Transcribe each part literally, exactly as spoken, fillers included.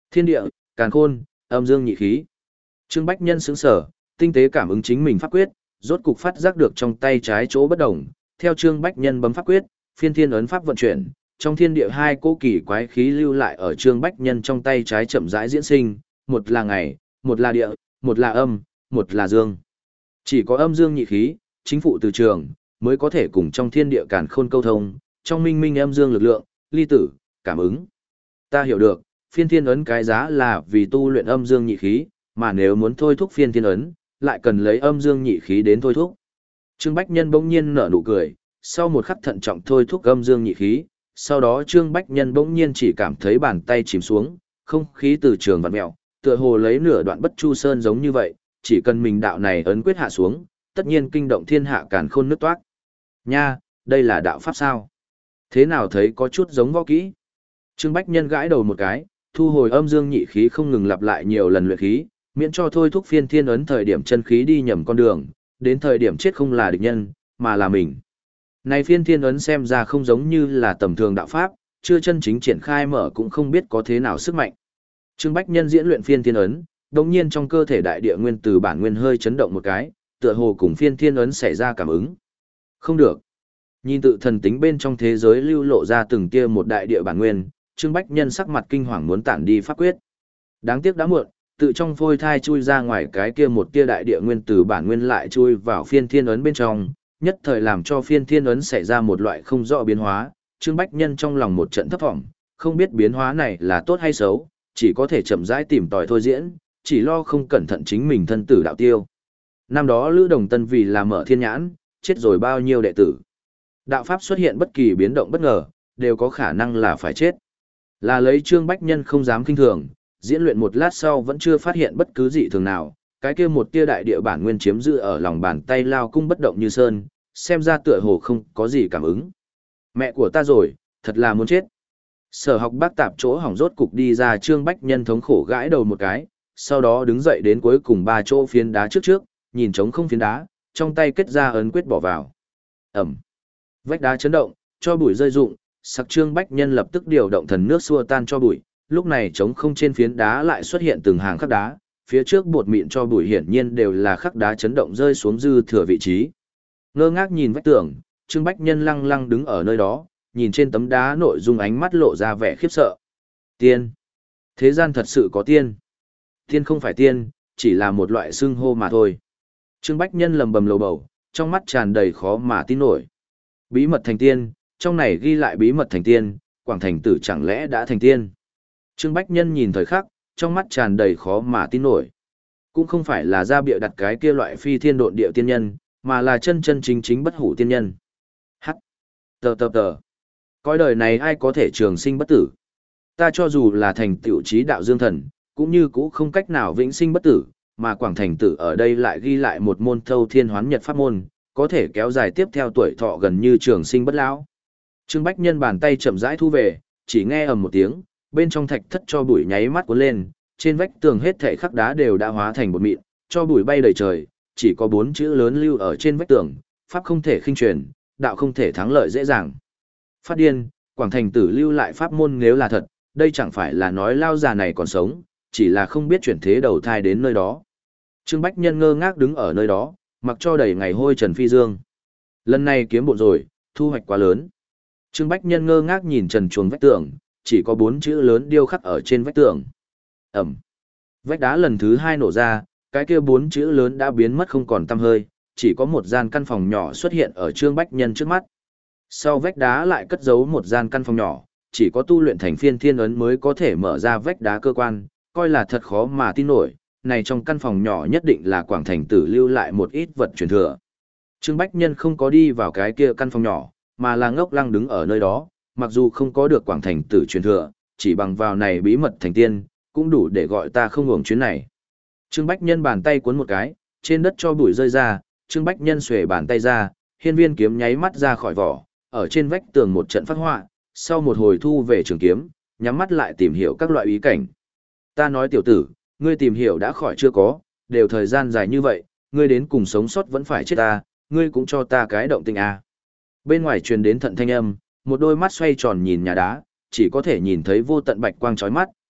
Thiên địa, càn khôn, âm dương nhị khí. Trương Bách Nhân sững sờ, tinh tế cảm ứng chính mình pháp quyết, rốt cục phát giác được trong tay trái chỗ bất đồng. Theo Trương Bách Nhân bấm pháp quyết, phiên thiên ấn pháp vận chuyển, trong thiên địa hai cỗ kỳ quái khí lưu lại ở Trương Bách Nhân trong tay trái chậm rãi diễn sinh, một là ngày, một là địa, một là âm, một là dương. Chỉ có âm dương nhị khí, chính phụ từ trường, mới có thể cùng trong thiên địa càn khôn câu thông, trong minh minh âm dương lực lượng, ly tử, cảm ứng. Ta hiểu được, phiên thiên ấn cái giá là vì tu luyện âm dương nhị khí, mà nếu muốn thôi thúc phiên thiên ấn, lại cần lấy âm dương nhị khí đến thôi thúc. Trương Bách Nhân bỗng nhiên nở nụ cười, sau một khắc thận trọng thôi thúc âm dương nhị khí, sau đó Trương Bách Nhân bỗng nhiên chỉ cảm thấy bàn tay chìm xuống, không khí từ trường vặn mèo, tựa hồ lấy nửa đoạn bất chu sơn giống như vậy, chỉ cần mình đạo này ấn quyết hạ xuống, tất nhiên kinh động thiên hạ càn khôn nứt toát. Nha, đây là đạo pháp sao? Thế nào thấy có chút giống võ kỹ? Trương Bách Nhân gãi đầu một cái, thu hồi âm dương nhị khí không ngừng lặp lại nhiều lần luyện khí, miễn cho thôi thúc phiên thiên ấn thời điểm chân khí đi nhầm con đường, đến thời điểm chết không là địch nhân, mà là mình. Này phiên thiên ấn xem ra không giống như là tầm thường đạo pháp, chưa chân chính triển khai mở cũng không biết có thế nào sức mạnh. Trương Bách Nhân diễn luyện phiên thiên ấn, đồng nhiên trong cơ thể đại địa nguyên từ bản nguyên hơi chấn động một cái, tựa hồ cùng phiên thiên ấn xảy ra cảm ứng. Không được. Nhìn tự thần tính bên trong thế giới lưu lộ ra từng tia một đại địa bản nguyên, Trương Bách Nhân sắc mặt kinh hoàng muốn tản đi pháp quyết. Đáng tiếc đã muộn, tự trong phôi thai chui ra ngoài cái kia một tia đại địa nguyên từ bản nguyên lại chui vào phiên thiên ấn bên trong, nhất thời làm cho phiên thiên ấn xảy ra một loại không rõ biến hóa. Trương Bách Nhân trong lòng một trận thấp vọng, không biết biến hóa này là tốt hay xấu, chỉ có thể chậm rãi tìm tòi thôi diễn, chỉ lo không cẩn thận chính mình thân tử đạo tiêu. Năm đó Lữ Đồng Tân vì là mở thiên nhãn, chết rồi bao nhiêu đệ tử. Đạo pháp xuất hiện bất kỳ biến động bất ngờ, đều có khả năng là phải chết. Là lấy Trương Bách Nhân không dám kinh thường, diễn luyện một lát sau vẫn chưa phát hiện bất cứ dị thường nào, cái kia một tia đại địa bản nguyên chiếm giữ ở lòng bàn tay lao cung bất động như sơn, xem ra tựa hồ không có gì cảm ứng. Mẹ của ta rồi, thật là muốn chết. Sở Học Bác tạp chỗ hỏng rốt cục đi ra, Trương Bách Nhân thống khổ gãi đầu một cái, sau đó đứng dậy đến cuối cùng ba chỗ phiến đá trước trước, nhìn trống không phiến đá, trong tay kết ra ấn quyết bỏ vào. Ẩm. Vách đá chấn động, cho bụi rơi rụng, Sặc Trương Bách Nhân lập tức điều động thần nước xua tan cho bụi, lúc này trống không trên phiến đá lại xuất hiện từng hàng khắc đá, phía trước bột mịn cho bụi hiển nhiên đều là khắc đá chấn động rơi xuống dư thừa vị trí. Ngơ ngác nhìn vách tường, Trương Bách Nhân lăng lăng đứng ở nơi đó, nhìn trên tấm đá nội dung ánh mắt lộ ra vẻ khiếp sợ. Tiên. Thế gian thật sự có tiên. Tiên không phải tiên, chỉ là một loại xưng hô mà thôi. Trương Bách Nhân lầm bầm lầu bầu, trong mắt tràn đầy khó mà tin nổi. Bí mật thành tiên, trong này ghi lại bí mật thành tiên, Quảng Thành Tử chẳng lẽ đã thành tiên. Trương Bách Nhân nhìn thời khắc, trong mắt tràn đầy khó mà tin nổi. Cũng không phải là ra bịa đặt cái kia loại phi thiên độn địa tiên nhân, mà là chân chân chính chính bất hủ tiên nhân. Hắc. Tờ tờ tờ. Coi đời này ai có thể trường sinh bất tử. Ta cho dù là thành tiểu trí đạo dương thần, cũng như cũ không cách nào vĩnh sinh bất tử, mà Quảng Thành Tử ở đây lại ghi lại một môn thâu thiên hoán nhật pháp môn, có thể kéo dài tiếp theo tuổi thọ gần như trường sinh bất lão. Trương Bách Nhân bàn tay chậm rãi thu về, chỉ nghe ầm một tiếng, bên trong thạch thất cho bụi nháy mắt cuốn lên, trên vách tường hết thảy khắc đá đều đã hóa thành bột mịn, cho bụi bay đầy trời, chỉ có bốn chữ lớn lưu ở trên vách tường, pháp không thể khinh truyền, đạo không thể thắng lợi dễ dàng. Phát điên, Quảng Thành Tử lưu lại pháp môn nếu là thật, đây chẳng phải là nói lao già này còn sống, chỉ là không biết chuyển thế đầu thai đến nơi đó. Trương Bách Nhân ngơ ngác đứng ở nơi đó, mặc cho đầy ngày hôi trần phi dương. Lần này kiếm bộn rồi, thu hoạch quá lớn. Trương Bách Nhân ngơ ngác nhìn trần chuồng vách tường, chỉ có bốn chữ lớn điêu khắc ở trên vách tường. Ẩm. Vách đá lần thứ hai nổ ra, cái kia bốn chữ lớn đã biến mất không còn tăm hơi, chỉ có một gian căn phòng nhỏ xuất hiện ở Trương Bách Nhân trước mắt. Sau vách đá lại cất giấu một gian căn phòng nhỏ, chỉ có tu luyện thành phiên thiên ấn mới có thể mở ra vách đá cơ quan, coi là thật khó mà tin nổi. Này trong căn phòng nhỏ nhất định là Quảng Thành Tử lưu lại một ít vật truyền thừa. Trương Bách Nhân không có đi vào cái kia căn phòng nhỏ, mà là ngốc lăng đứng ở nơi đó, mặc dù không có được Quảng Thành Tử truyền thừa, chỉ bằng vào này bí mật thành tiên, cũng đủ để gọi ta không uổng chuyến này. Trương Bách Nhân bàn tay cuốn một cái, trên đất cho bụi rơi ra, Trương Bách Nhân xuề bàn tay ra, hiên viên kiếm nháy mắt ra khỏi vỏ, ở trên vách tường một trận phát họa, sau một hồi thu về trường kiếm, nhắm mắt lại tìm hiểu các loại ý cảnh. Ta nói tiểu tử, ngươi tìm hiểu đã khỏi chưa có, đều thời gian dài như vậy, ngươi đến cùng sống sót vẫn phải chết ta, ngươi cũng cho ta cái động tình à. Bên ngoài truyền đến thận thanh âm, một đôi mắt xoay tròn nhìn nhà đá, chỉ có thể nhìn thấy vô tận bạch quang chói mắt,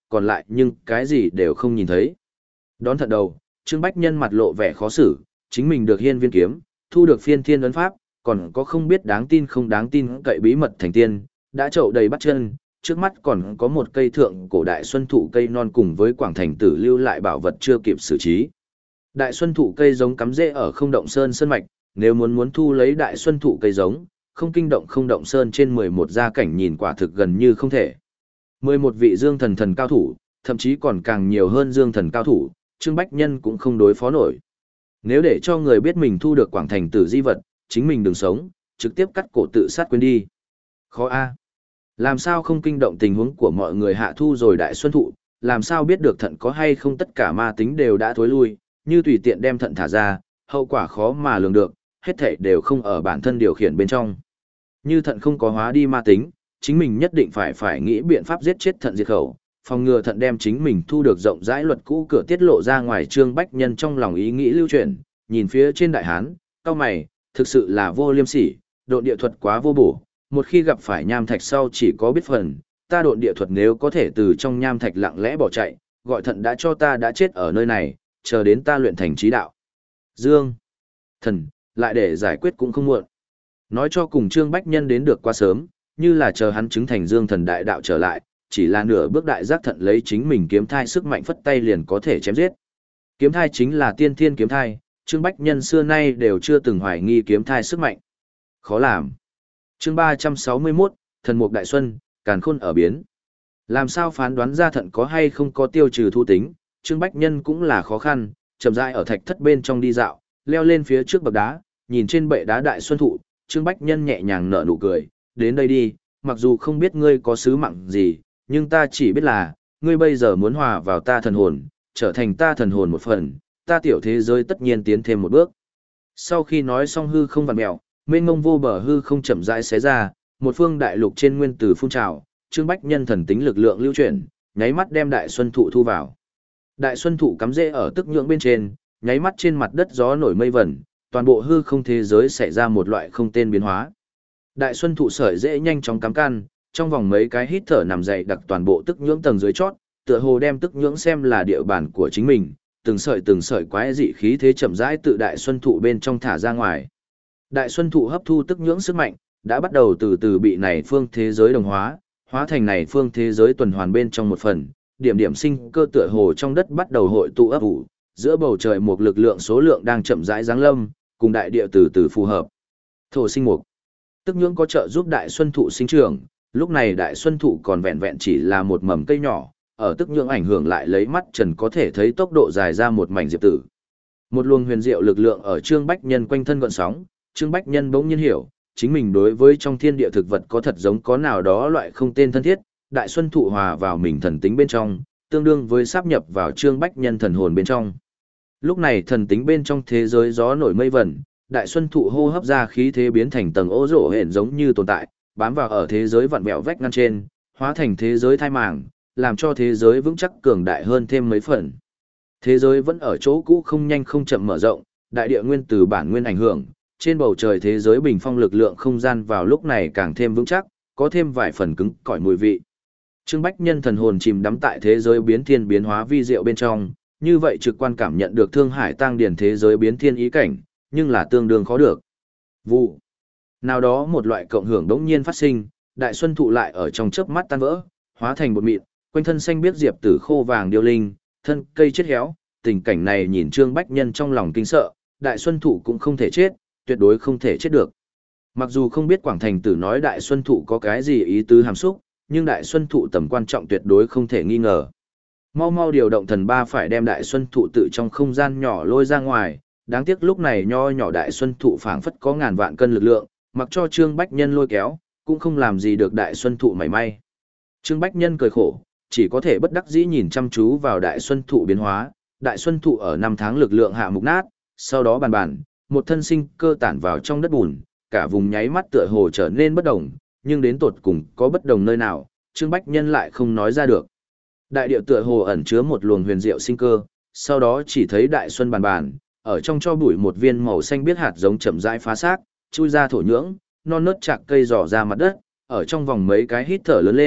còn lại nhưng cái gì đều không nhìn thấy. Đón thật đầu, Trương Bách Nhân mặt lộ vẻ khó xử, chính mình được hiên viên kiếm, thu được phiên thiên ấn pháp, còn có không biết đáng tin không đáng tin cậy bí mật thành tiên, đã trậu đầy bắt chân, trước mắt còn có một cây thượng cổ đại xuân thụ cây non cùng với quảng thành tử lưu lại bảo vật chưa kịp xử trí. Đại xuân thụ cây giống cắm rễ ở không động sơn sơn mạch, nếu muốn muốn thu lấy đại xuân thụ cây giống, không kinh động không động sơn trên mười một gia cảnh nhìn quả thực gần như không thể. mười một vị dương thần thần cao thủ, thậm chí còn càng nhiều hơn dương thần cao thủ, Trương Bách Nhân cũng không đối phó nổi. Nếu để cho người biết mình thu được quảng thành tử di vật, chính mình đừng sống, trực tiếp cắt cổ tự sát quên đi. Khó a. Làm sao không kinh động tình huống của mọi người hạ thu rồi đại xuân thụ, làm sao biết được thận có hay không, tất cả ma tính đều đã thối lui, như tùy tiện đem thận thả ra, hậu quả khó mà lường được, hết thảy đều không ở bản thân điều khiển bên trong. Như thận không có hóa đi ma tính, chính mình nhất định phải phải nghĩ biện pháp giết chết thận diệt khẩu, phòng ngừa thận đem chính mình thu được rộng rãi luật cũ cửa tiết lộ ra ngoài. Trương Bách Nhân trong lòng ý nghĩ lưu chuyển, nhìn phía trên đại hán, cau mày, thực sự là vô liêm sỉ, độn địa thuật quá vô bổ, một khi gặp phải nham thạch sau chỉ có biết phần, ta độn địa thuật nếu có thể từ trong nham thạch lặng lẽ bỏ chạy, gọi thận đã cho ta đã chết ở nơi này, chờ đến ta luyện thành trí đạo. Dương, thần, lại để giải quyết cũng không muộn. Nói cho cùng Trương Bách Nhân đến được quá sớm, như là chờ hắn chứng thành dương thần đại đạo trở lại, chỉ là nửa bước đại giác thận lấy chính mình kiếm thai sức mạnh phất tay liền có thể chém giết. Kiếm thai chính là tiên thiên kiếm thai, Trương Bách Nhân xưa nay đều chưa từng hoài nghi kiếm thai sức mạnh. Khó làm. Chương ba trăm sáu mươi mốt, Thần Mục Đại Xuân, Càn Khôn ở biến. Làm sao phán đoán ra thận có hay không có tiêu trừ thu tính, Trương Bách Nhân cũng là khó khăn, chậm rãi ở thạch thất bên trong đi dạo, leo lên phía trước bậc đá, nhìn trên bệ đá đại xuân thụ, Trương Bách Nhân nhẹ nhàng nở nụ cười, đến đây đi, mặc dù không biết ngươi có sứ mạng gì, nhưng ta chỉ biết là, ngươi bây giờ muốn hòa vào ta thần hồn, trở thành ta thần hồn một phần, ta tiểu thế giới tất nhiên tiến thêm một bước. Sau khi nói xong hư không vặn mèo, mênh mông vô bờ hư không chậm rãi xé ra, một phương đại lục trên nguyên tử phun trào, Trương Bách Nhân thần tính lực lượng lưu chuyển, nháy mắt đem đại xuân thụ thu vào. Đại xuân thụ cắm rễ ở tức nhưỡng bên trên, nháy mắt trên mặt đất gió nổi mây vẩn, toàn bộ hư không thế giới xảy ra một loại không tên biến hóa. Đại xuân thụ sợi rễ nhanh chóng cắm căn, trong vòng mấy cái hít thở nằm dậy đặc toàn bộ tức nhưỡng tầng dưới chót, tựa hồ đem tức nhưỡng xem là địa bàn của chính mình, từng sợi từng sợi quái dị khí thế chậm rãi tự đại xuân thụ bên trong thả ra ngoài. Đại xuân thụ hấp thu tức nhưỡng sức mạnh, đã bắt đầu từ từ bị này phương thế giới đồng hóa, hóa thành này phương thế giới tuần hoàn bên trong một phần, điểm điểm sinh cơ tựa hồ trong đất bắt đầu hội tụ ấp ủ, giữa bầu trời một lực lượng số lượng đang chậm rãi giáng lâm, cùng đại địa từ từ phù hợp. Thổ sinh mục, tức nhưỡng có trợ giúp đại xuân thụ sinh trưởng, lúc này đại xuân thụ còn vẹn vẹn chỉ là một mầm cây nhỏ, ở tức nhưỡng ảnh hưởng lại lấy mắt trần có thể thấy tốc độ dài ra một mảnh diệp tử. Một luồng huyền diệu lực lượng ở Trương Bách Nhân quanh thân gợn sóng, Trương Bách Nhân bỗng nhiên hiểu, chính mình đối với trong thiên địa thực vật có thật giống có nào đó loại không tên thân thiết, đại xuân thụ hòa vào mình thần tính bên trong, tương đương với sáp nhập vào Trương Bách Nhân thần hồn bên trong. Lúc này thần tính bên trong thế giới gió nổi mây vẩn, đại xuân thụ hô hấp ra khí thế biến thành tầng ố rổ hển giống như tồn tại, bám vào ở thế giới vặn vẹo vách ngăn trên, hóa thành thế giới thai màng, làm cho thế giới vững chắc cường đại hơn thêm mấy phần. Thế giới vẫn ở chỗ cũ không nhanh không chậm mở rộng, đại địa nguyên từ bản nguyên ảnh hưởng, trên bầu trời thế giới bình phong lực lượng không gian vào lúc này càng thêm vững chắc, có thêm vài phần cứng cỏi mùi vị. Trương Bách Nhân thần hồn chìm đắm tại thế giới biến thiên biến hóa vi diệu bên trong, như vậy trực quan cảm nhận được Thương Hải Tăng Điển thế giới biến thiên ý cảnh, nhưng là tương đương khó được. Vụ. Nào đó một loại cộng hưởng đống nhiên phát sinh, đại xuân thụ lại ở trong chớp mắt tan vỡ, hóa thành bột mịn, quanh thân xanh biếc diệp tử khô vàng điêu linh, thân cây chết héo, tình cảnh này nhìn Trương Bách Nhân trong lòng kinh sợ, đại xuân thụ cũng không thể chết, tuyệt đối không thể chết được. Mặc dù không biết Quảng Thành Tử nói đại xuân thụ có cái gì ý tứ hàm xúc, nhưng đại xuân thụ tầm quan trọng tuyệt đối không thể nghi ngờ. Mau mau điều động thần ba phải đem đại xuân thụ tự trong không gian nhỏ lôi ra ngoài, đáng tiếc lúc này nho nhỏ đại xuân thụ phảng phất có ngàn vạn cân lực lượng, mặc cho Trương Bách Nhân lôi kéo, cũng không làm gì được đại xuân thụ mảy may. Trương Bách Nhân cười khổ, chỉ có thể bất đắc dĩ nhìn chăm chú vào đại xuân thụ biến hóa, đại xuân thụ ở năm tháng lực lượng hạ mục nát, sau đó bàn bàn, một thân sinh cơ tản vào trong đất bùn, cả vùng nháy mắt tựa hồ trở nên bất đồng, nhưng đến tột cùng có bất đồng nơi nào, Trương Bách Nhân lại không nói ra được. Đại địa tựa hồ ẩn chứa một luồng huyền diệu sinh cơ, sau đó chỉ thấy đại xuân bàn bàn, ở trong cho bụi một viên màu xanh biết hạt giống chậm rãi phá xác, chui ra thổ nhưỡng, non nớt chạc cây rỏ ra mặt đất, ở trong vòng mấy cái hít thở lớn lên,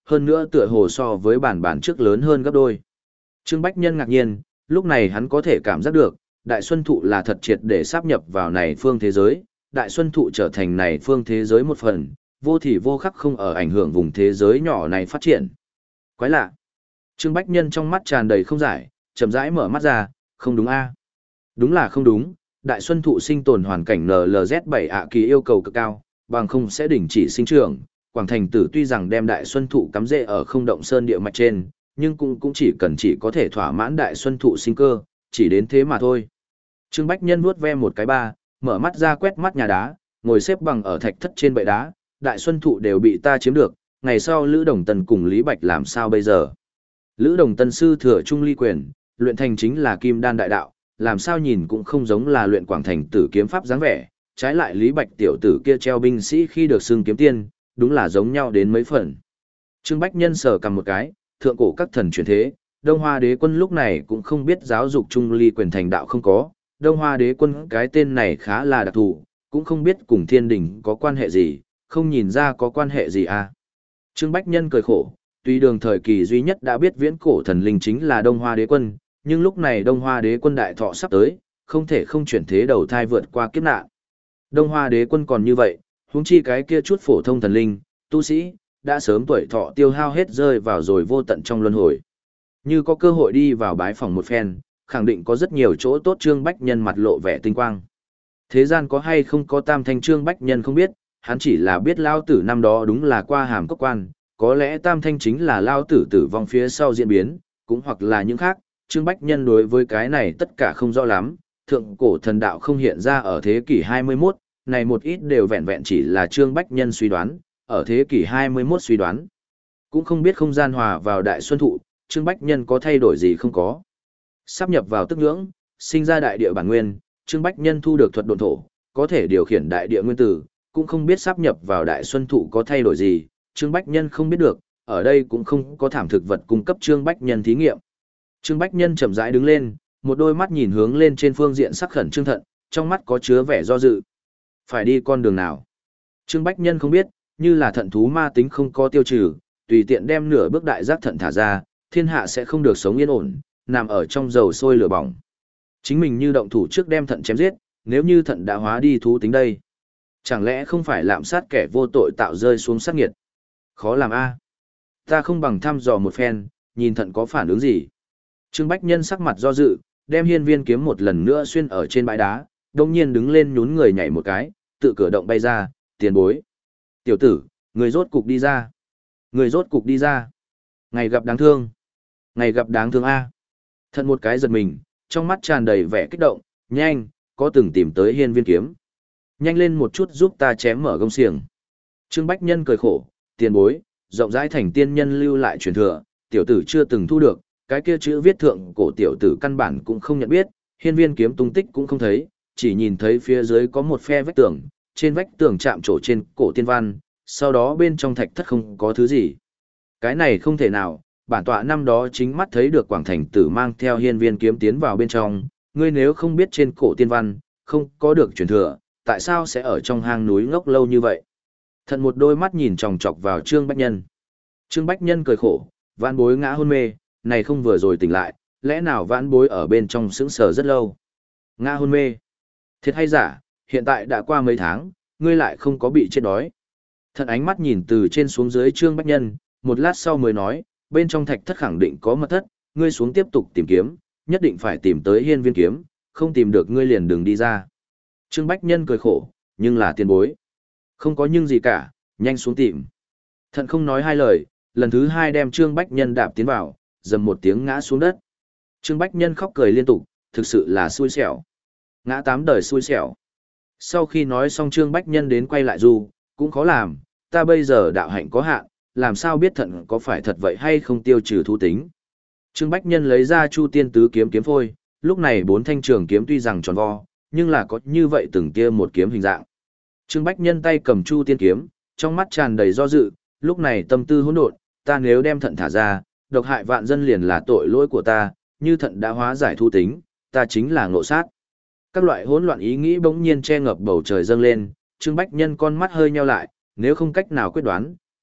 hơn nữa tựa hồ so với bản bản trước lớn hơn gấp đôi. Trương Bách Nhân ngạc nhiên, lúc này hắn có thể cảm giác được, Đại Xuân Thụ là thật triệt để sáp nhập vào này phương thế giới, Đại Xuân Thụ trở thành này phương thế giới một phần, vô thì vô khắc không ở ảnh hưởng vùng thế giới nhỏ này phát triển. Quái lạ. Trương Bách Nhân trong mắt tràn đầy không giải, chậm rãi mở mắt ra, không đúng a? Đúng là không đúng, Đại Xuân Thụ sinh tồn hoàn cảnh N L Z bảy ạ kỳ yêu cầu cực cao, bằng không sẽ đình chỉ sinh trưởng. Quảng Thành Tử tuy rằng đem Đại Xuân Thụ cắm rễ ở không động sơn địa mạch trên, nhưng cũng cũng chỉ cần chỉ có thể thỏa mãn Đại Xuân Thụ sinh cơ, chỉ đến thế mà thôi. Trương Bách Nhân vuốt ve một cái ba, mở mắt ra quét mắt nhà đá, ngồi xếp bằng ở thạch thất trên bệ đá, Đại Xuân Thụ đều bị ta chiếm được, ngày sau Lữ Đồng Tân cùng Lý Bạch làm sao bây giờ? Lữ Đồng Tân sư thừa trung ly quyền, luyện thành chính là kim đan đại đạo, làm sao nhìn cũng không giống là luyện Quảng Thành Tử kiếm pháp dáng vẻ, trái lại Lý Bạch tiểu tử kia treo binh sĩ khi được xưng kiếm tiên, đúng là giống nhau đến mấy phần. Trương Bách Nhân sờ cầm một cái, thượng cổ các thần truyền thế, Đông Hoa Đế Quân lúc này cũng không biết giáo dục trung ly quyền thành đạo không có, Đông Hoa Đế Quân cái tên này khá là đặc thù, cũng không biết cùng thiên đình có quan hệ gì, không nhìn ra có quan hệ gì à. Trương Bách Nhân cười khổ, tuy đường thời kỳ duy nhất đã biết viễn cổ thần linh chính là Đông Hoa Đế Quân, nhưng lúc này Đông Hoa Đế Quân đại thọ sắp tới, không thể không chuyển thế đầu thai vượt qua kiếp nạn. Đông Hoa Đế Quân còn như vậy, huống chi cái kia chút phổ thông thần linh, tu sĩ, đã sớm tuổi thọ tiêu hao hết rơi vào rồi vô tận trong luân hồi. Như có cơ hội đi vào bái phòng một phen, khẳng định có rất nhiều chỗ tốt. Trương Bách Nhân mặt lộ vẻ tinh quang. Thế gian có hay không có tam thanh Trương Bách Nhân không biết, hắn chỉ là biết lao tử năm đó đúng là qua hàm cốc quan, có lẽ tam thanh chính là lao tử tử vong phía sau diễn biến, cũng hoặc là những khác. Trương Bách Nhân đối với cái này tất cả không rõ lắm, thượng cổ thần đạo không hiện ra ở thế kỷ hai mươi mốt, này một ít đều vẹn vẹn chỉ là Trương Bách Nhân suy đoán, ở thế kỷ hai mươi mốt suy đoán. Cũng không biết không gian hòa vào Đại Xuân Thụ, Trương Bách Nhân có thay đổi gì không có. Sắp nhập vào tức ngưỡng, sinh ra đại địa bản nguyên, Trương Bách Nhân thu được thuật độn thổ, có thể điều khiển đại địa nguyên tử, cũng không biết sắp nhập vào Đại Xuân Thụ có thay đổi gì, Trương Bách Nhân không biết được, ở đây cũng không có thảm thực vật cung cấp Trương Bách Nhân thí nghiệm. Trương Bách Nhân chậm rãi đứng lên, một đôi mắt nhìn hướng lên trên phương diện sắc khẩn trương thận, trong mắt có chứa vẻ do dự. Phải đi con đường nào? Trương Bách Nhân không biết, như là thận thú ma tính không có tiêu trừ, tùy tiện đem nửa bước đại giác thận thả ra, thiên hạ sẽ không được sống yên ổn, nằm ở trong dầu sôi lửa bỏng. Chính mình như động thủ trước đem thận chém giết, nếu như thận đã hóa đi thú tính đây. Chẳng lẽ không phải lạm sát kẻ vô tội tạo rơi xuống sát nghiệt? Khó làm a. Ta không bằng thăm dò một phen, nhìn thận có phản ứng gì. Trương Bách Nhân sắc mặt do dự, đem hiên viên kiếm một lần nữa xuyên ở trên bãi đá, đồng nhiên đứng lên nhún người nhảy một cái, tự cửa động bay ra, tiền bối. Tiểu tử, người rốt cục đi ra. Người rốt cục đi ra. Ngày gặp đáng thương. Ngày gặp đáng thương a. Thận một cái giật mình, trong mắt tràn đầy vẻ kích động, nhanh, có từng tìm tới hiên viên kiếm. Nhanh lên một chút giúp ta chém mở gông xiềng. Trương Bách Nhân cười khổ, tiền bối, rộng rãi thành tiên nhân lưu lại truyền thừa, tiểu tử chưa từng thu được, cái kia chữ viết thượng cổ tiểu tử căn bản cũng không nhận biết, hiên viên kiếm tung tích cũng không thấy, chỉ nhìn thấy phía dưới có một phe vách tường, trên vách tường chạm trổ trên cổ tiên văn, sau đó bên trong thạch thất không có thứ gì. Cái này không thể nào, bản tọa năm đó chính mắt thấy được Quảng Thành Tử mang theo hiên viên kiếm tiến vào bên trong, ngươi nếu không biết trên cổ tiên văn, không có được truyền thừa, tại sao sẽ ở trong hang núi ngốc lâu như vậy? Thận một đôi mắt nhìn chòng chọc vào Trương Bách Nhân. Trương Bách Nhân cười khổ, vãn bối ngã hôn mê, này không vừa rồi tỉnh lại, lẽ nào vãn bối ở bên trong sững sờ rất lâu? Ngã hôn mê. Thiệt hay giả, hiện tại đã qua mấy tháng, ngươi lại không có bị chết đói. Thận ánh mắt nhìn từ trên xuống dưới Trương Bách Nhân, một lát sau mới nói, bên trong thạch thất khẳng định có mật thất, ngươi xuống tiếp tục tìm kiếm, nhất định phải tìm tới hiên viên kiếm, không tìm được ngươi liền đừng đi ra. Trương Bách Nhân cười khổ, nhưng là tiền bối. Không có nhưng gì cả, nhanh xuống tìm. Thận không nói hai lời, lần thứ hai đem Trương Bách Nhân đạp tiến vào, dầm một tiếng ngã xuống đất. Trương Bách Nhân khóc cười liên tục, thực sự là xui xẻo. Ngã tám đời xui xẻo. Sau khi nói xong Trương Bách Nhân đến quay lại du, cũng khó làm, ta bây giờ đạo hạnh có hạn, làm sao biết thận có phải thật vậy hay không tiêu trừ thú tính. Trương Bách Nhân lấy ra Chu Tiên Tứ kiếm kiếm phôi, lúc này bốn thanh trường kiếm tuy rằng tròn vo, nhưng là có như vậy từng kia một kiếm hình dạng. Trương Bách Nhân tay cầm Chu Tiên kiếm, trong mắt tràn đầy do dự, lúc này tâm tư hỗn độn, ta nếu đem thận thả ra, độc hại vạn dân liền là tội lỗi của ta, như thận đã hóa giải thu tính, ta chính là ngộ sát. Các loại hỗn loạn ý nghĩ bỗng nhiên che ngập bầu trời dâng lên, Trương Bách Nhân con mắt hơi nheo lại, nếu không cách nào quyết đoán,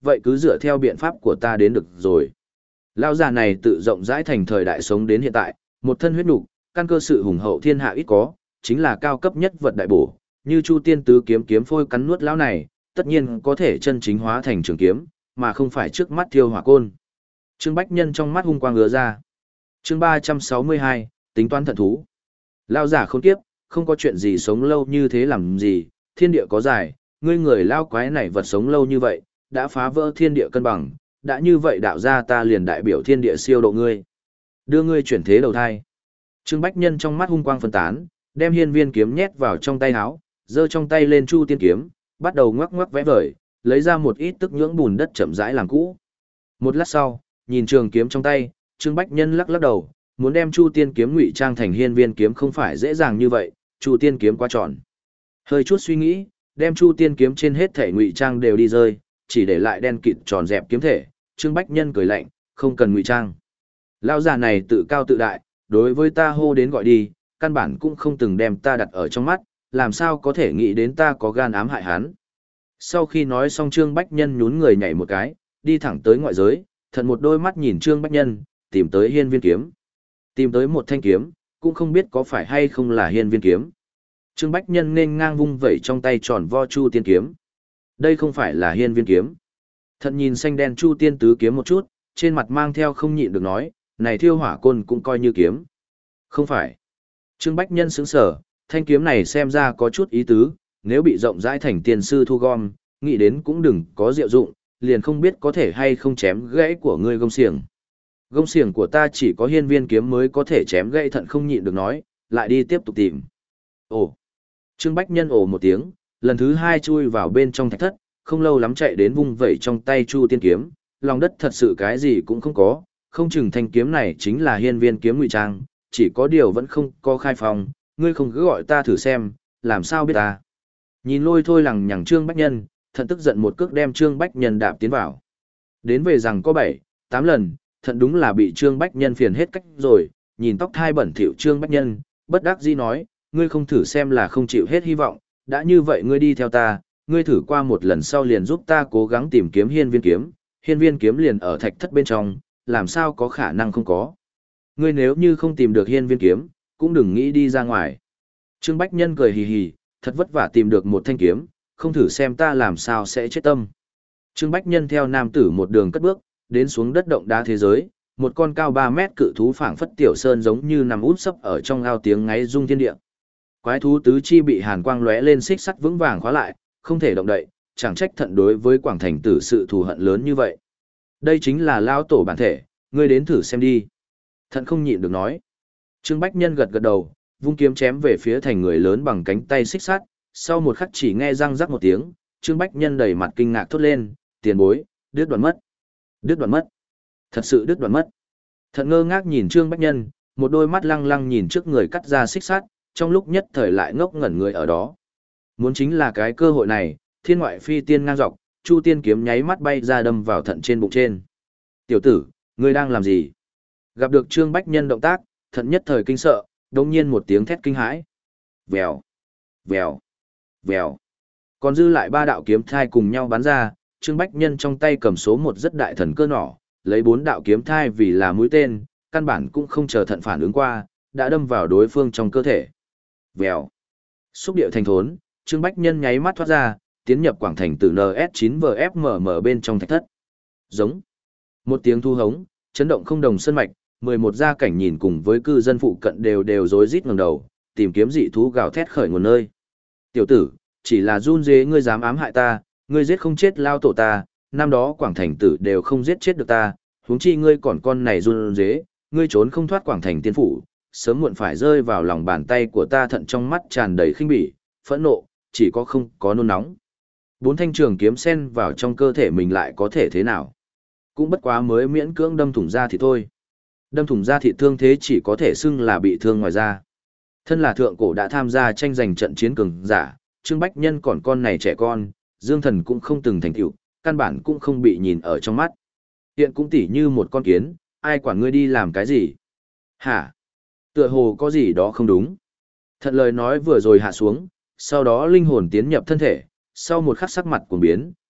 vậy cứ dựa theo biện pháp của ta đến được rồi. Lão già này tự rộng rãi thành thời đại sống đến hiện tại, một thân huyết nục, căn cơ sự hùng hậu thiên hạ ít có, chính là cao cấp nhất vật đại bổ, như Chu Tiên tứ kiếm kiếm phôi cắn nuốt lão này, tất nhiên có thể chân chính hóa thành trường kiếm, mà không phải trước mắt thiêu hỏa côn. Trương Bách Nhân trong mắt hung quang ứa ra. Chương ba trăm sáu mươi hai, tính toán thận thú. Lão giả khốn kiếp, không có chuyện gì sống lâu như thế làm gì, thiên địa có dài, ngươi người lao quái này vật sống lâu như vậy, đã phá vỡ thiên địa cân bằng, đã như vậy đạo ra ta liền đại biểu thiên địa siêu độ ngươi. Đưa ngươi chuyển thế đầu thai. Trương Bách Nhân trong mắt hung quang phân tán, đem hiên viên kiếm nhét vào trong tay áo, giơ trong tay lên Chu Tiên kiếm, bắt đầu ngoắc ngoắc vẽ vời, lấy ra một ít tức nhưỡng bùn đất chậm rãi làm cũ. Một lát sau, nhìn trường kiếm trong tay, Trương Bách Nhân lắc lắc đầu, muốn đem Chu Tiên kiếm ngụy trang thành hiên viên kiếm không phải dễ dàng như vậy, Chu Tiên kiếm quá tròn. Hơi chút suy nghĩ, đem Chu Tiên kiếm trên hết thể ngụy trang đều đi rơi, chỉ để lại đen kịt tròn dẹp kiếm thể. Trương Bách Nhân cười lạnh, không cần ngụy trang. Lão già này tự cao tự đại, đối với ta hô đến gọi đi, căn bản cũng không từng đem ta đặt ở trong mắt, làm sao có thể nghĩ đến ta có gan ám hại hắn. Sau khi nói xong Trương Bách Nhân nhún người nhảy một cái, đi thẳng tới ngoại giới, thận một đôi mắt nhìn Trương Bách Nhân, tìm tới hiên viên kiếm. Tìm tới một thanh kiếm, cũng không biết có phải hay không là hiên viên kiếm. Trương Bách Nhân nên ngang vung vẩy trong tay tròn vo Chu Tiên kiếm. Đây không phải là hiên viên kiếm. Thận nhìn xanh đen Chu Tiên tứ kiếm một chút, trên mặt mang theo không nhịn được nói, này thiêu hỏa côn cũng coi như kiếm. Không phải. Trương Bách Nhân sững sở, thanh kiếm này xem ra có chút ý tứ, nếu bị rộng rãi thành tiên sư thu gom, nghĩ đến cũng đừng có diệu dụng, liền không biết có thể hay không chém gãy của ngươi gông xiềng. Gông xiềng của ta chỉ có hiên viên kiếm mới có thể chém gãy. Thận không nhịn được nói, lại đi tiếp tục tìm. Ồ. Trương Bách Nhân ồ một tiếng, lần thứ hai chui vào bên trong thạch thất, không lâu lắm chạy đến vung vẩy trong tay Chu Tiên kiếm, lòng đất thật sự cái gì cũng không có, không chừng thanh kiếm này chính là hiên viên kiếm ngụy trang, chỉ có điều vẫn không có khai phòng, ngươi không cứ gọi ta thử xem, làm sao biết ta. Nhìn lôi thôi lằng nhằng Trương Bách Nhân, thận tức giận một cước đem Trương Bách Nhân đạp tiến vào. Đến về rằng có bảy, tám lần, thận đúng là bị Trương Bách Nhân phiền hết cách rồi, nhìn tóc thai bẩn thỉu Trương Bách Nhân, bất đắc dĩ nói, ngươi không thử xem là không chịu hết hy vọng, đã như vậy ngươi đi theo ta, ngươi thử qua một lần sau liền giúp ta cố gắng tìm kiếm hiên viên kiếm, hiên viên kiếm liền ở thạch thất bên trong, làm sao có khả năng không có. Ngươi nếu như không tìm được hiên viên kiếm, cũng đừng nghĩ đi ra ngoài. Trương Bách Nhân cười hì hì, thật vất vả tìm được một thanh kiếm, không thử xem ta làm sao sẽ chết tâm. Trương Bách Nhân theo nam tử một đường cất bước, đến xuống đất động đá thế giới, một con cao ba mét cự thú phảng phất tiểu sơn giống như nằm út sấp ở trong ao tiếng ngáy rung thiên địa. Quái thú tứ chi bị hàn quang lóe lên xích sắt vững vàng khóa lại, không thể động đậy, chẳng trách thận đối với Quảng Thành tử sự thù hận lớn như vậy. Đây chính là lao tổ bản thể, ngươi đến thử xem đi. Thận không nhịn được nói. Trương Bách Nhân gật gật đầu, vung kiếm chém về phía thành người lớn bằng cánh tay xích sắt, sau một khắc chỉ nghe răng rắc một tiếng, Trương Bách Nhân đầy mặt kinh ngạc thốt lên, tiền bối, đứt đoạn mất. Đứt đoạn mất. Thật sự đứt đoạn mất. Thận ngơ ngác nhìn Trương Bách Nhân, một đôi mắt lăng lăng nhìn trước người cắt ra xích sắt, trong lúc nhất thời lại ngốc ngẩn người ở đó. Muốn chính là cái cơ hội này, thiên ngoại phi tiên ngang dọc, Chu Tiên kiếm nháy mắt bay ra đâm vào thận trên bụng trên. Tiểu tử, ngươi đang làm gì? Gặp được Trương Bách Nhân động tác, thận nhất thời kinh sợ, đồng nhiên một tiếng thét kinh hãi. Vèo, vèo, vèo. Còn dư lại ba đạo kiếm thai cùng nhau bắn ra, Trương Bách Nhân trong tay cầm số một rất đại thần cơ nỏ, lấy bốn đạo kiếm thai vì là mũi tên, căn bản cũng không chờ thận phản ứng qua, đã đâm vào đối phương trong cơ thể. Vèo. Xúc điệu thành thốn, Trương Bách Nhân nháy mắt thoát ra, tiến nhập quảng thành từ en ét chín vê ép em em bên trong thạch thất. Giống. Một tiếng thu hống, chấn động không đồng sơn mạch, mười một gia cảnh nhìn cùng với cư dân phụ cận đều đều rối rít ngẩng đầu, tìm kiếm dị thú gào thét khởi nguồn nơi. Tiểu tử, chỉ là run dế ngươi dám ám hại ta, ngươi giết không chết lao tổ ta, năm đó quảng thành tử đều không giết chết được ta, huống chi ngươi còn con này run dế, ngươi trốn không thoát quảng thành tiên phủ, sớm muộn phải rơi vào lòng bàn tay của ta. Thận trong mắt tràn đầy khinh bỉ, phẫn nộ, chỉ có không có nôn nóng. Bốn thanh trường kiếm xen vào trong cơ thể mình lại có thể thế nào? Cũng bất quá mới miễn cưỡng đâm thủng da thì thôi. Đâm thủng da thịt thương thế chỉ có thể xưng là bị thương ngoài da. Thân là thượng cổ đã tham gia tranh giành trận chiến cường giả, Trương Bách Nhân còn con này trẻ con, Dương Thần cũng không từng thành tựu, căn bản cũng không bị nhìn ở trong mắt. Hiện cũng tỉ như một con kiến, ai quản ngươi đi làm cái gì? Hả? Tựa hồ có gì đó không đúng. Thận lời nói vừa rồi hạ xuống, sau đó linh hồn tiến nhập thân thể, sau một khắc sắc mặt cuồng biến,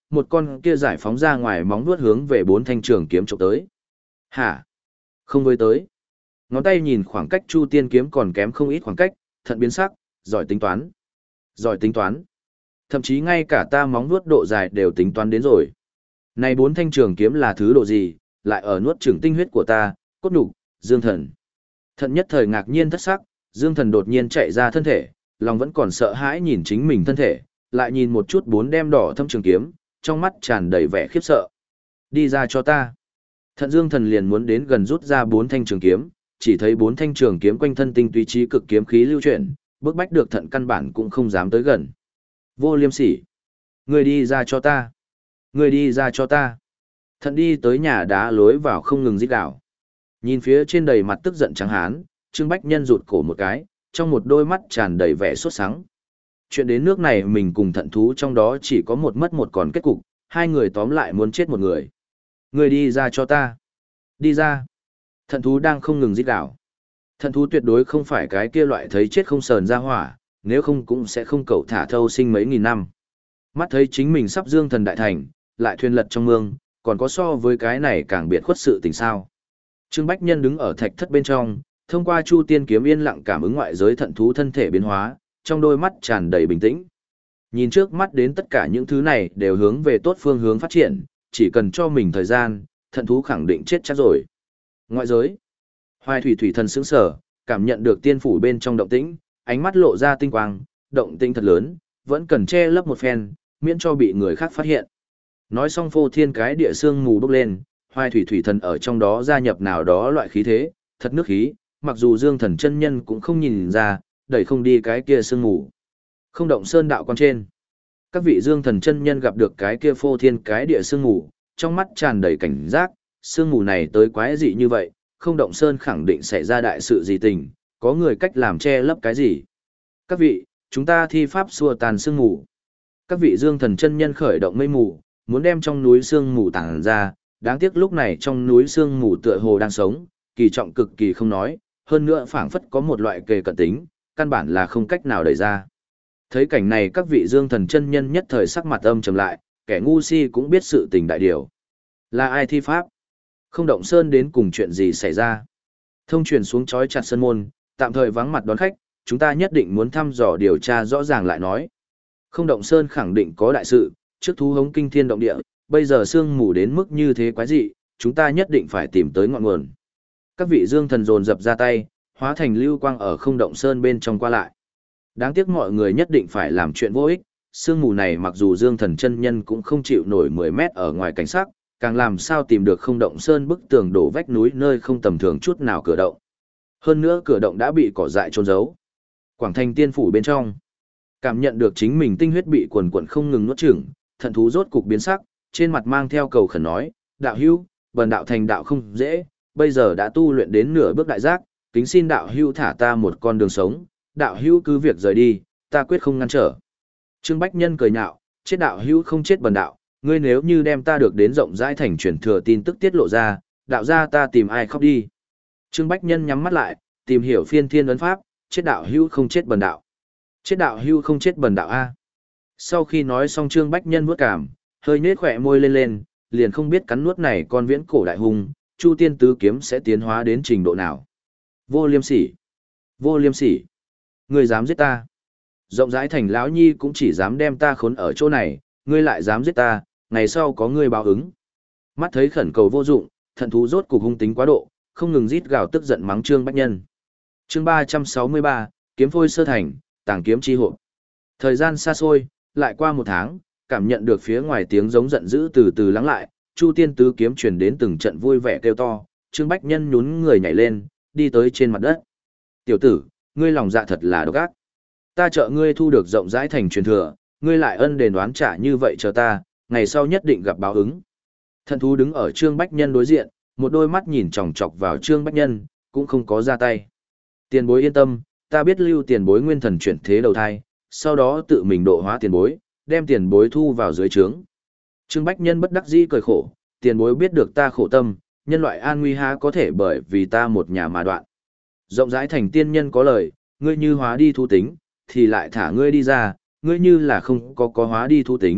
một con kia giải phóng ra ngoài móng vuốt hướng về bốn thanh trường kiếm chụp tới. Hả? Không với tới. Ngón tay nhìn khoảng cách Chu Tiên kiếm còn kém không ít khoảng cách, thận biến sắc, giỏi tính toán. Giỏi tính toán. Thậm chí ngay cả ta móng vuốt độ dài đều tính toán đến rồi. Này bốn thanh trường kiếm là thứ độ gì, lại ở nuốt chửng tinh huyết của ta, cốt nhục, Dương Thần. Thận nhất thời ngạc nhiên thất sắc, Dương Thần đột nhiên chạy ra thân thể, lòng vẫn còn sợ hãi nhìn chính mình thân thể, lại nhìn một chút bốn đem đỏ thâm trường kiếm, trong mắt tràn đầy vẻ khiếp sợ. Đi ra cho ta. Thận Dương Thần liền muốn đến gần rút ra bốn thanh trường kiếm, chỉ thấy bốn thanh trường kiếm quanh thân tinh túy trí cực kiếm khí lưu chuyển, bước bách được thận căn bản cũng không dám tới gần. Vô Liêm Sỉ, người đi ra cho ta. Người đi ra cho ta. Thận đi tới nhà đá lối vào không ngừng rít gào. Nhìn phía trên đầy mặt tức giận trắng hán, Trương Bách Nhân rụt cổ một cái, trong một đôi mắt tràn đầy vẻ sốt sắng. Chuyện đến nước này mình cùng thận thú trong đó chỉ có một mất một còn kết cục, hai người tóm lại muốn chết một người. Người đi ra cho ta. Đi ra. Thận thú đang không ngừng rít gào. Thận thú tuyệt đối không phải cái kia loại thấy chết không sờn ra hỏa, nếu không cũng sẽ không cậu thả thâu sinh mấy nghìn năm. Mắt thấy chính mình sắp dương thần đại thành, lại thuyền lật trong mương, còn có so với cái này càng biệt khuất sự tình sao. Trương Bách Nhân đứng ở thạch thất bên trong, thông qua Chu Tiên kiếm yên lặng cảm ứng ngoại giới thận thú thân thể biến hóa, trong đôi mắt tràn đầy bình tĩnh. Nhìn trước mắt đến tất cả những thứ này đều hướng về tốt phương hướng phát triển, chỉ cần cho mình thời gian, thận thú khẳng định chết chắc rồi. Ngoại giới, Hoài Thủy Thủy thần sững sờ, cảm nhận được tiên phủ bên trong động tĩnh, ánh mắt lộ ra tinh quang, động tĩnh thật lớn, vẫn cần che lấp một phen, miễn cho bị người khác phát hiện. Nói xong phô thiên cái địa xương mù bốc lên, Hoài Thủy Thủy thần ở trong đó gia nhập nào đó loại khí thế, thật nước khí, mặc dù Dương Thần chân nhân cũng không nhìn ra, đẩy không đi cái kia xương mù. Không động sơn đạo quan trên. Các vị Dương Thần chân nhân gặp được cái kia phô thiên cái địa xương mù, trong mắt tràn đầy cảnh giác, xương mù này tới quái dị như vậy, không động sơn khẳng định xảy ra đại sự gì tình, có người cách làm che lấp cái gì. Các vị, chúng ta thi pháp xua tàn xương mù. Các vị Dương Thần chân nhân khởi động mây mù, muốn đem trong núi xương mù tản ra, đáng tiếc lúc này trong núi xương mù tựa hồ đang sống, kỳ trọng cực kỳ không nói, hơn nữa phảng phất có một loại kề cận tính, căn bản là không cách nào đẩy ra. Thấy cảnh này các vị Dương Thần chân nhân nhất thời sắc mặt âm trầm lại, kẻ ngu si cũng biết sự tình đại điều. Là ai thi pháp? Không động sơn đến cùng chuyện gì xảy ra? Thông truyền xuống chói chặt sân môn, tạm thời vắng mặt đón khách, chúng ta nhất định muốn thăm dò điều tra rõ ràng lại nói. Không động sơn khẳng định có đại sự, trước thú hống kinh thiên động địa, bây giờ sương mù đến mức như thế quái dị, chúng ta nhất định phải tìm tới ngọn nguồn. Các vị Dương Thần dồn dập ra tay, hóa thành lưu quang ở không động sơn bên trong qua lại. Đáng tiếc mọi người nhất định phải làm chuyện vô ích, sương mù này mặc dù Dương Thần chân nhân cũng không chịu nổi mười mét ở ngoài cảnh sắc, càng làm sao tìm được không động sơn bức tường đổ vách núi nơi không tầm thường chút nào cửa động. Hơn nữa cửa động đã bị cỏ dại trôn giấu. Quảng Thành tiên phủ bên trong, cảm nhận được chính mình tinh huyết bị quần quần không ngừng nuốt chửng, thận thú rốt cục biến sắc, trên mặt mang theo cầu khẩn nói, đạo hữu, bần đạo thành đạo không dễ, bây giờ đã tu luyện đến nửa bước đại giác, kính xin đạo hữu thả ta một con đường sống, đạo hữu cứ việc rời đi, ta quyết không ngăn trở. Trương Bách Nhân cười nhạo, chết đạo hữu không chết bần đạo, ngươi nếu như đem ta được đến rộng rãi thành truyền thừa tin tức tiết lộ ra, đạo ra ta tìm ai khóc đi. Trương Bách Nhân nhắm mắt lại, tìm hiểu phiên thiên ấn pháp, chết đạo hữu không chết bần đạo. Chết đạo hữu không chết bần đạo a. Sau khi nói xong Trương Bách Nhân vuốt cảm, hơi nhếch khỏe môi lên lên, liền không biết cắn nuốt này con viễn cổ đại hùng, Chu Tiên tứ kiếm sẽ tiến hóa đến trình độ nào. Vô Liêm Sỉ, vô liêm sỉ, ngươi dám giết ta? Rộng rãi thành lão nhi cũng chỉ dám đem ta khốn ở chỗ này, ngươi lại dám giết ta, ngày sau có ngươi báo ứng. Mắt thấy khẩn cầu vô dụng, thận thú rốt cục hung tính quá độ, không ngừng rít gào tức giận mắng Trương Bách Nhân. Chương ba trăm sáu mươi ba, kiếm phôi sơ thành, tàng kiếm chi hộ. Thời gian xa xôi, lại qua một tháng, cảm nhận được phía ngoài tiếng giống giận dữ từ từ lắng lại, Chu Tiên tứ kiếm truyền đến từng trận vui vẻ kêu to, Trương Bách Nhân nhún người nhảy lên, đi tới trên mặt đất. Tiểu tử, ngươi lòng dạ thật là độc ác. Ta trợ ngươi thu được rộng rãi thành truyền thừa, ngươi lại ân đền oán trả như vậy chờ ta, ngày sau nhất định gặp báo ứng. Thận thú đứng ở Trương Bách Nhân đối diện, một đôi mắt nhìn chòng chọc vào Trương Bách Nhân, cũng không có ra tay. Tiền bối yên tâm, ta biết lưu tiền bối nguyên thần chuyển thế đầu thai, sau đó tự mình độ hóa tiền bối, đem tiền bối thu vào dưới trướng. Trương Bách Nhân bất đắc dĩ cười khổ, tiền bối biết được ta khổ tâm, nhân loại an nguy há có thể bởi vì ta một nhà mà đoạn. Rộng rãi thành tiên nhân có lời, ngươi như hóa đi thu tính, thì lại thả ngươi đi ra, ngươi như là không có có hóa đi thu tính,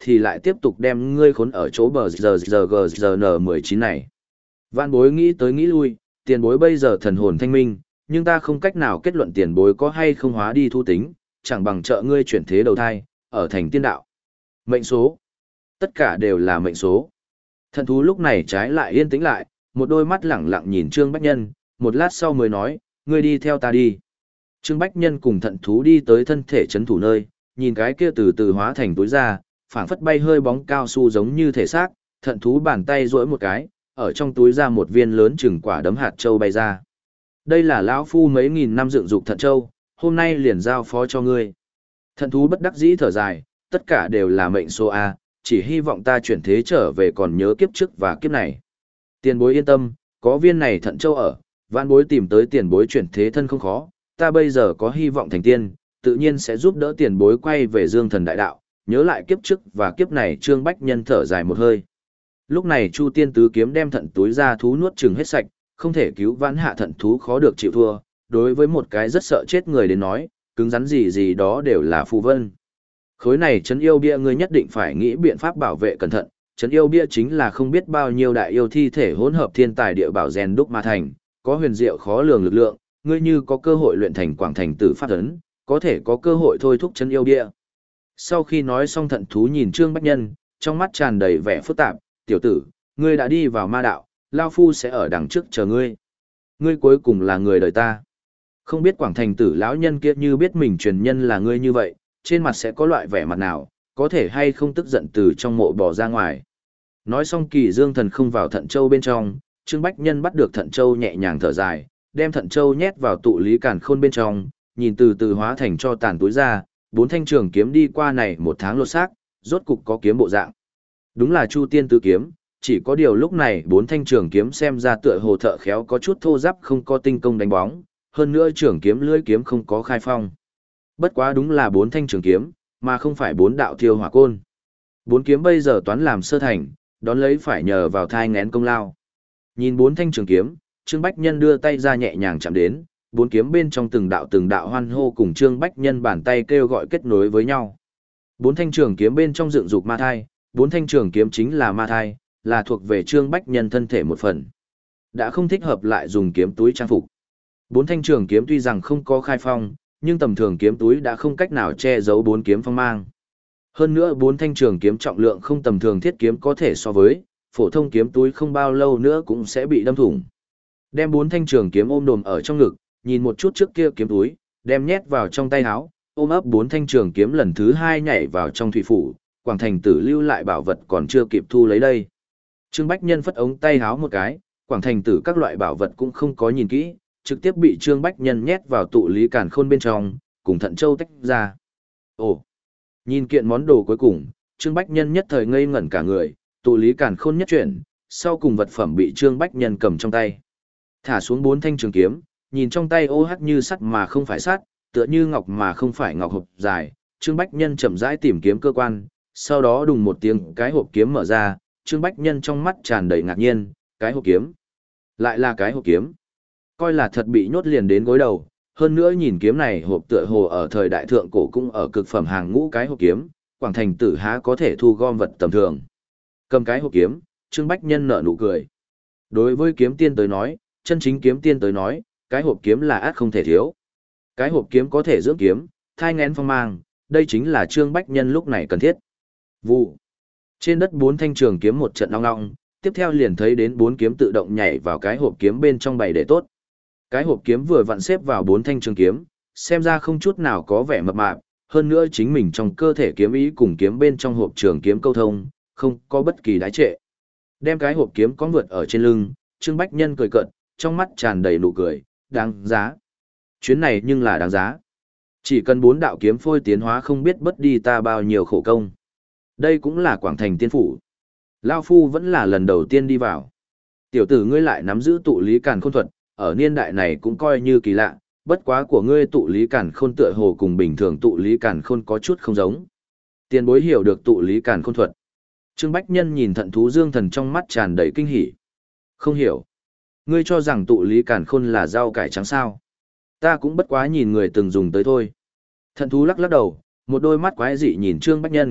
thì lại tiếp tục đem ngươi khốn ở chỗ bờ giờ giờ g giờ n mười chín này. Vạn bối nghĩ tới nghĩ lui, tiền bối bây giờ thần hồn thanh minh, nhưng ta không cách nào kết luận tiền bối có hay không hóa đi thu tính, chẳng bằng trợ ngươi chuyển thế đầu thai, ở thành tiên đạo. Mệnh số. Tất cả đều là mệnh số. Thần thú lúc này trái lại yên tĩnh lại, một đôi mắt lẳng lặng nhìn Trương Bách Nhân, một lát sau mới nói, ngươi đi theo ta đi. Trương Bách Nhân cùng thận thú đi tới thân thể chấn thủ nơi, nhìn cái kia từ từ hóa thành túi ra, phảng phất bay hơi bóng cao su giống như thể xác, thận thú bàn tay duỗi một cái, ở trong túi ra một viên lớn chừng quả đấm hạt châu bay ra. Đây là lão phu mấy nghìn năm dựng dục thận châu, hôm nay liền giao phó cho ngươi. Thận thú bất đắc dĩ thở dài, tất cả đều là mệnh số A, chỉ hy vọng ta chuyển thế trở về còn nhớ kiếp trước và kiếp này. Tiền bối yên tâm, có viên này thận châu ở, vạn bối tìm tới tiền bối chuyển thế thân không khó, ta bây giờ có hy vọng thành tiên, tự nhiên sẽ giúp đỡ tiền bối quay về dương thần đại đạo, nhớ lại kiếp trước và kiếp này. Trương Bách Nhân thở dài một hơi. Lúc này Chu Tiên Tứ Kiếm đem thận túi ra thú nuốt chừng hết sạch, không thể cứu vãn hạ thận thú khó được chịu thua, đối với một cái rất sợ chết người đến nói, cứng rắn gì gì đó đều là phù vân. Khối này trấn yêu bia ngươi nhất định phải nghĩ biện pháp bảo vệ cẩn thận, trấn yêu bia chính là không biết bao nhiêu đại yêu thi thể hỗn hợp thiên tài địa bảo rèn đúc mà thành, có huyền diệu khó lường lực lượng, ngươi như có cơ hội luyện thành quảng thành tử pháp ấn, có thể có cơ hội thôi thúc trấn yêu bia. Sau khi nói xong thận thú nhìn Trương Bách Nhân, trong mắt tràn đầy vẻ phức tạp, tiểu tử, ngươi đã đi vào ma đạo, Lao Phu sẽ ở đằng trước chờ ngươi. Ngươi cuối cùng là người đời ta. Không biết quảng thành tử lão nhân kia như biết mình truyền nhân là ngươi như vậy, trên mặt sẽ có loại vẻ mặt nào, có thể hay không tức giận từ trong mộ bỏ ra ngoài. Nói xong Kỳ Dương Thần không vào thận châu bên trong, Trương Bách Nhân bắt được thận châu nhẹ nhàng thở dài, đem thận châu nhét vào tụ lý càn khôn bên trong, nhìn từ từ hóa thành cho tàn túi ra, bốn thanh trường kiếm đi qua này một tháng lột xác, rốt cục có kiếm bộ dạng. Đúng là Chu Tiên Tứ Kiếm, chỉ có điều lúc này bốn thanh trường kiếm xem ra tựa hồ thợ khéo có chút thô ráp không có tinh công đánh bóng, hơn nữa trường kiếm lưỡi kiếm không có khai phong. Bất quá đúng là bốn thanh trường kiếm, mà không phải bốn đạo thiêu hỏa côn. Bốn kiếm bây giờ toán làm sơ thành, đón lấy phải nhờ vào thai ngén công lao. Nhìn bốn thanh trường kiếm, Trương Bách Nhân đưa tay ra nhẹ nhàng chạm đến, bốn kiếm bên trong từng đạo từng đạo hoan hô cùng Trương Bách Nhân bàn tay kêu gọi kết nối với nhau. Bốn thanh trường kiếm bên trong dựng dục ma thai, bốn thanh trường kiếm chính là ma thai, là thuộc về Trương Bách Nhân thân thể một phần. Đã không thích hợp lại dùng kiếm túi trang phục. Bốn thanh trường kiếm tuy rằng không có khai phong, nhưng tầm thường kiếm túi đã không cách nào che giấu bốn kiếm phong mang. Hơn nữa bốn thanh trường kiếm trọng lượng không tầm thường thiết kiếm có thể so với, phổ thông kiếm túi không bao lâu nữa cũng sẽ bị đâm thủng. Đem bốn thanh trường kiếm ôm đồm ở trong ngực, nhìn một chút trước kia kiếm túi, đem nhét vào trong tay áo, ôm ấp bốn thanh trường kiếm lần thứ hai nhảy vào trong thủy phủ, quảng thành tử lưu lại bảo vật còn chưa kịp thu lấy đây. Trương Bách Nhân phất ống tay áo một cái, quảng thành tử các loại bảo vật cũng không có nhìn kỹ, trực tiếp bị Trương Bách Nhân nhét vào tụ lý càn khôn bên trong, cùng thận châu tách ra. Ồ, nhìn kiện món đồ cuối cùng, Trương Bách Nhân nhất thời ngây ngẩn cả người, tụ lý càn khôn nhất chuyển, sau cùng vật phẩm bị Trương Bách Nhân cầm trong tay. Thả xuống bốn thanh trường kiếm, nhìn trong tay ô hắc như sắt mà không phải sắt, tựa như ngọc mà không phải ngọc hộp dài, Trương Bách Nhân chậm rãi tìm kiếm cơ quan, sau đó đùng một tiếng cái hộp kiếm mở ra, Trương Bách Nhân trong mắt tràn đầy ngạc nhiên, cái hộp kiếm. Lại là cái hộp kiếm. Coi là thật bị nhốt liền đến gối đầu, hơn nữa nhìn kiếm này hộp tựa hồ ở thời đại thượng cổ cũng ở cực phẩm hàng ngũ cái hộp kiếm, quảng thành tử há có thể thu gom vật tầm thường. Cầm cái hộp kiếm, Trương Bách Nhân nở nụ cười. Đối với kiếm tiên tới nói, chân chính kiếm tiên tới nói, cái hộp kiếm là át không thể thiếu. Cái hộp kiếm có thể dưỡng kiếm, thai ngén phong mang, đây chính là Trương Bách Nhân lúc này cần thiết. Vụ. Trên đất bốn thanh trường kiếm một trận long long, tiếp theo liền thấy đến bốn kiếm tự động nhảy vào cái hộp kiếm bên trong bày để tốt. Cái hộp kiếm vừa vặn xếp vào bốn thanh trường kiếm, xem ra không chút nào có vẻ mập mạp, hơn nữa chính mình trong cơ thể kiếm ý cùng kiếm bên trong hộp trường kiếm câu thông, không có bất kỳ đái trệ. Đem cái hộp kiếm có vượt ở trên lưng, Trương Bách Nhân cười cợt, trong mắt tràn đầy nụ cười, đáng giá. Chuyến này nhưng là đáng giá. Chỉ cần bốn đạo kiếm phôi tiến hóa không biết bất đi ta bao nhiêu khổ công. Đây cũng là quảng thành tiên phủ. Lao Phu vẫn là lần đầu tiên đi vào. Tiểu tử ngươi lại nắm giữ tụ lý càn khôn thuật, ở niên đại này cũng coi như kỳ lạ, bất quá của ngươi tụ lý càn khôn tựa hồ cùng bình thường tụ lý càn khôn có chút không giống. Tiền bối hiểu được tụ lý càn khôn thuật. Trương Bách Nhân nhìn thận thú Dương Thần trong mắt tràn đầy kinh hỉ. Không hiểu. Ngươi cho rằng tụ lý càn khôn là rau cải trắng sao? Ta cũng bất quá nhìn người từng dùng tới thôi. Thận thú lắc lắc đầu, một đôi mắt quái dị nhìn Trương Bách Nhân,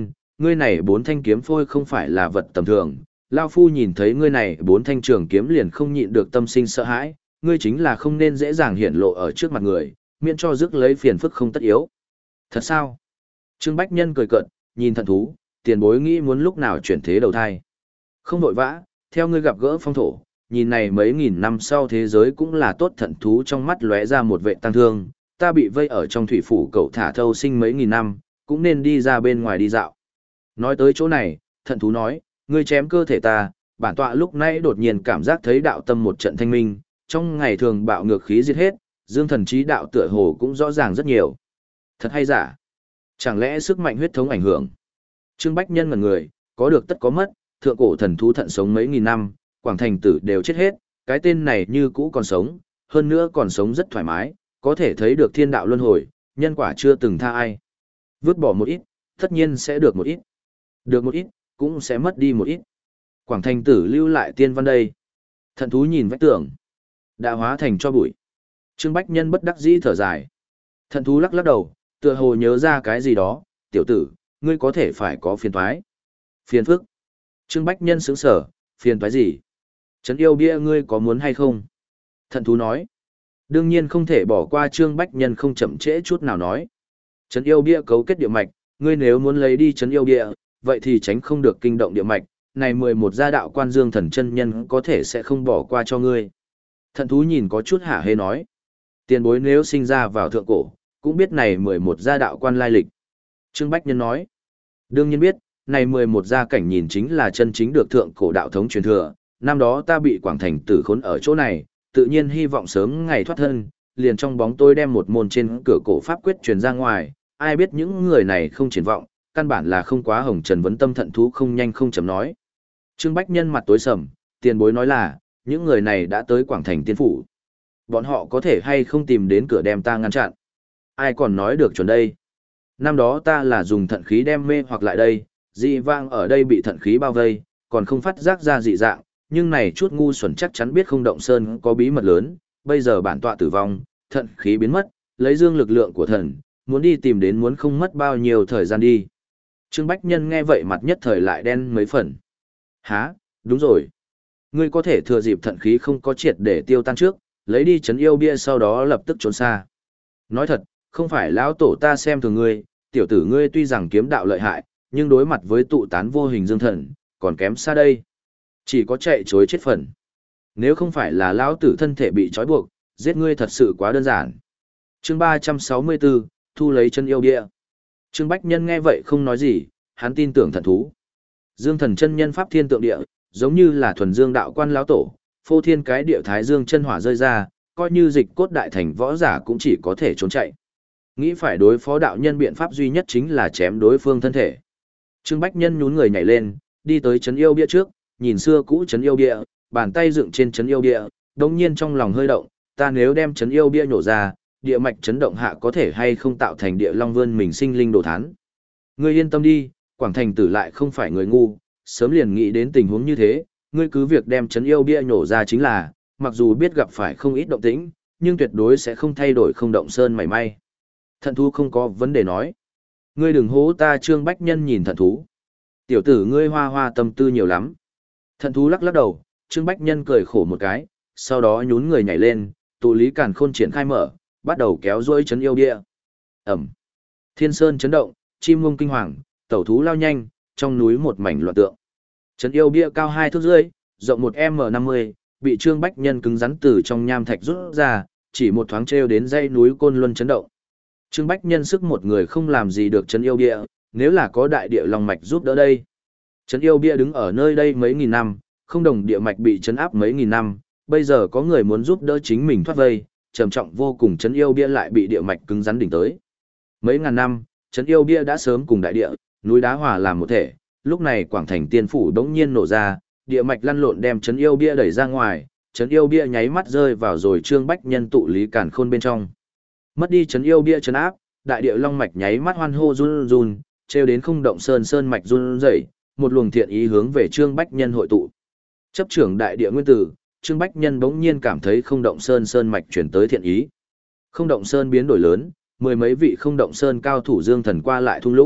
ngươi này bốn thanh kiếm phôi không phải là vật tầm thường, Lao Phu nhìn thấy ngươi này bốn thanh trường kiếm liền không nhịn được tâm sinh sợ hãi, ngươi chính là không nên dễ dàng hiển lộ ở trước mặt người, miễn cho rước lấy phiền phức không tất yếu. Thật sao? Trương Bách Nhân cười cợt, nhìn thần thú, tiền bối nghĩ muốn lúc nào chuyển thế đầu thai. Không vội vã, theo ngươi gặp gỡ phong thổ, nhìn này mấy nghìn năm sau thế giới cũng là tốt, thận thú trong mắt lóe ra một vệ tăng thương, ta bị vây ở trong thủy phủ cậu thả thâu sinh mấy nghìn năm, cũng nên đi ra bên ngoài đi dạo. Nói tới chỗ này, thận thú nói, ngươi chém cơ thể ta, bản tọa lúc nãy đột nhiên cảm giác thấy đạo tâm một trận thanh minh, trong ngày thường bạo ngược khí giết hết, dương thần trí đạo tựa hồ cũng rõ ràng rất nhiều. Thật hay giả? Chẳng lẽ sức mạnh huyết thống ảnh hưởng? Trương Bách Nhân ngẩn người, có được tất có mất, thượng cổ thần thú thận sống mấy nghìn năm, Quảng Thành Tử đều chết hết, cái tên này như cũ còn sống, hơn nữa còn sống rất thoải mái, có thể thấy được thiên đạo luân hồi, nhân quả chưa từng tha ai. Vứt bỏ một ít, tất nhiên sẽ được một ít. Được một ít, cũng sẽ mất đi một ít. Quảng Thành Tử lưu lại tiên văn đây. Thận thú nhìn vách tường, đã hóa thành cho bụi. Trương Bách Nhân bất đắc dĩ thở dài. Thận thú lắc lắc đầu, tựa hồ nhớ ra cái gì đó, tiểu tử, ngươi có thể phải có phiền toái. Phiền phức. Trương Bách Nhân sững sở, phiền toái gì? Trấn yêu bia ngươi có muốn hay không? Thận thú nói. Đương nhiên không thể bỏ qua Trương Bách Nhân không chậm trễ chút nào nói. Trấn yêu bia cấu kết địa mạch, ngươi nếu muốn lấy đi trấn yêu bia, vậy thì tránh không được kinh động địa mạch, này mười một gia đạo quan dương thần chân nhân có thể sẽ không bỏ qua cho ngươi. Thận thú nhìn có chút hả hê nói. Tiền bối nếu sinh ra vào thượng cổ, cũng biết này mười một gia đạo quan lai lịch. Trương Bách Nhân nói. Đương nhiên biết, này mười một gia cảnh nhìn chính là chân chính được thượng cổ đạo thống truyền thừa, năm đó ta bị Quảng Thành Tử khốn ở chỗ này, tự nhiên hy vọng sớm ngày thoát thân, liền trong bóng tôi đem một môn trên cửa cổ pháp quyết truyền ra ngoài, ai biết những người này không triển vọng, căn bản là không quá hồng trần vấn tâm thận thú không nhanh không chậm nói. Trương Bách Nhân mặt tối sầm, tiền bối nói là, những người này đã tới Quảng Thành Tiên Phủ. Bọn họ có thể hay không tìm đến cửa đem ta ngăn chặn. Ai còn nói được chuẩn đây. Năm đó ta là dùng thận khí đem mê hoặc lại đây, dị vang ở đây bị thận khí bao vây, còn không phát giác ra dị dạng, nhưng này chút ngu xuẩn chắc chắn biết không động sơn có bí mật lớn, bây giờ bản tọa tử vong, thận khí biến mất, lấy dương lực lượng của thần, muốn đi tìm đến muốn không mất bao nhiêu thời gian đi. Trương Bách Nhân nghe vậy mặt nhất thời lại đen mấy phần. Hả, đúng rồi. Ngươi có thể thừa dịp thận khí không có triệt để tiêu tan trước, lấy đi trấn yêu bia sau đó lập tức trốn xa. Nói thật, không phải lão tổ ta xem thường ngươi, tiểu tử ngươi tuy rằng kiếm đạo lợi hại, nhưng đối mặt với tụ tán vô hình dương thần, còn kém xa đây. Chỉ có chạy chối chết phần. Nếu không phải là lão tử thân thể bị trói buộc, giết ngươi thật sự quá đơn giản. Chương ba trăm sáu mươi tư, thu lấy chân yêu địa. Trương Bách Nhân nghe vậy không nói gì, hắn tin tưởng thần thú. Dương thần chân nhân pháp thiên tượng địa, giống như là thuần dương đạo quan lão tổ, phô thiên cái địa thái dương chân hỏa rơi ra, coi như dịch cốt đại thành võ giả cũng chỉ có thể trốn chạy. Nghĩ phải đối phó đạo nhân biện pháp duy nhất chính là chém đối phương thân thể. Trương Bách Nhân nhún người nhảy lên, đi tới trấn yêu bia trước, nhìn xưa cũ trấn yêu bia, bàn tay dựng trên trấn yêu bia, đống nhiên trong lòng hơi động, ta nếu đem trấn yêu bia nhổ ra, địa mạch chấn động hạ có thể hay không tạo thành địa long vươn mình sinh linh đồ thán. Ngươi yên tâm đi, Quảng Thành Tử lại không phải người ngu, sớm liền nghĩ đến tình huống như thế, ngươi cứ việc đem trấn yêu bia nhổ ra chính là, mặc dù biết gặp phải không ít động tĩnh, nhưng tuyệt đối sẽ không thay đổi không động sơn mảy may. Thận thú không có vấn đề nói. Ngươi đừng hố ta. Trương Bách Nhân nhìn thận thú. Tiểu tử ngươi hoa hoa tâm tư nhiều lắm. Thận thú lắc lắc đầu, Trương Bách Nhân cười khổ một cái, sau đó nhún người nhảy lên, tụ lý càn khôn triển khai mở, bắt đầu kéo dỗi trấn yêu bia. Ẩm. Thiên sơn chấn động, chim ngông kinh hoàng, tẩu thú lao nhanh, trong núi một mảnh loạn tượng. Trấn yêu bia cao hai thước rưỡi, rộng một m năm mươi, bị Trương Bách Nhân cứng rắn từ trong nham thạch rút ra, chỉ một thoáng treo đến dãy núi Côn Luân chấn động. Trương Bách Nhân sức một người không làm gì được trấn yêu bia, nếu là có đại địa long mạch giúp đỡ đây. Trấn yêu bia đứng ở nơi đây mấy nghìn năm, không đồng địa mạch bị trấn áp mấy nghìn năm, bây giờ có người muốn giúp đỡ chính mình thoát vây, trầm trọng vô cùng trấn yêu bia lại bị địa mạch cứng rắn đỉnh tới. Mấy ngàn năm, trấn yêu bia đã sớm cùng đại địa, núi đá hòa làm một thể, lúc này Quảng Thành Tiên Phủ đống nhiên nổ ra, địa mạch lăn lộn đem trấn yêu bia đẩy ra ngoài, trấn yêu bia nháy mắt rơi vào rồi Trương Bách Nhân tụ lý càn khôn bên trong. Mất đi trấn yêu bia trấn áp, đại địa long mạch nháy mắt hoan hô run run, treo đến không động sơn sơn mạch run rẩy, một luồng thiện ý hướng về Trương Bách Nhân hội tụ. Chấp trưởng đại địa nguyên tử, Trương Bách Nhân bỗng nhiên cảm thấy không động sơn sơn mạch chuyển tới thiện ý. Không động sơn biến đổi lớn, mười mấy vị không động sơn cao thủ dương thần qua lại thung lũng,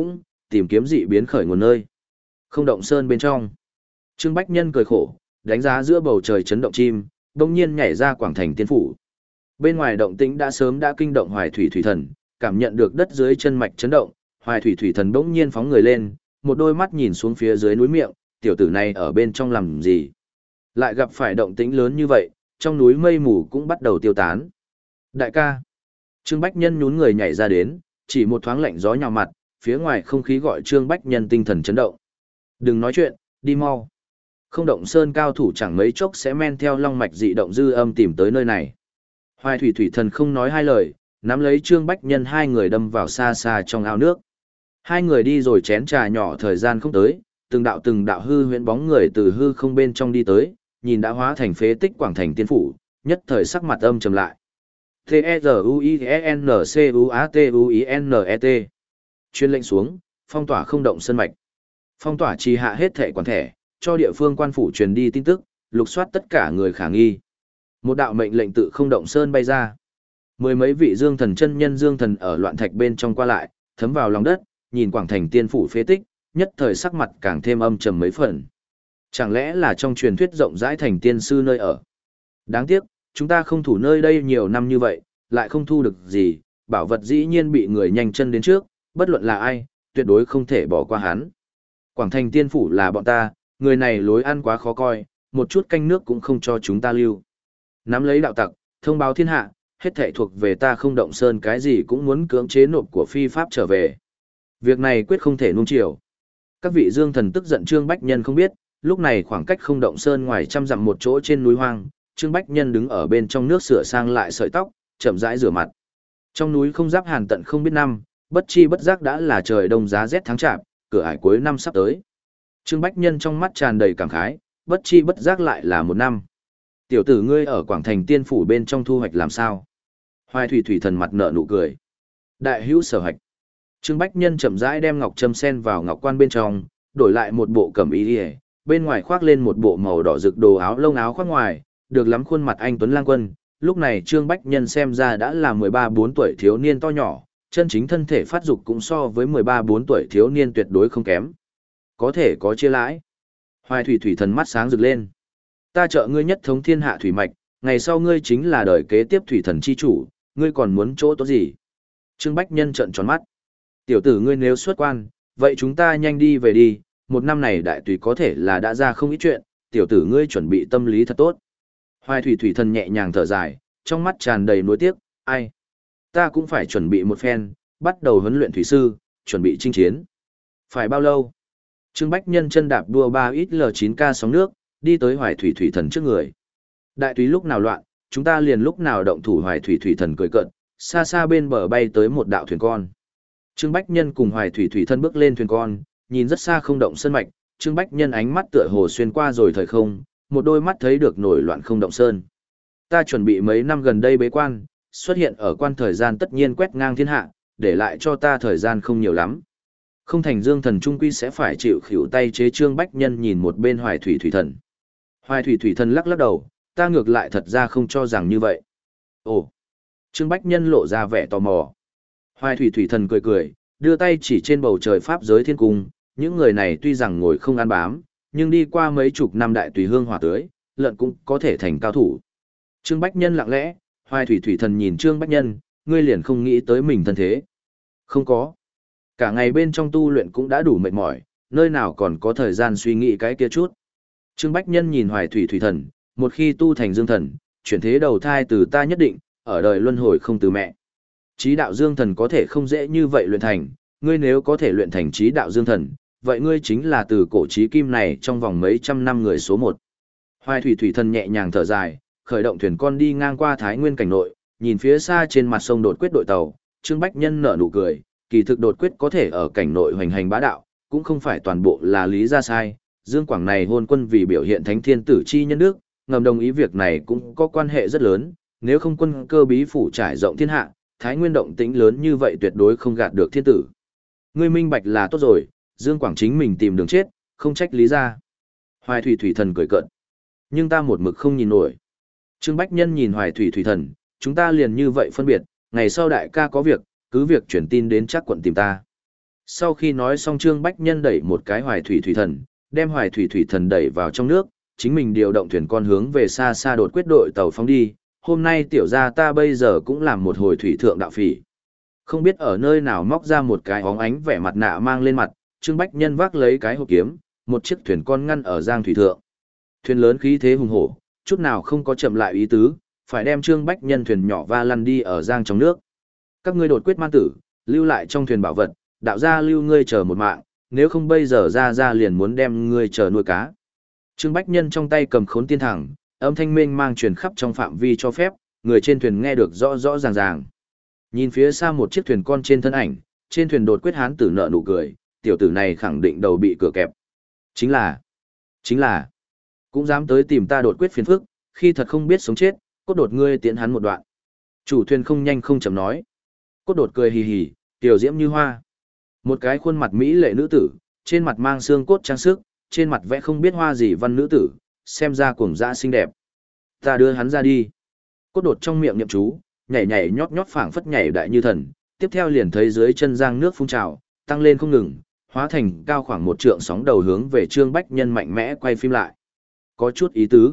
tìm kiếm dị biến khởi nguồn nơi. Không động sơn bên trong. Trương Bách Nhân cười khổ, đánh giá giữa bầu trời chấn động chim, bỗng nhiên nhảy ra quảng thành tiên phủ. Bên ngoài động tĩnh đã sớm đã kinh động Hoài Thủy Thủy Thần, cảm nhận được đất dưới chân mạch chấn động, Hoài Thủy Thủy Thần bỗng nhiên phóng người lên, một đôi mắt nhìn xuống phía dưới núi miệng, tiểu tử này ở bên trong làm gì? Lại gặp phải động tĩnh lớn như vậy, trong núi mây mù cũng bắt đầu tiêu tán. Đại ca. Trương Bách Nhân nhún người nhảy ra đến, chỉ một thoáng lạnh gió nhào mặt, phía ngoài không khí gọi Trương Bách Nhân tinh thần chấn động. Đừng nói chuyện, đi mau. Không động sơn cao thủ chẳng mấy chốc sẽ men theo long mạch dị động dư âm tìm tới nơi này. Hoài Thủy Thủy Thần không nói hai lời, nắm lấy Trương Bách Nhân hai người đâm vào xa xa trong ao nước. Hai người đi rồi chén trà nhỏ thời gian không tới, từng đạo từng đạo hư huyễn bóng người từ hư không bên trong đi tới, nhìn đã hóa thành phế tích quảng thành tiên phủ, nhất thời sắc mặt âm trầm lại. T-E-Z-U-I-E-N-C-U-A-T-U-I-N-E-T Chuyên lệnh xuống, phong tỏa không động sơn mạch. Phong tỏa trì hạ hết thẻ quản thẻ, cho địa phương quan phủ truyền đi tin tức, lục soát tất cả người khả nghi. Một đạo mệnh lệnh tự không động sơn bay ra. Mười mấy vị dương thần chân nhân dương thần ở loạn thạch bên trong qua lại, thấm vào lòng đất, nhìn quảng thành tiên phủ phế tích, nhất thời sắc mặt càng thêm âm trầm mấy phần. Chẳng lẽ là trong truyền thuyết rộng rãi thành tiên sư nơi ở? Đáng tiếc, chúng ta không thủ nơi đây nhiều năm như vậy, lại không thu được gì, bảo vật dĩ nhiên bị người nhanh chân đến trước, bất luận là ai, tuyệt đối không thể bỏ qua hắn. Quảng thành tiên phủ là bọn ta, người này lối ăn quá khó coi, một chút canh nước cũng không cho chúng ta lưu. Nắm lấy đạo tặc, thông báo thiên hạ, hết thảy thuộc về ta không động sơn cái gì cũng muốn cưỡng chế nộp của phi pháp trở về. Việc này quyết không thể nuông chiều. Các vị dương thần tức giận Trương Bách Nhân không biết, lúc này khoảng cách không động sơn ngoài trăm dặm một chỗ trên núi hoang, Trương Bách Nhân đứng ở bên trong nước sửa sang lại sợi tóc, chậm rãi rửa mặt. Trong núi không giáp hàn tận không biết năm, bất chi bất giác đã là trời đông giá rét tháng chạp, cửa ải cuối năm sắp tới. Trương Bách Nhân trong mắt tràn đầy cảm khái, bất chi bất giác lại là một năm. Tiểu tử ngươi ở Quảng Thành Tiên phủ bên trong thu hoạch làm sao? Hoài Thủy Thủy Thần mặt nở nụ cười. Đại hữu sở hạch. Trương Bách Nhân chậm rãi đem ngọc châm sen vào ngọc quan bên trong, đổi lại một bộ cẩm y liề, bên ngoài khoác lên một bộ màu đỏ rực đồ áo lông áo khoác ngoài, được lắm khuôn mặt anh tuấn lang quân. Lúc này Trương Bách Nhân xem ra đã là mười ba bốn tuổi thiếu niên to nhỏ, chân chính thân thể phát dục cũng so với mười ba bốn tuổi thiếu niên tuyệt đối không kém. Có thể có chia lãi. Hoài Thủy Thủy Thần mắt sáng rực lên. Ta trợ ngươi nhất thống thiên hạ thủy mạch, ngày sau ngươi chính là đời kế tiếp thủy thần chi chủ, ngươi còn muốn chỗ tốt gì? Trương Bách Nhân trợn tròn mắt. Tiểu tử ngươi nếu xuất quan, vậy chúng ta nhanh đi về đi, một năm này đại tùy có thể là đã ra không ít chuyện, tiểu tử ngươi chuẩn bị tâm lý thật tốt. Hoài Thủy Thủy Thần nhẹ nhàng thở dài, trong mắt tràn đầy nuối tiếc, ai? Ta cũng phải chuẩn bị một phen, bắt đầu huấn luyện thủy sư, chuẩn bị chinh chiến. Phải bao lâu? Trương Bách Nhân chân đạp đua ba ít L chín K sóng nước, đi tới Hoài Thủy Thủy Thần trước người. Đại túy lúc nào loạn, chúng ta liền lúc nào động thủ. Hoài Thủy Thủy Thần cười cợt, xa xa bên bờ bay tới một đạo thuyền con. Trương Bách Nhân cùng Hoài Thủy Thủy Thần bước lên thuyền con, nhìn rất xa không động sơn mạch, Trương Bách Nhân ánh mắt tựa hồ xuyên qua rồi thời không, một đôi mắt thấy được nổi loạn không động sơn. Ta chuẩn bị mấy năm gần đây bế quan, xuất hiện ở quan thời gian tất nhiên quét ngang thiên hạ, để lại cho ta thời gian không nhiều lắm. Không thành dương thần trung quy sẽ phải chịu khỉu tay chế. Trương Bách Nhân nhìn một bên Hoài Thủy Thủy Thần. Hoài Thủy Thủy Thần lắc lắc đầu, ta ngược lại thật ra không cho rằng như vậy. Ồ! Trương Bách Nhân lộ ra vẻ tò mò. Hoài Thủy Thủy Thần cười cười, đưa tay chỉ trên bầu trời pháp giới thiên cung, những người này tuy rằng ngồi không ăn bám, nhưng đi qua mấy chục năm đại tùy hương hỏa tưới, lợn cũng có thể thành cao thủ. Trương Bách Nhân lặng lẽ, Hoài Thủy Thủy Thần nhìn Trương Bách Nhân, ngươi liền không nghĩ tới mình thân thế. Không có. Cả ngày bên trong tu luyện cũng đã đủ mệt mỏi, nơi nào còn có thời gian suy nghĩ cái kia chút. Trương Bách Nhân nhìn Hoài Thủy Thủy Thần, một khi tu thành dương thần, chuyển thế đầu thai từ ta nhất định, ở đời luân hồi không từ mẹ. Chí đạo dương thần có thể không dễ như vậy luyện thành, ngươi nếu có thể luyện thành chí đạo dương thần, vậy ngươi chính là từ cổ chí kim này trong vòng mấy trăm năm người số một. Hoài Thủy Thủy Thần nhẹ nhàng thở dài, khởi động thuyền con đi ngang qua Thái Nguyên cảnh nội, nhìn phía xa trên mặt sông đột quyết đội tàu, Trương Bách Nhân nở nụ cười, kỳ thực đột quyết có thể ở cảnh nội hoành hành bá đạo, cũng không phải toàn bộ là lý ra sai. Dương Quảng này hôn quân vì biểu hiện thánh thiên tử chi nhân đức, ngầm đồng ý việc này cũng có quan hệ rất lớn, nếu không quân cơ bí phủ trải rộng thiên hạ, Thái Nguyên động tĩnh lớn như vậy tuyệt đối không gạt được thiên tử. Ngươi minh bạch là tốt rồi, Dương Quảng chính mình tìm đường chết, không trách lý ra. Hoài Thủy Thủy Thần cười cợt. Nhưng ta một mực không nhìn nổi. Trương Bách Nhân nhìn Hoài Thủy Thủy Thần, chúng ta liền như vậy phân biệt, ngày sau đại ca có việc, cứ việc chuyển tin đến chắc quận tìm ta. Sau khi nói xong Trương Bách Nhân đẩy một cái Hoài Thủy Thủy Thần, đem Hoài Thủy Thủy Thần đẩy vào trong nước, chính mình điều động thuyền con hướng về xa xa đột quyết đội tàu phóng đi. Hôm nay tiểu gia ta bây giờ cũng làm một hồi thủy thượng đạo phỉ. Không biết ở nơi nào móc ra một cái óng ánh vẻ mặt nạ mang lên mặt, Trương Bách Nhân vác lấy cái hộp kiếm, một chiếc thuyền con ngăn ở giang thủy thượng. Thuyền lớn khí thế hùng hổ, chút nào không có chậm lại ý tứ, phải đem Trương Bách Nhân thuyền nhỏ va lăn đi ở giang trong nước. Các ngươi đột quyết man tử, lưu lại trong thuyền bảo vật, đạo gia lưu ngươi chờ một mạng, nếu không bây giờ ra ra liền muốn đem ngươi chờ nuôi cá. Trương Bách Nhân trong tay cầm khốn tiên thẳng, âm thanh mênh mang truyền khắp trong phạm vi cho phép, người trên thuyền nghe được rõ rõ ràng ràng. Nhìn phía xa một chiếc thuyền con trên thân ảnh, trên thuyền đột quyết hán tử nợ nụ cười, tiểu tử này khẳng định đầu bị cửa kẹp. Chính là, chính là, cũng dám tới tìm ta đột quyết phiền phức, khi thật không biết sống chết, cốt đột ngươi tiễn hắn một đoạn. Chủ thuyền không nhanh không chậm nói. Cốt đột cười hì hì, tiểu diễm như hoa. Một cái khuôn mặt mỹ lệ nữ tử, trên mặt mang xương cốt trang sức, trên mặt vẽ không biết hoa gì văn nữ tử, xem ra cuồng dã xinh đẹp. Ta đưa hắn ra đi. Cốt đột trong miệng niệm chú, nhảy nhảy nhót nhót phảng phất nhảy đại như thần, tiếp theo liền thấy dưới chân giang nước phun trào, tăng lên không ngừng, hóa thành cao khoảng một trượng sóng đầu hướng về Trương Bách Nhân mạnh mẽ quay phim lại. Có chút ý tứ.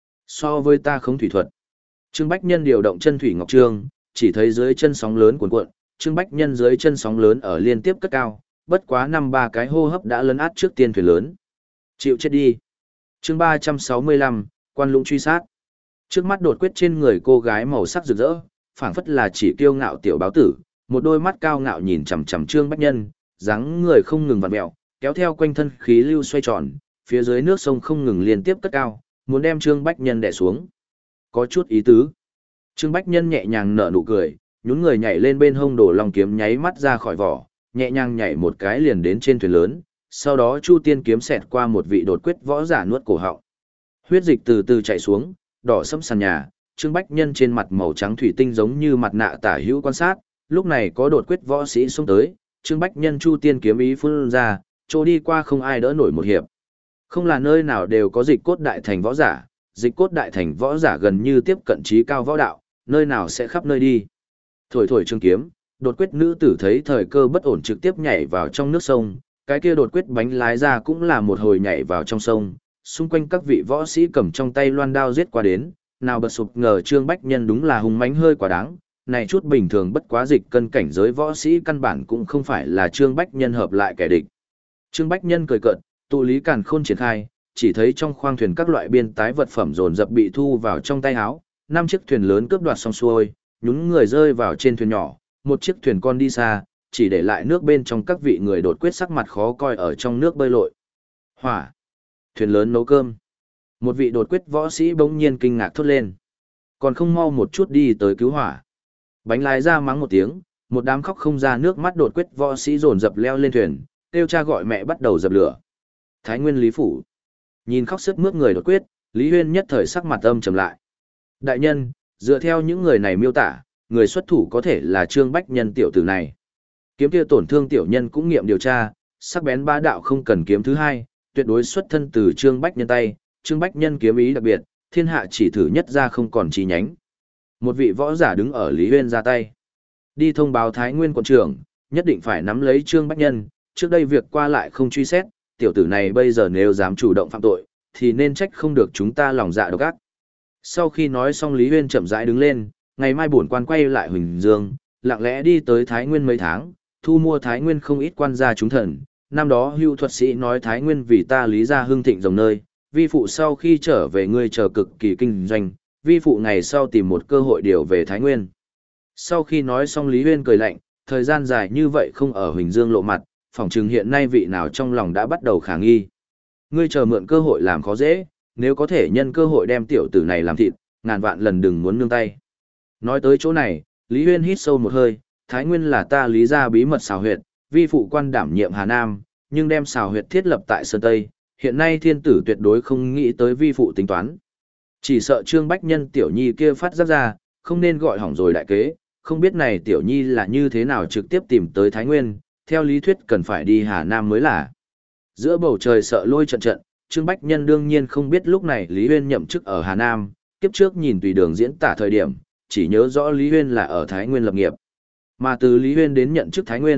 So với ta không thủy thuật. Trương Bách Nhân điều động chân thủy ngọc trương, chỉ thấy dưới chân sóng lớn cuồn cuộn, Trương Bách Nhân dưới chân sóng lớn ở liên tiếp cất cao, bất quá năm ba cái hô hấp đã lấn át trước tiên thuyền lớn. Chịu chết đi. Chương ba trăm sáu mươi lăm, Quan Lũng truy sát. Trước mắt đột quyết trên người cô gái màu sắc rực rỡ, phảng phất là chỉ kiêu ngạo tiểu báo tử, một đôi mắt cao ngạo nhìn chằm chằm Trương Bách Nhân, dáng người không ngừng vặn mèo, kéo theo quanh thân khí lưu xoay tròn, phía dưới nước sông không ngừng liên tiếp cất cao, muốn đem Trương Bách Nhân đè xuống. Có chút ý tứ. Trương Bách Nhân nhẹ nhàng nở nụ cười, nhún người nhảy lên bên hông đổ long kiếm nháy mắt ra khỏi vỏ, nhẹ nhàng nhảy một cái liền đến trên thuyền lớn, sau đó Chu Tiên kiếm xẹt qua một vị đột quyết võ giả nuốt cổ họng. Huyết dịch từ từ chảy xuống, đỏ sẫm sàn nhà, Trương Bách Nhân trên mặt màu trắng thủy tinh giống như mặt nạ tả hữu quan sát, lúc này có đột quyết võ sĩ xông tới, Trương Bách Nhân Chu Tiên kiếm ý phun ra, chỗ đi qua không ai đỡ nổi một hiệp. Không là nơi nào đều có dịch cốt đại thành võ giả, dịch cốt đại thành võ giả gần như tiếp cận trí cao võ đạo, nơi nào sẽ khắp nơi đi. Thổi thổi trường kiếm, đột quyết nữ tử thấy thời cơ bất ổn trực tiếp nhảy vào trong nước sông, cái kia đột quyết bánh lái ra cũng là một hồi nhảy vào trong sông, xung quanh các vị võ sĩ cầm trong tay loan đao giết qua đến, nào bật sụp ngờ Trương Bách Nhân đúng là hùng mãnh hơi quá đáng, này chút bình thường bất quá dịch cân cảnh giới võ sĩ căn bản cũng không phải là Trương Bách Nhân hợp lại kẻ địch. Trương Bách Nhân cười cợt, tụ lý càn khôn triển khai, chỉ thấy trong khoang thuyền các loại biên tái vật phẩm dồn dập bị thu vào trong tay áo, năm chiếc thuyền lớn cướp đoạt xong xuôi, nhún người rơi vào trên thuyền nhỏ, một chiếc thuyền con đi xa, chỉ để lại nước bên trong các vị người đột quyết sắc mặt khó coi ở trong nước bơi lội. Hỏa! Thuyền lớn nấu cơm. Một vị đột quyết võ sĩ bỗng nhiên kinh ngạc thốt lên. Còn không mau một chút đi tới cứu hỏa. Bánh lái ra mắng một tiếng, một đám khóc không ra nước mắt đột quyết võ sĩ dồn dập leo lên thuyền, kêu cha gọi mẹ bắt đầu dập lửa. Thái Nguyên Lý Phủ. Nhìn khóc sức mướt người đột quyết, Lý Huyên nhất thời sắc mặt âm trầm lại. Đại nhân, dựa theo những người này miêu tả, người xuất thủ có thể là Trương Bách Nhân tiểu tử này. Kiếm kia tổn thương tiểu nhân cũng nghiệm điều tra, sắc bén bá đạo không cần kiếm thứ hai, tuyệt đối xuất thân từ Trương Bách Nhân tay, Trương Bách Nhân kiếm ý đặc biệt, thiên hạ chỉ thử nhất ra không còn chi nhánh. Một vị võ giả đứng ở Lý Huyên ra tay. Đi thông báo Thái Nguyên quận trưởng, nhất định phải nắm lấy Trương Bách Nhân, trước đây việc qua lại không truy xét, tiểu tử này bây giờ nếu dám chủ động phạm tội, thì nên trách không được chúng ta lòng dạ độc ác. Sau khi nói xong Lý Huyên chậm rãi đứng lên, ngày mai bổn quan quay lại Huỳnh Dương, lặng lẽ đi tới Thái Nguyên mấy tháng, thu mua Thái Nguyên không ít quan gia chúng thần. Năm đó hưu thuật sĩ nói Thái Nguyên vì ta Lý gia hưng thịnh rồng nơi, vi phụ sau khi trở về ngươi chờ cực kỳ kinh doanh, vi phụ ngày sau tìm một cơ hội điều về Thái Nguyên. Sau khi nói xong Lý Huyên cười lạnh, thời gian dài như vậy không ở Huỳnh Dương lộ mặt, phỏng chừng hiện nay vị nào trong lòng đã bắt đầu khả nghi. Ngươi chờ mượn cơ hội làm khó dễ, nếu có thể nhân cơ hội đem tiểu tử này làm thịt, ngàn vạn lần đừng muốn nương tay. Nói tới chỗ này, Lý Huyên hít sâu một hơi, Thái Nguyên là ta Lý gia bí mật xào huyệt, vi phụ quan đảm nhiệm Hà Nam, nhưng đem xào huyệt thiết lập tại Sơn Tây, hiện nay thiên tử tuyệt đối không nghĩ tới vi phụ tính toán. Chỉ sợ Trương Bách Nhân tiểu nhi kia phát giác ra, không nên gọi hỏng rồi đại kế, không biết này tiểu nhi là như thế nào trực tiếp tìm tới Thái Nguyên, theo lý thuyết cần phải đi Hà Nam mới là. Giữa bầu trời sợ lôi trận trận, Trương Bách Nhân đương nhiên không biết lúc này Lý Huyên nhậm chức ở Hà Nam, kiếp trước nhìn tùy đường diễn tả thời điểm, chỉ nhớ rõ Lý Huyên là ở Thái Nguyên lập nghiệp. Mà từ Lý Huyên đến nhận chức Thái Nguyên,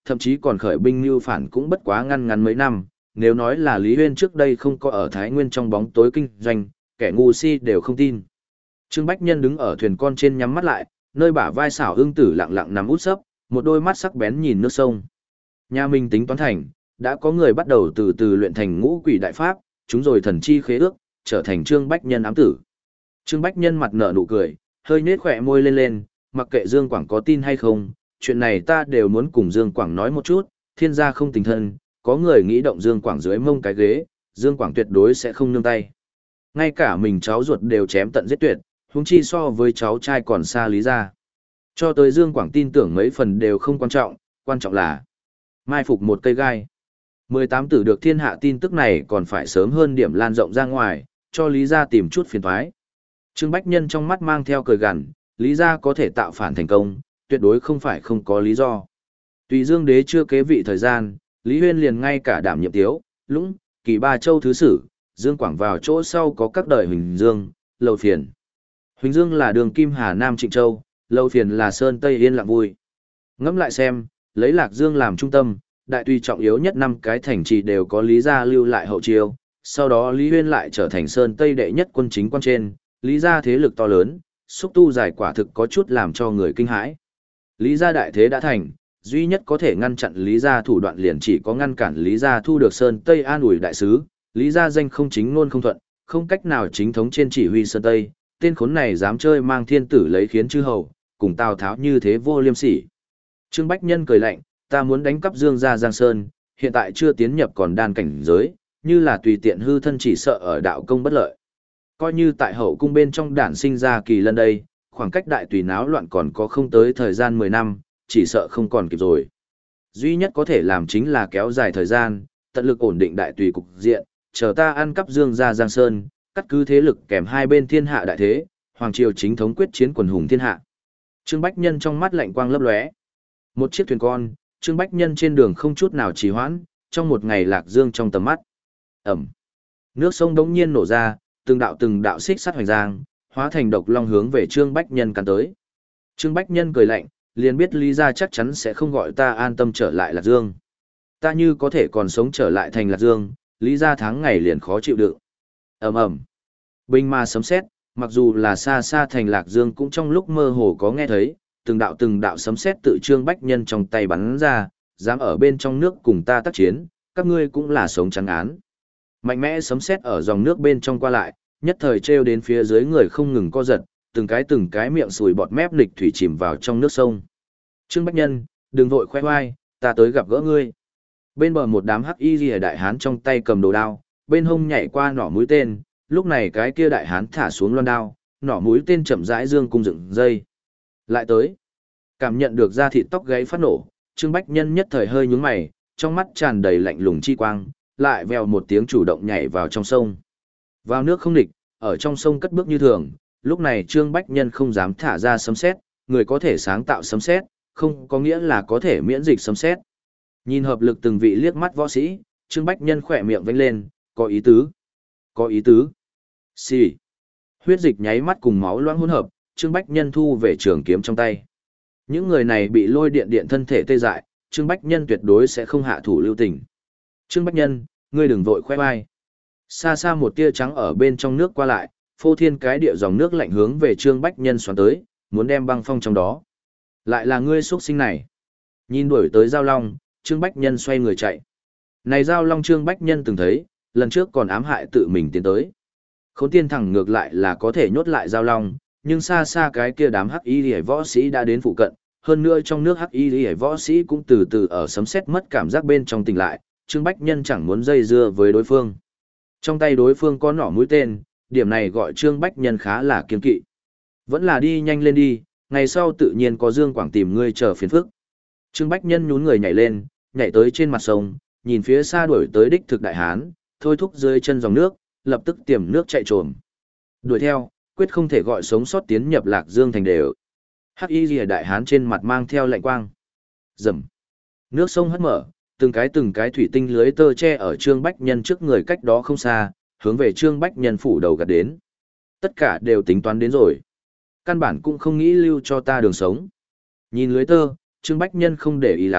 thậm chí còn khởi binh mưu phản cũng bất quá ngăn ngắn mấy năm, nếu nói là Lý Huyên trước đây không có ở Thái Nguyên trong bóng tối kinh doanh, kẻ ngu si đều không tin. Trương Bách Nhân đứng ở thuyền con trên nhắm mắt lại, nơi bả vai xảo ưng tử lặng lặng nằm út sấp, một đôi mắt sắc bén nhìn nước sông. Nhà mình tính toán thành, đã có người bắt đầu từ từ luyện thành ngũ quỷ đại pháp, chúng rồi thần chi khế ước, trở thành Trương Bách Nhân ám tử. Trương Bách Nhân mặt nở nụ cười, hơi nết khỏe môi lên lên, mặc kệ Dương Quảng có tin hay không, chuyện này ta đều muốn cùng Dương Quảng nói một chút, thiên gia không tình thân, có người nghĩ động Dương Quảng dưới mông cái ghế, Dương Quảng tuyệt đối sẽ không nương tay. Ngay cả mình cháu ruột đều chém tận giết tuyệt, huống chi so với cháu trai còn xa Lý gia. Cho tới Dương Quảng tin tưởng mấy phần đều không quan trọng, quan trọng là mai phục một cây gai. mười tám tử được thiên hạ tin tức này còn phải sớm hơn điểm lan rộng ra ngoài, cho Lý gia tìm chút phiền toái. Trương Bách Nhân trong mắt mang theo cười gằn, Lý gia có thể tạo phản thành công, tuyệt đối không phải không có lý do. Tùy Dương đế chưa kế vị thời gian, Lý Huyên liền ngay cả đảm nhiệm tiếu, lũng, kỳ ba châu thứ sử, Dương Quảng vào chỗ sau có các đời Huỳnh Dương, Lầu Phiền. Huỳnh Dương là đường Kim Hà Nam Trịnh Châu, Lầu Phiền là Sơn Tây Yên Lặng Vui. Ngẫm lại xem, lấy Lạc Dương làm trung tâm, đại tùy trọng yếu nhất năm cái thành trì đều có Lý gia lưu lại hậu chiêu, sau đó Lý Huyên lại trở thành Sơn Tây đệ nhất quân chính quan trên, Lý gia thế lực to lớn, xúc tu giải quả thực có chút làm cho người kinh hãi. Lý gia đại thế đã thành, duy nhất có thể ngăn chặn Lý gia thủ đoạn liền chỉ có ngăn cản Lý gia thu được Sơn Tây an ủi đại sứ, Lý gia danh không chính ngôn không thuận, không cách nào chính thống trên chỉ huy Sơn Tây, tên khốn này dám chơi mang thiên tử lấy khiến chư hầu, cùng Tào Tháo như thế vô liêm sỉ. Trương Bách Nhân cười lạnh, ta muốn đánh cắp Dương gia Giang Sơn, hiện tại chưa tiến nhập còn đan cảnh giới, như là tùy tiện hư thân chỉ sợ ở đạo công bất lợi. Coi như tại hậu cung bên trong đản sinh ra kỳ lân đây, khoảng cách đại tùy náo loạn còn có không tới thời gian mười năm, chỉ sợ không còn kịp rồi. Duy nhất có thể làm chính là kéo dài thời gian, tận lực ổn định đại tùy cục diện, chờ ta ăn cắp Dương gia Giang Sơn, cắt cứ thế lực kèm hai bên thiên hạ đại thế, hoàng triều chính thống quyết chiến quần hùng thiên hạ. Trương Bách Nhân trong mắt lạnh quang lấp lóe. Một chiếc thuyền con, Trương Bách Nhân trên đường không chút nào trì hoãn, trong một ngày Lạc Dương trong tầm mắt. Ẩm. Nước sông đống nhiên nổ ra, từng đạo từng đạo xích sắt hoành giang, hóa thành độc long hướng về Trương Bách Nhân cắn tới. Trương Bách Nhân cười lạnh, liền biết Lý gia chắc chắn sẽ không gọi ta an tâm trở lại Lạc Dương. Ta như có thể còn sống trở lại thành Lạc Dương, Lý gia tháng ngày liền khó chịu đựng. Ầm ầm. Binh ma sấm sét, mặc dù là xa xa thành Lạc Dương cũng trong lúc mơ hồ có nghe thấy, từng đạo từng đạo sấm sét tự Trương Bách Nhân trong tay bắn ra, dám ở bên trong nước cùng ta tác chiến, các ngươi cũng là sống trắng án. Mạnh mẽ sấm sét ở dòng nước bên trong qua lại, nhất thời trêu đến phía dưới người không ngừng co giật, từng cái từng cái miệng sùi bọt mép lịch thủy chìm vào trong nước sông. Trương Bách Nhân, đừng vội khoe khoai, ta tới gặp gỡ ngươi. Bên bờ một đám hắc y liễu đại hán trong tay cầm đồ đao, bên hông nhảy qua nỏ mũi tên, lúc này cái kia đại hán thả xuống loan đao, nỏ mũi tên chậm rãi dương cung dựng dây. Lại tới. Cảm nhận được da thịt tóc gáy phát nổ, Trương Bách Nhân nhất thời hơi nhướng mày, trong mắt tràn đầy lạnh lùng chi quang, lại vèo một tiếng chủ động nhảy vào trong sông. Vào nước không địch, ở trong sông cất bước như thường, lúc này Trương Bách Nhân không dám thả ra sấm sét, người có thể sáng tạo sấm sét, không có nghĩa là có thể miễn dịch sấm sét. Nhìn hợp lực từng vị liếc mắt võ sĩ, Trương Bách Nhân khỏe miệng vênh lên, có ý tứ, có ý tứ. Xì. Huyết dịch nháy mắt cùng máu loãng hỗn hợp, Trương Bách Nhân thu về trường kiếm trong tay. Những người này bị lôi điện điện thân thể tê dại, Trương Bách Nhân tuyệt đối sẽ không hạ thủ lưu tình. Trương Bách Nhân, ngươi đừng vội khoe vai. Xa xa một tia trắng ở bên trong nước qua lại, phô thiên cái địa dòng nước lạnh hướng về Trương Bách Nhân xoắn tới, muốn đem băng phong trong đó. Lại là ngươi xuất sinh này. Nhìn đuổi tới Giao Long, Trương Bách Nhân xoay người chạy. Này Giao Long Trương Bách Nhân từng thấy, lần trước còn ám hại tự mình tiến tới. Khốn tiên thẳng ngược lại là có thể nhốt lại Giao Long, nhưng xa xa cái kia đám hắc y liễu võ sĩ đã đến phụ cận, hơn nữa trong nước hắc y liễu võ sĩ cũng từ từ ở sấm sét mất cảm giác bên trong tỉnh lại, Trương Bách Nhân chẳng muốn dây dưa với đối phương. Trong tay đối phương có nỏ mũi tên, điểm này gọi Trương Bách Nhân khá là kiêng kỵ. Vẫn là đi nhanh lên đi, ngày sau tự nhiên có Dương Quảng tìm ngươi chờ phiền phức. Trương Bách Nhân nhún người nhảy lên, nhảy tới trên mặt sông, nhìn phía xa đuổi tới đích thực đại hán, thôi thúc dưới chân dòng nước, lập tức tiềm nước chạy trồm. Đuổi theo, quyết không thể gọi sống sót tiến nhập Lạc Dương thành đều. Hắc y lìa đại hán trên mặt mang theo lạnh quang. Rầm. Nước sông hất mở, từng cái từng cái thủy tinh lưới tơ che ở Trương Bách Nhân trước người cách đó không xa, hướng về Trương Bách Nhân phủ đầu gạt đến. Tất cả đều tính toán đến rồi. Căn bản cũng không nghĩ lưu cho ta đường sống. Nhìn lưới tơ, Trương Bách Nhân không để ý lắm,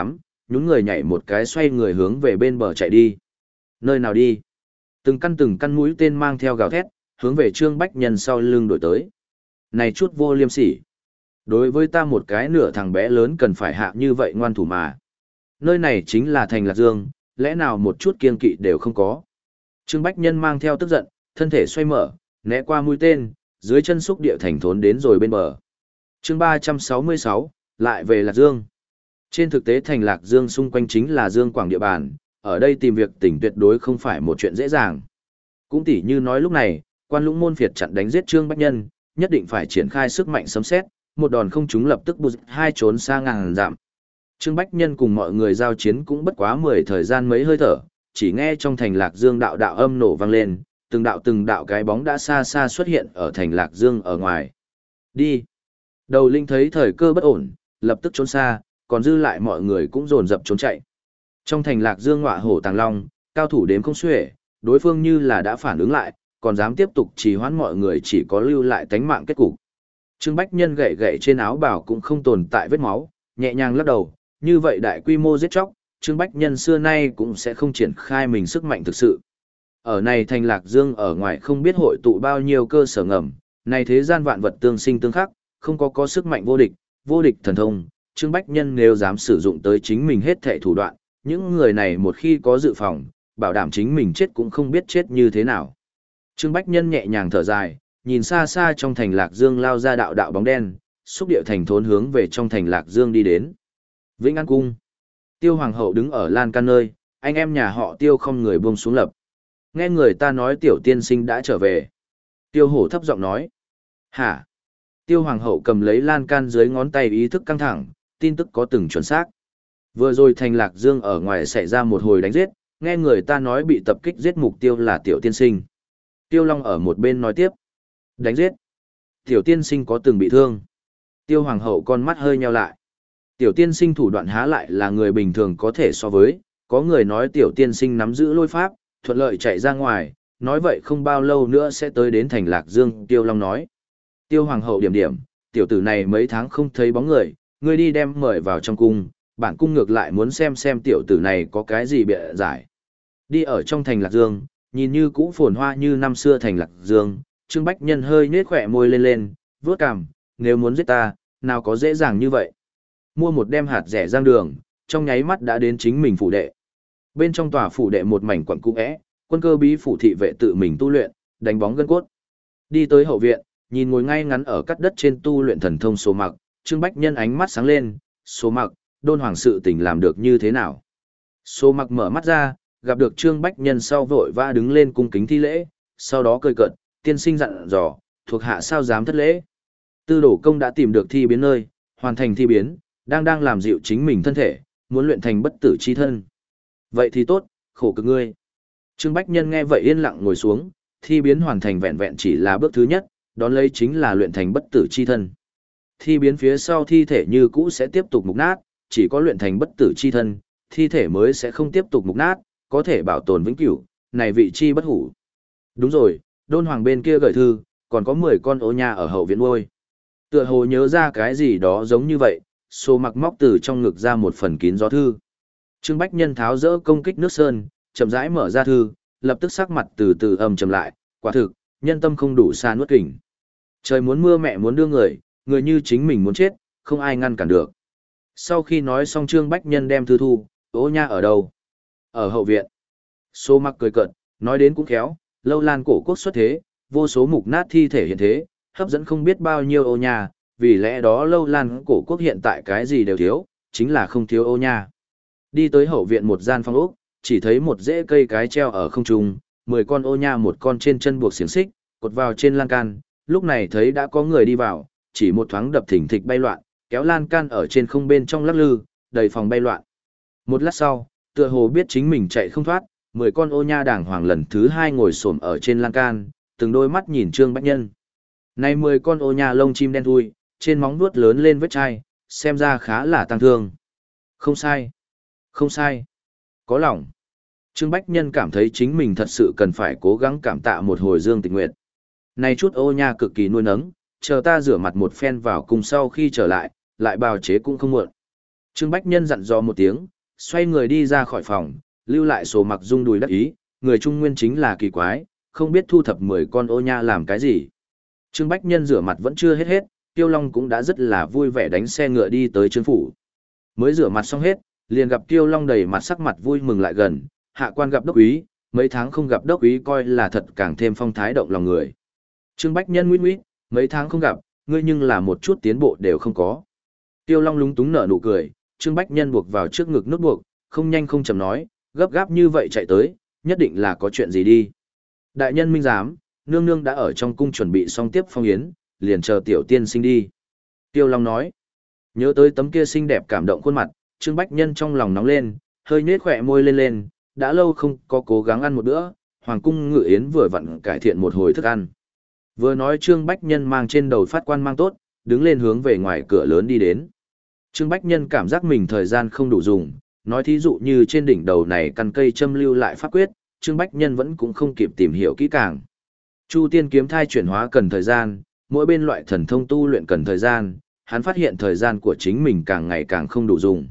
nhún người nhảy một cái xoay người hướng về bên bờ chạy đi. Nơi nào đi? Từng căn từng căn mũi tên mang theo gào thét, hướng về Trương Bách Nhân sau lưng đổi tới. Này chút vô liêm sỉ. Đối với ta một cái nửa thằng bé lớn cần phải hạ như vậy ngoan thủ mà. Nơi này chính là thành Lạc Dương, lẽ nào một chút kiên kỵ đều không có. Trương Bách Nhân mang theo tức giận, thân thể xoay mở, né qua mũi tên, dưới chân xúc địa thành thốn đến rồi bên bờ. Chương ba trăm sáu mươi sáu, lại về Lạc Dương. Trên thực tế thành Lạc Dương xung quanh chính là Dương Quảng địa bàn, ở đây tìm việc tỉnh tuyệt đối không phải một chuyện dễ dàng. Cũng tỉ như nói lúc này, Quan Lũng môn phiệt chặn đánh giết Trương Bách Nhân, nhất định phải triển khai sức mạnh sấm sét, một đòn không trúng lập tức bụt hai trốn xa ngàn dặm. Trương Bách Nhân cùng mọi người giao chiến cũng bất quá mười thời gian mấy hơi thở, chỉ nghe trong thành Lạc Dương đạo đạo âm nổ vang lên, từng đạo từng đạo cái bóng đã xa xa xuất hiện ở thành Lạc Dương ở ngoài. Đi! Đầu linh thấy thời cơ bất ổn, lập tức trốn xa, còn dư lại mọi người cũng dồn dập trốn chạy. Trong thành Lạc Dương ngọa hổ tàng long, cao thủ đếm không xuể, đối phương như là đã phản ứng lại, còn dám tiếp tục trì hoãn mọi người chỉ có lưu lại tánh mạng kết cục. Trương Bách Nhân gậy gậy trên áo bào cũng không tồn tại vết máu, nhẹ nhàng lắc đầu, như vậy đại quy mô giết chóc, Trương Bách Nhân xưa nay cũng sẽ không triển khai mình sức mạnh thực sự. Ở này thành Lạc Dương ở ngoài không biết hội tụ bao nhiêu cơ sở ngầm, này thế gian vạn vật tương sinh tương khắc, không có có sức mạnh vô địch, vô địch thần thông, Trương Bách Nhân nếu dám sử dụng tới chính mình hết thảy thủ đoạn, những người này một khi có dự phòng, bảo đảm chính mình chết cũng không biết chết như thế nào. Trương Bách Nhân nhẹ nhàng thở dài, nhìn xa xa trong thành Lạc Dương lao ra đạo đạo bóng đen, xúc điệu thành thốn hướng về trong thành Lạc Dương đi đến. Vĩnh An Cung. Tiêu Hoàng hậu đứng ở lan can nơi, anh em nhà họ Tiêu không người buông xuống lập. Nghe người ta nói tiểu tiên sinh đã trở về. Tiêu Hổ thấp giọng nói. Hả? Tiêu Hoàng hậu cầm lấy lan can dưới ngón tay ý thức căng thẳng, tin tức có từng chuẩn xác. Vừa rồi thành Lạc Dương ở ngoài xảy ra một hồi đánh giết, nghe người ta nói bị tập kích giết mục tiêu là tiểu tiên sinh. Tiêu Long ở một bên nói tiếp. Đánh giết. Tiểu tiên sinh có từng bị thương. Tiêu Hoàng hậu con mắt hơi nheo lại. Tiểu tiên sinh thủ đoạn há lại là người bình thường có thể so với, có người nói tiểu tiên sinh nắm giữ lôi pháp, thuận lợi chạy ra ngoài, nói vậy không bao lâu nữa sẽ tới đến thành Lạc Dương, Tiêu Long nói. Tiêu Hoàng hậu điểm điểm, tiểu tử này mấy tháng không thấy bóng người, ngươi đi đem mời vào trong cung, bản cung ngược lại muốn xem xem tiểu tử này có cái gì bịa giải. Đi ở trong thành Lạc Dương, nhìn như cũ phồn hoa như năm xưa thành Lạc Dương, Trương Bách Nhân hơi nhếch khỏe môi lên lên, vuốt cằm, nếu muốn giết ta, nào có dễ dàng như vậy. Mua một đem hạt rẻ giang đường, trong nháy mắt đã đến chính mình phủ đệ. Bên trong tòa phủ đệ một mảnh quận cũ é, quân cơ bí phủ thị vệ tự mình tu luyện, đánh bóng gân cốt. Đi tới hậu viện, nhìn ngồi ngay ngắn ở cắt đất trên tu luyện thần thông số mặc, Trương Bách Nhân ánh mắt sáng lên, số mặc, đôn hoàng sự tình làm được như thế nào. Số mặc mở mắt ra, gặp được Trương Bách Nhân sau vội vã đứng lên cung kính thi lễ, sau đó cười cợt, tiên sinh dặn dò, thuộc hạ sao dám thất lễ. Tư đổ công đã tìm được thi biến nơi, hoàn thành thi biến, đang đang làm dịu chính mình thân thể, muốn luyện thành bất tử chi thân. Vậy thì tốt, khổ cực ngươi. Trương Bách Nhân nghe vậy yên lặng ngồi xuống, thi biến hoàn thành vẹn vẹn chỉ là bước thứ nhất, đón lấy chính là luyện thành bất tử chi thân. Thi biến phía sau thi thể như cũ sẽ tiếp tục mục nát, chỉ có luyện thành bất tử chi thân, thi thể mới sẽ không tiếp tục mục nát, có thể bảo tồn vĩnh cửu, này vị chi bất hủ. Đúng rồi, đôn hoàng bên kia gửi thư, còn có mười con ô nha ở hậu viện nuôi. Tựa hồ nhớ ra cái gì đó giống như vậy, Số Mặc móc từ trong ngực ra một phần kín gió thư. Trương Bách Nhân tháo dỡ công kích nước sơn, chậm rãi mở ra thư, lập tức sắc mặt từ từ âm trầm lại, quả thực, nhân tâm không đủ xa nuốt kình. Trời muốn mưa mẹ muốn đưa người, người như chính mình muốn chết, không ai ngăn cản được. Sau khi nói xong Trương Bách Nhân đem thư thu, ô nha ở đâu? Ở hậu viện. Số Mặc cười cợt, nói đến cũng khéo, lâu lan cổ quốc xuất thế, vô số mục nát thi thể hiện thế, hấp dẫn không biết bao nhiêu ô nha, vì lẽ đó lâu lan cổ quốc hiện tại cái gì đều thiếu, chính là không thiếu ô nha. Đi tới hậu viện một gian phòng ốc, chỉ thấy một rễ cây cái treo ở không trung, mười con ô nha một con trên chân buộc xiềng xích, cột vào trên lan can, lúc này thấy đã có người đi vào, chỉ một thoáng đập thỉnh thịch bay loạn, kéo lan can ở trên không bên trong lắc lư, đầy phòng bay loạn. Một lát sau, tựa hồ biết chính mình chạy không thoát, mười con ô nha đàng hoàng lần thứ hai ngồi xổm ở trên lan can, từng đôi mắt nhìn Trương Bách Nhân. Này mười con ô nha lông chim đen thui, trên móng vuốt lớn lên vết chai, xem ra khá là tăng thương. Không sai. Không sai. Có lòng. Trương Bách Nhân cảm thấy chính mình thật sự cần phải cố gắng cảm tạ một hồi Dương Tịch Nguyệt. Này chút ô nha cực kỳ nuôi nấng, chờ ta rửa mặt một phen vào cùng sau khi trở lại, lại bào chế cũng không muộn. Trương Bách Nhân dặn dò một tiếng, xoay người đi ra khỏi phòng, lưu lại sổ mặc rung đùi đắc ý, người Trung Nguyên chính là kỳ quái, không biết thu thập mười con ô nha làm cái gì. Trương Bách Nhân rửa mặt vẫn chưa hết hết, Tiêu Long cũng đã rất là vui vẻ đánh xe ngựa đi tới Trương phủ. Mới rửa mặt xong hết, liền gặp Tiêu Long đầy mặt sắc mặt vui mừng lại gần, hạ quan gặp đốc úy, mấy tháng không gặp đốc úy coi là thật càng thêm phong thái động lòng người. Trương Bách Nhân nguyết nguyết, mấy tháng không gặp, ngươi nhưng là một chút tiến bộ đều không có. Tiêu Long lúng túng nở nụ cười, Trương Bách Nhân buộc vào trước ngực nút buộc, không nhanh không chậm nói, gấp gáp như vậy chạy tới, nhất định là có chuyện gì đi. Đại nhân minh giám, nương nương đã ở trong cung chuẩn bị xong tiếp phong yến, liền chờ tiểu tiên sinh đi. Tiêu Long nói, nhớ tới tấm kia xinh đẹp cảm động khuôn mặt, Trương Bách Nhân trong lòng nóng lên, hơi nhếch khỏe môi lên lên, đã lâu không có cố gắng ăn một bữa, hoàng cung ngự yến vừa vặn cải thiện một hồi thức ăn. Vừa nói Trương Bách Nhân mang trên đầu phát quan mang tốt, đứng lên hướng về ngoài cửa lớn đi đến. Trương Bách Nhân cảm giác mình thời gian không đủ dùng, nói thí dụ như trên đỉnh đầu này căn cây châm lưu lại pháp quyết, Trương Bách Nhân vẫn cũng không kịp tìm hiểu kỹ càng. Chu tiên kiếm thai chuyển hóa cần thời gian, mỗi bên loại thần thông tu luyện cần thời gian, hắn phát hiện thời gian của chính mình càng ngày càng không đủ dùng.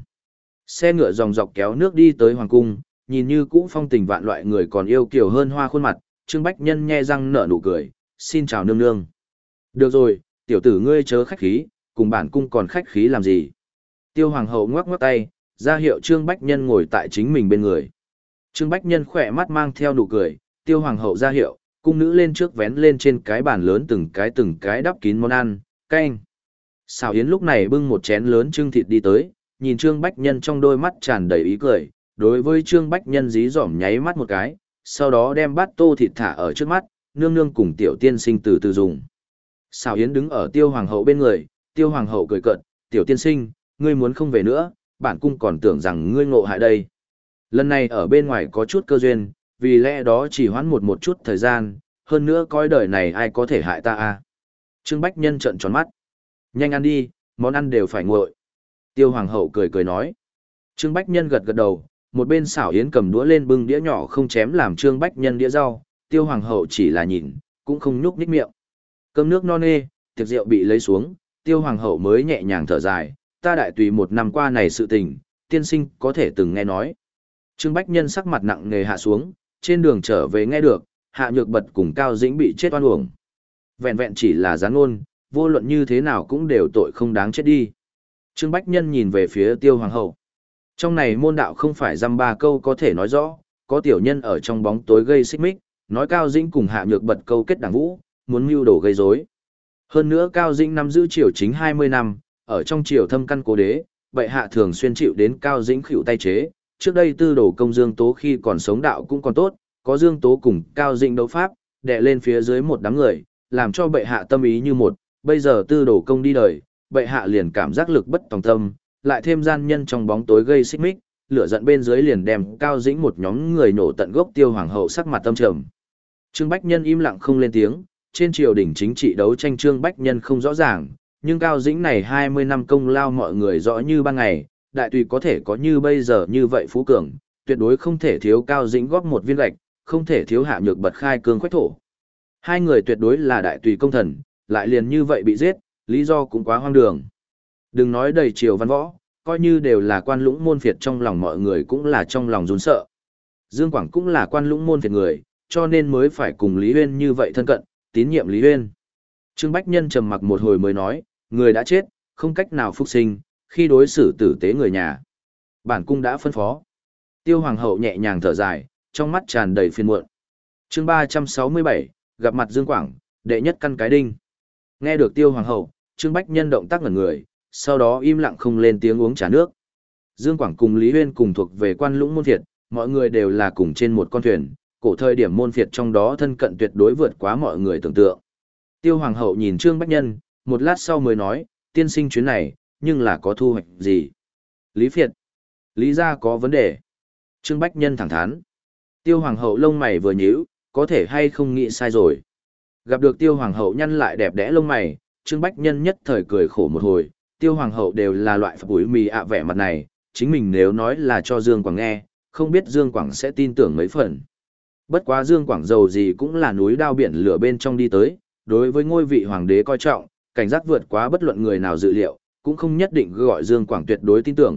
Xe ngựa dòng dọc kéo nước đi tới hoàng cung, nhìn như cũ phong tình vạn loại người còn yêu kiều hơn hoa khuôn mặt, Trương Bách Nhân nhe răng nở nụ cười, xin chào nương nương. Được rồi, tiểu tử ngươi chớ khách khí, cùng bản cung còn khách khí làm gì. Tiêu hoàng hậu ngoắc ngoắc tay, ra hiệu Trương Bách Nhân ngồi tại chính mình bên người. Trương Bách Nhân khỏe mắt mang theo nụ cười, tiêu hoàng hậu ra hiệu, cung nữ lên trước vén lên trên cái bàn lớn từng cái từng cái đắp kín món ăn, canh. Xào Yến lúc này bưng một chén lớn trưng thịt đi tới, nhìn Trương Bách Nhân trong đôi mắt tràn đầy ý cười, đối với Trương Bách Nhân dí dỏm nháy mắt một cái, sau đó đem bát tô thịt thả ở trước mắt, nương nương cùng tiểu tiên sinh từ từ dùng. Xào Yến đứng ở tiêu hoàng hậu bên người, tiêu hoàng hậu cười cợt, tiểu tiên sinh, ngươi muốn không về nữa, bản cung còn tưởng rằng ngươi ngộ hại đây. Lần này ở bên ngoài có chút cơ duyên, vì lẽ đó chỉ hoãn một một chút thời gian, hơn nữa coi đời này ai có thể hại ta à. Trương Bách Nhân trợn tròn mắt. Nhanh ăn đi, món ăn đều phải nguội. Tiêu hoàng hậu cười cười nói. Trương Bách Nhân gật gật đầu, một bên xảo Yến cầm đũa lên bưng đĩa nhỏ không chém làm Trương Bách Nhân đĩa rau, tiêu hoàng hậu chỉ là nhìn, cũng không nhúc nhích miệng. Cơm nước no nê, tiệc rượu bị lấy xuống, tiêu hoàng hậu mới nhẹ nhàng thở dài, ta đại tùy một năm qua này sự tình, tiên sinh có thể từng nghe nói. Trương Bách Nhân sắc mặt nặng nề hạ xuống, trên đường trở về nghe được, Hạ Nhược Bật cùng Cao Dĩnh bị chết oan uổng. Vẹn vẹn chỉ là gián ngôn, vô luận như thế nào cũng đều tội không đáng chết đi. Trương Bách Nhân nhìn về phía tiêu hoàng hậu. Trong này môn đạo không phải dăm ba câu có thể nói rõ, có tiểu nhân ở trong bóng tối gây xích mích, nói Cao Dĩnh cùng Hạ Nhược Bật câu kết đảng vũ, muốn mưu đồ gây rối. Hơn nữa Cao Dĩnh nắm giữ triều chính hai mươi năm, ở trong triều thâm căn cố đế, bệ hạ thường xuyên chịu đến Cao Dĩnh khỉu tay chế. Trước đây tư đồ công Dương Tố khi còn sống đạo cũng còn tốt, có Dương Tố cùng Cao Dĩnh đấu pháp, đè lên phía dưới một đám người, làm cho bệ hạ tâm ý như một, bây giờ tư đồ công đi đời, bệ hạ liền cảm giác lực bất tòng tâm, lại thêm gian nhân trong bóng tối gây xích mích, lửa giận bên dưới liền đem Cao Dĩnh một nhóm người nổ tận gốc. Tiêu hoàng hậu sắc mặt tâm trầm. Trương Bách Nhân im lặng không lên tiếng, trên triều đình chính trị đấu tranh Trương Bách Nhân không rõ ràng, nhưng Cao Dĩnh này hai mươi năm công lao mọi người rõ như ban ngày, đại tùy có thể có như bây giờ như vậy phú cường, tuyệt đối không thể thiếu Cao Dĩnh góp một viên gạch, không thể thiếu Hạ Nhược Bật khai cương khoách thổ. Hai người tuyệt đối là đại tùy công thần, lại liền như vậy bị giết, lý do cũng quá hoang đường. Đừng nói đầy triều văn võ, coi như đều là quan lũng môn phiệt trong lòng mọi người cũng là trong lòng run sợ. Dương Quảng cũng là quan lũng môn phiệt người, cho nên mới phải cùng Lý Huyên như vậy thân cận, tín nhiệm Lý Huyên. Trương Bách Nhân trầm mặc một hồi mới nói, người đã chết, không cách nào phục sinh, khi đối xử tử tế người nhà. Bản cung đã phân phó. Tiêu hoàng hậu nhẹ nhàng thở dài, trong mắt tràn đầy phiền muộn. Chương ba trăm sáu mươi bảy, gặp mặt Dương Quảng, đệ nhất căn cái đinh. Nghe được Tiêu hoàng hậu, Trương Bách Nhân động tác ngẩn người, sau đó im lặng không lên tiếng uống trà nước. Dương Quảng cùng Lý Huyên cùng thuộc về quan lũng môn phiệt, mọi người đều là cùng trên một con thuyền, cổ thời điểm môn phiệt trong đó thân cận tuyệt đối vượt quá mọi người tưởng tượng. Tiêu hoàng hậu nhìn Trương Bách Nhân, một lát sau mới nói, tiên sinh chuyến này, nhưng là có thu hoạch gì? Lý phiệt, Lý gia có vấn đề. Trương Bách Nhân thẳng thắn. Tiêu hoàng hậu lông mày vừa nhíu, có thể hay không nghĩ sai rồi. Gặp được Tiêu hoàng hậu nhăn lại đẹp đẽ lông mày, Trương Bách Nhân nhất thời cười khổ một hồi. Tiêu hoàng hậu đều là loại phập bụi mì ạ vẻ mặt này, chính mình nếu nói là cho Dương Quảng nghe, không biết Dương Quảng sẽ tin tưởng mấy phần. Bất quá Dương Quảng giàu gì cũng là núi đao biển lửa bên trong đi tới, đối với ngôi vị hoàng đế coi trọng, cảnh giác vượt quá bất luận người nào dự liệu, cũng không nhất định gọi Dương Quảng tuyệt đối tin tưởng,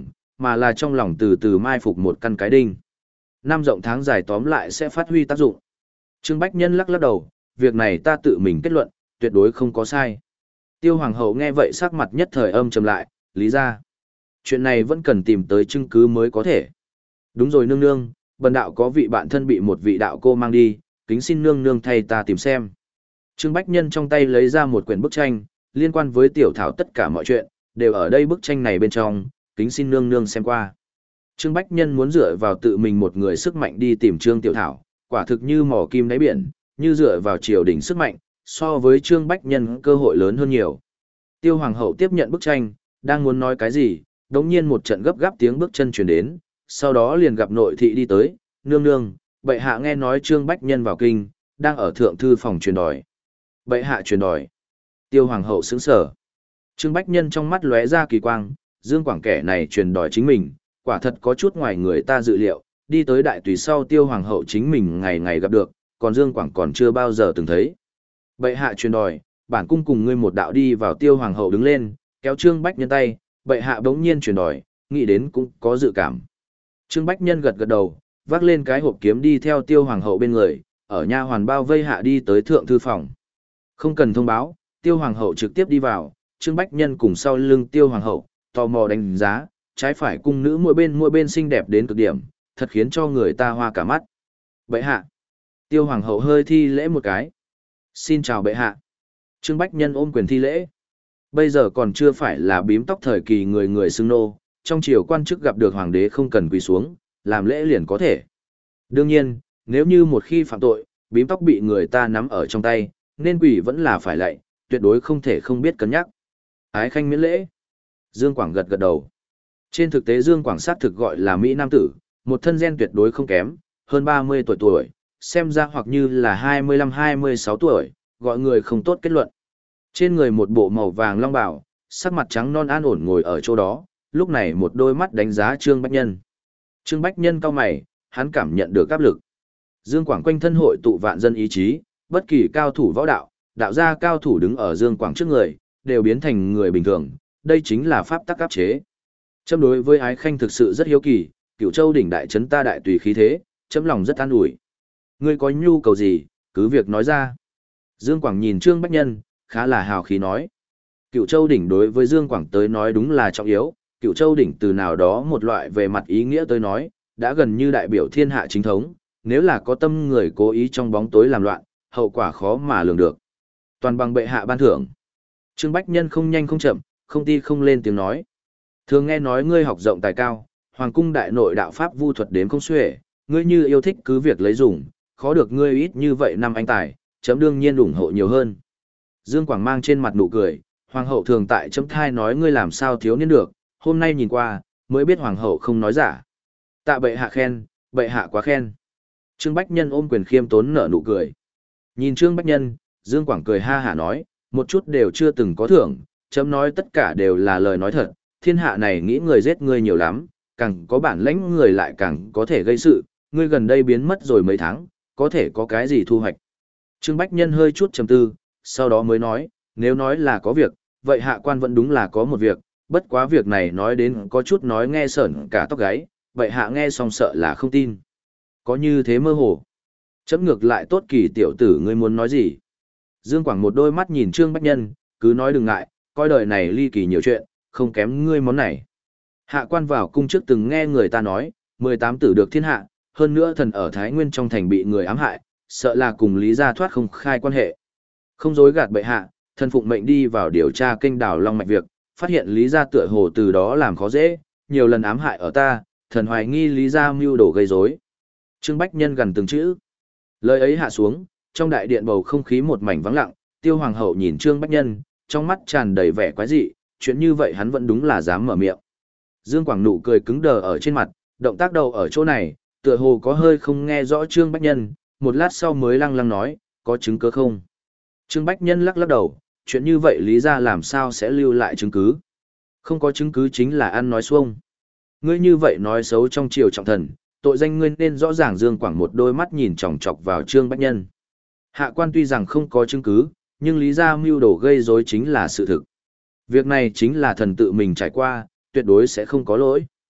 mà là trong lòng từ từ mai phục một căn cái đinh. Năm rộng tháng dài tóm lại sẽ phát huy tác dụng. Trương Bách Nhân lắc lắc đầu, việc này ta tự mình kết luận, tuyệt đối không có sai. Tiêu Hoàng hậu nghe vậy sắc mặt nhất thời âm trầm lại, lý ra. Chuyện này vẫn cần tìm tới chứng cứ mới có thể. Đúng rồi nương nương, bần đạo có vị bạn thân bị một vị đạo cô mang đi, kính xin nương nương thay ta tìm xem. Trương Bách Nhân trong tay lấy ra một quyển bức tranh, liên quan với tiểu thảo tất cả mọi chuyện, đều ở đây bức tranh này bên trong, kính xin nương nương xem qua. Trương Bách Nhân muốn dựa vào tự mình một người sức mạnh đi tìm Trương Tiểu Thảo, quả thực như mỏ kim đáy biển, như dựa vào triều đình sức mạnh, so với Trương Bách Nhân cơ hội lớn hơn nhiều. Tiêu Hoàng hậu tiếp nhận bức tranh, đang muốn nói cái gì, đống nhiên một trận gấp gáp tiếng bước chân truyền đến, sau đó liền gặp nội thị đi tới, nương nương, bệ hạ nghe nói Trương Bách Nhân vào kinh, đang ở thượng thư phòng truyền đòi. Bệ hạ truyền đòi. Tiêu Hoàng hậu sững sờ. Trương Bách Nhân trong mắt lóe ra kỳ quang, Dương Quảng kẻ này truyền đòi chính mình, quả thật có chút ngoài người ta dự liệu, đi tới đại tùy sau Tiêu Hoàng hậu chính mình ngày ngày gặp được, còn Dương Quảng còn chưa bao giờ từng thấy. Bệ hạ truyền đòi, bản cung cùng ngươi một đạo đi vào. Tiêu Hoàng hậu đứng lên, kéo Trương Bách Nhân tay, bệ hạ bỗng nhiên truyền đòi, nghĩ đến cũng có dự cảm. Trương Bách Nhân gật gật đầu, vác lên cái hộp kiếm đi theo Tiêu Hoàng hậu bên người, ở nha hoàn bao vây hạ đi tới thượng thư phòng. Không cần thông báo, Tiêu Hoàng hậu trực tiếp đi vào, Trương Bách Nhân cùng sau lưng Tiêu Hoàng hậu, tò mò đánh giá, trái phải cung nữ mỗi bên mỗi bên xinh đẹp đến cực điểm, thật khiến cho người ta hoa cả mắt. Bệ hạ. Tiêu Hoàng hậu hơi thi lễ một cái. Xin chào bệ hạ. Trương Bách Nhân ôm quyền thi lễ. Bây giờ còn chưa phải là bím tóc thời kỳ người người xưng nô, trong triều quan chức gặp được hoàng đế không cần quỳ xuống, làm lễ liền có thể. Đương nhiên, nếu như một khi phạm tội, bím tóc bị người ta nắm ở trong tay, nên quỳ vẫn là phải lạy, tuyệt đối không thể không biết cân nhắc. Ái khanh miễn lễ. Dương Quảng gật gật đầu. Trên thực tế Dương Quảng sát thực gọi là Mỹ Nam tử, một thân gen tuyệt đối không kém, hơn ba mươi tuổi tuổi, xem ra hoặc như là hai mươi lăm hai mươi sáu tuổi, gọi người không tốt kết luận. Trên người một bộ màu vàng long bào, sắc mặt trắng non an ổn ngồi ở chỗ đó, lúc này một đôi mắt đánh giá Trương Bách Nhân. Trương Bách Nhân cau mày, hắn cảm nhận được áp lực. Dương Quảng quanh thân hội tụ vạn dân ý chí, bất kỳ cao thủ võ đạo, đạo gia cao thủ đứng ở Dương Quảng trước người, đều biến thành người bình thường, đây chính là pháp tắc áp chế. Châm đối với ái khanh thực sự rất hiếu kỳ, Cửu Châu đỉnh đại trấn ta đại tùy khí thế, chấm lòng rất an ủi. Ngươi có nhu cầu gì, cứ việc nói ra. Dương Quảng nhìn Trương Bách Nhân, khá là hào khí nói. Cửu Châu đỉnh đối với Dương Quảng tới nói đúng là trọng yếu, Cửu Châu đỉnh từ nào đó một loại về mặt ý nghĩa tới nói, đã gần như đại biểu thiên hạ chính thống, nếu là có tâm người cố ý trong bóng tối làm loạn, hậu quả khó mà lường được. Toàn bằng bệ hạ ban thưởng. Trương Bách Nhân không nhanh không chậm, không ti không lên tiếng nói. Thường nghe nói ngươi học rộng tài cao, hoàng cung đại nội đạo pháp vu thuật đến không xuể, ngươi như yêu thích cứ việc lấy dùng, khó được ngươi ít như vậy năm anh tài, chấm đương nhiên ủng hộ nhiều hơn. Dương Quảng mang trên mặt nụ cười, hoàng hậu thường tại chấm thai nói ngươi làm sao thiếu niên được, hôm nay nhìn qua, mới biết hoàng hậu không nói giả. Tạ bệ hạ khen, bệ hạ quá khen. Trương Bách Nhân ôm quyền khiêm tốn nở nụ cười. Nhìn Trương Bách Nhân, Dương Quảng cười ha hả nói, một chút đều chưa từng có thưởng, chấm nói tất cả đều là lời nói thật, thiên hạ này nghĩ người giết ngươi nhiều lắm, càng có bản lãnh người lại càng có thể gây sự, ngươi gần đây biến mất rồi mấy tháng, có thể có cái gì thu hoạch. Trương Bách Nhân hơi chút trầm tư, sau đó mới nói, nếu nói là có việc, vậy hạ quan vẫn đúng là có một việc, bất quá việc này nói đến có chút nói nghe sởn cả tóc gáy, vậy hạ nghe xong sợ là không tin. Có như thế mơ hồ. Chấm ngược lại tốt kỳ tiểu tử ngươi muốn nói gì. Dương Quảng một đôi mắt nhìn Trương Bách Nhân, cứ nói đừng ngại, coi đời này ly kỳ nhiều chuyện, không kém ngươi món này. Hạ quan vào cung trước từng nghe người ta nói, mười tám tử được thiên hạ, hơn nữa thần ở Thái Nguyên trong thành bị người ám hại, sợ là cùng Lý Gia thoát không khai quan hệ. Không dối gạt bệ hạ, thần phụng mệnh đi vào điều tra kênh đào long mạch việc, phát hiện Lý Gia tựa hồ từ đó làm khó dễ, nhiều lần ám hại ở ta, thần hoài nghi Lý Gia mưu đồ gây rối. Trương Bách Nhân gần từng chữ. Lời ấy hạ xuống, trong đại điện bầu không khí một mảnh vắng lặng, Tiêu Hoàng hậu nhìn Trương Bách Nhân, trong mắt tràn đầy vẻ quái dị, chuyện như vậy hắn vẫn đúng là dám mở miệng. Dương Quảng nụ cười cứng đờ ở trên mặt, động tác đầu ở chỗ này, tựa hồ có hơi không nghe rõ Trương Bách Nhân, một lát sau mới lăng lăng nói, có chứng cứ không? Trương Bách Nhân lắc lắc đầu, chuyện như vậy Lý Gia làm sao sẽ lưu lại chứng cứ? Không có chứng cứ chính là ăn nói xuông. Ngươi như vậy nói xấu trong triều trọng thần, tội danh ngươi nên rõ ràng. Dương Quảng một đôi mắt nhìn chòng chọc vào Trương Bách Nhân. Hạ quan tuy rằng không có chứng cứ, nhưng Lý Gia mưu đồ gây rối chính là sự thực. Việc này chính là thần tự mình trải qua, tuyệt đối sẽ không có lỗi.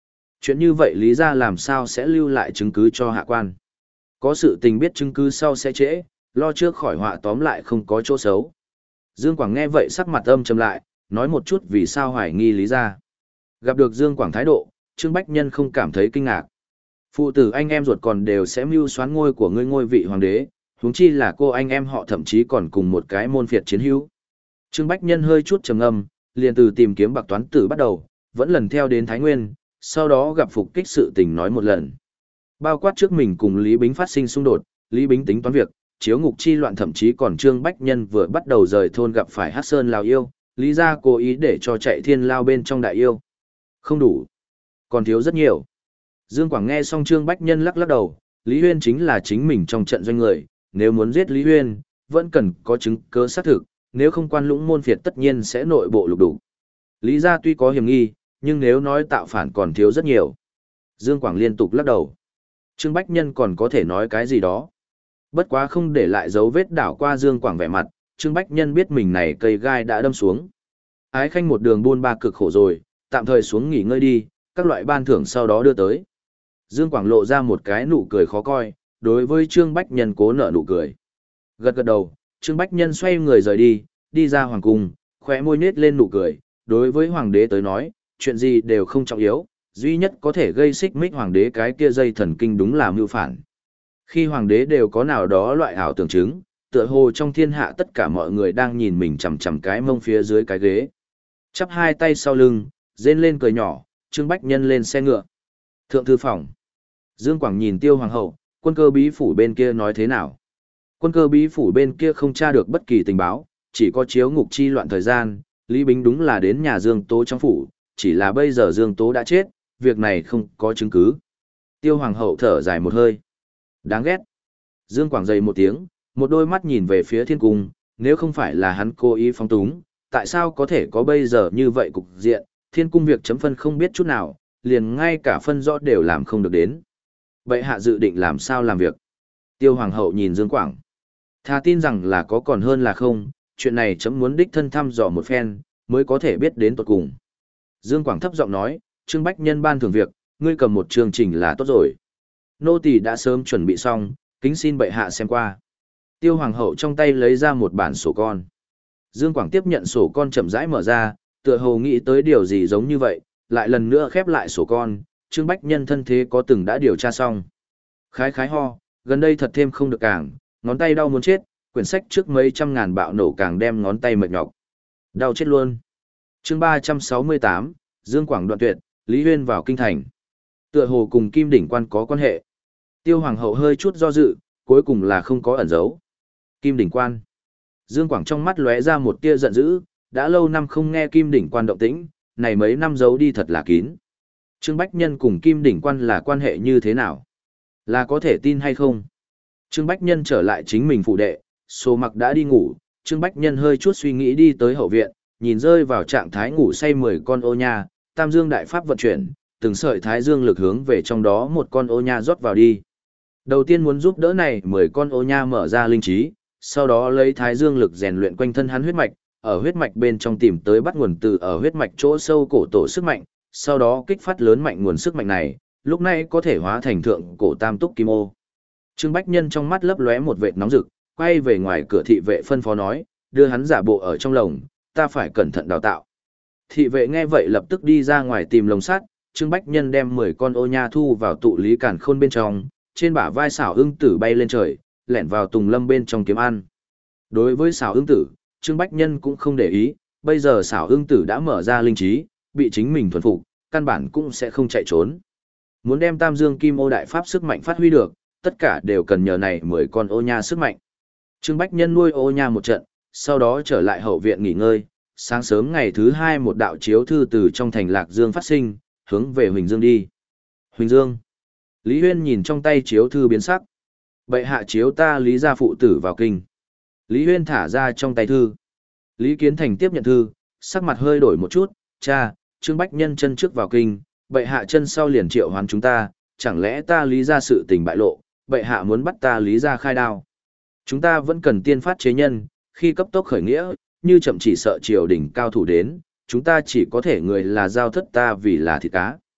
Chuyện như vậy Lý gia làm sao sẽ lưu lại chứng cứ cho hạ quan. Có sự tình biết chứng cứ sau sẽ trễ, lo trước khỏi họa tóm lại không có chỗ xấu. Dương Quảng nghe vậy sắc mặt âm trầm lại, nói một chút vì sao hoài nghi Lý gia. Gặp được Dương Quảng thái độ, Trương Bách Nhân không cảm thấy kinh ngạc. Phụ tử anh em ruột còn đều sẽ mưu xoán ngôi của ngươi ngôi vị hoàng đế, huống chi là cô anh em họ thậm chí còn cùng một cái môn phiệt chiến hữu. Trương Bách Nhân hơi chút trầm ngâm, liền từ tìm kiếm bạc toán tử bắt đầu, vẫn lần theo đến Thái Nguyên, sau đó gặp phục kích sự tình nói một lần. Bao quát trước mình cùng Lý Bính phát sinh xung đột, Lý Bính tính toán việc, chiếu ngục chi loạn thậm chí còn Trương Bách Nhân vừa bắt đầu rời thôn gặp phải Hắc Sơn Lào yêu, Lý gia cố ý để cho chạy thiên lao bên trong đại yêu. Không đủ, còn thiếu rất nhiều. Dương Quảng nghe xong Trương Bách Nhân lắc lắc đầu, Lý Huyên chính là chính mình trong trận doanh người, nếu muốn giết Lý Huyên, vẫn cần có chứng cứ xác thực, nếu không quan lũng môn phiệt tất nhiên sẽ nội bộ lục đủ. Lý gia tuy có hiểm nghi, nhưng nếu nói tạo phản còn thiếu rất nhiều. Dương Quảng liên tục lắc đầu. Trương Bách Nhân còn có thể nói cái gì đó. Bất quá không để lại dấu vết đảo qua Dương Quảng vẻ mặt, Trương Bách Nhân biết mình này cây gai đã đâm xuống. Ái Khanh một đường buôn ba cực khổ rồi, tạm thời xuống nghỉ ngơi đi, các loại ban thưởng sau đó đưa tới. Dương Quảng lộ ra một cái nụ cười khó coi, đối với Trương Bách Nhân cố nở nụ cười. Gật gật đầu, Trương Bách Nhân xoay người rời đi, đi ra hoàng cung, khóe môi nết lên nụ cười, đối với hoàng đế tới nói, chuyện gì đều không trọng yếu, duy nhất có thể gây xích mích hoàng đế cái kia dây thần kinh đúng là mưu phản. Khi hoàng đế đều có nào đó loại ảo tưởng chứng, tựa hồ trong thiên hạ tất cả mọi người đang nhìn mình chằm chằm cái mông phía dưới cái ghế. Chắp hai tay sau lưng, rên lên cười nhỏ, Trương Bách Nhân lên xe ngựa. Thượng thư phòng. Dương Quảng nhìn Tiêu hoàng hậu, quân cơ bí phủ bên kia nói thế nào? Quân cơ bí phủ bên kia không tra được bất kỳ tình báo, chỉ có chiếu ngục chi loạn thời gian, Lý Bính đúng là đến nhà Dương Tố trong phủ, chỉ là bây giờ Dương Tố đã chết, việc này không có chứng cứ. Tiêu hoàng hậu thở dài một hơi. Đáng ghét. Dương Quảng dày một tiếng, một đôi mắt nhìn về phía thiên cung, nếu không phải là hắn cố ý phóng túng, tại sao có thể có bây giờ như vậy cục diện, thiên cung việc chấm phân không biết chút nào, liền ngay cả phân rõ đều làm không được đến. Bệ hạ dự định làm sao làm việc? Tiêu hoàng hậu nhìn Dương Quảng. Thà tin rằng là có còn hơn là không, chuyện này chấm muốn đích thân thăm dò một phen, mới có thể biết đến tột cùng. Dương Quảng thấp giọng nói, Trương Bách Nhân ban thưởng việc, ngươi cầm một chương trình là tốt rồi. Nô tỳ đã sớm chuẩn bị xong, kính xin bệ hạ xem qua. Tiêu hoàng hậu trong tay lấy ra một bản sổ con. Dương Quảng tiếp nhận sổ con chậm rãi mở ra, tựa hồ nghĩ tới điều gì giống như vậy, lại lần nữa khép lại sổ con, Trương Bách Nhân thân thế có từng đã điều tra xong. Khái khái ho, gần đây thật thêm không được càng, ngón tay đau muốn chết, quyển sách trước mấy trăm ngàn bạo nổ càng đem ngón tay mệt nhọc. Đau chết luôn. Chương ba trăm sáu mươi tám, Dương Quảng đoạn tuyệt, Lý Huyên vào kinh thành. Tựa hồ cùng Kim Đỉnh Quan có quan hệ. Tiêu hoàng hậu hơi chút do dự, cuối cùng là không có ẩn giấu. Kim Đỉnh Quan. Dương Quảng trong mắt lóe ra một tia giận dữ, đã lâu năm không nghe Kim Đỉnh Quan động tĩnh, này mấy năm giấu đi thật là kín. Trương Bách Nhân cùng Kim Đỉnh Quan là quan hệ như thế nào? Là có thể tin hay không? Trương Bách Nhân trở lại chính mình phụ đệ, Số Mặc đã đi ngủ, Trương Bách Nhân hơi chút suy nghĩ đi tới hậu viện, nhìn rơi vào trạng thái ngủ say mười con ô nha, Tam Dương đại pháp vận chuyển, từng sợi thái dương lực hướng về trong đó một con ô nha rót vào đi. Đầu tiên muốn giúp đỡ này mười con ô nha mở ra linh trí, sau đó lấy thái dương lực rèn luyện quanh thân hắn huyết mạch, ở huyết mạch bên trong tìm tới bắt nguồn từ ở huyết mạch chỗ sâu cổ tổ sức mạnh, sau đó kích phát lớn mạnh nguồn sức mạnh này, lúc này có thể hóa thành thượng cổ tam túc kim ô. Trương Bách Nhân trong mắt lấp lóe một vệt nóng rực, quay về ngoài cửa thị vệ phân phó nói, đưa hắn giả bộ ở trong lồng, ta phải cẩn thận đào tạo. Thị vệ nghe vậy lập tức đi ra ngoài tìm lồng sắt, Trương Bách Nhân đem mười con ô nha thu vào tụ lý cản khôn bên trong, trên bả vai xảo ưng tử bay lên trời, lẻn vào tùng lâm bên trong kiếm ăn. Đối với xảo ưng tử, Trương Bách Nhân cũng không để ý, bây giờ xảo ưng tử đã mở ra linh trí, bị chính mình thuần phục, căn bản cũng sẽ không chạy trốn. Muốn đem Tam Dương Kim Ô đại pháp sức mạnh phát huy được, tất cả đều cần nhờ này mười con ô nha sức mạnh. Trương Bách Nhân nuôi ô nha một trận, sau đó trở lại hậu viện nghỉ ngơi, sáng sớm ngày thứ hai một đạo chiếu thư từ trong thành Lạc Dương phát sinh, hướng về Huỳnh Dương đi. Huỳnh Dương. Lý Huyên nhìn trong tay chiếu thư biến sắc. Bệ hạ chiếu ta Lý gia phụ tử vào kinh. Lý Huyên thả ra trong tay thư. Lý Kiến Thành tiếp nhận thư, sắc mặt hơi đổi một chút, cha, Trương Bách Nhân chân trước vào kinh, bệ hạ chân sau liền triệu hoán chúng ta, chẳng lẽ ta Lý gia sự tình bại lộ, bệ hạ muốn bắt ta Lý gia khai đao. Chúng ta vẫn cần tiên phát chế nhân, khi cấp tốc khởi nghĩa, như chậm chỉ sợ triều đình cao thủ đến, chúng ta chỉ có thể người là giao thất ta vì là thịt cá.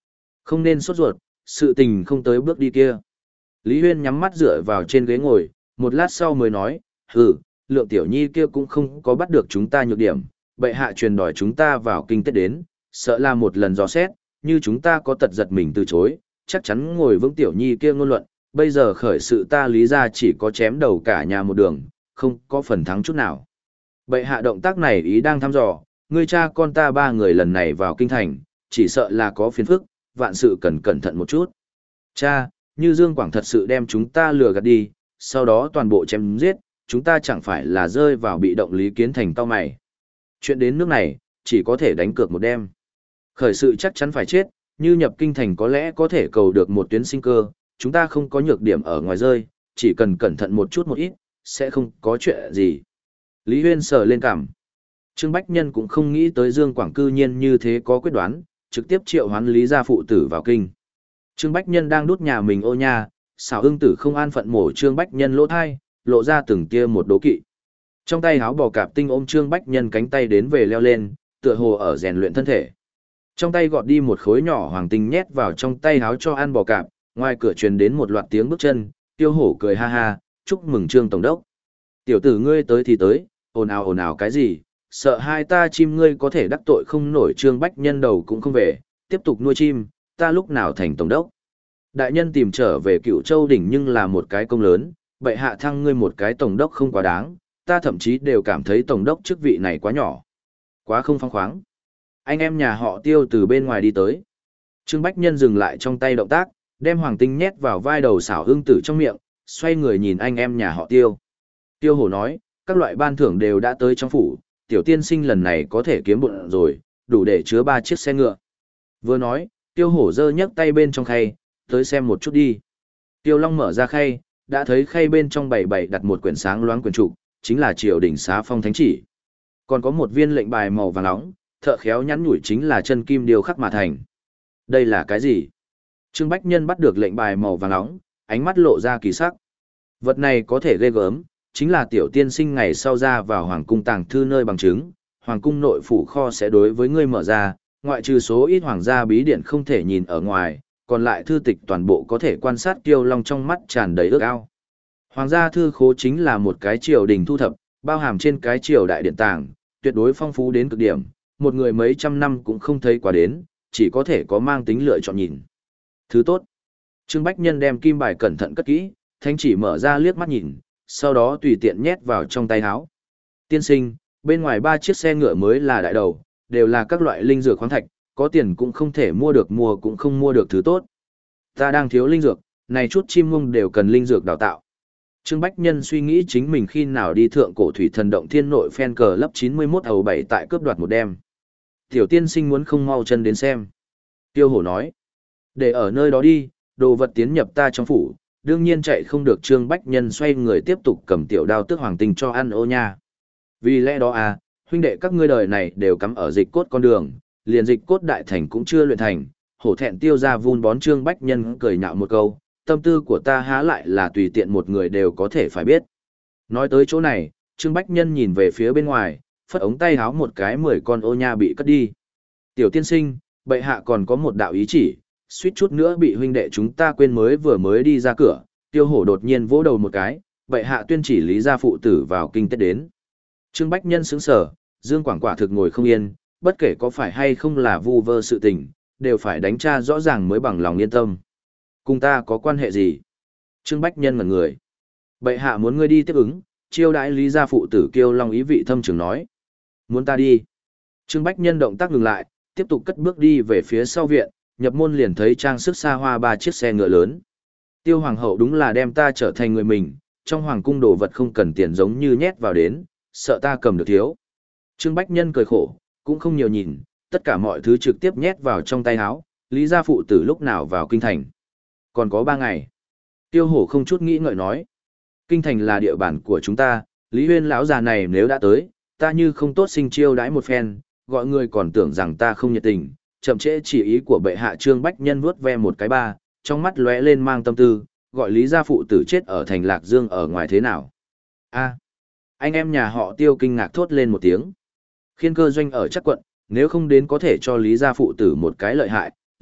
Không nên sốt ruột, sự tình không tới bước đi kia. Lý Huyên nhắm mắt dựa vào trên ghế ngồi, một lát sau mới nói, hừ, Lượng Tiểu Nhi kia cũng không có bắt được chúng ta nhược điểm, bệ hạ truyền đòi chúng ta vào kinh Tết đến, sợ là một lần dò xét, như chúng ta có tật giật mình từ chối, chắc chắn ngồi vững Tiểu Nhi kia ngôn luận, bây giờ khởi sự ta Lý ra chỉ có chém đầu cả nhà một đường, không có phần thắng chút nào. Bệ hạ động tác này ý đang thăm dò, ngươi cha con ta ba người lần này vào kinh thành, chỉ sợ là có phiền phức, vạn sự cần cẩn thận một chút. Cha, như Dương Quảng thật sự đem chúng ta lừa gạt đi, sau đó toàn bộ chém giết, chúng ta chẳng phải là rơi vào bị động Lý Kiến Thành tao mày. Chuyện đến nước này, chỉ có thể đánh cược một đêm. Khởi sự chắc chắn phải chết, như nhập kinh thành có lẽ có thể cầu được một tuyến sinh cơ, chúng ta không có nhược điểm ở ngoài rơi, chỉ cần cẩn thận một chút một ít, sẽ không có chuyện gì. Lý Huyên sờ lên cằm. Trương Bách Nhân cũng không nghĩ tới Dương Quảng cư nhiên như thế có quyết đoán, trực tiếp triệu hoán Lý gia phụ tử vào kinh. Trương Bách Nhân đang đút nhà mình ô nha, xảo ưng tử không an phận mổ Trương Bách Nhân lỗ thai, lộ ra từng tia một đố kỵ. Trong tay háo bò cạp tinh ôm Trương Bách Nhân cánh tay đến về leo lên, tựa hồ ở rèn luyện thân thể. Trong tay gọt đi một khối nhỏ hoàng tinh nhét vào trong tay háo cho ăn bò cạp, ngoài cửa truyền đến một loạt tiếng bước chân, Tiêu Hổ cười ha ha, chúc mừng Trương tổng đốc. Tiểu tử ngươi tới thì tới, ồn ào ồn ào cái gì, sợ hai ta chim ngươi có thể đắc tội không nổi. Trương Bách Nhân đầu cũng không về, tiếp tục nuôi chim, ta lúc nào thành tổng đốc. Đại nhân tìm trở về Cựu Châu đỉnh nhưng là một cái công lớn, bệ hạ thăng ngươi một cái tổng đốc không quá đáng, ta thậm chí đều cảm thấy tổng đốc chức vị này quá nhỏ, quá không phóng khoáng. Anh em nhà họ Tiêu từ bên ngoài đi tới. Trương Bách Nhân dừng lại trong tay động tác, đem hoàng tinh nhét vào vai đầu xảo ưng tử trong miệng, xoay người nhìn anh em nhà họ Tiêu. Tiêu Hổ nói, các loại ban thưởng đều đã tới trong phủ, tiểu tiên sinh lần này có thể kiếm bộn rồi, đủ để chứa ba chiếc xe ngựa. Vừa nói, Tiêu Hổ giơ nhấc tay bên trong khay, tới xem một chút đi. Tiêu Long mở ra khay, đã thấy khay bên trong bày bày đặt một quyển sáng loáng quyển trục, chính là Triều đình xá phong thánh chỉ. Còn có một viên lệnh bài màu vàng nóng, thợ khéo nhắn nhủi chính là chân kim điêu khắc mà thành. Đây là cái gì? Trương Bách Nhân bắt được lệnh bài màu vàng nóng, ánh mắt lộ ra kỳ sắc. Vật này có thể ghê gớm, chính là tiểu tiên sinh ngày sau ra vào hoàng cung tàng thư nơi bằng chứng, hoàng cung nội phủ kho sẽ đối với ngươi mở ra, ngoại trừ số ít hoàng gia bí điển không thể nhìn ở ngoài, còn lại thư tịch toàn bộ có thể quan sát Kiêu Long trong mắt tràn đầy ước ao. Hoàng gia thư khố chính là một cái triều đình thu thập, bao hàm trên cái triều đại điện tàng, tuyệt đối phong phú đến cực điểm, một người mấy trăm năm cũng không thấy quá đến, chỉ có thể có mang tính lựa chọn nhìn. Thứ tốt. Trương Bách Nhân đem kim bài cẩn thận cất kỹ, thánh chỉ mở ra liếc mắt nhìn, sau đó tùy tiện nhét vào trong tay áo. Tiên sinh, bên ngoài ba chiếc xe ngựa mới là đại đầu, đều là các loại linh dược khoáng thạch, có tiền cũng không thể mua được, mua cũng không mua được thứ tốt. Ta đang thiếu linh dược, này chút chim mông đều cần linh dược đào tạo. Trương Bách Nhân suy nghĩ chính mình khi nào đi thượng cổ thủy thần động thiên nội fan cờ lấp chín mươi mốt ầu bảy tại cướp đoạt một đêm. Tiểu tiên sinh muốn không mau chân đến xem. Tiêu Hổ nói, để ở nơi đó đi, đồ vật tiến nhập ta trong phủ, đương nhiên chạy không được. Trương Bách Nhân xoay người tiếp tục cầm tiểu đao tước hoàng tinh cho ăn ô nha. Vì lẽ đó à, huynh đệ các ngươi đời này đều cắm ở dịch cốt con đường, liền dịch cốt đại thành cũng chưa luyện thành. Hổ thẹn Tiêu ra vun bón. Trương Bách Nhân cười nhạo một câu, tâm tư của ta há lại là tùy tiện một người đều có thể phải biết. Nói tới chỗ này, Trương Bách Nhân nhìn về phía bên ngoài, phất ống tay háo một cái mười con ô nha bị cất đi. Tiểu tiên sinh, bệ hạ còn có một đạo ý chỉ, suýt chút nữa bị huynh đệ chúng ta quên mới vừa mới đi ra cửa. Tiêu Hổ đột nhiên vỗ đầu một cái, bệ hạ tuyên chỉ Lý gia phụ tử vào kinh Tết đến. Trương Bách Nhân sững sờ, Dương Quảng quả thực ngồi không yên, bất kể có phải hay không là vu vơ sự tình, đều phải đánh tra rõ ràng mới bằng lòng yên tâm. Cùng ta có quan hệ gì? Trương Bách Nhân ngẩn người. Bệ hạ muốn ngươi đi tiếp ứng, chiêu đãi Lý gia phụ tử. Kiêu Long ý vị thâm trường nói. Muốn ta đi? Trương Bách Nhân động tác ngừng lại, tiếp tục cất bước đi về phía sau viện, nhập môn liền thấy trang sức xa hoa ba chiếc xe ngựa lớn. Tiêu Hoàng hậu đúng là đem ta trở thành người mình, trong hoàng cung đồ vật không cần tiền giống như nhét vào đến, sợ ta cầm được thiếu. Trương Bách Nhân cười khổ, cũng không nhiều nhìn, tất cả mọi thứ trực tiếp nhét vào trong tay áo. Lý gia phụ tử lúc nào vào kinh thành? Còn có ba ngày. Tiêu Hổ không chút nghĩ ngợi nói. Kinh thành là địa bàn của chúng ta, Lý Huyên lão già này nếu đã tới, ta như không tốt sinh chiêu đãi một phen, gọi người còn tưởng rằng ta không nhiệt tình, chậm trễ chỉ ý của bệ hạ. Trương Bách Nhân vuốt ve một cái ba, trong mắt lóe lên mang tâm tư, gọi Lý gia phụ tử chết ở thành Lạc Dương ở ngoài thế nào? A, anh em nhà họ Tiêu kinh ngạc thốt lên một tiếng. Khiên cơ doanh ở chắc quận, nếu không đến có thể cho Lý gia phụ tử một cái lợi hại,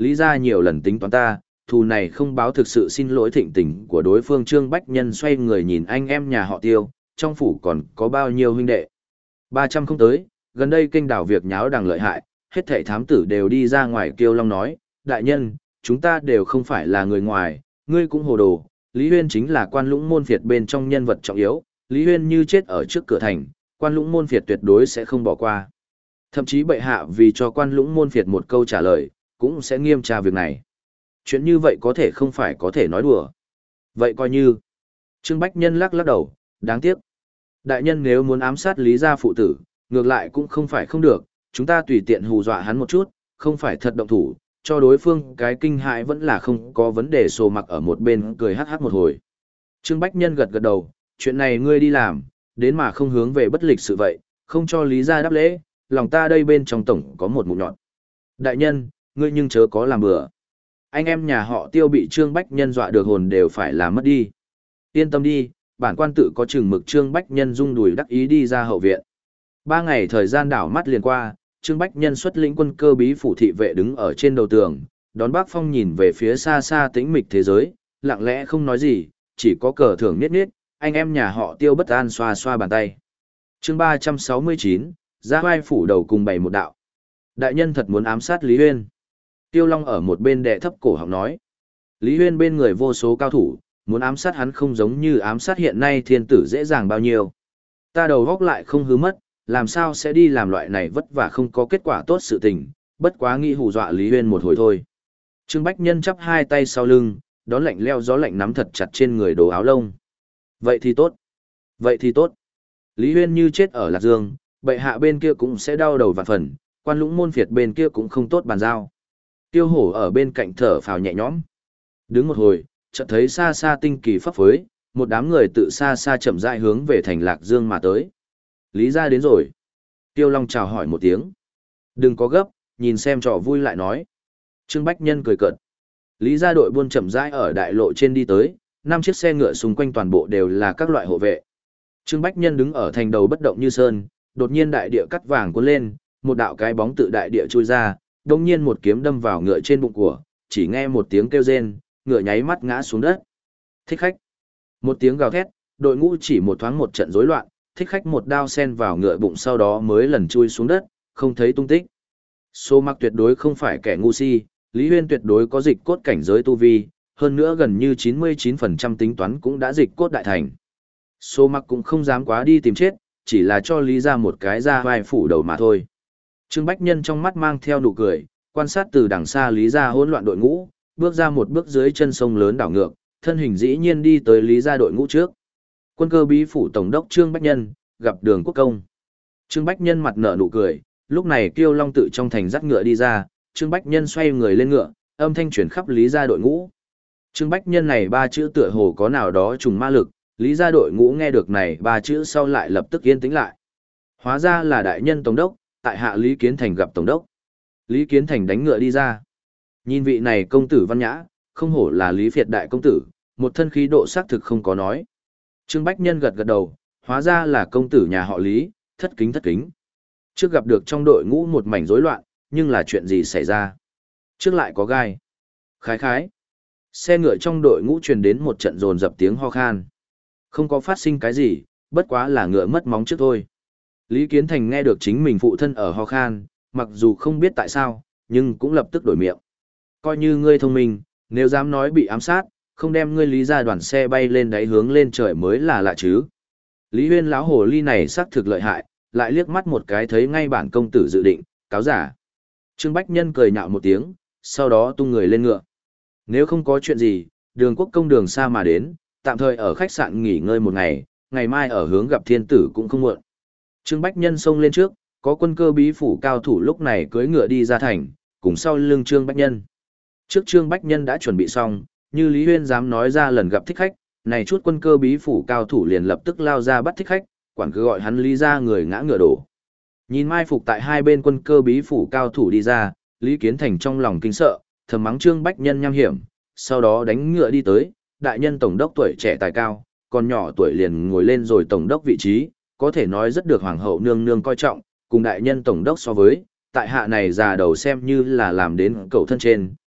Lý gia nhiều lần tính toán ta, thù này không báo thực sự xin lỗi thịnh tình của đối phương. Trương Bách Nhân xoay người nhìn anh em nhà họ Tiêu, trong phủ còn có bao nhiêu huynh đệ. ba trăm không tới, gần đây kênh đảo việc nháo đằng lợi hại, hết thảy thám tử đều đi ra ngoài. Kiêu Long nói, đại nhân, chúng ta đều không phải là người ngoài, ngươi cũng hồ đồ, Lý Huyên chính là Quan Lũng môn phiệt bên trong nhân vật trọng yếu, Lý Huyên như chết ở trước cửa thành, Quan Lũng môn phiệt tuyệt đối sẽ không bỏ qua. Thậm chí bệ hạ vì cho Quan Lũng môn phiệt một câu trả lời, cũng sẽ nghiêm tra việc này. Chuyện như vậy có thể không phải có thể nói đùa. Vậy coi như. Trương Bách Nhân lắc lắc đầu, đáng tiếc. Đại nhân nếu muốn ám sát Lý gia phụ tử, ngược lại cũng không phải không được, chúng ta tùy tiện hù dọa hắn một chút, không phải thật động thủ, cho đối phương cái kinh hãi vẫn là không có vấn đề. Sồ Mặc ở một bên cười hắc hắc một hồi. Trương Bách Nhân gật gật đầu, chuyện này ngươi đi làm, đến mà không hướng về bất lịch sự vậy, không cho Lý gia đáp lễ, lòng ta đây bên trong tổng có một mụn nhọn. Đại nhân, ngươi nhưng chớ có làm bừa. Anh em nhà họ Tiêu bị Trương Bách Nhân dọa được hồn đều phải làm mất đi. Yên tâm đi, bản quan tự có chừng mực. Trương Bách Nhân rung đùi đắc ý đi ra hậu viện. Ba ngày thời gian đảo mắt liền qua, Trương Bách Nhân xuất lĩnh quân cơ bí phủ thị vệ đứng ở trên đầu tường, đón Bác Phong nhìn về phía xa xa tĩnh mịch thế giới, lặng lẽ không nói gì, chỉ có cờ thưởng niết niết, anh em nhà họ Tiêu bất an xoa xoa bàn tay. Chương ba trăm sáu mươi chín, ra vai phủ đầu cùng bày một đạo. Đại nhân thật muốn ám sát Lý Huyên. Tiêu Long ở một bên đệ thấp cổ họng nói. Lý Huyên bên người vô số cao thủ, muốn ám sát hắn không giống như ám sát hiện nay thiên tử dễ dàng bao nhiêu. Ta đầu góc lại không hứa mất, làm sao sẽ đi làm loại này vất vả không có kết quả tốt sự tình, bất quá nghĩ hù dọa Lý Huyên một hồi thôi. Trương Bách Nhân chắp hai tay sau lưng, đón lạnh leo gió lạnh nắm thật chặt trên người đồ áo lông. Vậy thì tốt. Vậy thì tốt. Lý Huyên như chết ở Lạc Dương, bệ hạ bên kia cũng sẽ đau đầu vạn phần, Quan Lũng môn phiệt bên kia cũng không tốt bàn giao. Tiêu Hổ ở bên cạnh thở phào nhẹ nhõm. Đứng một hồi, chợt thấy xa xa tinh kỳ phấp phới, một đám người tự xa xa chậm rãi hướng về thành Lạc Dương mà tới. Lý gia đến rồi. Tiêu Long chào hỏi một tiếng. Đừng có gấp, nhìn xem trò vui lại nói. Trương Bách Nhân cười cợt. Lý gia đội buôn chậm rãi ở đại lộ trên đi tới, năm chiếc xe ngựa xung quanh toàn bộ đều là các loại hộ vệ. Trương Bách Nhân đứng ở thành đầu bất động như sơn, đột nhiên đại địa cắt vàng cuốn lên, một đạo cái bóng tự đại địa chui ra, đồng nhiên một kiếm đâm vào ngựa trên bụng của, chỉ nghe một tiếng kêu rên, ngựa nháy mắt ngã xuống đất. Thích khách. Một tiếng gào thét, đội ngũ chỉ một thoáng một trận rối loạn, thích khách một đao sen vào ngựa bụng sau đó mới lần chui xuống đất, không thấy tung tích. Số Mặc tuyệt đối không phải kẻ ngu si, Lý Huyên tuyệt đối có dịch cốt cảnh giới tu vi, hơn nữa gần như chín mươi chín phần trăm tính toán cũng đã dịch cốt đại thành. Số Mặc cũng không dám quá đi tìm chết, chỉ là cho Lý ra một cái ra vai phủ đầu mà thôi. Trương Bách Nhân trong mắt mang theo nụ cười, quan sát từ đằng xa Lý ra hỗn loạn đội ngũ, bước ra một bước dưới chân sông lớn đảo ngược, thân hình dĩ nhiên đi tới Lý ra đội ngũ trước. Quân cơ bí phủ tổng đốc Trương Bách Nhân, gặp Đường Quốc Công. Trương Bách Nhân mặt nở nụ cười, lúc này Kiêu Long tự trong thành dắt ngựa đi ra, Trương Bách Nhân xoay người lên ngựa, âm thanh chuyển khắp Lý ra đội ngũ. Trương Bách Nhân này ba chữ tựa hồ có nào đó trùng ma lực, Lý ra đội ngũ nghe được này ba chữ sau lại lập tức yên tĩnh lại. Hóa ra là đại nhân tổng đốc, tại hạ Lý Kiến Thành gặp tổng đốc. Lý Kiến Thành đánh ngựa đi ra. Nhìn vị này công tử văn nhã, không hổ là Lý Việt đại công tử, một thân khí độ xác thực không có nói. Trương Bách Nhân gật gật đầu, hóa ra là công tử nhà họ Lý, thất kính thất kính. Trước gặp được trong đội ngũ một mảnh rối loạn, nhưng là chuyện gì xảy ra? Trước lại có gai. Khái khái. Xe ngựa trong đội ngũ truyền đến một trận dồn dập tiếng ho khan. Không có phát sinh cái gì, bất quá là ngựa mất móng trước thôi. Lý Kiến Thành nghe được chính mình phụ thân ở ho khan, mặc dù không biết tại sao, nhưng cũng lập tức đổi miệng. Coi như ngươi thông minh, nếu dám nói bị ám sát, không đem ngươi Lý ra đoàn xe bay lên đáy hướng lên trời mới là lạ chứ. Lý Huyên lão hồ ly này xác thực lợi hại, lại liếc mắt một cái thấy ngay bản công tử dự định, cáo giả. Trương Bách Nhân cười nhạo một tiếng, sau đó tung người lên ngựa. Nếu không có chuyện gì, Đường Quốc Công đường xa mà đến, tạm thời ở khách sạn nghỉ ngơi một ngày, ngày mai ở hướng gặp thiên tử cũng không muộn. Trương Bách Nhân xông lên trước, có quân cơ bí phủ cao thủ lúc này cưỡi ngựa đi ra thành, cùng sau lưng Trương Bách Nhân. Trước Trương Bách Nhân đã chuẩn bị xong, như Lý Huyên dám nói ra lần gặp thích khách, này chút quân cơ bí phủ cao thủ liền lập tức lao ra bắt thích khách, quản cứ gọi hắn Lý ra người ngã ngựa đổ. Nhìn mai phục tại hai bên quân cơ bí phủ cao thủ đi ra, Lý Kiến Thành trong lòng kinh sợ, thầm mắng Trương Bách Nhân nham hiểm, sau đó đánh ngựa đi tới, đại nhân tổng đốc tuổi trẻ tài cao, còn nhỏ tuổi liền ngồi lên rồi tổng đốc vị trí, có thể nói rất được hoàng hậu nương nương coi trọng, cùng đại nhân tổng đốc so với, tại hạ này già đầu xem như là làm đến cầu thân trên,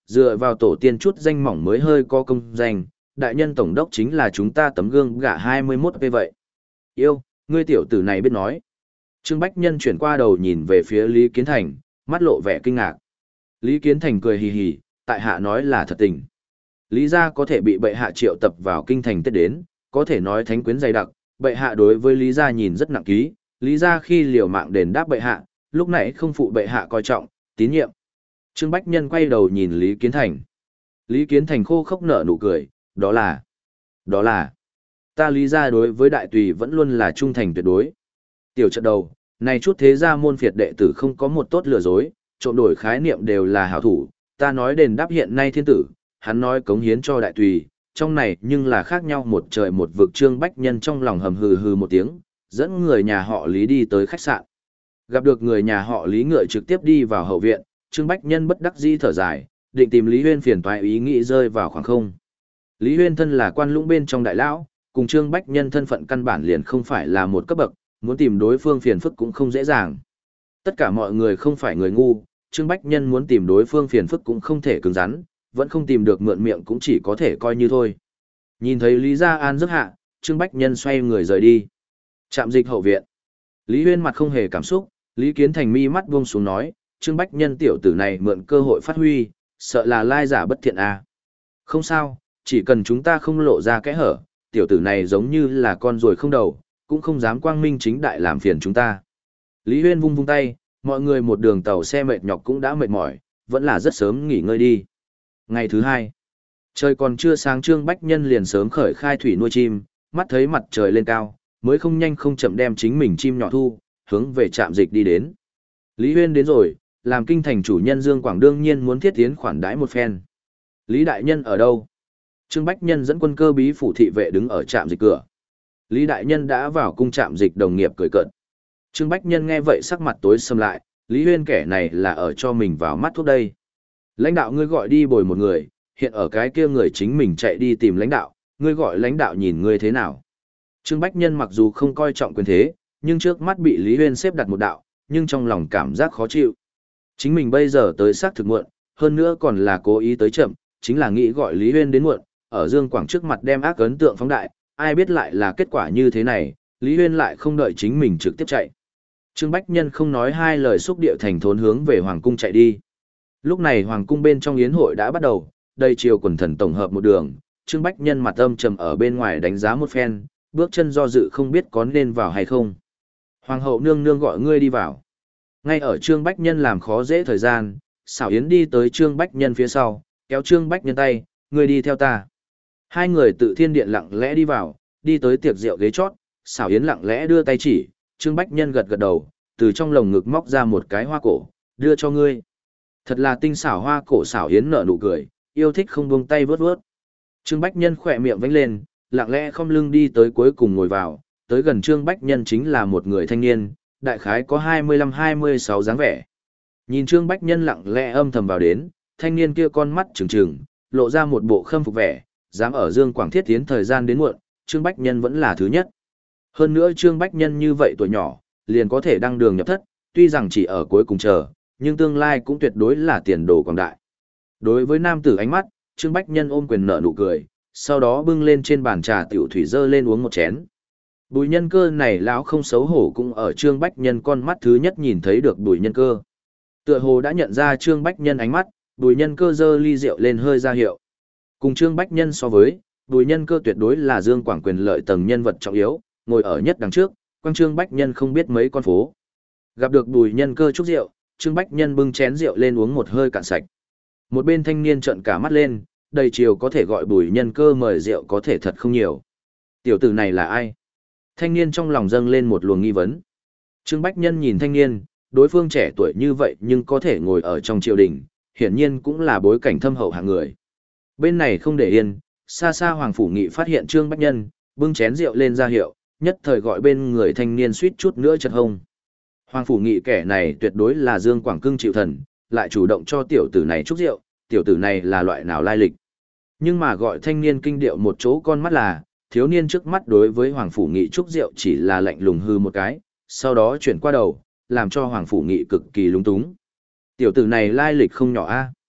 dựa vào tổ tiên chút danh mỏng mới hơi có công danh, đại nhân tổng đốc chính là chúng ta tấm gương gả hai mươi mốt về vậy. Yêu, ngươi tiểu tử này biết nói. Trương Bách Nhân chuyển qua đầu nhìn về phía Lý Kiến Thành, mắt lộ vẻ kinh ngạc. Lý Kiến Thành cười hì hì, tại hạ nói là thật tình. Lý gia có thể bị bệ hạ triệu tập vào kinh thành Tết đến, có thể nói thánh quyến dày đặc, bệ hạ đối với Lý gia nhìn rất nặng ký, Lý gia khi liều mạng đền đáp bệ hạ, lúc nãy không phụ bệ hạ coi trọng, tín nhiệm. Trương Bách Nhân quay đầu nhìn Lý Kiến Thành. Lý Kiến Thành khô khốc nở nụ cười, đó là, đó là, ta Lý gia đối với đại tùy vẫn luôn là trung thành tuyệt đối. Tiểu trận đầu, này chút thế gia môn phiệt đệ tử không có một tốt lừa dối, trộm đổi khái niệm đều là hảo thủ, ta nói đền đáp hiện nay thiên tử, hắn nói cống hiến cho đại tùy, trong này nhưng là khác nhau một trời một vực. Trương Bách Nhân trong lòng hầm hừ hừ một tiếng, dẫn người nhà họ Lý đi tới khách sạn. Gặp được người nhà họ Lý ngựa trực tiếp đi vào hậu viện, Trương Bách Nhân bất đắc dĩ thở dài, định tìm Lý Huyên phiền toái ý nghĩ rơi vào khoảng không. Lý Huyên thân là quan lũng bên trong đại lão, cùng Trương Bách Nhân thân phận căn bản liền không phải là một cấp bậc, muốn tìm đối phương phiền phức cũng không dễ dàng. Tất cả mọi người không phải người ngu, Trương Bách Nhân muốn tìm đối phương phiền phức cũng không thể cứng rắn, vẫn không tìm được mượn miệng cũng chỉ có thể coi như thôi. Nhìn thấy Lý Gia An giấc hạ, Trương Bách Nhân xoay người rời đi. Trạm dịch hậu viện. Lý Huyên mặt không hề cảm xúc, Lý Kiến Thành mi mắt buông xuống nói, Trương Bách Nhân tiểu tử này mượn cơ hội phát huy, sợ là lai giả bất thiện à. Không sao, chỉ cần chúng ta không lộ ra kẽ hở, tiểu tử này giống như là con ruồi không đầu, cũng không dám quang minh chính đại làm phiền chúng ta. Lý Huyên vung vung tay, mọi người một đường tàu xe mệt nhọc cũng đã mệt mỏi, vẫn là rất sớm nghỉ ngơi đi. Ngày thứ hai, trời còn chưa sáng, Trương Bách Nhân liền sớm khởi khai thủy nuôi chim, mắt thấy mặt trời lên cao, mới không nhanh không chậm đem chính mình chim nhỏ thu, hướng về trạm dịch đi đến. Lý Huyên đến rồi, làm kinh thành chủ nhân Dương Quảng đương nhiên muốn thiết tiến khoản đãi một phen. Lý Đại Nhân ở đâu? Trương Bách Nhân dẫn quân cơ bí phủ thị vệ đứng ở trạm dịch cửa. Lý Đại Nhân đã vào cung trạm dịch, đồng nghiệp cười cợt. Trương Bách Nhân nghe vậy sắc mặt tối sầm lại, Lý Huyên kẻ này là ở cho mình vào mắt thuốc đây. Lãnh đạo ngươi gọi đi bồi một người, hiện ở cái kia người chính mình chạy đi tìm lãnh đạo, ngươi gọi lãnh đạo nhìn ngươi thế nào. Trương Bách Nhân mặc dù không coi trọng quyền thế, nhưng trước mắt bị Lý Huyên xếp đặt một đạo, nhưng trong lòng cảm giác khó chịu. Chính mình bây giờ tới xác thực muộn, hơn nữa còn là cố ý tới chậm, chính là nghĩ gọi Lý Huyên đến muộn, ở Dương Quảng trước mặt đem ác ấn tượng phóng đại, ai biết lại là kết quả như thế này, Lý Huyên lại không đợi chính mình trực tiếp chạy. Trương Bách Nhân không nói hai lời xúc điệu thành thốn hướng về Hoàng cung chạy đi. Lúc này Hoàng cung bên trong yến hội đã bắt đầu, đầy triều quần thần tổng hợp một đường, Trương Bách Nhân mặt âm trầm ở bên ngoài đánh giá một phen, bước chân do dự không biết có nên vào hay không. Hoàng hậu nương nương gọi ngươi đi vào. Ngay ở Trương Bách Nhân làm khó dễ thời gian, Xảo Yến đi tới Trương Bách Nhân phía sau, kéo Trương Bách Nhân tay, ngươi đi theo ta. Hai người tự thiên điện lặng lẽ đi vào, đi tới tiệc rượu ghế chót, Xảo Yến lặng lẽ đưa tay chỉ, Trương Bách Nhân gật gật đầu, từ trong lồng ngực móc ra một cái hoa cổ, đưa cho ngươi. Thật là tinh xảo hoa cổ. Xảo Yến nở nụ cười, yêu thích không buông tay vớt vớt. Trương Bách Nhân khỏe miệng vánh lên, lặng lẽ không lưng đi tới cuối cùng ngồi vào, tới gần Trương Bách Nhân chính là một người thanh niên, đại khái có hai mươi lăm hai mươi sáu dáng vẻ. Nhìn Trương Bách Nhân lặng lẽ âm thầm vào đến, thanh niên kia con mắt trừng trừng, lộ ra một bộ khâm phục vẻ, dám ở Dương Quảng thiết tiến thời gian đến muộn, Trương Bách Nhân vẫn là thứ nhất. Hơn nữa Trương Bách Nhân như vậy tuổi nhỏ, liền có thể đăng đường nhập thất, tuy rằng chỉ ở cuối cùng chờ, nhưng tương lai cũng tuyệt đối là tiền đồ quảng đại. Đối với nam tử ánh mắt, Trương Bách Nhân ôm quyền nở nụ cười, sau đó bưng lên trên bàn trà tiểu thủy dơ lên uống một chén. Bùi Nhân Cơ này lão không xấu hổ cũng ở Trương Bách Nhân con mắt thứ nhất nhìn thấy được Bùi Nhân Cơ. Tựa hồ đã nhận ra Trương Bách Nhân ánh mắt, Bùi Nhân Cơ dơ ly rượu lên hơi ra hiệu. Cùng Trương Bách Nhân so với, Bùi Nhân Cơ tuyệt đối là Dương Quảng quyền lợi tầng nhân vật trọng yếu, ngồi ở nhất đằng trước, quang Trương Bách Nhân không biết mấy con phố. Gặp được Bùi Nhân Cơ chúc rượu, Trương Bách Nhân bưng chén rượu lên uống một hơi cạn sạch. Một bên thanh niên trợn cả mắt lên, đầy chiều có thể gọi Bùi Nhân Cơ mời rượu có thể thật không nhiều. Tiểu tử này là ai? Thanh niên trong lòng dâng lên một luồng nghi vấn. Trương Bách Nhân nhìn thanh niên, đối phương trẻ tuổi như vậy nhưng có thể ngồi ở trong triều đình, hiển nhiên cũng là bối cảnh thâm hậu hạng người. Bên này không để yên, xa xa Hoàng Phủ Nghị phát hiện Trương Bách Nhân, bưng chén rượu lên ra hiệu, nhất thời gọi bên người thanh niên suýt chút nữa chật hông. Hoàng Phủ Nghị kẻ này tuyệt đối là Dương Quảng cưng chịu thần, lại chủ động cho tiểu tử này chúc rượu, tiểu tử này là loại nào lai lịch. Nhưng mà gọi thanh niên kinh điệu một chỗ con mắt là, thiếu niên trước mắt đối với Hoàng Phủ Nghị chúc rượu chỉ là lạnh lùng hư một cái, sau đó chuyển qua đầu, làm cho Hoàng Phủ Nghị cực kỳ lúng túng. Tiểu tử này lai lịch không nhỏ a.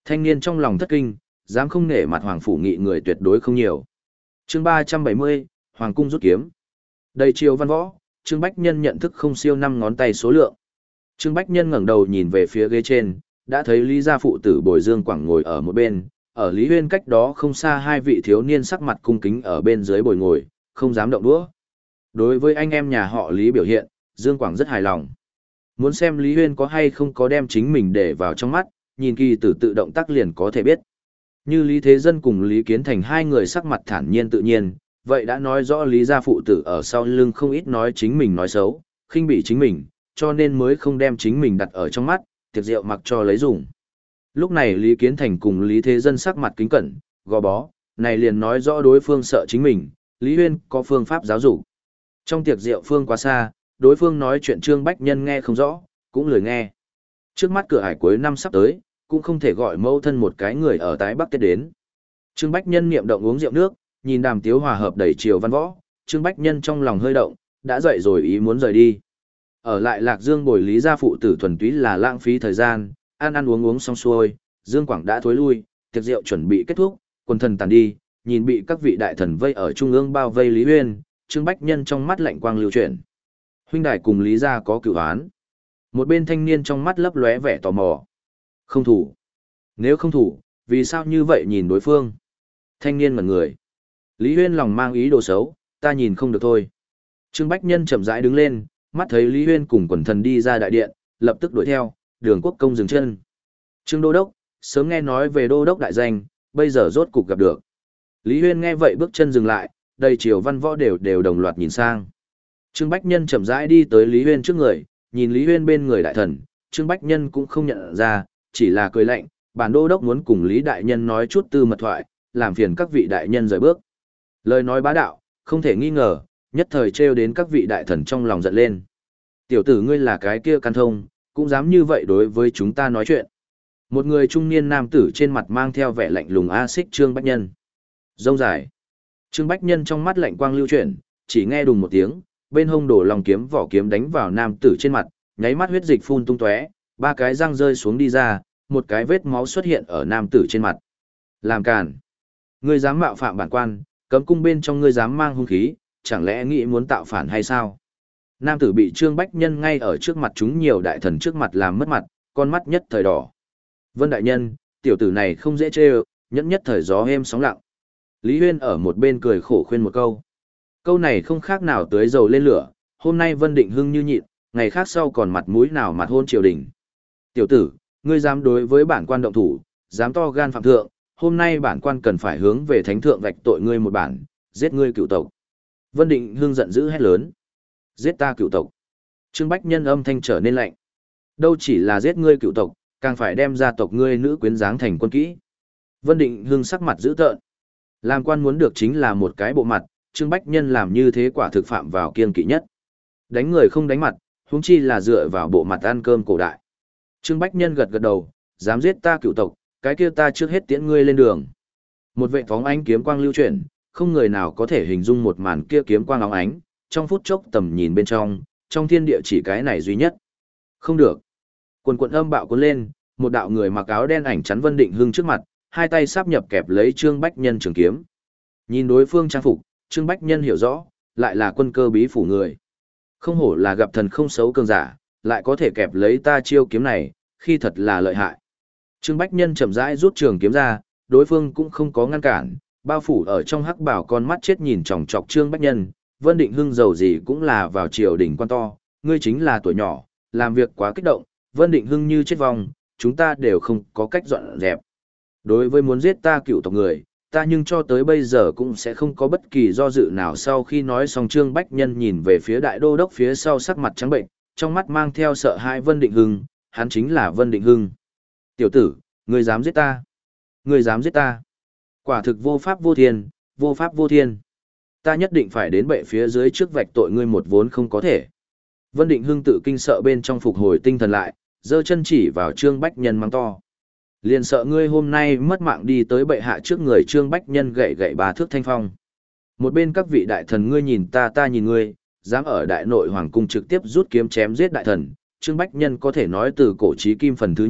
Thanh niên trong lòng thất kinh, dám không nể mặt Hoàng phủ nghị người tuyệt đối không nhiều. Chương ba trăm bảy mươi, Hoàng cung rút kiếm. Đầy triều văn võ, Trương Bách Nhân nhận thức không siêu năm ngón tay số lượng. Trương Bách Nhân ngẩng đầu nhìn về phía ghế trên, đã thấy Lý gia phụ tử Bồi Dương Quảng ngồi ở một bên, ở Lý Huyên cách đó không xa hai vị thiếu niên sắc mặt cung kính ở bên dưới bồi ngồi, không dám động đũa. Đối với anh em nhà họ Lý biểu hiện, Dương Quảng rất hài lòng. Muốn xem Lý Huyên có hay không có đem chính mình để vào trong mắt, nhìn kỳ tử tự động tác liền có thể biết. Như Lý Thế Dân cùng Lý Kiến Thành hai người sắc mặt thản nhiên tự nhiên, vậy đã nói rõ Lý gia phụ tử ở sau lưng không ít nói chính mình nói xấu, khinh bỉ chính mình, cho nên mới không đem chính mình đặt ở trong mắt, tiệc rượu mặc cho lấy dùng. Lúc này Lý Kiến Thành cùng Lý Thế Dân sắc mặt kính cẩn, gò bó, này liền nói rõ đối phương sợ chính mình, Lý Huyên có phương pháp giáo dục. Trong tiệc rượu phương quá xa, đối phương nói chuyện Trương Bách Nhân nghe không rõ, cũng lười nghe. Trước mắt cửa hải cuối năm sắp tới, cũng không thể gọi mẫu thân một cái người ở tái Bắc Tết đến. Trương Bách Nhân niệm động uống rượu nước, nhìn Đàm Tiếu hòa hợp đầy triều văn võ, Trương Bách Nhân trong lòng hơi động, đã dậy rồi ý muốn rời đi. Ở lại Lạc Dương bồi Lý gia phụ tử thuần túy là lãng phí thời gian, ăn ăn uống uống xong xuôi, Dương Quảng đã thối lui, tiệc rượu chuẩn bị kết thúc, quần thần tàn đi, nhìn bị các vị đại thần vây ở trung ương bao vây Lý Huyên, Trương Bách Nhân trong mắt lạnh quang lưu chuyển. Huynh đài cùng Lý gia có cửu án. Một bên thanh niên trong mắt lấp lóe vẻ tò mò. Không thủ. Nếu không thủ, vì sao như vậy nhìn đối phương? Thanh niên ngẩn người. Lý Huyên lòng mang ý đồ xấu, ta nhìn không được thôi. Trương Bách Nhân chậm rãi đứng lên, mắt thấy Lý Huyên cùng quần thần đi ra đại điện, lập tức đuổi theo, Đường Quốc công dừng chân. Trương Đô Đốc, sớm nghe nói về Đô Đốc đại danh, bây giờ rốt cục gặp được. Lý Huyên nghe vậy bước chân dừng lại, đầy triều văn võ đều đều đồng loạt nhìn sang. Trương Bách Nhân chậm rãi đi tới Lý Huyên trước người, nhìn Lý Huyên bên người đại thần, Trương Bách Nhân cũng không nhận ra, chỉ là cười lạnh, bản Đô Đốc muốn cùng Lý đại nhân nói chút tư mật thoại, làm phiền các vị đại nhân rời bước. Lời nói bá đạo, không thể nghi ngờ, nhất thời trêu đến các vị đại thần trong lòng giận lên. Tiểu tử ngươi là cái kia căn thông, cũng dám như vậy đối với chúng ta nói chuyện. Một người trung niên nam tử trên mặt mang theo vẻ lạnh lùng a xích Trương Bách Nhân. Rông dài. Trương Bách Nhân trong mắt lạnh quang lưu chuyển, chỉ nghe đùng một tiếng, bên hông đổ lòng kiếm vỏ kiếm đánh vào nam tử trên mặt, nháy mắt huyết dịch phun tung tóe, ba cái răng rơi xuống đi ra, một cái vết máu xuất hiện ở nam tử trên mặt. Làm càn. Ngươi dám mạo phạm bản quan, cấm cung bên trong ngươi dám mang hung khí, chẳng lẽ nghĩ muốn tạo phản hay sao? Nam tử bị Trương Bách Nhân ngay ở trước mặt chúng nhiều đại thần trước mặt làm mất mặt, con mắt nhất thời đỏ. Vân đại nhân, tiểu tử này không dễ chê ơ, nhẫn nhất thời gió êm sóng lặng. Lý Huyên ở một bên cười khổ khuyên một câu. Câu này không khác nào tưới dầu lên lửa, hôm nay Vân Định Hưng như nhịn, ngày khác sau còn mặt mũi nào mặt hôn triều đình. Tiểu tử, ngươi dám đối với bản quan động thủ, dám to gan phạm thượng, hôm nay bản quan cần phải hướng về thánh thượng vạch tội ngươi một bản, giết ngươi cựu tộc. Vân Định Hưng giận dữ hét lớn. Giết ta cựu tộc. Trương Bách Nhân âm thanh trở nên lạnh. Đâu chỉ là giết ngươi cựu tộc, càng phải đem gia tộc ngươi nữ quyến dáng thành quân kỹ. Vân Định Hưng sắc mặt dữ tợn. Làm quan muốn được chính là một cái bộ mặt, Trương Bách Nhân làm như thế quả thực phạm vào kiêng kỵ nhất. Đánh người không đánh mặt, huống chi là dựa vào bộ mặt ăn cơm cổ đại. Trương Bách Nhân gật gật đầu, dám giết ta cựu tộc, cái kia ta trước hết tiễn ngươi lên đường. Một vệ phóng ánh kiếm quang lưu chuyển, không người nào có thể hình dung một màn kia kiếm quang óng ánh, trong phút chốc tầm nhìn bên trong, trong thiên địa chỉ cái này duy nhất. Không được. Quần quần âm bạo cuốn lên, một đạo người mặc áo đen ảnh chắn Vân Định Hưng trước mặt, hai tay sáp nhập kẹp lấy Trương Bách Nhân trường kiếm. Nhìn đối phương trang phục, Trương Bách Nhân hiểu rõ, lại là quân cơ bí phủ người. Không hổ là gặp thần không xấu cường giả, lại có thể kẹp lấy ta chiêu kiếm này, khi thật là lợi hại. Trương Bách Nhân chậm rãi rút trường kiếm ra, đối phương cũng không có ngăn cản, bao phủ ở trong hắc bảo con mắt chết nhìn chòng chọc Trương Bách Nhân, Vân Định Hưng giàu gì cũng là vào triều đình quan to, ngươi chính là tuổi nhỏ, làm việc quá kích động, Vân Định Hưng như chết vong, chúng ta đều không có cách dọn dẹp. Đối với muốn giết ta cựu tộc người, ta nhưng cho tới bây giờ cũng sẽ không có bất kỳ do dự nào. Sau khi nói xong Trương Bách Nhân nhìn về phía đại đô đốc phía sau sắc mặt trắng bệnh, trong mắt mang theo sợ hãi Vân Định Hưng, hắn chính là Vân Định Hưng. Tiểu tử, ngươi dám giết ta? Ngươi dám giết ta? Quả thực vô pháp vô thiên, vô pháp vô thiên. Ta nhất định phải đến bệ phía dưới trước vạch tội ngươi một vốn không có thể. Vân Định Hưng tự kinh sợ bên trong phục hồi tinh thần lại, giơ chân chỉ vào Trương Bách Nhân mắng to. Liền sợ ngươi hôm nay mất mạng đi tới bệ hạ trước người Trương Bách Nhân gậy gậy bà thước thanh phong. Một bên các vị đại thần ngươi nhìn ta ta nhìn ngươi, dám ở đại nội hoàng cung trực tiếp rút kiếm chém giết đại thần, Trương Bách Nhân có thể nói từ cổ chí kim phần thứ nhất,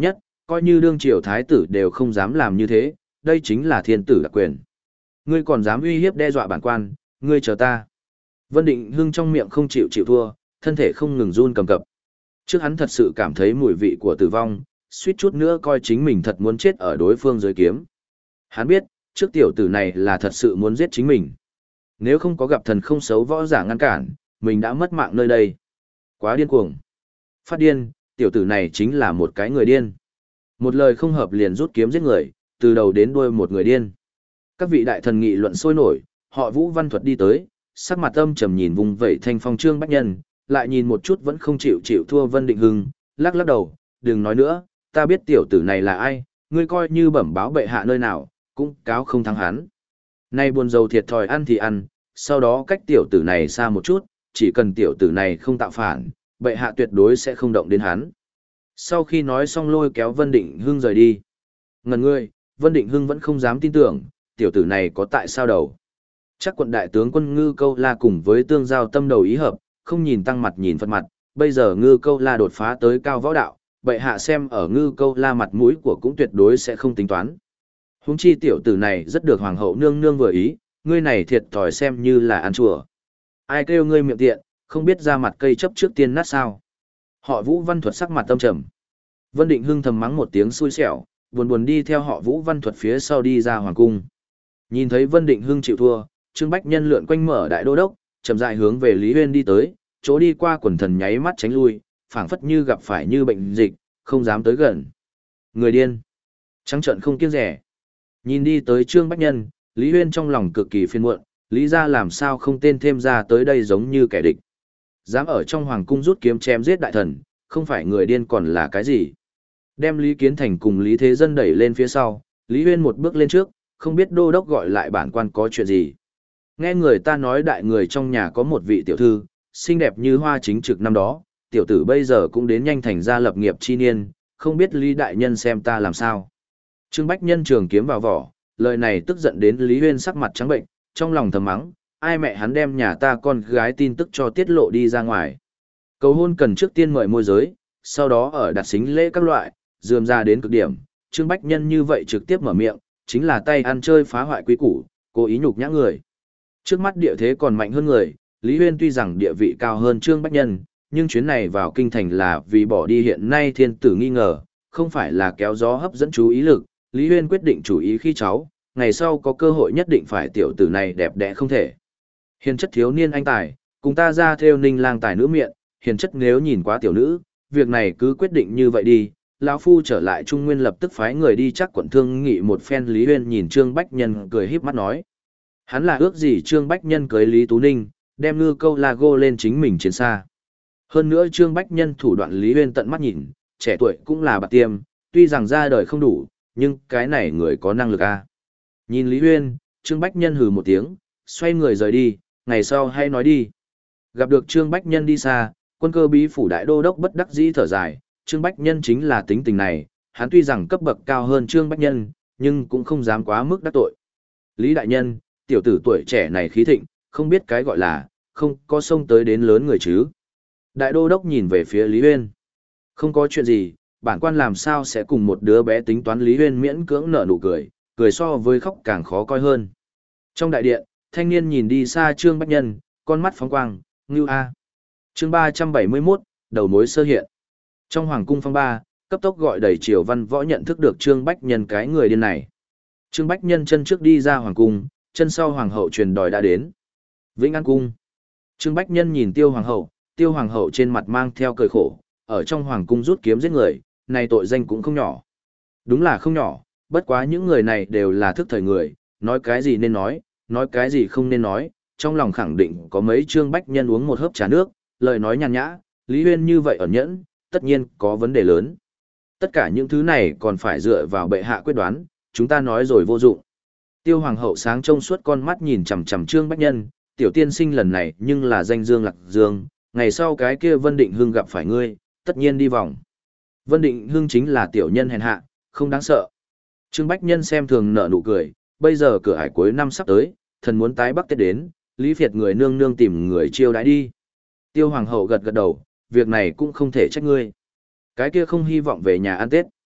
coi như đương triều thái tử đều không dám làm như thế, đây chính là thiên tử đặc quyền. Ngươi còn dám uy hiếp đe dọa bản quan, ngươi chờ ta. Vân Định Hưng trong miệng không chịu chịu thua, thân thể không ngừng run cầm cập. Trước hắn thật sự cảm thấy mùi vị của tử vong, suýt chút nữa coi chính mình thật muốn chết ở đối phương dưới kiếm. Hắn biết, trước tiểu tử này là thật sự muốn giết chính mình. Nếu không có gặp thần không xấu võ giả ngăn cản, mình đã mất mạng nơi đây. Quá điên cuồng. Phát điên, tiểu tử này chính là một cái người điên. Một lời không hợp liền rút kiếm giết người, từ đầu đến đuôi một người điên. Các vị đại thần nghị luận sôi nổi, họ Vũ Văn Thuật đi tới, sắc mặt âm trầm nhìn vùng vẩy thanh phong Trương Bách Nhân, lại nhìn một chút vẫn không chịu chịu thua Vân Định Hưng, lắc lắc đầu, đừng nói nữa, ta biết tiểu tử này là ai, ngươi coi như bẩm báo bệ hạ nơi nào, cũng cáo không thắng hắn. Nay buồn dầu thiệt thòi ăn thì ăn, sau đó cách tiểu tử này xa một chút, chỉ cần tiểu tử này không tạo phản, bệ hạ tuyệt đối sẽ không động đến hắn. Sau khi nói xong lôi kéo Vân Định Hưng rời đi. Ngần ngươi, Vân Định Hưng vẫn không dám tin tưởng, tiểu tử này có tại sao đầu. Chắc quận đại tướng quân Ngư Câu La cùng với tương giao tâm đầu ý hợp, không nhìn tăng mặt nhìn phật mặt, bây giờ Ngư Câu La đột phá tới cao võ đạo, bệ hạ xem ở Ngư Câu La mặt mũi của cũng tuyệt đối sẽ không tính toán. Huống chi tiểu tử này rất được hoàng hậu nương nương vừa ý, ngươi này thiệt thòi xem như là ăn chùa. Ai kêu ngươi miệng tiện, không biết ra mặt cây chấp trước tiên nát sao. Họ Vũ Văn Thuật sắc mặt tâm trầm. Vân Định Hưng thầm mắng một tiếng xui xẻo, buồn buồn đi theo họ Vũ Văn Thuật phía sau đi ra hoàng cung. Nhìn thấy Vân Định Hưng chịu thua, Trương Bách Nhân lượn quanh mở đại đô đốc, chậm rãi hướng về Lý Huyên đi tới, chỗ đi qua quần thần nháy mắt tránh lui, phảng phất như gặp phải như bệnh dịch, không dám tới gần. Người điên, trắng trợn không kiêng rẻ. Nhìn đi tới Trương Bách Nhân, Lý Huyên trong lòng cực kỳ phiền muộn, lý ra làm sao không tên thêm ra tới đây giống như kẻ địch. Dám ở trong hoàng cung rút kiếm chém giết đại thần, không phải người điên còn là cái gì. Đem Lý Kiến Thành cùng Lý Thế Dân đẩy lên phía sau, Lý Huyên một bước lên trước, không biết đô đốc gọi lại bản quan có chuyện gì. Nghe người ta nói đại người trong nhà có một vị tiểu thư, xinh đẹp như hoa chính trực năm đó, tiểu tử bây giờ cũng đến nhanh thành gia lập nghiệp chi niên, không biết Lý đại nhân xem ta làm sao. Trương Bách Nhân trường kiếm vào vỏ, lời này tức giận đến Lý Huyên sắc mặt trắng bệnh, trong lòng thầm mắng, ai mẹ hắn đem nhà ta con gái tin tức cho tiết lộ đi ra ngoài. Cầu hôn cần trước tiên mời môi giới, sau đó ở đặt xính lễ các loại, dườm ra đến cực điểm, Trương Bách Nhân như vậy trực tiếp mở miệng, chính là tay ăn chơi phá hoại quý củ, cố ý nhục nhã người. Trước mắt địa thế còn mạnh hơn người, Lý Huyên tuy rằng địa vị cao hơn Trương Bách Nhân, nhưng chuyến này vào kinh thành là vì bỏ đi hiện nay thiên tử nghi ngờ, không phải là kéo gió hấp dẫn chú ý lực, Lý Huyên quyết định chủ ý khi cháu, ngày sau có cơ hội nhất định phải tiểu tử này đẹp đẽ không thể. Hiền chất thiếu niên anh tài, cùng ta ra theo ninh lang tài nữ miệng, hiền chất nếu nhìn quá tiểu nữ, việc này cứ quyết định như vậy đi. Lão phu trở lại Trung Nguyên lập tức phái người đi chắc quận thương nghị một phen. Lý Huyên nhìn Trương Bách Nhân cười híp mắt nói. Hắn là ước gì Trương Bách Nhân cưới Lý Tú Ninh, đem Ngư Câu La gô lên chính mình chiến xa. Hơn nữa Trương Bách Nhân thủ đoạn Lý Huyên tận mắt nhìn, trẻ tuổi cũng là bạc tiêm, tuy rằng ra đời không đủ, nhưng cái này người có năng lực a. Nhìn Lý Huyên, Trương Bách Nhân hừ một tiếng, xoay người rời đi, ngày sau hay nói đi. Gặp được Trương Bách Nhân đi xa, quân cơ bí phủ đại đô đốc bất đắc dĩ thở dài, Trương Bách Nhân chính là tính tình này, hắn tuy rằng cấp bậc cao hơn Trương Bách Nhân, nhưng cũng không dám quá mức đắc tội. Lý đại nhân, tiểu tử tuổi trẻ này khí thịnh, không biết cái gọi là, không có xông tới đến lớn người chứ. Đại đô đốc nhìn về phía Lý Huyên. Không có chuyện gì, bản quan làm sao sẽ cùng một đứa bé tính toán. Lý Huyên miễn cưỡng nở nụ cười, cười so với khóc càng khó coi hơn. Trong đại điện, thanh niên nhìn đi xa Trương Bách Nhân, con mắt phóng quang, ngưu a. Chương ba trăm bảy mươi mốt, đầu mối sơ hiện. Trong hoàng cung phong ba, cấp tốc gọi đầy triều văn võ nhận thức được Trương Bách Nhân cái người điên này. Trương Bách Nhân chân trước đi ra hoàng cung, chân sau hoàng hậu truyền đòi đã đến. Vĩnh An cung. Trương Bách Nhân nhìn Tiêu hoàng hậu, Tiêu hoàng hậu trên mặt mang theo cười khổ, ở trong hoàng cung rút kiếm giết người, này tội danh cũng không nhỏ. Đúng là không nhỏ, bất quá những người này đều là thức thời người, nói cái gì nên nói, nói cái gì không nên nói, trong lòng khẳng định có mấy Trương Bách Nhân uống một hớp trà nước, lời nói nhàn nhã, Lý Huyên như vậy ẩn nhẫn, tất nhiên có vấn đề lớn. Tất cả những thứ này còn phải dựa vào bệ hạ quyết đoán, chúng ta nói rồi vô dụng. Tiêu hoàng hậu sáng trông suốt con mắt nhìn chằm chằm Trương Bách Nhân, tiểu tiên sinh lần này nhưng là danh dương lạc dương, ngày sau cái kia Vân Định Hưng gặp phải ngươi, tất nhiên đi vòng. Vân Định Hưng chính là tiểu nhân hèn hạ, không đáng sợ. Trương Bách Nhân xem thường nở nụ cười, bây giờ cửa ải cuối năm sắp tới, thần muốn tái bắc Tết đến, Lý Việt người nương nương tìm người chiêu đãi đi. Tiêu hoàng hậu gật gật đầu, việc này cũng không thể trách ngươi. Cái kia không hy vọng về nhà ăn Tết.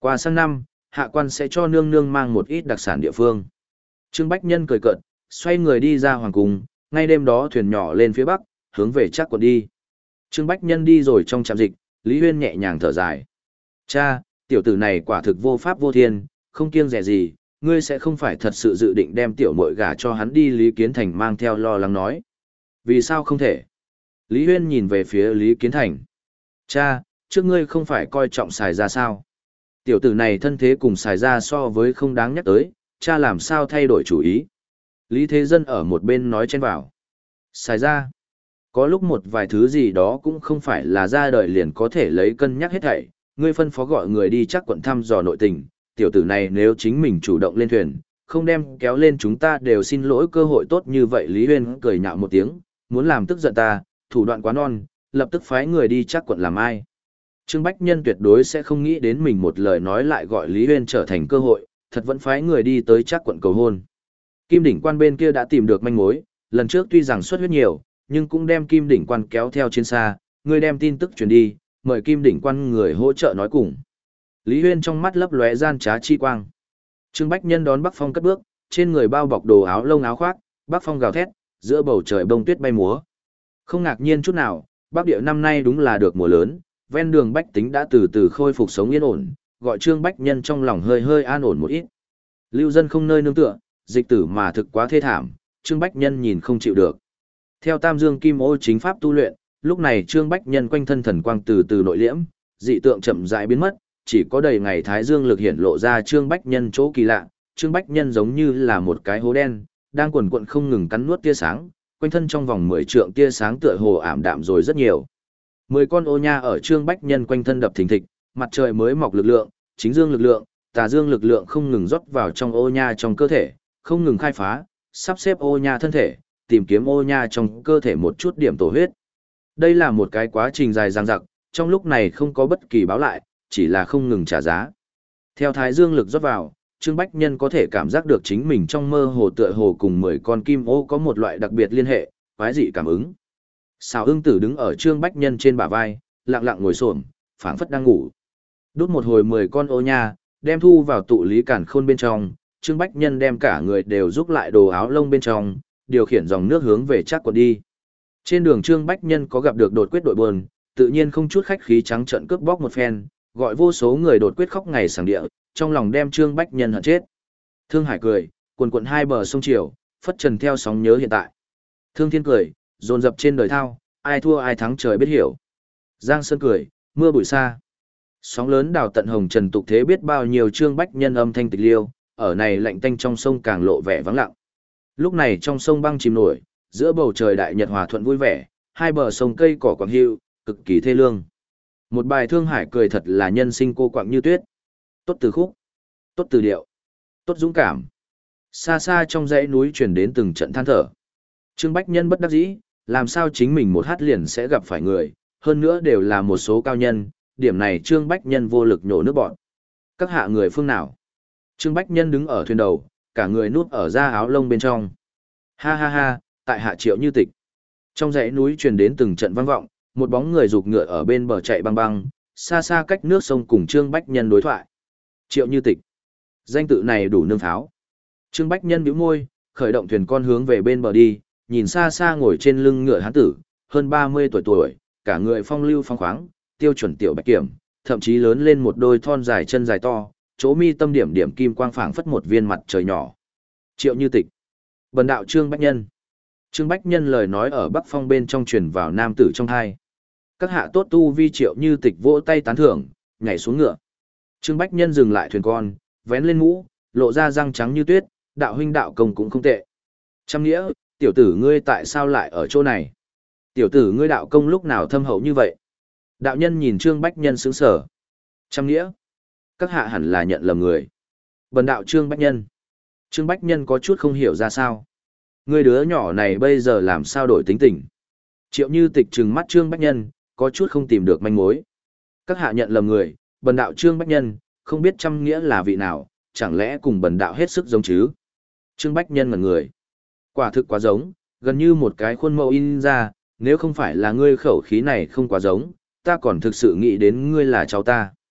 Qua sang năm, hạ quan sẽ cho nương nương mang một ít đặc sản địa phương. Trương Bách Nhân cười cợt, xoay người đi ra hoàng cung, ngay đêm đó thuyền nhỏ lên phía bắc, hướng về Trác Quận đi. Trương Bách Nhân đi rồi trong trạm dịch, Lý Huyên nhẹ nhàng thở dài. Cha, tiểu tử này quả thực vô pháp vô thiên, không kiêng dè gì, ngươi sẽ không phải thật sự dự định đem tiểu muội gả cho hắn đi. Lý Kiến Thành mang theo lo lắng nói. Vì sao không thể? Lý Huyên nhìn về phía Lý Kiến Thành. Cha, trước ngươi không phải coi trọng xài ra sao? Tiểu tử này thân thế cùng xài ra so với không đáng nhắc tới, cha làm sao thay đổi chủ ý? Lý Thế Dân ở một bên nói chen vào. Xài ra. Có lúc một vài thứ gì đó cũng không phải là ra đời liền có thể lấy cân nhắc hết thảy. Ngươi phân phó gọi người đi Trác Quận thăm dò nội tình, tiểu tử này nếu chính mình chủ động lên thuyền, không đem kéo lên chúng ta đều xin lỗi cơ hội tốt như vậy. Lý Huyên cười nhạo một tiếng, muốn làm tức giận ta, thủ đoạn quá non, lập tức phái người đi Trác Quận làm ai. Trương Bách Nhân tuyệt đối sẽ không nghĩ đến mình một lời nói lại gọi Lý Huyên trở thành cơ hội, thật vẫn phái người đi tới Trác Quận cầu hôn. Kim Đỉnh Quan bên kia đã tìm được manh mối, lần trước tuy rằng xuất huyết nhiều, nhưng cũng đem Kim Đỉnh Quan kéo theo trên xa, người đem tin tức truyền đi, mời Kim Đỉnh Quan người hỗ trợ nói cùng. Lý Huyên trong mắt lấp lóe gian trá chi quang. Trương Bách Nhân đón Bắc Phong cất bước, trên người bao bọc đồ áo lông áo khoác, Bắc Phong gào thét, giữa bầu trời bông tuyết bay múa. Không ngạc nhiên chút nào, Bắc Địa năm nay đúng là được mùa lớn, ven đường bách tính đã từ từ khôi phục sống yên ổn, gọi Trương Bách Nhân trong lòng hơi hơi an ổn một ít. Lưu dân không nơi nương tựa, dịch tử mà thực quá thê thảm, Trương Bách Nhân nhìn không chịu được. Theo Tam Dương Kim Ô chính pháp tu luyện, lúc này Trương Bách Nhân quanh thân thần quang từ từ nội liễm, dị tượng chậm rãi biến mất, chỉ có đầy ngày thái dương lực hiện lộ ra Trương Bách Nhân chỗ kỳ lạ. Trương Bách Nhân giống như là một cái hố đen, đang quần quật không ngừng cắn nuốt tia sáng, quanh thân trong vòng mười trượng tia sáng tựa hồ ảm đạm rồi rất nhiều. Mười con ô nha ở Trương Bách Nhân quanh thân đập thình thịch, mặt trời mới mọc lực lượng, chính dương lực lượng, tà dương lực lượng không ngừng rót vào trong ô nha trong cơ thể, không ngừng khai phá, sắp xếp ô nha thân thể, tìm kiếm ô nha trong cơ thể một chút điểm tổ huyết. Đây là một cái quá trình dài dằng dặc, trong lúc này không có bất kỳ báo lại, chỉ là không ngừng trả giá. Theo thái dương lực rót vào, Trương Bách Nhân có thể cảm giác được chính mình trong mơ hồ tựa hồ cùng mười con kim ô có một loại đặc biệt liên hệ, quái dị cảm ứng. Sào Ưng Tử đứng ở Trương Bách Nhân trên bả vai, lặng lặng ngồi xổm, phảng phất đang ngủ. Đút một hồi mười con ô nha, đem thu vào tụ lý cản khôn bên trong, Trương Bách Nhân đem cả người đều rúc lại đồ áo lông bên trong, điều khiển dòng nước hướng về Trác Quận đi. Trên đường Trương Bách Nhân có gặp được đột quyết đội buồn, tự nhiên không chút khách khí trắng trợn cướp bóc một phen, gọi vô số người đột quyết khóc ngày sảng địa, trong lòng đem Trương Bách Nhân hận chết. Thương Hải cười, quần quận hai bờ sông Triều, phất trần theo sóng nhớ hiện tại. Thương Thiên cười, dồn dập trên đời thao, ai thua ai thắng trời biết hiểu. Giang Sơn cười, mưa bụi xa. Sóng lớn đào tận hồng trần tục thế biết bao nhiêu Trương Bách Nhân âm thanh tịch liêu, ở này lạnh tanh trong sông càng lộ vẻ vắng lặng. Lúc này trong sông băng chìm nổi, giữa bầu trời đại nhật hòa thuận vui vẻ, hai bờ sông cây cỏ quảng hưu, cực kỳ thê lương. Một bài Thương Hải cười thật là nhân sinh cô quạng như tuyết. Tốt từ khúc, tốt từ điệu, tốt dũng cảm. Xa xa trong dãy núi truyền đến từng trận than thở. Trương Bách Nhân bất đắc dĩ, làm sao chính mình một hát liền sẽ gặp phải người, hơn nữa đều là một số cao nhân, điểm này Trương Bách Nhân vô lực nhổ nước bọn. Các hạ người phương nào? Trương Bách Nhân đứng ở thuyền đầu, cả người núp ở da áo lông bên trong. Ha ha ha, tại hạ Triệu Như Tịch. Trong dãy núi truyền đến từng trận vang vọng, một bóng người rục ngựa ở bên bờ chạy băng băng, xa xa cách nước sông cùng Trương Bách Nhân đối thoại. Triệu Như Tịch. Danh tự này đủ nương pháo. Trương Bách Nhân bĩu môi, khởi động thuyền con hướng về bên bờ đi, nhìn xa xa ngồi trên lưng ngựa hán tử, hơn ba mươi tuổi tuổi, cả người phong lưu phong khoáng, tiêu chuẩn tiểu bạch kiểm, thậm chí lớn lên một đôi thon dài chân dài to, chỗ mi tâm điểm điểm kim quang phảng phất một viên mặt trời nhỏ. Triệu Như Tịch. Bần đạo Trương Bách Nhân. Trương Bách Nhân lời nói ở Bắc Phong bên trong truyền vào nam tử trong hai. Các hạ tốt tu vi. Triệu Như Tịch vỗ tay tán thưởng, nhảy xuống ngựa. Trương Bách Nhân dừng lại thuyền con, vén lên mũ, lộ ra răng trắng như tuyết, đạo huynh đạo công cũng không tệ. Trăm nghĩa, tiểu tử ngươi tại sao lại ở chỗ này? Tiểu tử ngươi đạo công lúc nào thâm hậu như vậy? Đạo nhân nhìn Trương Bách Nhân sững sờ. Trăm nghĩa, các hạ hẳn là nhận lầm người. Bần đạo Trương Bách Nhân. Trương Bách Nhân có chút không hiểu ra sao. Ngươi đứa nhỏ này bây giờ làm sao đổi tính tình? Triệu Như Tịch trừng mắt Trương Bách Nhân, có chút không tìm được manh mối. Các hạ nhận lầm người, bần đạo Trương Bách Nhân, không biết trăm nghĩa là vị nào, chẳng lẽ cùng bần đạo hết sức giống chứ? Trương Bách Nhân ngẩn người. Quả thực quá giống, gần như một cái khuôn mẫu in ra, nếu không phải là ngươi khẩu khí này không quá giống, ta còn thực sự nghĩ đến ngươi là cháu ta.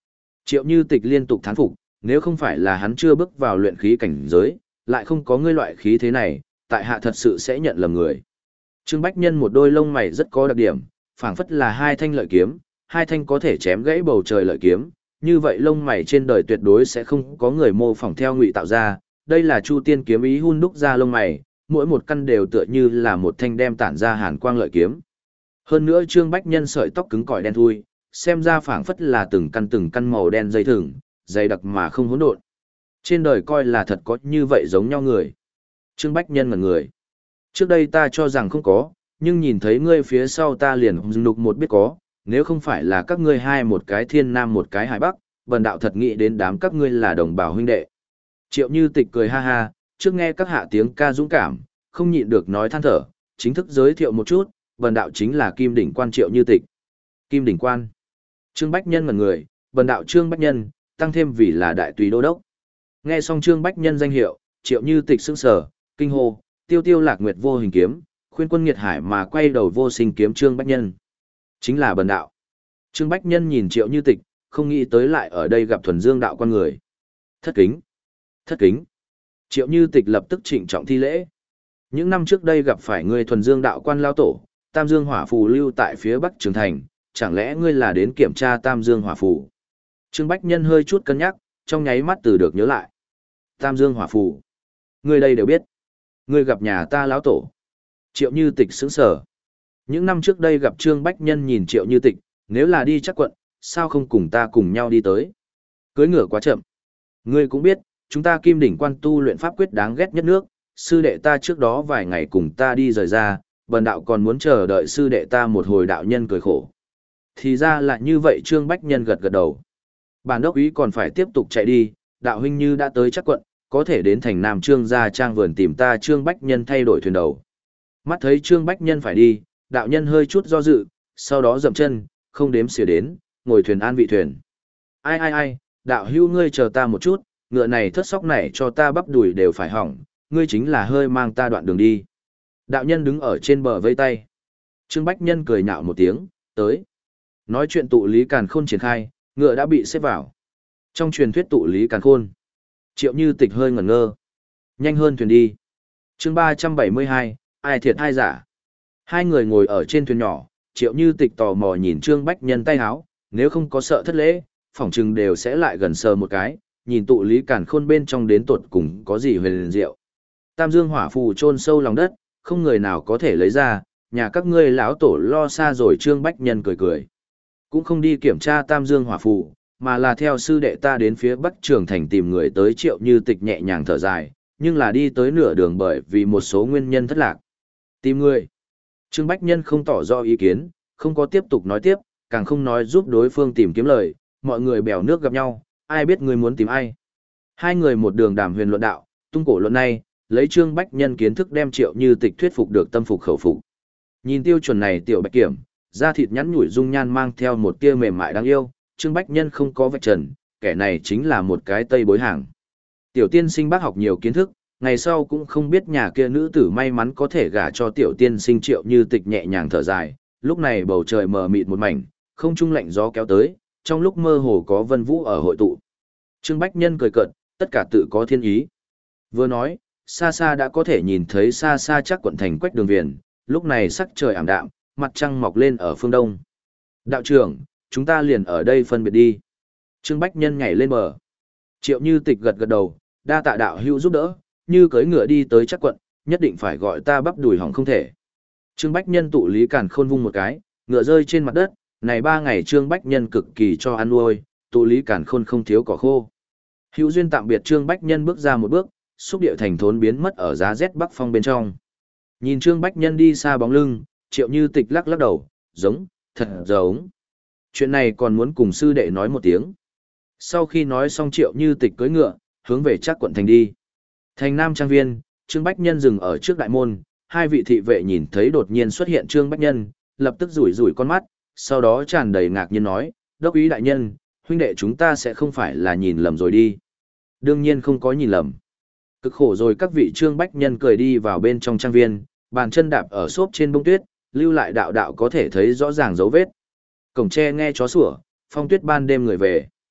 Triệu Như Tịch liên tục thán phục, nếu không phải là hắn chưa bước vào luyện khí cảnh giới, lại không có ngươi loại khí thế này, tại hạ thật sự sẽ nhận lầm người. Trương Bách Nhân một đôi lông mày rất có đặc điểm, phảng phất là hai thanh lợi kiếm, hai thanh có thể chém gãy bầu trời lợi kiếm, như vậy lông mày trên đời tuyệt đối sẽ không có người mô phỏng theo ngụy tạo ra, đây là Chu Tiên kiếm ý hun đúc ra lông mày, mỗi một căn đều tựa như là một thanh đem tản ra hàn quang lợi kiếm. Hơn nữa Trương Bách Nhân sợi tóc cứng cỏi đen thui, xem ra phảng phất là từng căn từng căn màu đen dây thừng, dày đặc mà không hỗn độn. Trên đời coi là thật có như vậy giống nhau người. Trương Bách Nhân ngẩn người. Trước đây ta cho rằng không có, nhưng nhìn thấy ngươi phía sau ta liền nục một biết có, nếu không phải là các ngươi hai một cái thiên nam một cái hải bắc, bần đạo thật nghĩ đến đám các ngươi là đồng bào huynh đệ. Triệu Như Tịch cười ha ha, trước nghe các hạ tiếng ca dũng cảm, không nhịn được nói than thở, chính thức giới thiệu một chút, bần đạo chính là Kim Đỉnh Quan Triệu Như Tịch. Kim Đỉnh Quan. Trương Bách Nhân ngẩn người, bần đạo Trương Bách Nhân, tăng thêm vì là đại tùy đô đốc. Nghe xong Trương Bách Nhân danh hiệu, Triệu Như Tịch sững sờ, kinh hô, tiêu tiêu lạc nguyệt vô hình kiếm, khuyên quân nghiệt hải mà quay đầu vô sinh kiếm Trương Bách Nhân. Chính là bần đạo. Trương Bách Nhân nhìn Triệu Như Tịch, không nghĩ tới lại ở đây gặp thuần dương đạo con người. Thất kính. Thất kính. Triệu Như Tịch lập tức trịnh trọng thi lễ. Những năm trước đây gặp phải người thuần dương đạo quan lao tổ, Tam Dương Hỏa Phù lưu tại phía Bắc Trường Thành, chẳng lẽ ngươi là đến kiểm tra Tam Dương Hỏa Phù? Trương Bách Nhân hơi chút cân nhắc, trong nháy mắt từ được nhớ lại. Tam Dương Hỏa Phù. Ngươi đây đều biết. Ngươi gặp nhà ta lão tổ. Triệu Như Tịch sững sờ. Những năm trước đây gặp Trương Bách Nhân nhìn Triệu Như Tịch, nếu là đi chắc quận, sao không cùng ta cùng nhau đi tới? Cưới ngựa quá chậm. Ngươi cũng biết, chúng ta Kim Đỉnh Quan tu luyện pháp quyết đáng ghét nhất nước, sư đệ ta trước đó vài ngày cùng ta đi rời ra, bần đạo còn muốn chờ đợi sư đệ ta một hồi, đạo nhân cười khổ. Thì ra là như vậy. Trương Bách Nhân gật gật đầu. Bản đốc ý còn phải tiếp tục chạy đi, đạo huynh như đã tới chắc quận, có thể đến thành Nam Trương gia trang vườn tìm ta. Trương Bách Nhân thay đổi thuyền đầu. Mắt thấy Trương Bách Nhân phải đi, đạo nhân hơi chút do dự, sau đó dậm chân, không đếm xỉa đến, ngồi thuyền an vị thuyền. Ai ai ai, đạo hữu ngươi chờ ta một chút, ngựa này thất sóc này cho ta bắp đùi đều phải hỏng, ngươi chính là hơi mang ta đoạn đường đi. Đạo nhân đứng ở trên bờ vây tay. Trương Bách Nhân cười nhạo một tiếng, tới. Nói chuyện tụ lý càn khôn triển khai, ngựa đã bị xếp vào. Trong truyền thuyết tụ lý càn khôn, Triệu Như Tịch hơi ngẩn ngơ. Nhanh hơn thuyền đi. Chương ba trăm bảy mươi hai, ai thiệt ai giả. Hai người ngồi ở trên thuyền nhỏ, Triệu Như Tịch tò mò nhìn Trương Bách Nhân tay háo, nếu không có sợ thất lễ, phỏng chừng đều sẽ lại gần sờ một cái, nhìn tụ lý càn khôn bên trong đến tột cùng có gì huyền diệu. Tam Dương Hỏa Phù chôn sâu lòng đất, không người nào có thể lấy ra, nhà các ngươi lão tổ lo xa rồi. Trương Bách Nhân cười cười. Cũng không đi kiểm tra Tam Dương Hỏa Phù, mà là theo sư đệ ta đến phía Bắc Trường Thành tìm người tới. Triệu Như Tịch nhẹ nhàng thở dài, nhưng là đi tới nửa đường bởi vì một số nguyên nhân thất lạc. Tìm người. Trương Bách Nhân không tỏ rõ ý kiến, không có tiếp tục nói tiếp, càng không nói giúp đối phương tìm kiếm lời, mọi người bèo nước gặp nhau, ai biết người muốn tìm ai. Hai người một đường đàm huyền luận đạo, tung cổ luận này, lấy Trương Bách Nhân kiến thức đem Triệu Như Tịch thuyết phục được tâm phục khẩu phục. Nhìn tiêu chuẩn này tiểu Bạch Kiểm, da thịt nhắn nhủi dung nhan mang theo một tia mềm mại đáng yêu, Trương Bách Nhân không có vạch trần, kẻ này chính là một cái tây bối hàng. Tiểu tiên sinh bác học nhiều kiến thức, ngày sau cũng không biết nhà kia nữ tử may mắn có thể gả cho tiểu tiên sinh. Triệu Như Tịch nhẹ nhàng thở dài, lúc này bầu trời mờ mịt một mảnh, không trung lạnh gió kéo tới, trong lúc mơ hồ có vân vũ ở hội tụ. Trương Bách Nhân cười cợt, tất cả tự có thiên ý. Vừa nói, xa xa đã có thể nhìn thấy xa xa chắc quận thành Quách Đường Viền, lúc này sắc trời ảm đạm, mặt trăng mọc lên ở phương đông. Đạo trưởng, chúng ta liền ở đây phân biệt đi. Trương Bách Nhân nhảy lên bờ. Triệu Như Tịch gật gật đầu, đa tạ đạo hữu giúp đỡ, như cưỡi ngựa đi tới chắc quận, nhất định phải gọi ta bắp đùi hỏng không thể. Trương Bách Nhân tụ lý càn khôn vung một cái, ngựa rơi trên mặt đất, này ba ngày Trương Bách Nhân cực kỳ cho ăn nuôi, tụ lý càn khôn không thiếu cỏ khô. Hữu duyên tạm biệt. Trương Bách Nhân bước ra một bước, xúc điệu thành thốn biến mất ở giá rét bắc phong bên trong. Nhìn Trương Bách Nhân đi xa bóng lưng, Triệu Như Tịch lắc lắc đầu, giống, thật giống. Chuyện này còn muốn cùng sư đệ nói một tiếng. Sau khi nói xong, Triệu Như Tịch cưỡi ngựa, hướng về chắc quận thành đi. Thành Nam Trang Viên, Trương Bách Nhân dừng ở trước đại môn, hai vị thị vệ nhìn thấy đột nhiên xuất hiện Trương Bách Nhân, lập tức rủi rủi con mắt, sau đó tràn đầy ngạc nhiên nói, đốc ý đại nhân, huynh đệ chúng ta sẽ không phải là nhìn lầm rồi đi. Đương nhiên không có nhìn lầm. Cực khổ rồi. Các vị. Trương Bách Nhân cười đi vào bên trong trang viên, bàn chân đạp ở xốp trên bông tuyết, lưu lại đạo đạo có thể thấy rõ ràng dấu vết. Cổng tre nghe chó sủa, phong tuyết ban đêm người về.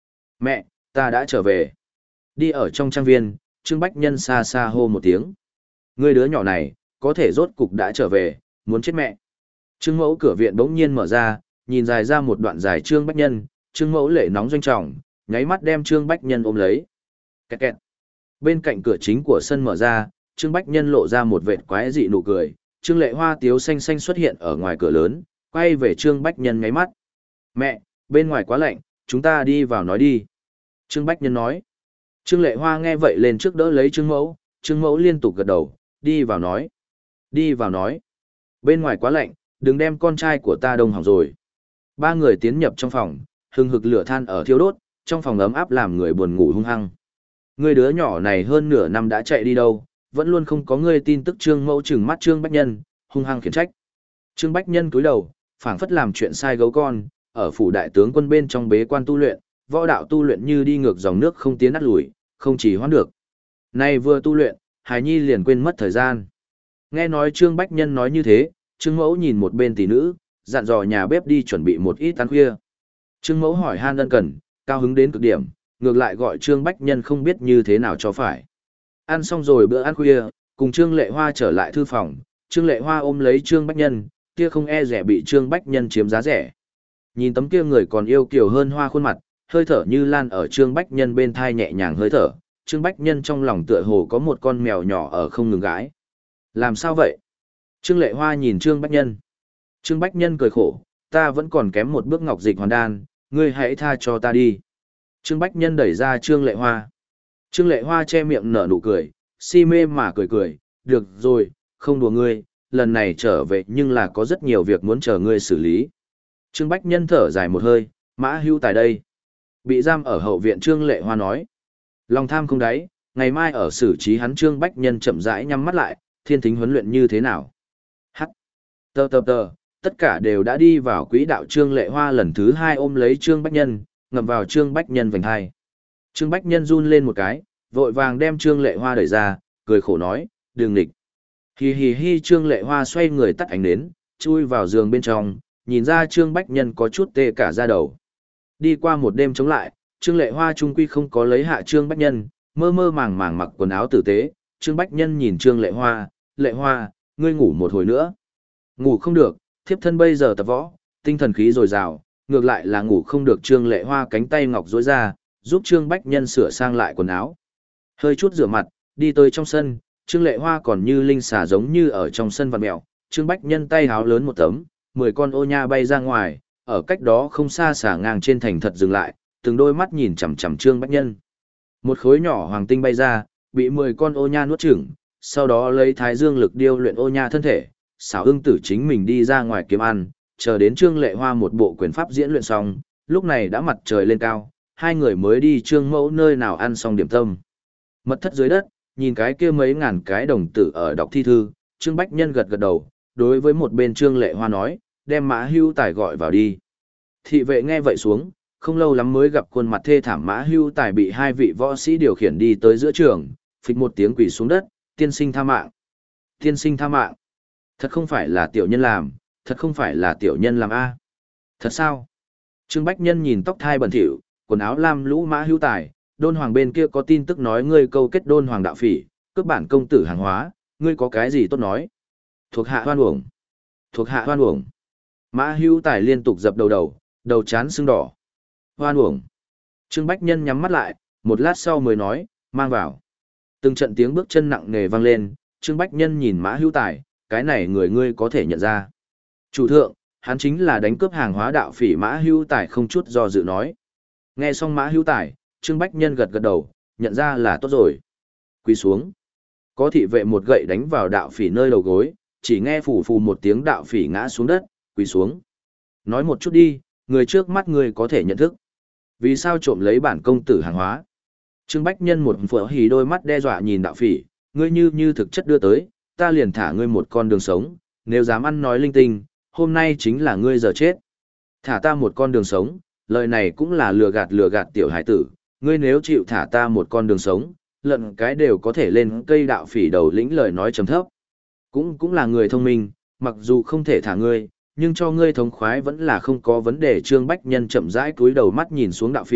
Mẹ, ta đã trở về. Đi ở trong trang viên, Trương Bách Nhân xa xa hô một tiếng. Ngươi đứa nhỏ này, có thể rốt cục đã trở về, muốn chết mẹ. Trương Mẫu cửa viện bỗng nhiên mở ra, nhìn dài ra một đoạn dài Trương Bách Nhân, Trương Mẫu lệ nóng doanh trọng, nháy mắt đem Trương Bách Nhân ôm lấy. Kẹt kẹt. Bên cạnh cửa chính của sân mở ra, Trương Bách Nhân lộ ra một vệt quái dị nụ cười, Trương Lệ Hoa tiếu xanh xanh xuất hiện ở ngoài cửa lớn, quay về Trương Bách Nhân ngáy mắt. Mẹ, bên ngoài quá lạnh, chúng ta đi vào nói đi. Trương Bách Nhân nói. Trương Lệ Hoa nghe vậy lên trước đỡ lấy Trương Mẫu, Trương Mẫu liên tục gật đầu, đi vào nói. Đi vào nói. Bên ngoài quá lạnh, đừng đem con trai của ta đông hỏng rồi. Ba người tiến nhập trong phòng, hừng hực lửa than ở thiêu đốt, trong phòng ấm áp làm người buồn ngủ hung hăng. Người đứa nhỏ này hơn nửa năm đã chạy đi đâu, vẫn luôn không có người tin tức. Trương Mẫu trừng mắt Trương Bách Nhân, hung hăng khiển trách. Trương Bách Nhân cúi đầu, phảng phất làm chuyện sai gấu con, ở phủ đại tướng quân bên trong bế quan tu luyện, võ đạo tu luyện như đi ngược dòng nước không tiến nát lùi, không chỉ hoãn được. Nay vừa tu luyện, Hải Nhi liền quên mất thời gian. Nghe nói Trương Bách Nhân nói như thế, Trương Mẫu nhìn một bên tỷ nữ, dặn dò nhà bếp đi chuẩn bị một ít ăn khuya. Trương Mẫu hỏi han ân cần, cao hứng đến cực điểm, ngược lại gọi Trương Bách Nhân không biết như thế nào cho phải. Ăn xong rồi bữa ăn khuya, cùng Trương Lệ Hoa trở lại thư phòng, Trương Lệ Hoa ôm lấy Trương Bách Nhân, kia không e rẻ bị Trương Bách Nhân chiếm giá rẻ. Nhìn tấm kia người còn yêu kiều hơn hoa khuôn mặt, hơi thở như lan ở Trương Bách Nhân bên thai nhẹ nhàng hơi thở, Trương Bách Nhân trong lòng tựa hồ có một con mèo nhỏ ở không ngừng gái. Làm sao vậy? Trương Lệ Hoa nhìn Trương Bách Nhân. Trương Bách Nhân cười khổ, ta vẫn còn kém một bước ngọc dịch hoàn đan, ngươi hãy tha cho ta đi. Trương Bách Nhân đẩy ra Trương Lệ Hoa. Trương Lệ Hoa che miệng nở nụ cười, si mê mà cười cười, được rồi, không đùa ngươi, lần này trở về nhưng là có rất nhiều việc muốn chờ ngươi xử lý. Trương Bách Nhân thở dài một hơi, Mã Hưu Tài đây. Bị giam ở hậu viện. Trương Lệ Hoa nói. Lòng tham không đáy, ngày mai ở xử trí hắn. Trương Bách Nhân chậm rãi nhắm mắt lại, thiên thính huấn luyện như thế nào? Hắc. Tờ tờ tờ, tất cả đều đã đi vào quỹ đạo. Trương Lệ Hoa lần thứ hai ôm lấy Trương Bách Nhân, ngậm vào Trương Bách Nhân vành hai. Trương Bách Nhân run lên một cái, vội vàng đem Trương Lệ Hoa đẩy ra, cười khổ nói, đừng nghịch. Hi hi hi. Trương Lệ Hoa xoay người tắt ánh nến, chui vào giường bên trong, nhìn ra Trương Bách Nhân có chút tê cả da đầu. Đi qua một đêm chống lại, Trương Lệ Hoa trung quy không có lấy hạ Trương Bách Nhân, mơ mơ màng màng mặc quần áo tử tế. Trương Bách Nhân nhìn Trương Lệ Hoa, Lệ Hoa, ngươi ngủ một hồi nữa. Ngủ không được, thiếp thân bây giờ tập võ, tinh thần khí dồi dào, ngược lại là ngủ không được. Trương Lệ Hoa cánh tay ngọc duỗi ra, giúp Trương Bách Nhân sửa sang lại quần áo. Hơi chút rửa mặt, đi tới trong sân, Trương Lệ Hoa còn như linh xà giống như ở trong sân vặn mèo. Trương Bách Nhân tay háo lớn một tấm, mười con ô nha bay ra ngoài, ở cách đó không xa xả ngang trên thành thật dừng lại, từng đôi mắt nhìn chằm chằm Trương Bách Nhân. Một khối nhỏ hoàng tinh bay ra, bị mười con ô nha nuốt chửng, sau đó lấy thái dương lực điêu luyện ô nha thân thể, xảo ưng tử chính mình đi ra ngoài kiếm ăn, chờ đến Trương Lệ Hoa một bộ quyền pháp diễn luyện xong, lúc này đã mặt trời lên cao, hai người mới đi Trương Mẫu nơi nào ăn xong điểm tâm. Mật thất dưới đất, nhìn cái kia mấy ngàn cái đồng tử ở đọc thi thư, Trương Bách Nhân gật gật đầu, đối với một bên Trương Lệ Hoa nói, đem Mã Hưu Tài gọi vào đi. Thị vệ nghe vậy xuống, không lâu lắm mới gặp khuôn mặt thê thảm Mã Hưu Tài bị hai vị võ sĩ điều khiển đi tới giữa trường, phịch một tiếng quỳ xuống đất, tiên sinh tha mạng. Tiên sinh tha mạng. Thật không phải là tiểu nhân làm, thật không phải là tiểu nhân làm a. Thật sao? Trương Bách Nhân nhìn tóc thai bẩn thỉu, quần áo lam lũ Mã Hưu Tài, Đôn Hoàng bên kia có tin tức nói ngươi câu kết Đôn Hoàng đạo phỉ, cướp bản công tử hàng hóa, ngươi có cái gì tốt nói? Thuộc hạ hoan uổng. Thuộc hạ hoan uổng. Mã Hưu Tài liên tục dập đầu đầu, đầu chán sưng đỏ. Hoan uổng. Trương Bách Nhân nhắm mắt lại, một lát sau mới nói, mang vào. Từng trận tiếng bước chân nặng nề vang lên, Trương Bách Nhân nhìn Mã Hưu Tài, cái này người ngươi có thể nhận ra. Chủ thượng, hắn chính là đánh cướp hàng hóa đạo phỉ. Mã Hưu Tài không chút do dự nói. Nghe xong Mã Hưu Tài, Trương Bách Nhân gật gật đầu, nhận ra là tốt rồi. Quỳ xuống. Có thị vệ một gậy đánh vào đạo phỉ nơi đầu gối, chỉ nghe phù phù một tiếng, đạo phỉ ngã xuống đất, quỳ xuống. Nói một chút đi, người trước mắt ngươi có thể nhận thức. Vì sao trộm lấy bản công tử hàng hóa? Trương Bách Nhân một phở hí đôi mắt đe dọa nhìn đạo phỉ, ngươi như như thực chất đưa tới, ta liền thả ngươi một con đường sống, nếu dám ăn nói linh tinh, hôm nay chính là ngươi giờ chết. Thả ta một con đường sống, lời này cũng là lừa gạt lừa gạt tiểu hải tử, ngươi nếu chịu thả ta một con đường sống, lận cái đều có thể lên cây. Đạo phỉ đầu lĩnh lời nói trầm thấp. Cũng cũng là người thông minh, mặc dù không thể thả ngươi, nhưng cho ngươi thống khoái vẫn là không có vấn đề. Trương Bách Nhân chậm rãi cúi đầu mắt nhìn xuống đạo phỉ,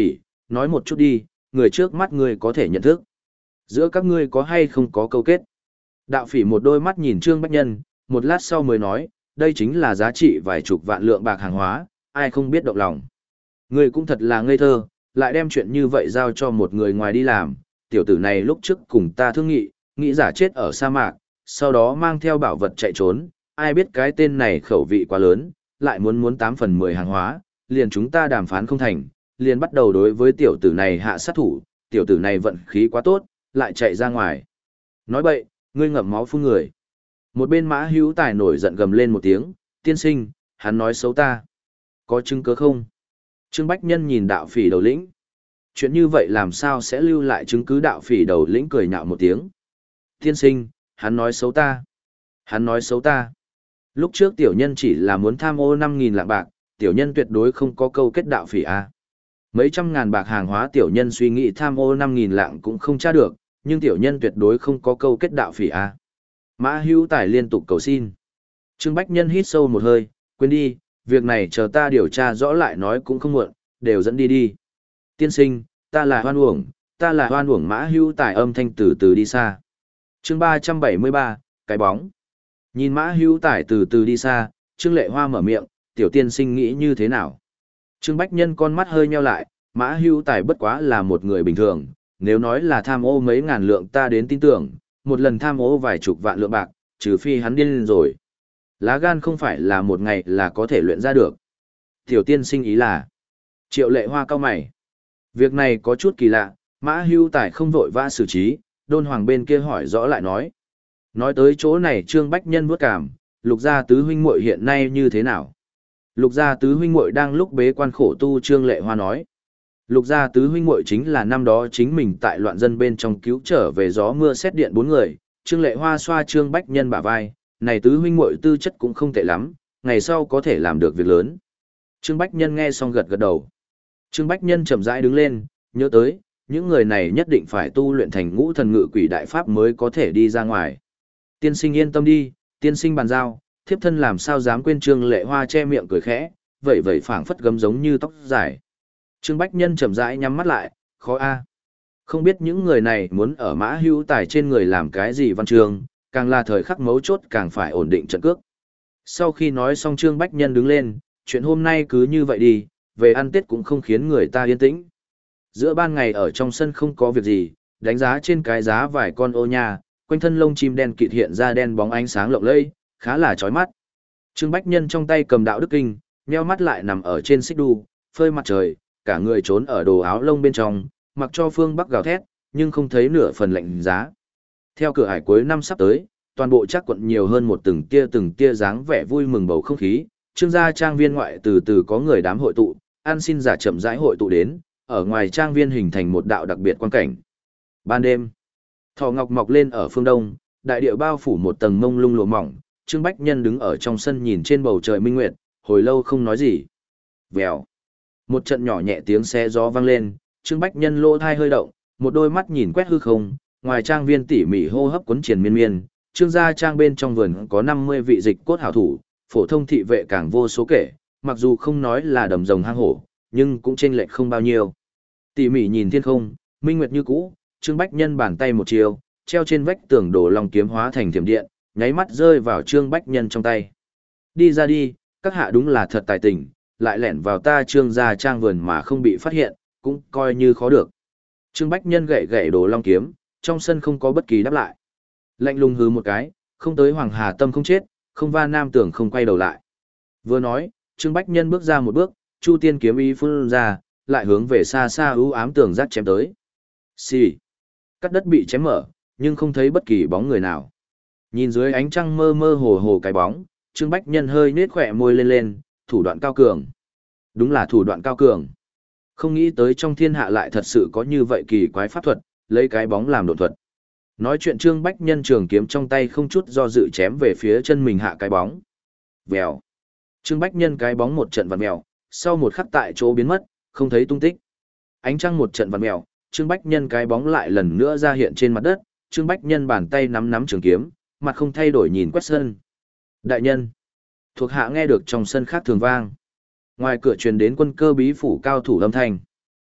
nói một chút đi, người trước mắt ngươi có thể nhận thức. Giữa các ngươi có hay không có câu kết? Đạo phỉ một đôi mắt nhìn Trương Bách Nhân, một lát sau mới nói, đây chính là giá trị vài chục vạn lượng bạc hàng hóa, ai không biết động lòng. Ngươi cũng thật là ngây thơ, lại đem chuyện như vậy giao cho một người ngoài đi làm, tiểu tử này lúc trước cùng ta thương nghị, nghĩ giả chết ở sa mạc, sau đó mang theo bảo vật chạy trốn, ai biết cái tên này khẩu vị quá lớn, lại muốn muốn tám phần mười hàng hóa, liền chúng ta đàm phán không thành, liền bắt đầu đối với tiểu tử này hạ sát thủ, tiểu tử này vận khí quá tốt, lại chạy ra ngoài. Nói bậy, ngươi ngậm máu phun người. Một bên Mã Hữu Tài nổi giận gầm lên một tiếng, tiên sinh, hắn nói xấu ta. Có chứng cứ không? Trương Bách Nhân nhìn đạo phỉ đầu lĩnh. Chuyện như vậy làm sao sẽ lưu lại chứng cứ? Đạo phỉ đầu lĩnh cười nhạo một tiếng. Tiên sinh, hắn nói xấu ta. Hắn nói xấu ta. Lúc trước tiểu nhân chỉ là muốn tham ô năm nghìn lạng bạc, tiểu nhân tuyệt đối không có câu kết đạo phỉ A. Mấy trăm ngàn bạc hàng hóa tiểu nhân suy nghĩ tham ô năm nghìn lạng cũng không tra được, nhưng tiểu nhân tuyệt đối không có câu kết đạo phỉ A. Mã Hữu Tài liên tục cầu xin. Trương Bách Nhân hít sâu một hơi, quên đi, việc này chờ ta điều tra rõ lại nói cũng không muộn, đều dẫn đi đi. Tiên sinh, ta là hoan uổng, ta là hoan uổng. Mã Hữu Tài âm thanh từ từ đi xa. Chương ba trăm bảy mươi ba, cái bóng. Nhìn Mã Hữu Tài từ từ đi xa, Trương Lệ Hoa mở miệng, tiểu tiên sinh nghĩ như thế nào? Trương Bách Nhân con mắt hơi nheo lại, Mã Hữu Tài bất quá là một người bình thường, nếu nói là tham ô mấy ngàn lượng ta đến tin tưởng, một lần tham ô vài chục vạn lượng bạc, trừ phi hắn điên lên rồi. Lá gan không phải là một ngày là có thể luyện ra được. Tiểu tiên sinh ý là, Triệu Lệ Hoa cau mày. Việc này có chút kỳ lạ, Mã Hữu Tài không vội vã xử trí, Đôn Hoàng bên kia hỏi rõ lại nói. Nói tới chỗ này Trương Bách Nhân vuốt cảm, Lục gia tứ huynh muội hiện nay như thế nào? Lục gia tứ huynh muội đang lúc bế quan khổ tu. Trương Lệ Hoa nói. Lục gia tứ huynh muội chính là năm đó chính mình tại loạn dân bên trong cứu trở về gió mưa xét điện bốn người. Trương Lệ Hoa xoa Trương Bách Nhân bả vai, này tứ huynh muội tư chất cũng không tệ lắm, ngày sau có thể làm được việc lớn. Trương Bách Nhân nghe xong gật gật đầu. Trương Bách Nhân chậm rãi đứng lên, nhớ tới, những người này nhất định phải tu luyện thành ngũ thần ngự quỷ đại pháp mới có thể đi ra ngoài. Tiên sinh yên tâm đi, tiên sinh bàn giao, thiếp thân làm sao dám quên. Trương Lệ Hoa che miệng cười khẽ, vậy vậy phảng phất gấm giống như tóc dài. Trương Bách Nhân chậm rãi nhắm mắt lại, khó a. Không biết những người này muốn ở Mã Hữu Tài trên người làm cái gì văn chương, càng là thời khắc mấu chốt càng phải ổn định trận cước. Sau khi nói xong Trương Bách Nhân đứng lên, chuyện hôm nay cứ như vậy đi, về ăn Tết cũng không khiến người ta yên tĩnh. Giữa ban ngày ở trong sân không có việc gì, đánh giá trên cái giá vài con ô nha, quanh thân lông chim đen kịt hiện ra đen bóng ánh sáng lộng lẫy, khá là chói mắt. Trương Bách Nhân trong tay cầm đạo đức kinh, nheo mắt lại nằm ở trên xích đu, phơi mặt trời, cả người trốn ở đồ áo lông bên trong, mặc cho phương Bắc gào thét, nhưng không thấy nửa phần lạnh giá. Theo cửa hải cuối năm sắp tới, toàn bộ chắc quận nhiều hơn một từng tia từng tia dáng vẻ vui mừng bầu không khí. Trương gia trang viên ngoại từ từ có người đám hội tụ, ăn xin giả chậm rãi hội tụ đến, ở ngoài trang viên hình thành một đạo đặc biệt quan cảnh. Ban đêm, thỏ ngọc mọc lên ở phương đông, đại địa bao phủ một tầng mông lung lụa mỏng. Trương Bách Nhân đứng ở trong sân nhìn trên bầu trời minh nguyệt, hồi lâu không nói gì. Vèo, một trận nhỏ nhẹ tiếng xe gió vang lên, Trương Bách Nhân lỗ thai hơi động, một đôi mắt nhìn quét hư không, ngoài trang viên tỉ mỉ hô hấp cuốn triền miên miên. Trương gia trang bên trong vườn có năm mươi vị dịch cốt hảo thủ, phổ thông thị vệ càng vô số kể, mặc dù không nói là đầm rồng hang hổ, nhưng cũng chênh lệch không bao nhiêu. Tỉ mỉ nhìn thiên không, minh nguyệt như cũ, Trương Bách Nhân bàn tay một chiều, treo trên vách tường đồ long kiếm hóa thành thiểm điện, nháy mắt rơi vào Trương Bách Nhân trong tay. Đi ra đi, các hạ đúng là thật tài tình, lại lẻn vào ta Trương gia trang vườn mà không bị phát hiện, cũng coi như khó được. Trương Bách Nhân gậy gậy đồ long kiếm, trong sân không có bất kỳ đáp lại. Lạnh lùng hứ một cái, không tới Hoàng Hà Tâm không chết, không va nam tưởng không quay đầu lại. Vừa nói, Trương Bách Nhân bước ra một bước, Chu Tiên kiếm ý phun ra, lại hướng về xa xa ưu ám tường rác chém tới. Xì. Cắt đất bị chém mở, nhưng không thấy bất kỳ bóng người nào. Nhìn dưới ánh trăng mơ mơ hồ hồ cái bóng, Trương Bách Nhân hơi nết khỏe môi lên lên, thủ đoạn cao cường. Đúng là thủ đoạn cao cường. Không nghĩ tới trong thiên hạ lại thật sự có như vậy kỳ quái pháp thuật, lấy cái bóng làm độn thuật. Nói chuyện Trương Bách Nhân trường kiếm trong tay không chút do dự chém về phía chân mình hạ cái bóng. Vèo. Trương Bách Nhân cái bóng một trận vặn mèo, sau một khắc tại chỗ biến mất, không thấy tung tích. Ánh trăng một trận vặn mèo, Trương Bách Nhân cái bóng lại lần nữa ra hiện trên mặt đất, Trương Bách Nhân bàn tay nắm nắm trường kiếm, mặt không thay đổi nhìn quét sân. Đại nhân. Thuộc hạ nghe được trong sân khác thường vang. Ngoài cửa truyền đến quân cơ bí phủ cao thủ âm thanh.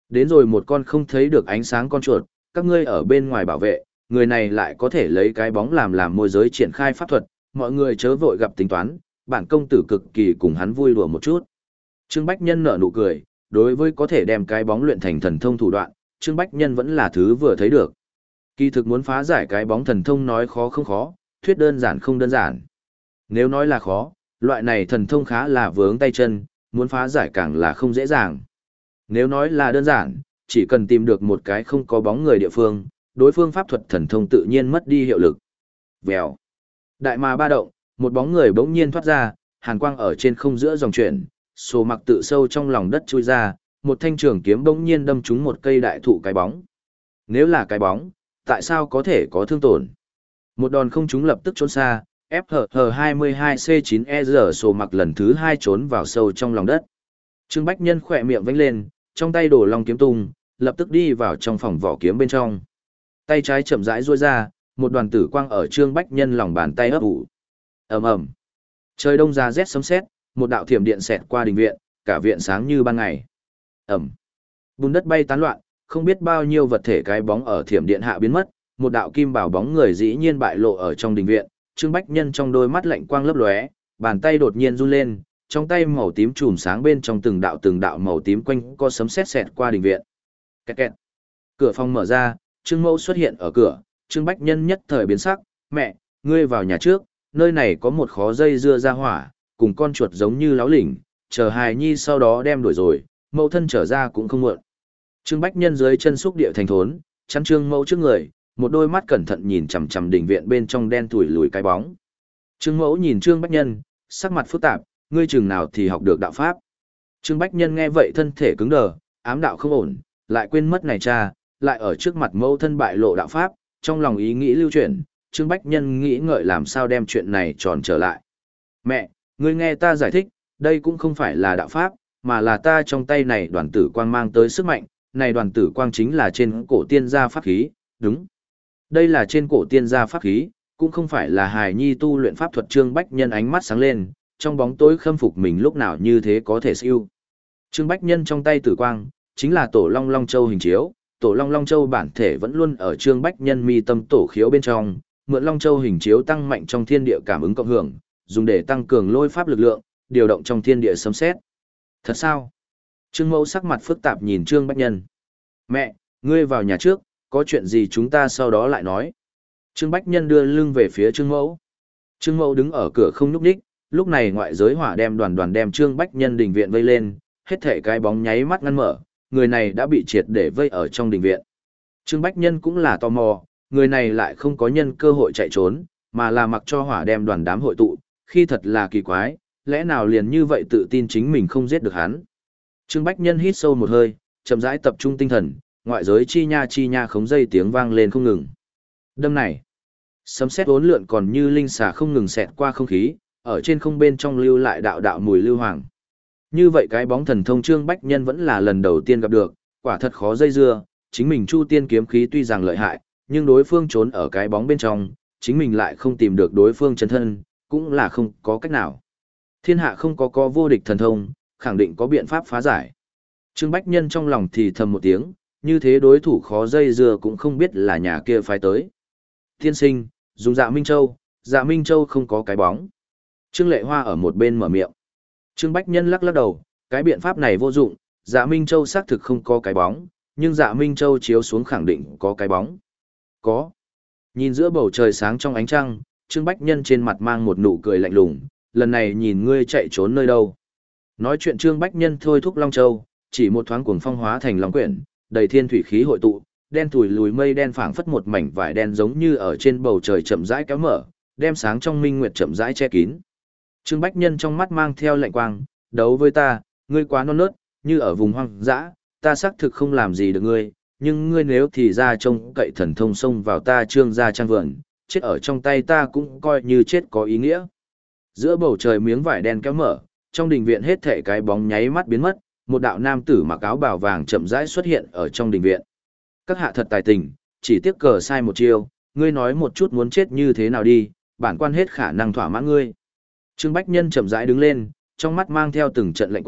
Đến rồi một con không thấy được ánh sáng con chuột, các ngươi ở bên ngoài bảo vệ, người này lại có thể lấy cái bóng làm làm môi giới triển khai pháp thuật, mọi người chớ vội gặp tính toán, bản công tử cực kỳ cùng hắn vui đùa một chút. Trương Bách Nhân nở nụ cười, đối với có thể đem cái bóng luyện thành thần thông thủ đoạn, Trương Bách Nhân vẫn là thứ vừa thấy được. Kỳ thực muốn phá giải cái bóng thần thông nói khó không khó, thuyết đơn giản không đơn giản. Nếu nói là khó, loại này thần thông khá là vướng tay chân, muốn phá giải càng là không dễ dàng. Nếu nói là đơn giản, chỉ cần tìm được một cái không có bóng người địa phương, đối phương pháp thuật thần thông tự nhiên mất đi hiệu lực. Vèo. Đại mà ba động, một bóng người bỗng nhiên thoát ra, hàn quang ở trên không giữa dòng chuyển, sổ mặc tự sâu trong lòng đất chui ra, một thanh trường kiếm bỗng nhiên đâm trúng một cây đại thụ cái bóng. Nếu là cái bóng, tại sao có thể có thương tổn? Một đòn không trúng lập tức trốn xa, ép hờ hai mươi hai C chín E R sổ mặc lần thứ hai trốn vào sâu trong lòng đất. Trương Bách Nhân khỏe miệng vánh lên, trong tay đổ long kiếm tung, lập tức đi vào trong phòng vỏ kiếm bên trong. Tay trái chậm rãi duỗi ra, một đoàn tử quang ở Trương Bách Nhân lòng bàn tay ấp ủ. Ầm ầm. Trời đông ra rét sấm sét, một đạo thiểm điện xẹt qua đình viện, cả viện sáng như ban ngày. Ầm. Bùn đất bay tán loạn, không biết bao nhiêu vật thể cái bóng ở thiểm điện hạ biến mất, một đạo kim bảo bóng người dĩ nhiên bại lộ ở trong đình viện, Trương Bách Nhân trong đôi mắt lạnh quang lấp lóe, bàn tay đột nhiên run lên, trong tay màu tím chùm sáng bên trong từng đạo từng đạo màu tím quanh co sấm sét xẹt qua đình viện. Kẹt kẹt. Cửa phòng mở ra, Trương Mẫu xuất hiện ở cửa, Trương Bách Nhân nhất thời biến sắc, "Mẹ, ngươi vào nhà trước, nơi này có một khó dây dưa ra hỏa, cùng con chuột giống như láo lỉnh, chờ hài nhi sau đó đem đuổi rồi, mẫu thân trở ra cũng không muộn." Trương Bách Nhân dưới chân xúc địa thành thốn, chắn Trương Mẫu trước người, một đôi mắt cẩn thận nhìn chằm chằm đình viện bên trong đen tủi lùi cái bóng. Trương Mẫu nhìn Trương Bách Nhân, sắc mặt phức tạp, "Ngươi chừng nào thì học được đạo pháp?" Trương Bách Nhân nghe vậy thân thể cứng đờ, ám đạo không ổn, lại quên mất này cha, lại ở trước mặt mẫu thân bại lộ đạo pháp, trong lòng ý nghĩ lưu chuyển, Trương Bách Nhân nghĩ ngợi làm sao đem chuyện này tròn trở lại. "Mẹ, ngươi nghe ta giải thích, đây cũng không phải là đạo pháp, mà là ta trong tay này đoàn tử quang mang tới sức mạnh, này đoàn tử quang chính là trên cổ tiên gia pháp khí, đúng. Đây là trên cổ tiên gia pháp khí, cũng không phải là hài nhi tu luyện pháp thuật." Trương Bách Nhân ánh mắt sáng lên, trong bóng tối khâm phục mình lúc nào như thế có thể siêu. Trương Bách Nhân trong tay tử quang, chính là tổ Long Long Châu hình chiếu, tổ Long Long Châu bản thể vẫn luôn ở Trương Bách Nhân mi tâm tổ khiếu bên trong, mượn Long Châu hình chiếu tăng mạnh trong thiên địa cảm ứng cộng hưởng, dùng để tăng cường lôi pháp lực lượng, điều động trong thiên địa sấm sét. Thật sao? Trương Mẫu sắc mặt phức tạp nhìn Trương Bách Nhân. "Mẹ, ngươi vào nhà trước, có chuyện gì chúng ta sau đó lại nói." Trương Bách Nhân đưa lưng về phía Trương Mẫu. Trương Mẫu đứng ở cửa không nhúc nhích, lúc này ngoại giới hỏa đem đoàn đoàn đem Trương Bách Nhân đình viện vây lên, hết thể cái bóng nháy mắt ngăn mở, người này đã bị triệt để vây ở trong đình viện. Trương Bách Nhân cũng là tò mò, người này lại không có nhân cơ hội chạy trốn, mà là mặc cho hỏa đem đoàn đám hội tụ, khi thật là kỳ quái, lẽ nào liền như vậy tự tin chính mình không giết được hắn. Trương Bách Nhân hít sâu một hơi, chậm rãi tập trung tinh thần, ngoại giới chi nha chi nha khống dây tiếng vang lên không ngừng. Đâm này, sấm sét uốn lượn còn như linh xà không ngừng xẹt qua không khí, ở trên không bên trong lưu lại đạo đạo mùi lưu hoàng. Như vậy cái bóng thần thông Trương Bách Nhân vẫn là lần đầu tiên gặp được, quả thật khó dây dưa, chính mình Chu Tiên kiếm khí tuy rằng lợi hại, nhưng đối phương trốn ở cái bóng bên trong, chính mình lại không tìm được đối phương chân thân, cũng là không có cách nào. Thiên hạ không có có vô địch thần thông, khẳng định có biện pháp phá giải. Trương Bách Nhân trong lòng thì thầm một tiếng, như thế đối thủ khó dây dưa cũng không biết là nhà kia phái tới. Tiên sinh, dùng Dạ Minh Châu, Dạ Minh Châu không có cái bóng. Trương Lệ Hoa ở một bên mở miệng. Trương Bách Nhân lắc lắc đầu, cái biện pháp này vô dụng, Dạ Minh Châu xác thực không có cái bóng, nhưng Dạ Minh Châu chiếu xuống khẳng định có cái bóng. Có. Nhìn giữa bầu trời sáng trong ánh trăng, Trương Bách Nhân trên mặt mang một nụ cười lạnh lùng, lần này nhìn ngươi chạy trốn nơi đâu. Nói chuyện Trương Bách Nhân thôi thúc Long Châu, chỉ một thoáng cuồng phong hóa thành long quyển, đầy thiên thủy khí hội tụ, đen thủi lùi mây đen phảng phất một mảnh vải đen giống như ở trên bầu trời chậm rãi kéo mở, đem sáng trong minh nguyệt chậm rãi che kín. Trương Bách Nhân trong mắt mang theo lạnh quang, đấu với ta, ngươi quá non nớt, như ở vùng hoang dã, ta xác thực không làm gì được ngươi, nhưng ngươi nếu thì ra trông cậy thần thông xông vào ta Trương gia trang vườn, chết ở trong tay ta cũng coi như chết có ý nghĩa. Giữa bầu trời miếng vải đen kéo mở, trong đình viện hết thảy cái bóng nháy mắt biến mất, một đạo nam tử mặc áo bào vàng chậm rãi xuất hiện ở trong đình viện. Các hạ thật tài tình, chỉ tiếc cờ sai một chiêu, ngươi nói một chút muốn chết như thế nào đi, bản quan hết khả năng thỏa mãn ngươi. Trương Bách Nhân chậm rãi đứng lên, trong mắt mang theo từng trận lạnh quang,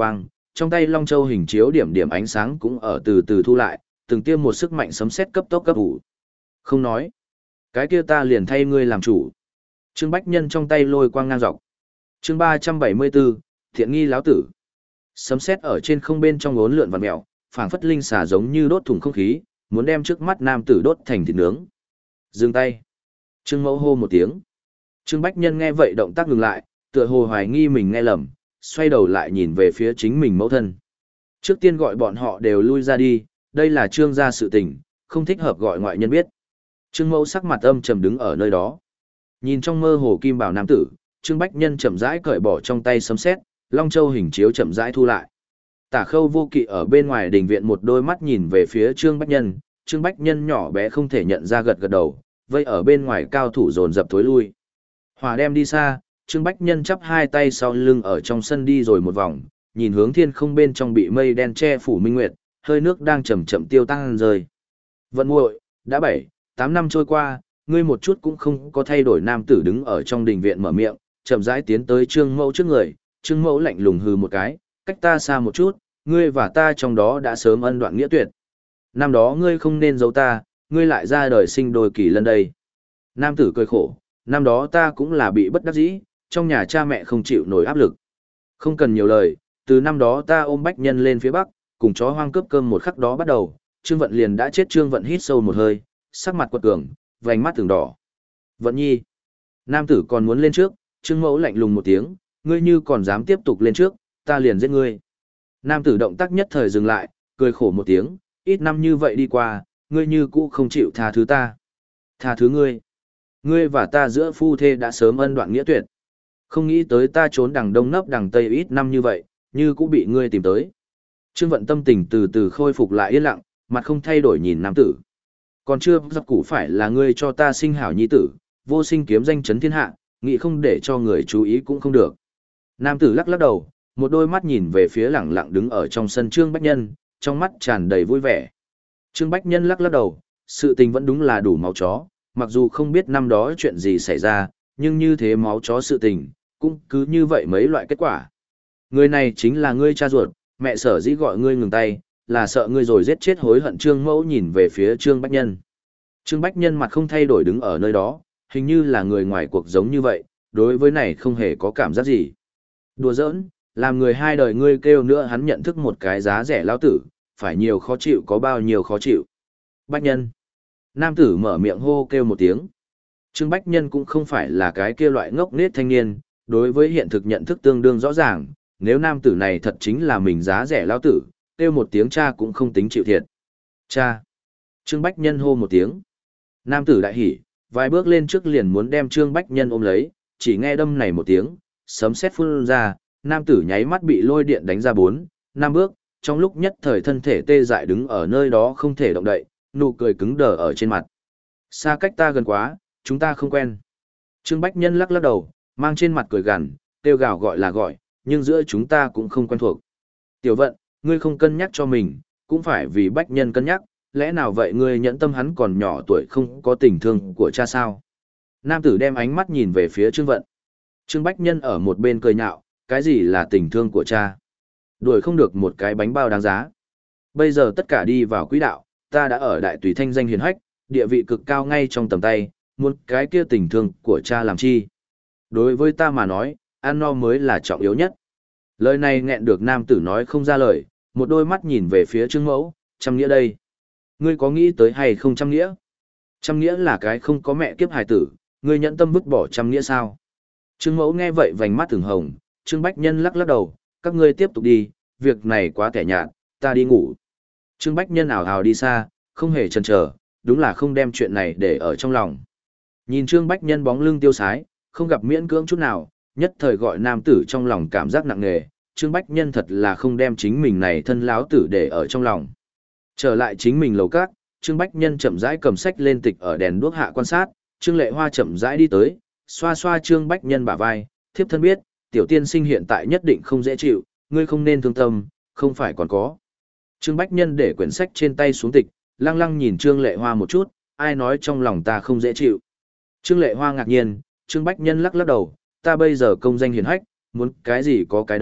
trong tay Long Châu hình chiếu điểm điểm ánh sáng cũng ở từ từ thu lại, từng tiêm một sức mạnh sấm sét cấp tốc cấp ủ. Không nói, cái kia ta liền thay ngươi làm chủ. Trương Bách Nhân trong tay lôi quang ngang dọc. Chương ba trăm bảy mươi bốn, Thiện nghi lão tử. Sấm sét ở trên không bên trong uốn lượn vặn mèo, phảng phất linh xà giống như đốt thủng không khí, muốn đem trước mắt nam tử đốt thành thịt nướng. Dừng tay. Trương Mẫu hô một tiếng. Trương Bách Nhân nghe vậy động tác ngừng lại, tựa hồ hoài nghi mình nghe lầm, xoay đầu lại nhìn về phía chính mình mẫu thân. Trước tiên gọi bọn họ đều lui ra đi, đây là Trương gia sự tình, không thích hợp gọi ngoại nhân biết. Trương Mẫu sắc mặt âm trầm đứng ở nơi đó. Nhìn trong mơ hồ kim bảo nam tử, Trương Bách Nhân chậm rãi cởi bỏ trong tay sấm sét, Long Châu hình chiếu chậm rãi thu lại. Tả Khâu Vô Kỵ ở bên ngoài đình viện một đôi mắt nhìn về phía Trương Bách Nhân, Trương Bách Nhân nhỏ bé không thể nhận ra gật gật đầu, vây ở bên ngoài cao thủ dồn dập thối lui. Hỏa đem đi xa, Trương Bách Nhân chắp hai tay sau lưng ở trong sân đi rồi một vòng, nhìn hướng thiên không bên trong bị mây đen che phủ minh nguyệt, hơi nước đang chậm chậm tiêu tăng rơi. Vận muội, đã bảy, tám năm trôi qua, ngươi một chút cũng không có thay đổi. Nam tử đứng ở trong đình viện mở miệng, chậm rãi tiến tới Trương Mẫu trước người, Trương Mẫu lạnh lùng hừ một cái, cách ta xa một chút, ngươi và ta trong đó đã sớm ân đoạn nghĩa tuyệt. Năm đó ngươi không nên giấu ta, ngươi lại ra đời sinh đôi kỳ lân đây. Nam tử cười khổ, năm đó ta cũng là bị bất đắc dĩ, trong nhà cha mẹ không chịu nổi áp lực. Không cần nhiều lời, từ năm đó ta ôm Bách Nhân lên phía bắc, cùng chó hoang cướp cơm một khắc đó bắt đầu, Trương Vận liền đã chết. Trương Vận hít sâu một hơi, sắc mặt quật cường, vành mắt từng đỏ. Vận nhi. Nam tử còn muốn lên trước, Trương Mẫu lạnh lùng một tiếng, ngươi như còn dám tiếp tục lên trước, ta liền giết ngươi. Nam tử động tác nhất thời dừng lại, cười khổ một tiếng, ít năm như vậy đi qua, ngươi như cũ không chịu tha thứ ta. Tha thứ ngươi. Ngươi và ta giữa phu thê đã sớm ân đoạn nghĩa tuyệt. Không nghĩ tới ta trốn đằng đông nấp đằng tây ít năm như vậy, như cũng bị ngươi tìm tới. Trương Vận tâm tình từ từ khôi phục lại yên lặng, mặt không thay đổi nhìn nam tử. Còn chưa giặc củ phải là ngươi cho ta sinh hảo nhi tử, vô sinh kiếm danh chấn thiên hạ, nghĩ không để cho người chú ý cũng không được. Nam tử lắc lắc đầu, một đôi mắt nhìn về phía lẳng lặng đứng ở trong sân Trương Bách Nhân, trong mắt tràn đầy vui vẻ. Trương Bách Nhân lắc lắc đầu, sự tình vẫn đúng là đủ máu chó, mặc dù không biết năm đó chuyện gì xảy ra, nhưng như thế máu chó sự tình, cũng cứ như vậy mấy loại kết quả. Người này chính là ngươi cha ruột, mẹ sở dĩ gọi ngươi ngừng tay, là sợ ngươi rồi giết chết hối hận. Trương Mẫu nhìn về phía Trương Bách Nhân. Trương Bách Nhân mặt không thay đổi đứng ở nơi đó, hình như là người ngoài cuộc giống như vậy, đối với này không hề có cảm giác gì. Đùa giỡn, làm người hai đời ngươi kêu nữa hắn nhận thức một cái giá rẻ lao tử, phải nhiều khó chịu có bao nhiêu khó chịu. Bách Nhân. Nam tử mở miệng hô kêu một tiếng. Trương Bách Nhân cũng không phải là cái kia loại ngốc nết thanh niên, đối với hiện thực nhận thức tương đương rõ ràng, nếu nam tử này thật chính là mình giá rẻ lao tử, kêu một tiếng cha cũng không tính chịu thiệt. Cha. Trương Bách Nhân hô một tiếng. Nam tử đại hỉ, vài bước lên trước liền muốn đem Trương Bách Nhân ôm lấy, chỉ nghe đâm này một tiếng, sấm sét phun ra, nam tử nháy mắt bị lôi điện đánh ra bốn, năm bước, trong lúc nhất thời thân thể tê dại đứng ở nơi đó không thể động đậy, nụ cười cứng đờ ở trên mặt. Xa cách ta gần quá, chúng ta không quen. Trương Bách Nhân lắc lắc đầu, mang trên mặt cười gằn, kêu gào gọi là gọi, nhưng giữa chúng ta cũng không quen thuộc. Tiểu Vận, ngươi không cân nhắc cho mình, cũng phải vì Bách Nhân cân nhắc, lẽ nào vậy ngươi nhẫn tâm hắn còn nhỏ tuổi không có tình thương của cha sao? Nam tử đem ánh mắt nhìn về phía Trương Vận. Trương Bách Nhân ở một bên cười nhạo, cái gì là tình thương của cha? Đuổi không được một cái bánh bao đáng giá. Bây giờ tất cả đi vào quỹ đạo, ta đã ở đại tùy thanh danh hiền hách, địa vị cực cao ngay trong tầm tay, muốn cái kia tình thương của cha làm chi? Đối với ta mà nói, ăn no mới là trọng yếu nhất. Lời này nghẹn được nam tử nói không ra lời, một đôi mắt nhìn về phía Trương Mẫu, trăm nghĩa đây. Ngươi có nghĩ tới hay không trăm nghĩa? Trăm nghĩa là cái không có mẹ kiếp hài tử, ngươi nhẫn tâm vứt bỏ trăm nghĩa sao? Trương Mẫu nghe vậy vành mắt từng hồng, Trương Bách Nhân lắc lắc đầu, các ngươi tiếp tục đi, việc này quá tẻ nhạt, ta đi ngủ. Trương Bách Nhân ảo ảo đi xa, không hề chần chờ, đúng là không đem chuyện này để ở trong lòng. Nhìn Trương Bách Nhân bóng lưng tiêu sái, không gặp miễn cưỡng chút nào, nhất thời gọi nam tử trong lòng cảm giác nặng nề, Trương Bách Nhân thật là không đem chính mình này thân láo tử để ở trong lòng. Trở lại chính mình lầu cát, Trương Bách Nhân chậm rãi cầm sách lên tịch ở đèn đuốc hạ quan sát, Trương Lệ Hoa chậm rãi đi tới, xoa xoa Trương Bách Nhân bả vai, thiếp thân biết, tiểu tiên sinh hiện tại nhất định không dễ chịu, ngươi không nên thương tâm, không phải còn có. Trương Bách Nhân để quyển sách trên tay xuống tịch, lăng lăng nhìn Trương Lệ Hoa một chút, ai nói trong lòng ta không dễ chịu. Trương Lệ Hoa ngạc nhiên, Trương Bách Nhân lắc lắc đầu, ta bây giờ công danh hiển hách, muốn cái gì có cái đó,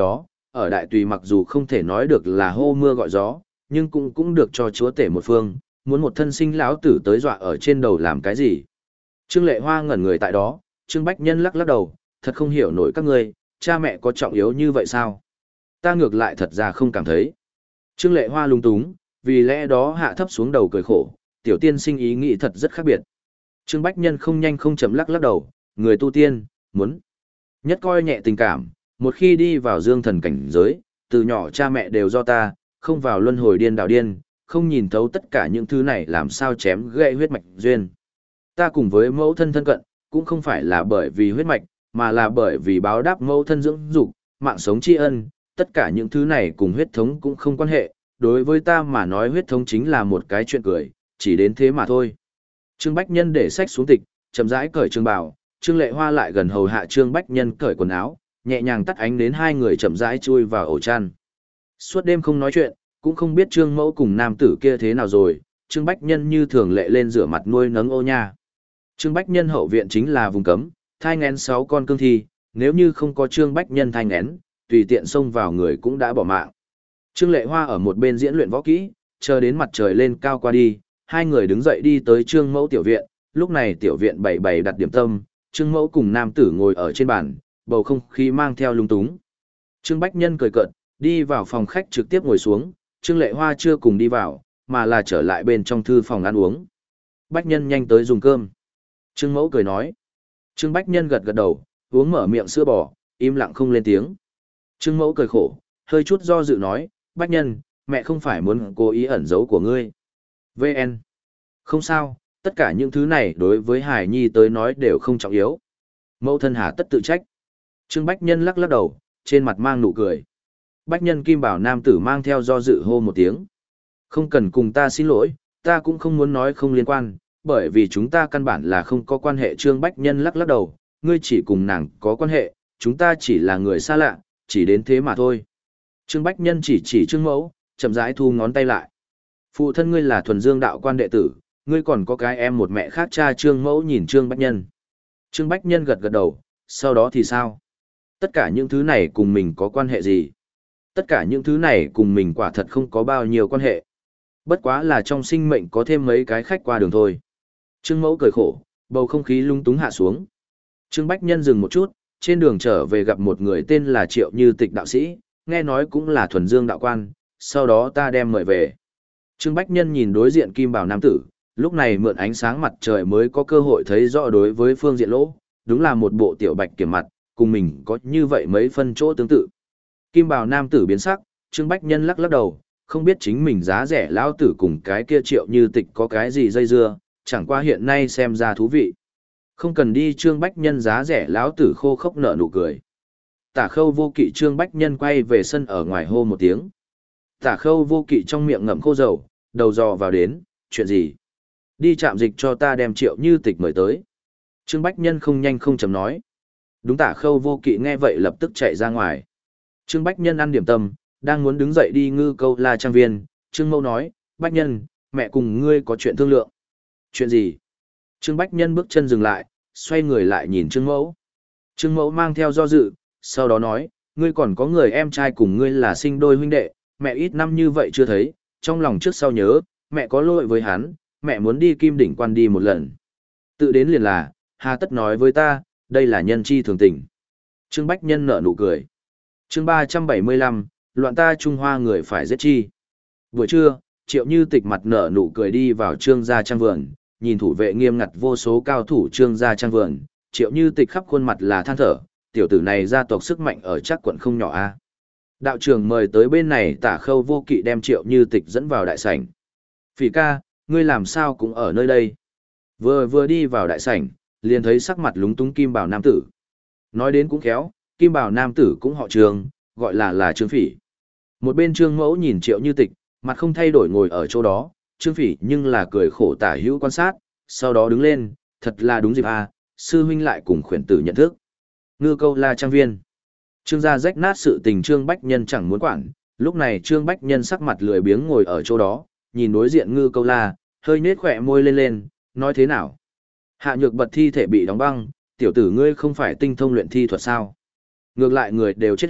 ở đại tùy mặc dù không thể nói được là hô mưa gọi gió, nhưng cũng cũng được cho chúa tể một phương, muốn một thân sinh lão tử tới dọa ở trên đầu làm cái gì. Trương Lệ Hoa ngẩn người tại đó, Trương Bách Nhân lắc lắc đầu, thật không hiểu nổi các ngươi, cha mẹ có trọng yếu như vậy sao? Ta ngược lại thật ra không cảm thấy. Trương Lệ Hoa lung túng, vì lẽ đó hạ thấp xuống đầu cười khổ, tiểu tiên sinh ý nghĩ thật rất khác biệt. Trương Bách Nhân không nhanh không chậm lắc lắc đầu, người tu tiên, muốn nhất coi nhẹ tình cảm, một khi đi vào dương thần cảnh giới, từ nhỏ cha mẹ đều do ta, không vào luân hồi điên đảo điên, không nhìn thấu tất cả những thứ này làm sao chém gãy huyết mạch duyên. Ta cùng với mẫu thân thân cận, cũng không phải là bởi vì huyết mạch, mà là bởi vì báo đáp mẫu thân dưỡng dục, mạng sống tri ân, tất cả những thứ này cùng huyết thống cũng không quan hệ, đối với ta mà nói huyết thống chính là một cái chuyện cười, chỉ đến thế mà thôi. Trương Bách Nhân để sách xuống tịch, chậm rãi cởi trường bào, Trương Lệ Hoa lại gần hầu hạ Trương Bách Nhân cởi quần áo, nhẹ nhàng tắt ánh đến hai người chậm rãi chui vào ổ chăn. Suốt đêm không nói chuyện, cũng không biết Trương Mẫu cùng nam tử kia thế nào rồi, Trương Bách Nhân như thường lệ lên rửa mặt nuôi nấng ô nha. Trương Bách Nhân hậu viện chính là vùng cấm, thai nghén sáu con cương thi, nếu như không có Trương Bách Nhân thai nghén, tùy tiện xông vào người cũng đã bỏ mạng. Trương Lệ Hoa ở một bên diễn luyện võ kỹ, chờ đến mặt trời lên cao qua đi, hai người đứng dậy đi tới Trương Mẫu tiểu viện, lúc này tiểu viện bày bày đặt điểm tâm, Trương Mẫu cùng nam tử ngồi ở trên bàn, bầu không khí mang theo lung túng. Trương Bách Nhân cười cợt, đi vào phòng khách trực tiếp ngồi xuống, Trương Lệ Hoa chưa cùng đi vào, mà là trở lại bên trong thư phòng ăn uống. Bách Nhân nhanh tới dùng cơm. Trương Mẫu cười nói. Trương Bách Nhân gật gật đầu, uống mở miệng sữa bò, im lặng không lên tiếng. Trương Mẫu cười khổ, hơi chút do dự nói, Bách Nhân, mẹ không phải muốn cố ý ẩn giấu của ngươi. vê en. Không sao, tất cả những thứ này đối với Hải Nhi tới nói đều không trọng yếu. Mẫu thân hà tất tự trách. Trương Bách Nhân lắc lắc đầu, trên mặt mang nụ cười. Bách Nhân Kim Bảo nam tử mang theo do dự hô một tiếng. Không cần cùng ta xin lỗi, ta cũng không muốn nói không liên quan, bởi vì chúng ta căn bản là không có quan hệ. Trương Bách Nhân lắc lắc đầu, ngươi chỉ cùng nàng có quan hệ, chúng ta chỉ là người xa lạ, chỉ đến thế mà thôi. Trương Bách Nhân chỉ chỉ Trương Mẫu, chậm rãi thu ngón tay lại. Phụ thân ngươi là thuần dương đạo quan đệ tử, ngươi còn có cái em một mẹ khác. Cha Trương Mẫu nhìn Trương Bách Nhân. Trương Bách Nhân gật gật đầu, sau đó thì sao? Tất cả những thứ này cùng mình có quan hệ gì? Tất cả những thứ này cùng mình quả thật không có bao nhiêu quan hệ. Bất quá là trong sinh mệnh có thêm mấy cái khách qua đường thôi. Trương Mẫu cười khổ, bầu không khí lung túng hạ xuống. Trương Bách Nhân dừng một chút, trên đường trở về gặp một người tên là Triệu Như Tịch đạo sĩ, nghe nói cũng là thuần dương đạo quan, sau đó ta đem mời về. Trương Bách Nhân nhìn đối diện kim bào nam tử, lúc này mượn ánh sáng mặt trời mới có cơ hội thấy rõ đối với phương diện lỗ, đúng là một bộ tiểu bạch kiểm mặt, cùng mình có như vậy mấy phân chỗ tương tự. Kim bào nam tử biến sắc, Trương Bách Nhân lắc lắc đầu, không biết chính mình giá rẻ lao tử cùng cái kia Triệu Như Tịch có cái gì dây dưa, chẳng qua hiện nay xem ra thú vị. Không cần đi. Trương Bách Nhân giá rẻ lão tử khô khốc nở nụ cười. Tả Khâu Vô Kỵ. Trương Bách Nhân quay về sân ở ngoài hô một tiếng. Tả Khâu Vô Kỵ trong miệng ngậm khô dầu, đầu dò vào đến, chuyện gì? Đi trạm dịch cho ta đem Triệu Như Tịch mời tới. Trương Bách Nhân không nhanh không chậm nói. Đúng. Tả Khâu Vô Kỵ nghe vậy lập tức chạy ra ngoài. Trương Bách Nhân ăn điểm tâm, đang muốn đứng dậy đi Ngư Câu La trang viên, Trương Mẫu nói, Bách Nhân, mẹ cùng ngươi có chuyện thương lượng. Chuyện gì? Trương Bách Nhân bước chân dừng lại, xoay người lại nhìn Trương Mẫu. Trương Mẫu mang theo do dự, sau đó nói, ngươi còn có người em trai cùng ngươi là sinh đôi huynh đệ, mẹ ít năm như vậy chưa thấy, trong lòng trước sau nhớ, mẹ có lỗi với hắn, mẹ muốn đi Kim Đỉnh Quan đi một lần. Tự đến liền là, hà tất nói với ta, đây là nhân chi thường tình. Trương Bách Nhân nở nụ cười. Chương ba trăm bảy mươi lăm, loạn ta Trung Hoa người phải giết chi. Buổi trưa, Triệu Như Tịch mặt nở nụ cười đi vào Trương gia trang vườn, nhìn thủ vệ nghiêm ngặt vô số cao thủ Trương gia trang vườn, Triệu Như Tịch khắp khuôn mặt là than thở, tiểu tử này gia tộc sức mạnh ở chắc quận không nhỏ a. Đạo trưởng mời tới bên này. Tả Khâu Vô Kỵ đem Triệu Như Tịch dẫn vào đại sảnh. Phỉ ca, ngươi làm sao cũng ở nơi đây? Vừa vừa đi vào đại sảnh, liền thấy sắc mặt lúng túng kim bào nam tử. Nói đến cũng khéo, kim bào nam tử cũng họ Trương, gọi là là Trương Phỉ. Một bên Trương Mẫu nhìn Triệu Như Tịch, mặt không thay đổi ngồi ở chỗ đó, Trương Phỉ nhưng là cười khổ tả hữu quan sát, sau đó đứng lên, thật là đúng dịp à, sư huynh lại cùng khuyển tử nhận thức. Ngư Câu La trang viên. Trương gia rách nát sự tình Trương Bách Nhân chẳng muốn quản, lúc này Trương Bách Nhân sắc mặt lười biếng ngồi ở chỗ đó, nhìn đối diện Ngư Câu La, hơi nết khỏe môi lên lên, nói thế nào? Hạ Nhược Bật thi thể bị đóng băng, tiểu tử ngươi không phải tinh thông luyện thi thuật sao? Ngược lại người đều chết hết,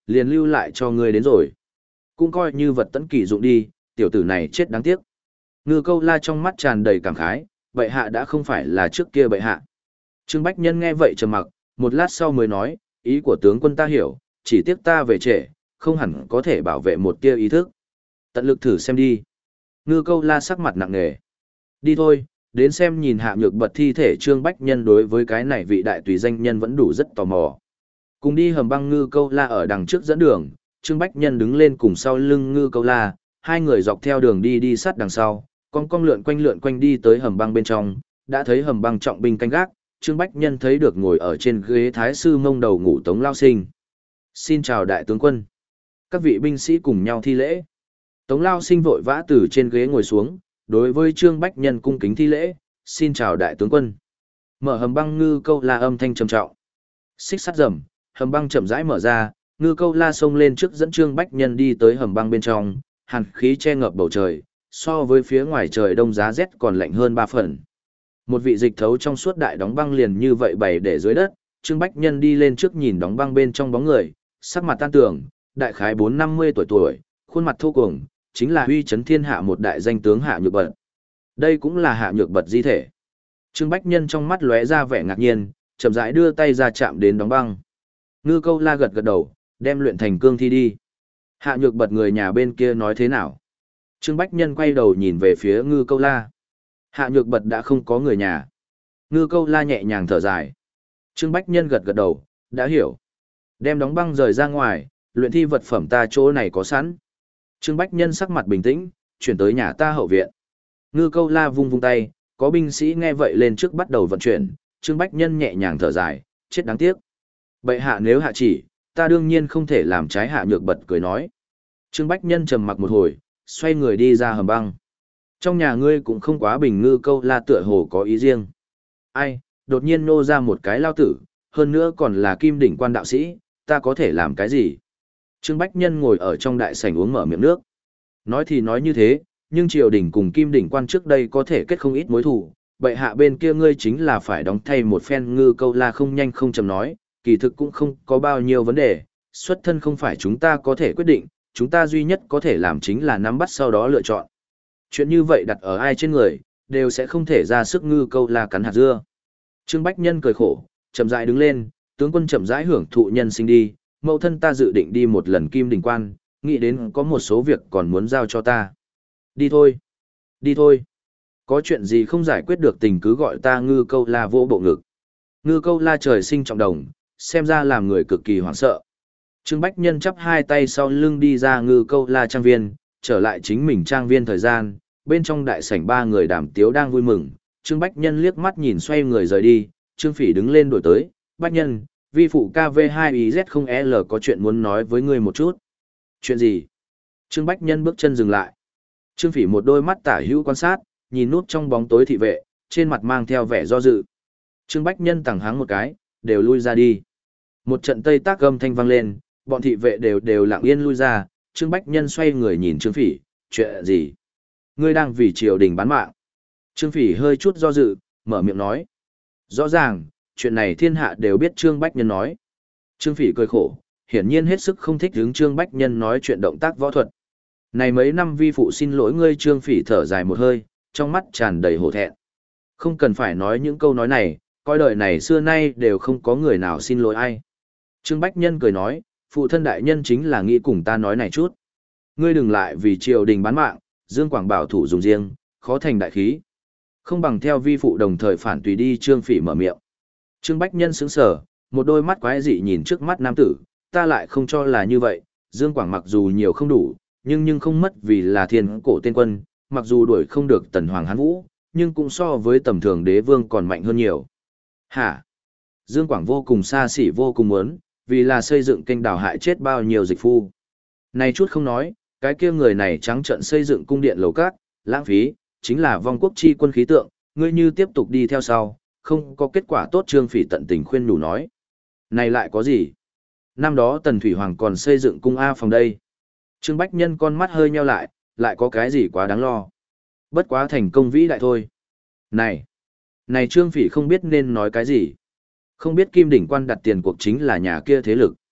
liền lưu lại cho ngươi đến rồi. Cũng coi như vật tấn kỳ dụng đi, tiểu tử này chết đáng tiếc. Ngư Câu La trong mắt tràn đầy cảm khái, bệ hạ đã không phải là trước kia bệ hạ. Trương Bách Nhân nghe vậy trầm mặc, một lát sau mới nói, ý của tướng quân ta hiểu, chỉ tiếc ta về trễ, không hẳn có thể bảo vệ một tia ý thức. Tận lực thử xem đi. Ngư Câu La sắc mặt nặng nề. Đi thôi, đến xem nhìn Hạ Nhược Bật thi thể. Trương Bách Nhân đối với cái này vị đại tùy danh nhân vẫn đủ rất tò mò. Cùng đi hầm băng. Ngư Câu La ở đằng trước dẫn đường, Trương Bách Nhân đứng lên cùng sau lưng Ngư Câu La, hai người dọc theo đường đi đi sát đằng sau, con cong lượn quanh lượn quanh đi tới hầm băng bên trong, đã thấy hầm băng trọng binh canh gác. Trương Bách Nhân thấy được ngồi ở trên ghế thái sư mông đầu ngủ Tống Lao Sinh. Xin chào đại tướng quân. Các vị binh sĩ cùng nhau thi lễ. Tống Lao Sinh vội vã từ trên ghế ngồi xuống, đối với Trương Bách Nhân cung kính thi lễ, xin chào đại tướng quân. Mở hầm băng. Ngư Câu La âm thanh trầm trọng. Xích sắt rầm, hầm băng chậm rãi mở ra, Ngư Câu La xông lên trước dẫn Trương Bách Nhân đi tới hầm băng bên trong, hàn khí che ngập bầu trời, so với phía ngoài trời đông giá rét còn lạnh hơn ba phần. Một vị dịch thấu trong suốt đại đóng băng liền như vậy bày để dưới đất, Trương Bách Nhân đi lên trước nhìn đóng băng bên trong bóng người, sắc mặt tan tưởng, đại khái bốn năm mươi tuổi tuổi, khuôn mặt thô cuồng, chính là uy chấn thiên hạ một đại danh tướng Hạ Nhược Bật. Đây cũng là Hạ Nhược Bật di thể. Trương Bách Nhân trong mắt lóe ra vẻ ngạc nhiên, chậm rãi đưa tay ra chạm đến đóng băng. Ngư Câu La gật gật đầu, đem luyện thành cương thi đi. Hạ Nhược Bật người nhà bên kia nói thế nào? Trương Bách Nhân quay đầu nhìn về phía Ngư Câu La. Hạ Nhược Bật đã không có người nhà. Ngư Câu La nhẹ nhàng thở dài. Trương Bách Nhân gật gật đầu, đã hiểu. Đem đóng băng rời ra ngoài, luyện thi vật phẩm ta chỗ này có sẵn. Trương Bách Nhân sắc mặt bình tĩnh, chuyển tới nhà ta hậu viện. Ngư Câu La vung vung tay, có binh sĩ nghe vậy lên trước bắt đầu vận chuyển. Trương Bách Nhân nhẹ nhàng thở dài, chết đáng tiếc. Bệ hạ nếu hạ chỉ, ta đương nhiên không thể làm trái. Hạ Nhược Bật cười nói. Trương Bách Nhân trầm mặc một hồi, xoay người đi ra hầm băng. Trong nhà ngươi cũng không quá bình. Ngư Câu La tựa hồ có ý riêng. Ai, đột nhiên nô ra một cái lao tử, hơn nữa còn là kim đỉnh quan đạo sĩ, ta có thể làm cái gì? Trương Bách Nhân ngồi ở trong đại sảnh uống mở miệng nước. Nói thì nói như thế, nhưng triều đình cùng kim đỉnh quan trước đây có thể kết không ít mối thù, bệ hạ bên kia ngươi chính là phải đóng thay một phen. Ngư Câu La không nhanh không chậm nói, kỳ thực cũng không có bao nhiêu vấn đề, xuất thân không phải chúng ta có thể quyết định, chúng ta duy nhất có thể làm chính là nắm bắt sau đó lựa chọn. Chuyện như vậy đặt ở ai trên người, đều sẽ không thể ra sức. Ngư Câu La cắn hạt dưa. Trương Bách Nhân cười khổ, chậm rãi đứng lên, tướng quân chậm rãi hưởng thụ nhân sinh đi, mẫu thân ta dự định đi một lần kim đỉnh quan, nghĩ đến có một số việc còn muốn giao cho ta. Đi thôi, đi thôi. Có chuyện gì không giải quyết được tình cứ gọi ta. Ngư Câu La vỗ bộ ngực. Ngư Câu La trời sinh trọng đồng, xem ra làm người cực kỳ hoảng sợ. Trương Bách Nhân chắp hai tay sau lưng đi ra Ngư Câu La trang viên, trở lại chính mình trang viên. Thời gian, bên trong đại sảnh ba người đàm tiếu đang vui mừng. Trương Bách Nhân liếc mắt nhìn xoay người rời đi, Trương Phỉ đứng lên đổi tới, Bách Nhân, vi phụ K V hai I Z không L có chuyện muốn nói với ngươi một chút. Chuyện gì? Trương Bách Nhân bước chân dừng lại. Trương Phỉ một đôi mắt tả hữu quan sát, nhìn núp trong bóng tối thị vệ, trên mặt mang theo vẻ do dự. Trương Bách Nhân tẳng háng một cái, đều lui ra đi. Một trận tây tác gầm thanh vang lên, bọn thị vệ đều đều lặng yên lui ra. Trương Bách Nhân xoay người nhìn Trương Phỉ, chuyện gì? Ngươi đang vì triều đình bán mạng. Trương Phỉ hơi chút do dự, mở miệng nói. Rõ ràng, chuyện này thiên hạ đều biết. Trương Bách Nhân nói. Trương Phỉ cười khổ, hiển nhiên hết sức không thích hứng Trương Bách Nhân nói chuyện động tác võ thuật. Này mấy năm vi phụ xin lỗi ngươi. Trương Phỉ thở dài một hơi, trong mắt tràn đầy hổ thẹn. Không cần phải nói những câu nói này, coi đời này xưa nay đều không có người nào xin lỗi ai. Trương Bách Nhân cười nói, phụ thân đại nhân chính là nghĩ cùng ta nói này chút. Ngươi đừng lại vì triều đình bán mạng, Dương Quảng bảo thủ dùng riêng, khó thành đại khí. Không bằng theo vi phụ đồng thời phản tùy đi. Trương Phỉ mở miệng. Trương Bách Nhân sững sờ, một đôi mắt quái dị nhìn trước mắt nam tử, ta lại không cho là như vậy. Dương Quảng mặc dù nhiều không đủ, nhưng nhưng không mất vì là thiên cổ tên quân, mặc dù đuổi không được tần hoàng Hán Vũ, nhưng cũng so với tầm thường đế vương còn mạnh hơn nhiều. Hả? Dương Quảng vô cùng xa xỉ vô cùng muốn, vì là xây dựng kênh đào hại chết bao nhiêu dịch phu. Này chút không nói, cái kia người này trắng trợn xây dựng cung điện lầu cát, lãng phí, chính là vong quốc chi quân khí tượng, ngươi như tiếp tục đi theo sau, không có kết quả tốt. Trương Phỉ tận tình khuyên nhủ nói. Này lại có gì? Năm đó Tần Thủy Hoàng còn xây dựng cung A phòng đây. Trương Bách Nhân con mắt hơi nheo lại, lại có cái gì quá đáng lo. Bất quá thành công vĩ đại thôi. Này! Này Trương Phỉ không biết nên nói cái gì. Không biết kim đỉnh quan đặt tiền cuộc chính là nhà kia thế lực.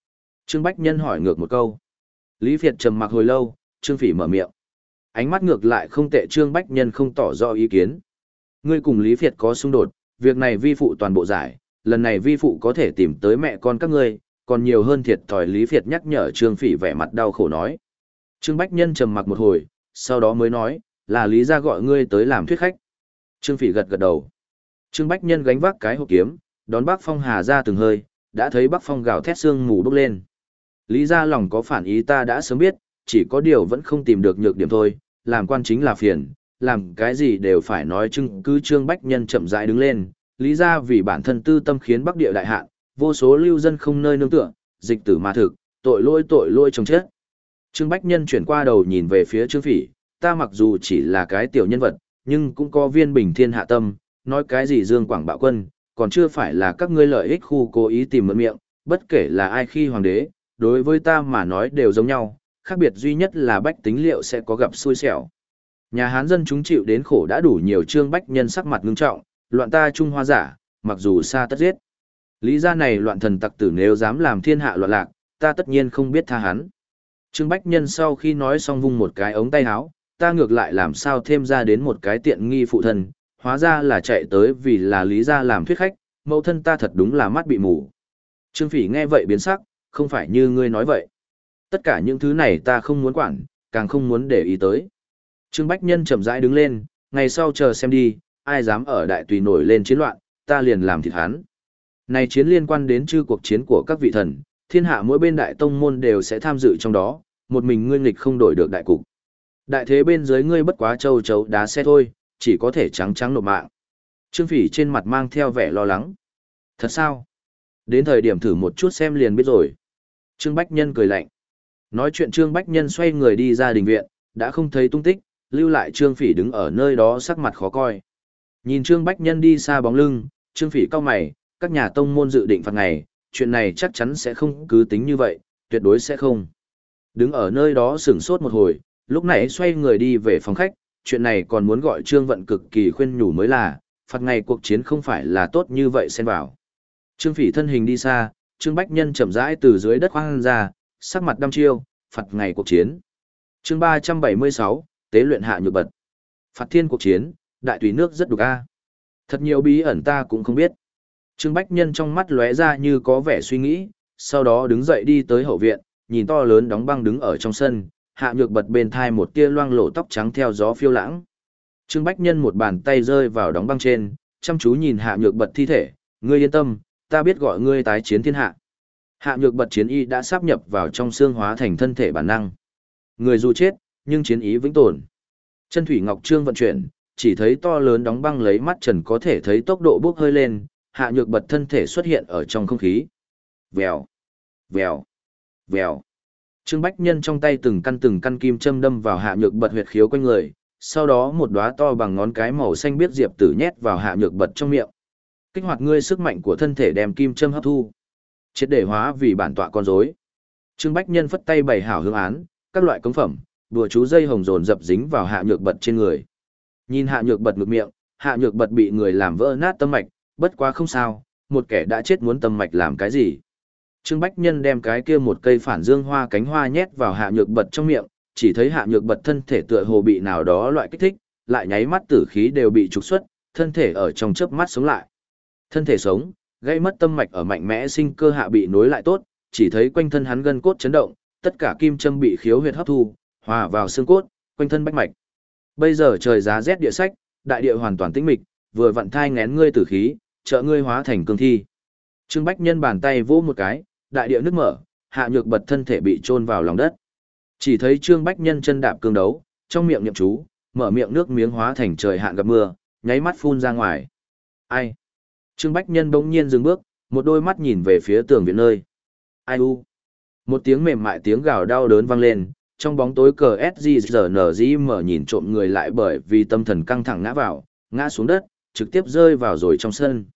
Trương Bách Nhân hỏi ngược một câu. Lý Việt trầm mặc hồi lâu, Trương Phỉ mở miệng. Ánh mắt ngược lại không tệ, Trương Bách Nhân không tỏ rõ ý kiến. Ngươi cùng Lý Việt có xung đột, việc này vi phụ toàn bộ giải, lần này vi phụ có thể tìm tới mẹ con các ngươi, còn nhiều hơn thiệt thòi. Lý Việt nhắc nhở Trương Phỉ vẻ mặt đau khổ nói. Trương Bách Nhân trầm mặc một hồi, sau đó mới nói, là Lý gia gọi ngươi tới làm thuyết khách. Trương Phỉ gật gật đầu. Trương Bách Nhân gánh vác cái hộp kiếm, đón Bắc Phong hà ra từng hơi, đã thấy Bắc Phong gào thét sương mù bốc lên. Lý gia lòng có phản ý ta đã sớm biết, chỉ có điều vẫn không tìm được nhược điểm thôi, làm quan chính là phiền, làm cái gì đều phải nói chứng cứ. Trương Bách Nhân chậm rãi đứng lên, Lý gia vì bản thân tư tâm khiến Bắc địa đại hạn, vô số lưu dân không nơi nương tựa, dịch tử mà thực, tội lỗi tội lỗi chồng chết. Trương Bách Nhân chuyển qua đầu nhìn về phía Trương Phỉ, ta mặc dù chỉ là cái tiểu nhân vật, nhưng cũng có viên bình thiên hạ tâm, nói cái gì Dương Quảng bạo quân, còn chưa phải là các ngươi lợi ích khu cố ý tìm mượn miệng, bất kể là ai khi hoàng đế, đối với ta mà nói đều giống nhau, khác biệt duy nhất là bách tính liệu sẽ có gặp xui xẻo. Nhà Hán dân chúng chịu đến khổ đã đủ nhiều. Trương Bách Nhân sắc mặt ngưng trọng, loạn ta Trung Hoa giả, mặc dù xa tất giết. Lý gia này loạn thần tặc tử nếu dám làm thiên hạ loạn lạc, ta tất nhiên không biết tha hắn. Trương Bách Nhân sau khi nói xong vung một cái ống tay áo, ta ngược lại làm sao thêm ra đến một cái tiện nghi phụ thân, hóa ra là chạy tới vì là Lý gia làm thuyết khách, mẫu thân ta thật đúng là mắt bị mù. Trương Phỉ nghe vậy biến sắc, không phải như ngươi nói vậy. Tất cả những thứ này ta không muốn quản, càng không muốn để ý tới. Trương Bách Nhân chậm rãi đứng lên, ngày sau chờ xem đi, ai dám ở đại tùy nổi lên chiến loạn, ta liền làm thịt hắn. Này chiến liên quan đến chư cuộc chiến của các vị thần, thiên hạ mỗi bên đại tông môn đều sẽ tham dự trong đó, một mình ngươi nghịch không đổi được đại cục. Đại thế bên dưới ngươi bất quá châu chấu đá xe thôi, chỉ có thể trắng trắng nộp mạng. Trương Phỉ trên mặt mang theo vẻ lo lắng. Thật sao? Đến thời điểm thử một chút xem liền biết rồi. Trương Bách Nhân cười lạnh. Nói chuyện Trương Bách Nhân xoay người đi ra đình viện, đã không thấy tung tích, lưu lại Trương Phỉ đứng ở nơi đó sắc mặt khó coi. Nhìn Trương Bách Nhân đi xa bóng lưng, Trương Phỉ cau mày, các nhà tông môn dự định phạt ngày, chuyện này chắc chắn sẽ không cứ tính như vậy, tuyệt đối sẽ không. Đứng ở nơi đó sửng sốt một hồi, lúc nãy xoay người đi về phòng khách, chuyện này còn muốn gọi Trương Vận cực kỳ khuyên nhủ mới là, phạt ngày cuộc chiến không phải là tốt như vậy xen vào. Trương Phỉ thân hình đi xa, Trương Bách Nhân chậm rãi từ dưới đất khoan ra, sắc mặt đăm chiêu, phạt ngày cuộc chiến. Chương ba trăm bảy mươi sáu, tế luyện hạ nhược bật. Phạt thiên cuộc chiến, đại tùy nước rất đục a. Thật nhiều bí ẩn ta cũng không biết. Trương Bách Nhân trong mắt lóe ra như có vẻ suy nghĩ, sau đó đứng dậy đi tới hậu viện, nhìn to lớn đóng băng đứng ở trong sân, hạ nhược bật bên thai một tia loang lổ tóc trắng theo gió phiêu lãng. Trương Bách Nhân một bàn tay rơi vào đóng băng trên, chăm chú nhìn hạ nhược bật thi thể, ngươi yên tâm, ta biết gọi ngươi tái chiến thiên hạ. Hạ nhược bật chiến y đã sáp nhập vào trong xương hóa thành thân thể bản năng. Người dù chết, nhưng chiến ý vĩnh tồn. Chân thủy ngọc trương vận chuyển, chỉ thấy to lớn đóng băng lấy mắt trần có thể thấy tốc độ bốc hơi lên, hạ nhược bật thân thể xuất hiện ở trong không khí. Vèo, vèo, vèo. Trương Bách Nhân trong tay từng căn từng căn kim châm đâm vào hạ nhược bật huyệt khiếu quanh người, sau đó một đóa to bằng ngón cái màu xanh biếc diệp tử nhét vào hạ nhược bật trong miệng. Kích hoạt ngươi sức mạnh của thân thể đem kim châm hấp thu, triệt để hóa vì bản tọa con rối. Trương Bách Nhân phất tay bày hảo hương án, các loại cống phẩm, đùa chú dây hồng dồn dập dính vào hạ nhược bật trên người. Nhìn hạ nhược bật ngược miệng, hạ nhược bật bị người làm vỡ nát tâm mạch, bất quá không sao, một kẻ đã chết muốn tâm mạch làm cái gì. Trương Bách Nhân đem cái kia một cây phản dương hoa cánh hoa nhét vào hạ nhược bật trong miệng, chỉ thấy hạ nhược bật thân thể tựa hồ bị nào đó loại kích thích, lại nháy mắt tử khí đều bị trục xuất, thân thể ở trong chớp mắt sống lại. Thân thể sống, gây mất tâm mạch ở mạnh mẽ sinh cơ hạ bị nối lại tốt, chỉ thấy quanh thân hắn gân cốt chấn động, tất cả kim châm bị khiếu huyệt hấp thu, hòa vào xương cốt, quanh thân bách mạch. Bây giờ trời giá rét địa sách, đại địa hoàn toàn tĩnh mịch, vừa vặn thai ngén ngươi tử khí, trợ ngươi hóa thành cương thi. Trương Bách Nhân bàn tay vỗ một cái, đại địa nước mở, hạ nhược bật thân thể bị chôn vào lòng đất. Chỉ thấy Trương Bách Nhân chân đạp cương đấu, trong miệng niệm chú, mở miệng nước miếng hóa thành trời hạn gặp mưa, nháy mắt phun ra ngoài. Ai? Trương Bách Nhân bỗng nhiên dừng bước, một đôi mắt nhìn về phía tường viện nơi. Ai u? Một tiếng mềm mại tiếng gào đau đớn vang lên, trong bóng tối cờ ét giê giờ en giê mở nhìn trộm người lại bởi vì tâm thần căng thẳng ngã vào, ngã xuống đất, trực tiếp rơi vào rồi trong sân.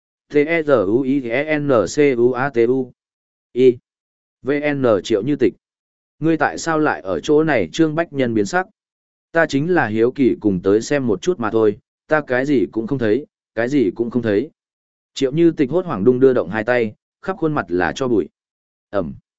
T-E-Z-U-I-N-C-U-A-T-U I V N Triệu Như Tịch. Ngươi tại sao lại ở chỗ này? Trương Bách Nhân biến sắc. Ta chính là hiếu kỳ cùng tới xem một chút mà thôi, ta cái gì cũng không thấy, cái gì cũng không thấy. Triệu Như Tịch hốt hoảng đung đưa động hai tay, khắp khuôn mặt là cho bụi. Ẩm.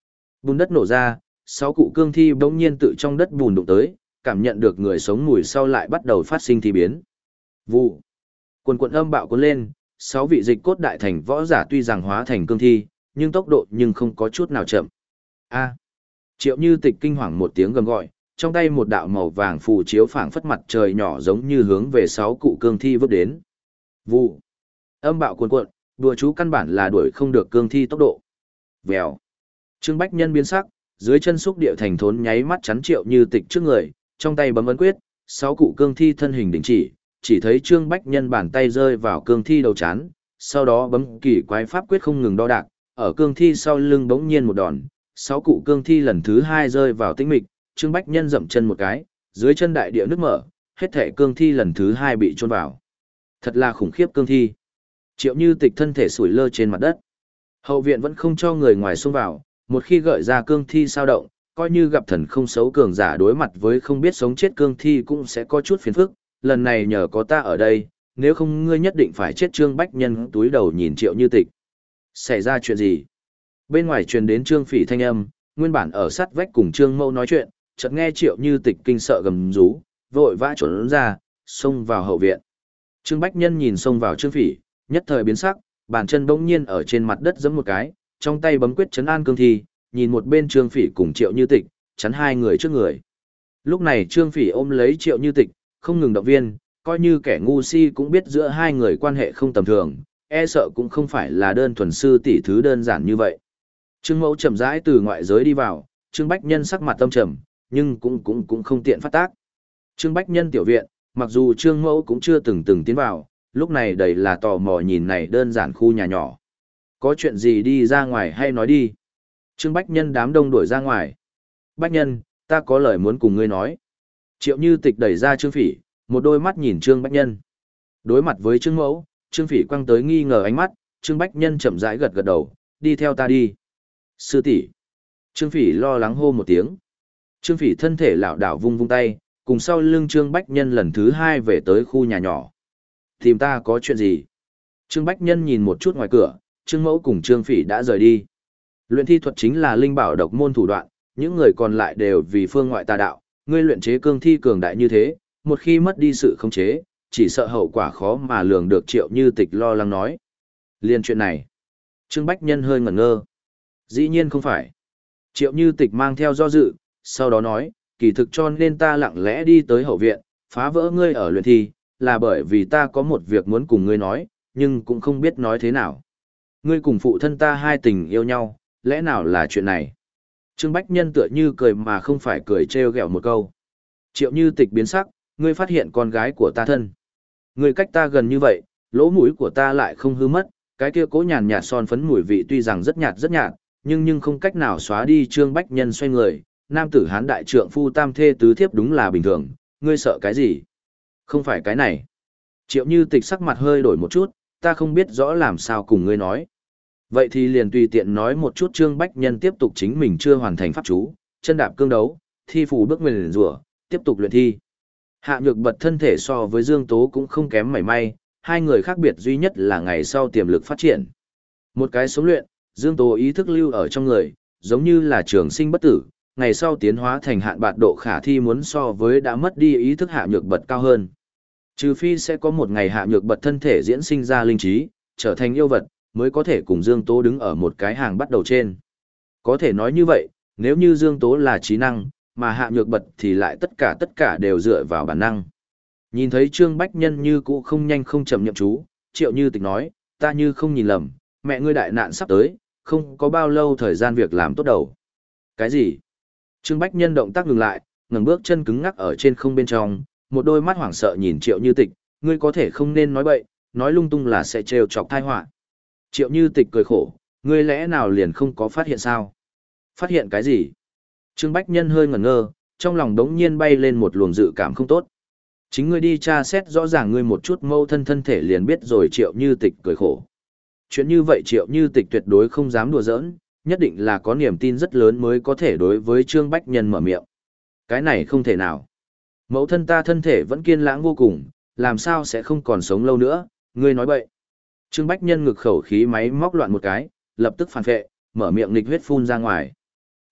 Bùn đất nổ ra, sáu cụ cương thi bỗng nhiên tự trong đất bùn đụng tới, cảm nhận được người sống mùi sau lại bắt đầu phát sinh thi biến. Vụ. Quần quần âm bạo cuốn lên, sáu vị dịch cốt đại thành võ giả tuy rằng hóa thành cương thi, nhưng tốc độ nhưng không có chút nào chậm. A. Triệu Như Tịch kinh hoàng một tiếng gầm gọi, trong tay một đạo màu vàng phù chiếu phảng phất mặt trời nhỏ giống như hướng về sáu cụ cương thi vứt đến. Vụ. Âm bạo cuồn cuộn, đùa chú căn bản là đuổi không được cương thi tốc độ. Vèo. Trương Bách Nhân biến sắc, dưới chân xúc địa thành thốn nháy mắt chắn Triệu Như Tịch trước người, trong tay bấm ấn quyết, sáu cụ cương thi thân hình đình chỉ, chỉ thấy Trương Bách Nhân bàn tay rơi vào cương thi đầu chán, sau đó bấm kỳ quái pháp quyết không ngừng đo đạc, ở cương thi sau lưng bỗng nhiên một đòn, sáu cụ cương thi lần thứ hai rơi vào tĩnh mịch, Trương Bách Nhân dậm chân một cái, dưới chân đại địa nứt mở, hết thể cương thi lần thứ hai bị chôn vào. Thật là khủng khiếp cương thi. Triệu Như Tịch thân thể sủi lơ trên mặt đất. Hậu viện vẫn không cho người ngoài xông vào, một khi gợi ra cương thi sao động, coi như gặp thần không xấu cường giả đối mặt với không biết sống chết cương thi cũng sẽ có chút phiền phức, lần này nhờ có ta ở đây, nếu không ngươi nhất định phải chết. Trương Bách Nhân túi đầu nhìn Triệu Như Tịch. Xảy ra chuyện gì? Bên ngoài truyền đến Trương Phỉ thanh âm, nguyên bản ở sát vách cùng Trương Mâu nói chuyện, chợt nghe Triệu Như Tịch kinh sợ gầm rú, vội vã trốn ra, xông vào hậu viện. Trương Bách Nhân nhìn xông vào Trương Phỉ, nhất thời biến sắc, bàn chân bỗng nhiên ở trên mặt đất giẫm một cái, trong tay bấm quyết trấn an cương thi, nhìn một bên Trương Phỉ cùng Triệu Như Tịch, chắn hai người trước người. Lúc này Trương Phỉ ôm lấy Triệu Như Tịch, không ngừng động viên, coi như kẻ ngu si cũng biết giữa hai người quan hệ không tầm thường, e sợ cũng không phải là đơn thuần sư tỷ thứ đơn giản như vậy. Trương Mẫu chậm rãi từ ngoại giới đi vào, Trương Bách Nhân sắc mặt tâm trầm, nhưng cũng cũng cũng không tiện phát tác. Trương Bách Nhân tiểu viện, mặc dù Trương Mẫu cũng chưa từng từng tiến vào, lúc này đầy là tò mò nhìn này đơn giản khu nhà nhỏ. Có chuyện gì đi ra ngoài hay nói đi. Trương Bách Nhân đám đông đuổi ra ngoài. Bách Nhân, ta có lời muốn cùng ngươi nói. Triệu Như Tịch đẩy ra Trương Phỉ, một đôi mắt nhìn Trương Bách Nhân. Đối mặt với Trương Mẫu, Trương Phỉ quăng tới nghi ngờ ánh mắt, Trương Bách Nhân chậm rãi gật gật đầu, đi theo ta đi. Sư tỷ. Trương Phỉ lo lắng hô một tiếng. Trương Phỉ thân thể lảo đảo vung vung tay, cùng sau lưng Trương Bách Nhân lần thứ hai về tới khu nhà nhỏ. Tìm ta có chuyện gì? Trương Bách Nhân nhìn một chút ngoài cửa, Trương Mẫu cùng Trương Phỉ đã rời đi. Luyện thi thuật chính là linh bảo độc môn thủ đoạn, những người còn lại đều vì phương ngoại tà đạo, ngươi luyện chế cương thi cường đại như thế, một khi mất đi sự khống chế, chỉ sợ hậu quả khó mà lường được. Triệu Như Tịch lo lắng nói. Liên chuyện này. Trương Bách Nhân hơi ngẩn ngơ. Dĩ nhiên không phải. Triệu Như Tịch mang theo do dự, sau đó nói, kỳ thực cho nên ta lặng lẽ đi tới hậu viện, phá vỡ ngươi ở luyện thi, là bởi vì ta có một việc muốn cùng ngươi nói, nhưng cũng không biết nói thế nào. Ngươi cùng phụ thân ta hai tình yêu nhau, lẽ nào là chuyện này? Trương Bách Nhân tựa như cười mà không phải cười trêu ghẹo một câu. Triệu Như Tịch biến sắc, ngươi phát hiện con gái của ta thân. Ngươi cách ta gần như vậy, lỗ mũi của ta lại không hư mất, cái kia cố nhàn nhạt son phấn mùi vị tuy rằng rất nhạt rất nhạt, nhưng nhưng không cách nào xóa đi. Trương Bách Nhân xoay người, nam tử hán đại trượng phu tam thê tứ thiếp đúng là bình thường, ngươi sợ cái gì? Không phải cái này. Triệu Như Tịch sắc mặt hơi đổi một chút, ta không biết rõ làm sao cùng ngươi nói. Vậy thì liền tùy tiện nói một chút. Trương Bách Nhân tiếp tục chính mình chưa hoàn thành pháp chú, chân đạp cương đấu, thi phù bước nguyền rủa, tiếp tục luyện thi. Hạ Nhược Bật thân thể so với Dương Tố cũng không kém mảy may, hai người khác biệt duy nhất là ngày sau tiềm lực phát triển. Một cái sống luyện, Dương Tố ý thức lưu ở trong người, giống như là trường sinh bất tử, ngày sau tiến hóa thành hạn bạt độ khả thi muốn so với đã mất đi ý thức Hạ Nhược Bật cao hơn. Trừ phi sẽ có một ngày Hạ Nhược Bật thân thể diễn sinh ra linh trí, trở thành yêu vật, mới có thể cùng Dương Tố đứng ở một cái hàng bắt đầu trên. Có thể nói như vậy, nếu như Dương Tố là trí năng, mà Hạ Nhược Bật thì lại tất cả tất cả đều dựa vào bản năng. Nhìn thấy Trương Bách Nhân như cũ không nhanh không chậm niệm chú, Triệu Như Tịch nói, ta như không nhìn lầm, mẹ ngươi đại nạn sắp tới, không có bao lâu thời gian việc làm tốt đầu. Cái gì? Trương Bách Nhân động tác ngừng lại, ngẩng bước chân cứng ngắc ở trên không bên trong, một đôi mắt hoảng sợ nhìn Triệu Như Tịch, ngươi có thể không nên nói bậy, nói lung tung là sẽ trêu chọc tai họa. Triệu Như Tịch cười khổ, ngươi lẽ nào liền không có phát hiện sao? Phát hiện cái gì? Trương Bách Nhân hơi ngẩn ngơ, trong lòng đống nhiên bay lên một luồng dự cảm không tốt. Chính ngươi đi tra xét rõ ràng ngươi một chút mâu thân thân thể liền biết rồi. Triệu Như Tịch cười khổ. Chuyện như vậy Triệu Như Tịch tuyệt đối không dám đùa giỡn, nhất định là có niềm tin rất lớn mới có thể đối với Trương Bách Nhân mở miệng. Cái này không thể nào. Mẫu thân ta thân thể vẫn kiên lãng vô cùng, làm sao sẽ không còn sống lâu nữa, ngươi nói bậy. Trương Bách Nhân ngực khẩu khí máy móc loạn một cái, lập tức phản phệ, mở miệng nghịch huyết phun ra ngoài.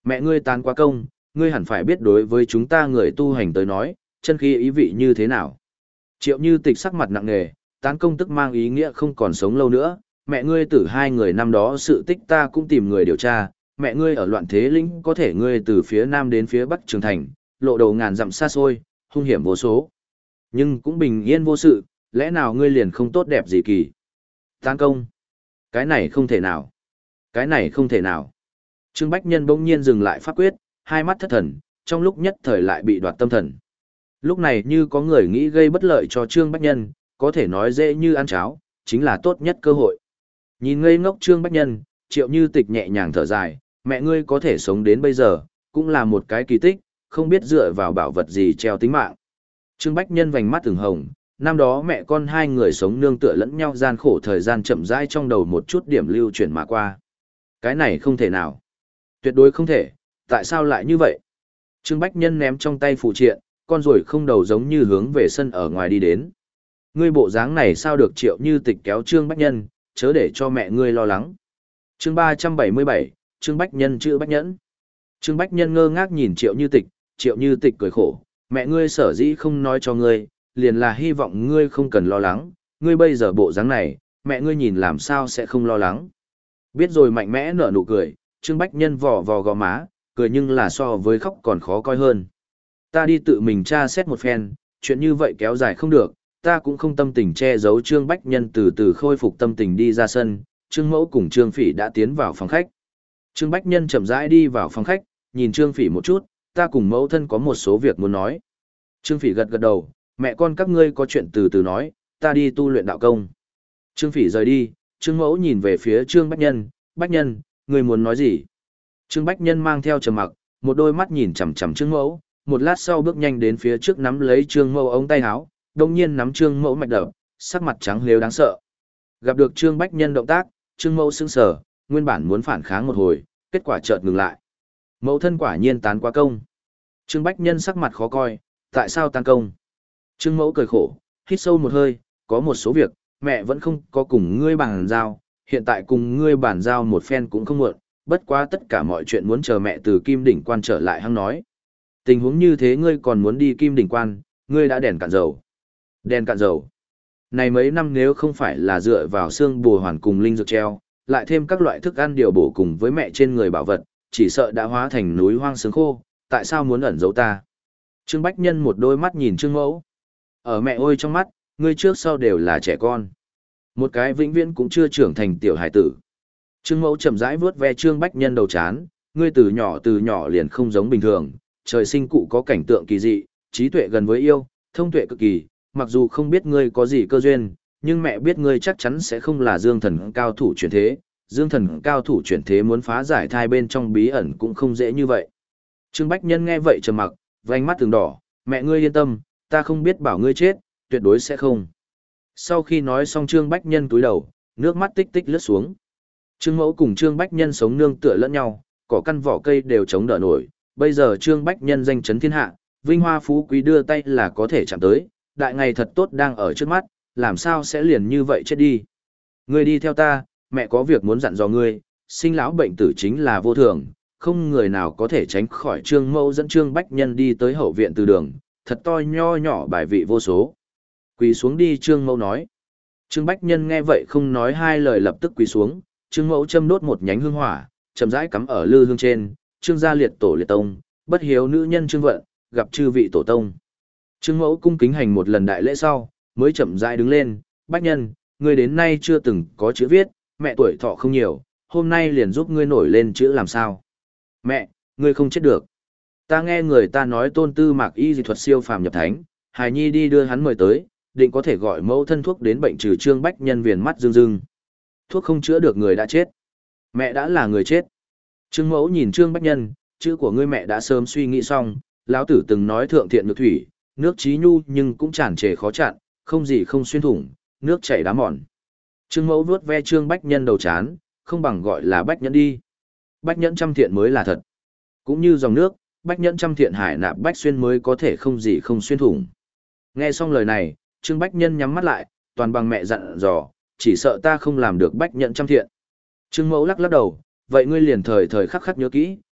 Mẹ ngươi tán quá công, ngươi hẳn phải biết đối với chúng ta người tu hành tới nói, chân khí ý vị như thế nào. Triệu Như Tịch sắc mặt nặng nề, tán công tức mang ý nghĩa không còn sống lâu nữa, mẹ ngươi tử hai người năm đó sự tích ta cũng tìm người điều tra, mẹ ngươi ở loạn thế lĩnh có thể ngươi từ phía nam đến phía bắc trường thành, lộ đầu ngàn dặm xa xôi, hung hiểm vô số. Nhưng cũng bình yên vô sự, lẽ nào ngươi liền không tốt đẹp gì kỳ? Tán công. Cái này không thể nào. Cái này không thể nào. Trương Bách Nhân bỗng nhiên dừng lại pháp quyết, hai mắt thất thần, trong lúc nhất thời lại bị đoạt tâm thần. Lúc này như có người nghĩ gây bất lợi cho Trương Bách Nhân, có thể nói dễ như ăn cháo, chính là tốt nhất cơ hội. Nhìn ngây ngốc Trương Bách Nhân, Triệu Như Tịch nhẹ nhàng thở dài, mẹ ngươi có thể sống đến bây giờ, cũng là một cái kỳ tích, không biết dựa vào bảo vật gì treo tính mạng. Trương Bách Nhân vành mắt từng hồng, năm đó mẹ con hai người sống nương tựa lẫn nhau gian khổ thời gian chậm rãi trong đầu một chút điểm lưu chuyển mà qua. Cái này không thể nào. Tuyệt đối không thể, tại sao lại như vậy? Trương Bách Nhân ném trong tay phụ triện, con ruồi không đầu giống như hướng về sân ở ngoài đi đến. Ngươi bộ dáng này sao được Triệu Như Tịch kéo Trương Bách Nhân, chớ để cho mẹ ngươi lo lắng. Chương ba trăm bảy mươi bảy, Trương Bách Nhân chữ Bách Nhẫn. Trương Bách Nhân ngơ ngác nhìn Triệu Như Tịch, Triệu Như Tịch cười khổ, mẹ ngươi sở dĩ không nói cho ngươi, liền là hy vọng ngươi không cần lo lắng, ngươi bây giờ bộ dáng này, mẹ ngươi nhìn làm sao sẽ không lo lắng. Biết rồi mạnh mẽ nở nụ cười, Trương Bách Nhân vò vò gò má, cười nhưng là so với khóc còn khó coi hơn. Ta đi tự mình tra xét một phen, chuyện như vậy kéo dài không được, ta cũng không tâm tình che giấu. Trương Bách Nhân từ từ khôi phục tâm tình đi ra sân, Trương Mẫu cùng Trương Phỉ đã tiến vào phòng khách. Trương Bách Nhân chậm rãi đi vào phòng khách, nhìn Trương Phỉ một chút, ta cùng mẫu thân có một số việc muốn nói. Trương Phỉ gật gật đầu, mẹ con các ngươi có chuyện từ từ nói, ta đi tu luyện đạo công. Trương Phỉ rời đi, Trương Mẫu nhìn về phía Trương Bách Nhân, Bách Nhân, ngươi muốn nói gì? Trương Bách Nhân mang theo trầm mặc, một đôi mắt nhìn chằm chằm Trương Mẫu, một lát sau bước nhanh đến phía trước nắm lấy Trương Mẫu ống tay áo, đồng nhiên nắm Trương Mẫu mạch đập, sắc mặt trắng lếu đáng sợ. Gặp được Trương Bách Nhân động tác, Trương Mẫu sững sờ, nguyên bản muốn phản kháng một hồi, kết quả chợt ngừng lại. Mẫu thân quả nhiên tán quá công. Trương Bách Nhân sắc mặt khó coi, tại sao tán công? Trương Mẫu cười khổ, hít sâu một hơi, có một số việc, mẹ vẫn không có cùng ngươi bàn giao, hiện tại cùng ngươi bàn giao một phen cũng không muộn, bất quá tất cả mọi chuyện muốn chờ mẹ từ Kim Đỉnh Quan trở lại hăng nói. Tình huống như thế ngươi còn muốn đi Kim Đỉnh Quan, ngươi đã đèn cạn dầu. Đèn cạn dầu. Này mấy năm nếu không phải là dựa vào xương bùa hoàn cùng linh dược treo, lại thêm các loại thức ăn điều bổ cùng với mẹ trên người bảo vật, chỉ sợ đã hóa thành núi hoang xương khô, tại sao muốn ẩn giấu ta? Trương Bách Nhân một đôi mắt nhìn Trương Mẫu. Ở mẹ ôi trong mắt, ngươi trước sau đều là trẻ con. Một cái vĩnh viễn cũng chưa trưởng thành tiểu hải tử. Trương Mẫu chậm rãi vuốt ve Trương Bách Nhân đầu chán, ngươi từ nhỏ từ nhỏ liền không giống bình thường, trời sinh cụ có cảnh tượng kỳ dị, trí tuệ gần với yêu, thông tuệ cực kỳ, mặc dù không biết ngươi có gì cơ duyên, nhưng mẹ biết ngươi chắc chắn sẽ không là Dương Thần cao thủ chuyển thế, Dương Thần cao thủ chuyển thế muốn phá giải thai bên trong bí ẩn cũng không dễ như vậy. Trương Bách Nhân nghe vậy trầm mặc, vành mắt từng đỏ, mẹ ngươi yên tâm, ta không biết bảo ngươi chết, tuyệt đối sẽ không. Sau khi nói xong Trương Bách Nhân cúi đầu, nước mắt tích tích lướt xuống. Trương Mẫu cùng Trương Bách Nhân sống nương tựa lẫn nhau, cỏ căn vỏ cây đều chống đỡ nổi, bây giờ Trương Bách Nhân danh chấn thiên hạ, vinh hoa phú quý đưa tay là có thể chạm tới, đại ngày thật tốt đang ở trước mắt, làm sao sẽ liền như vậy chết đi. Ngươi đi theo ta, mẹ có việc muốn dặn dò ngươi, sinh lão bệnh tử chính là vô thường, không người nào có thể tránh khỏi. Trương Mẫu dẫn Trương Bách Nhân đi tới hậu viện từ đường, thật to nho nhỏ bài vị vô số. Quỳ xuống đi, Trương Mẫu nói. Trương Bách Nhân nghe vậy không nói hai lời lập tức quỳ xuống, Trương Mẫu châm đốt một nhánh hương hỏa, chậm rãi cắm ở lư hương trên, Trương gia liệt tổ liệt tông, bất hiếu nữ nhân Trương Vận, gặp chư vị tổ tông. Trương Mẫu cung kính hành một lần đại lễ sau, mới chậm rãi đứng lên, Bách Nhân, ngươi đến nay chưa từng có chữ viết, mẹ tuổi thọ không nhiều, hôm nay liền giúp ngươi nổi lên chữ làm sao. Mẹ, ngươi không chết được. Ta nghe người ta nói Tôn Tư Mạc y dị thuật siêu phàm nhập thánh, Hải Nhi đi đưa hắn mời tới, định có thể gọi mẫu thân thuốc đến bệnh trừ. Trương Bách Nhân viền mắt rưng rưng. Thuốc không chữa được người đã chết. Mẹ đã là người chết. Trương Mẫu nhìn Trương Bách Nhân, chữ của ngươi mẹ đã sớm suy nghĩ xong, lão tử từng nói thượng thiện nhược thủy, nước trí nhu nhưng cũng tràn trề khó chặn, không gì không xuyên thủng, nước chảy đá mòn. Trương Mẫu vuốt ve Trương Bách Nhân đầu chán, không bằng gọi là Bách Nhẫn đi. Bách Nhẫn trăm thiện mới là thật. Cũng như dòng nước, Bách Nhẫn trăm thiện hải nạp bách xuyên mới có thể không gì không xuyên thủng. Nghe xong lời này, Trương Bách Nhân nhắm mắt lại, toàn bằng mẹ dặn dò, chỉ sợ ta không làm được Bách Nhẫn trăm thiện. Trương Mẫu lắc lắc đầu, vậy ngươi liền thời thời khắc khắc nhớ kỹ,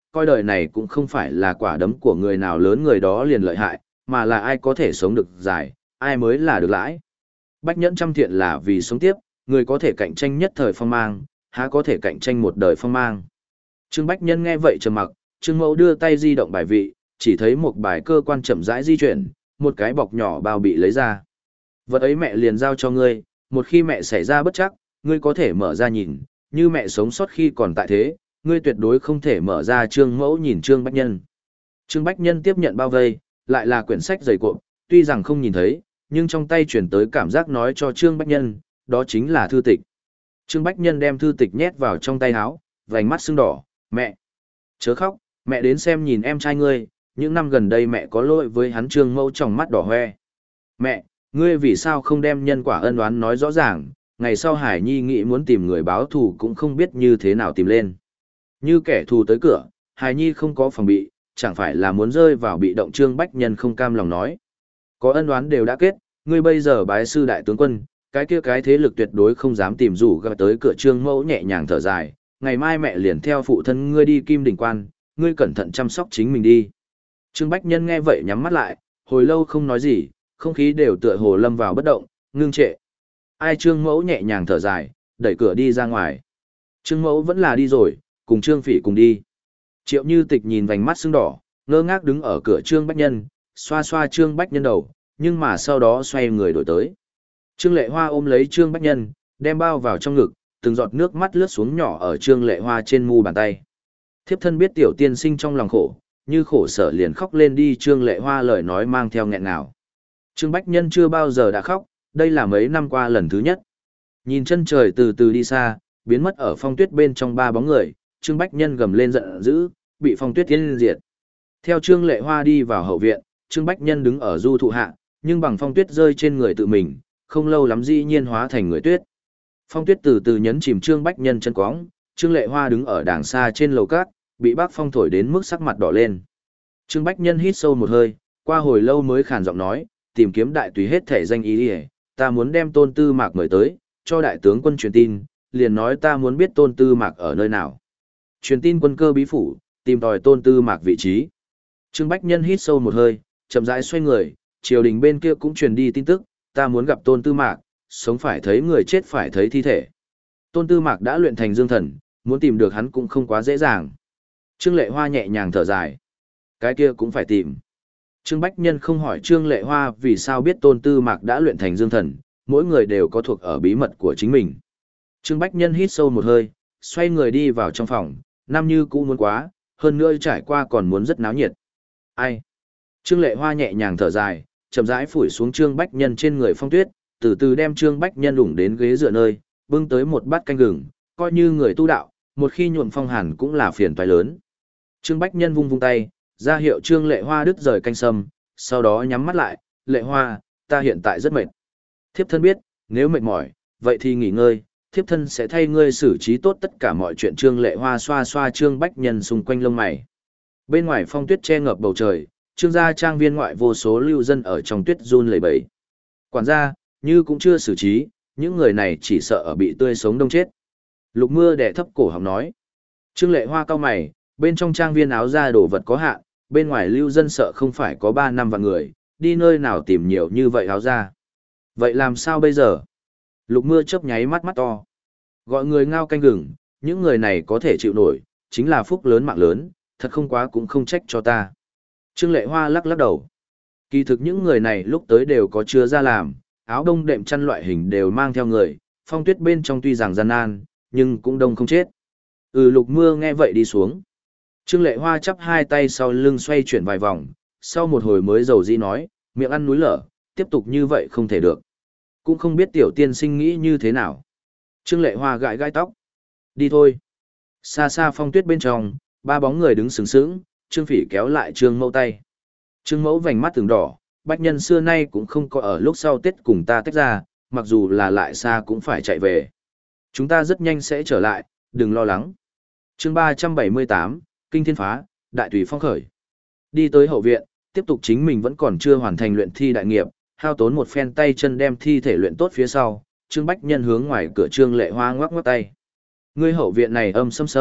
coi đời này cũng không phải là quả đấm của người nào lớn người đó liền lợi hại, mà là ai có thể sống được dài, ai mới là được lãi. Bách nhẫn trăm thiện là vì sống tiếp, người có thể cạnh tranh nhất thời phong mang, há có thể cạnh tranh một đời phong mang. Trương Bách Nhân nghe vậy trầm mặc, Trương Mẫu đưa tay di động bài vị, chỉ thấy một bài cơ quan chậm rãi di chuyển, một cái bọc nhỏ bao bị lấy ra. Vật ấy mẹ liền giao cho ngươi, một khi mẹ xảy ra bất trắc, ngươi có thể mở ra nhìn, như mẹ sống sót khi còn tại thế, ngươi tuyệt đối không thể mở ra. Trương Mẫu nhìn Trương Bách Nhân. Trương Bách Nhân tiếp nhận bao vây, lại là quyển sách dày cộm, tuy rằng không nhìn thấy, nhưng trong tay chuyển tới cảm giác nói cho Trương Bách Nhân, đó chính là thư tịch. Trương Bách Nhân đem thư tịch nhét vào trong tay áo, vành mắt sưng đỏ, mẹ. Chớ khóc, mẹ đến xem nhìn em trai ngươi, những năm gần đây mẹ có lỗi với hắn. Trương Mẫu tròng mắt đỏ hoe. Mẹ, ngươi vì sao không đem nhân quả ân oán nói rõ ràng, ngày sau Hải Nhi nghĩ muốn tìm người báo thù cũng không biết như thế nào tìm lên. Như kẻ thù tới cửa, Hải Nhi không có phòng bị, chẳng phải là muốn rơi vào bị động. Trương Bách Nhân không cam lòng nói. Có ân oán đều đã kết, ngươi bây giờ bái sư đại tướng quân, cái kia cái thế lực tuyệt đối không dám tìm rủ gặp tới cửa. Trương Mẫu nhẹ nhàng thở dài, ngày mai mẹ liền theo phụ thân ngươi đi Kim Đỉnh Quan, ngươi cẩn thận chăm sóc chính mình đi. Trương Bách Nhân nghe vậy nhắm mắt lại, hồi lâu không nói gì, không khí đều tựa hồ lâm vào bất động, ngưng trệ. Ai? Trương Mẫu nhẹ nhàng thở dài, đẩy cửa đi ra ngoài. Trương Mẫu vẫn là đi rồi, cùng Trương Phỉ cùng đi. Triệu Như Tịch nhìn vành mắt sưng đỏ, ngơ ngác đứng ở cửa Trương Bách Nhân, xoa xoa Trương Bách Nhân đầu, nhưng mà sau đó xoay người đổi tới. Trương Lệ Hoa ôm lấy Trương Bách Nhân, đem bao vào trong ngực, từng giọt nước mắt lướt xuống nhỏ ở Trương Lệ Hoa trên mu bàn tay. Thiếp thân biết tiểu tiên sinh trong lòng khổ, như khổ sở liền khóc lên đi. Trương Lệ Hoa lời nói mang theo nghẹn ngào. Trương Bách Nhân chưa bao giờ đã khóc, đây là mấy năm qua lần thứ nhất. Nhìn chân trời từ từ đi xa, biến mất ở phong tuyết bên trong ba bóng người, Trương Bách Nhân gầm lên giận dữ, bị phong tuyết tiến diệt. Theo Trương Lệ Hoa đi vào hậu viện, Trương Bách Nhân đứng ở du thụ hạ, nhưng bằng phong tuyết rơi trên người tự mình, không lâu lắm dĩ nhiên hóa thành người tuyết. Phong tuyết từ từ nhấn chìm Trương Bách Nhân chân cóng, Trương Lệ Hoa đứng ở đàng xa trên lầu cát, bị bác phong thổi đến mức sắc mặt đỏ lên. Trương Bách Nhân hít sâu một hơi, qua hồi lâu mới khàn giọng nói, tìm kiếm đại tùy hết thể danh ý đi, ta muốn đem Tôn Tư Mạc mời tới, cho đại tướng quân truyền tin, liền nói ta muốn biết Tôn Tư Mạc ở nơi nào. Truyền tin quân cơ bí phủ, tìm tòi Tôn Tư Mạc vị trí. Trương Bách Nhân hít sâu một hơi, chậm rãi xoay người, triều đình bên kia cũng truyền đi tin tức, ta muốn gặp Tôn Tư Mạc, sống phải thấy người, chết phải thấy thi thể. Tôn Tư Mạc đã luyện thành dương thần, muốn tìm được hắn cũng không quá dễ dàng. Trương Lệ Hoa nhẹ nhàng thở dài. Cái kia cũng phải tìm. Trương Bách Nhân không hỏi Trương Lệ Hoa vì sao biết Tôn Tư Mạc đã luyện thành dương thần, mỗi người đều có thuộc ở bí mật của chính mình. Trương Bách Nhân hít sâu một hơi, xoay người đi vào trong phòng, năm như cũ muốn quá, hơn nữa trải qua còn muốn rất náo nhiệt. Ai? Trương Lệ Hoa nhẹ nhàng thở dài, chậm rãi phủi xuống Trương Bách Nhân trên người phong tuyết, từ từ đem Trương Bách Nhân đủng đến ghế dựa nơi, bưng tới một bát canh gừng, coi như người tu đạo, một khi nhuộm phong hàn cũng là phiền toái lớn. Trương Bách Nhân vung vung tay, ra hiệu Trương Lệ Hoa đứt rời canh sâm, sau đó nhắm mắt lại, Lệ Hoa, ta hiện tại rất mệt. Thiếp thân biết, nếu mệt mỏi, vậy thì nghỉ ngơi, thiếp thân sẽ thay ngươi xử trí tốt tất cả mọi chuyện. Trương Lệ Hoa xoa xoa Trương Bách Nhân xung quanh lông mày. Bên ngoài phong tuyết che ngập bầu trời, Trương gia trang viên ngoại vô số lưu dân ở trong tuyết run lẩy bẩy. Quản gia, như cũng chưa xử trí, những người này chỉ sợ ở bị tươi sống đông chết. Lục Mưa đè thấp cổ họng nói. Trương Lệ Hoa cau mày, bên trong trang viên áo da đồ vật có hạn, bên ngoài lưu dân sợ không phải có ba năm vạn người, đi nơi nào tìm nhiều như vậy áo da. Vậy làm sao bây giờ? Lục Mưa chớp nháy mắt mắt to. Gọi người ngao canh gừng, những người này có thể chịu nổi, chính là phúc lớn mạng lớn, thật không quá cũng không trách cho ta. Trương Lệ Hoa lắc lắc đầu. Kỳ thực những người này lúc tới đều có chứa ra làm, áo đông đệm chăn loại hình đều mang theo người, phong tuyết bên trong tuy rằng gian nan, nhưng cũng đông không chết. Ừ, Lục Mưa nghe vậy đi xuống. Trương Lệ Hoa chắp hai tay sau lưng xoay chuyển vài vòng, sau một hồi mới dầu dĩ nói, miệng ăn núi lở, tiếp tục như vậy không thể được. Cũng không biết tiểu tiên sinh nghĩ như thế nào. Trương Lệ Hoa gãi gãi tóc. Đi thôi. Xa xa phong tuyết bên trong, ba bóng người đứng sướng sướng, Trương Phỉ kéo lại Trương Mẫu tay. Trương Mẫu vành mắt từng đỏ, Bách Nhân xưa nay cũng không có ở lúc sau Tết cùng ta tách ra, mặc dù là lại xa cũng phải chạy về. Chúng ta rất nhanh sẽ trở lại, đừng lo lắng. Chương ba trăm bảy mươi tám, Kinh Thiên Phá, Đại Tùy Phong Khởi. Đi tới hậu viện, tiếp tục chính mình vẫn còn chưa hoàn thành luyện thi đại nghiệp, hao tốn một phen tay chân đem thi thể luyện tốt phía sau, Trương Bách Nhân hướng ngoài cửa Trương Lệ Hoa ngoắc ngoắc tay. Ngươi hậu viện này âm sâm sâm,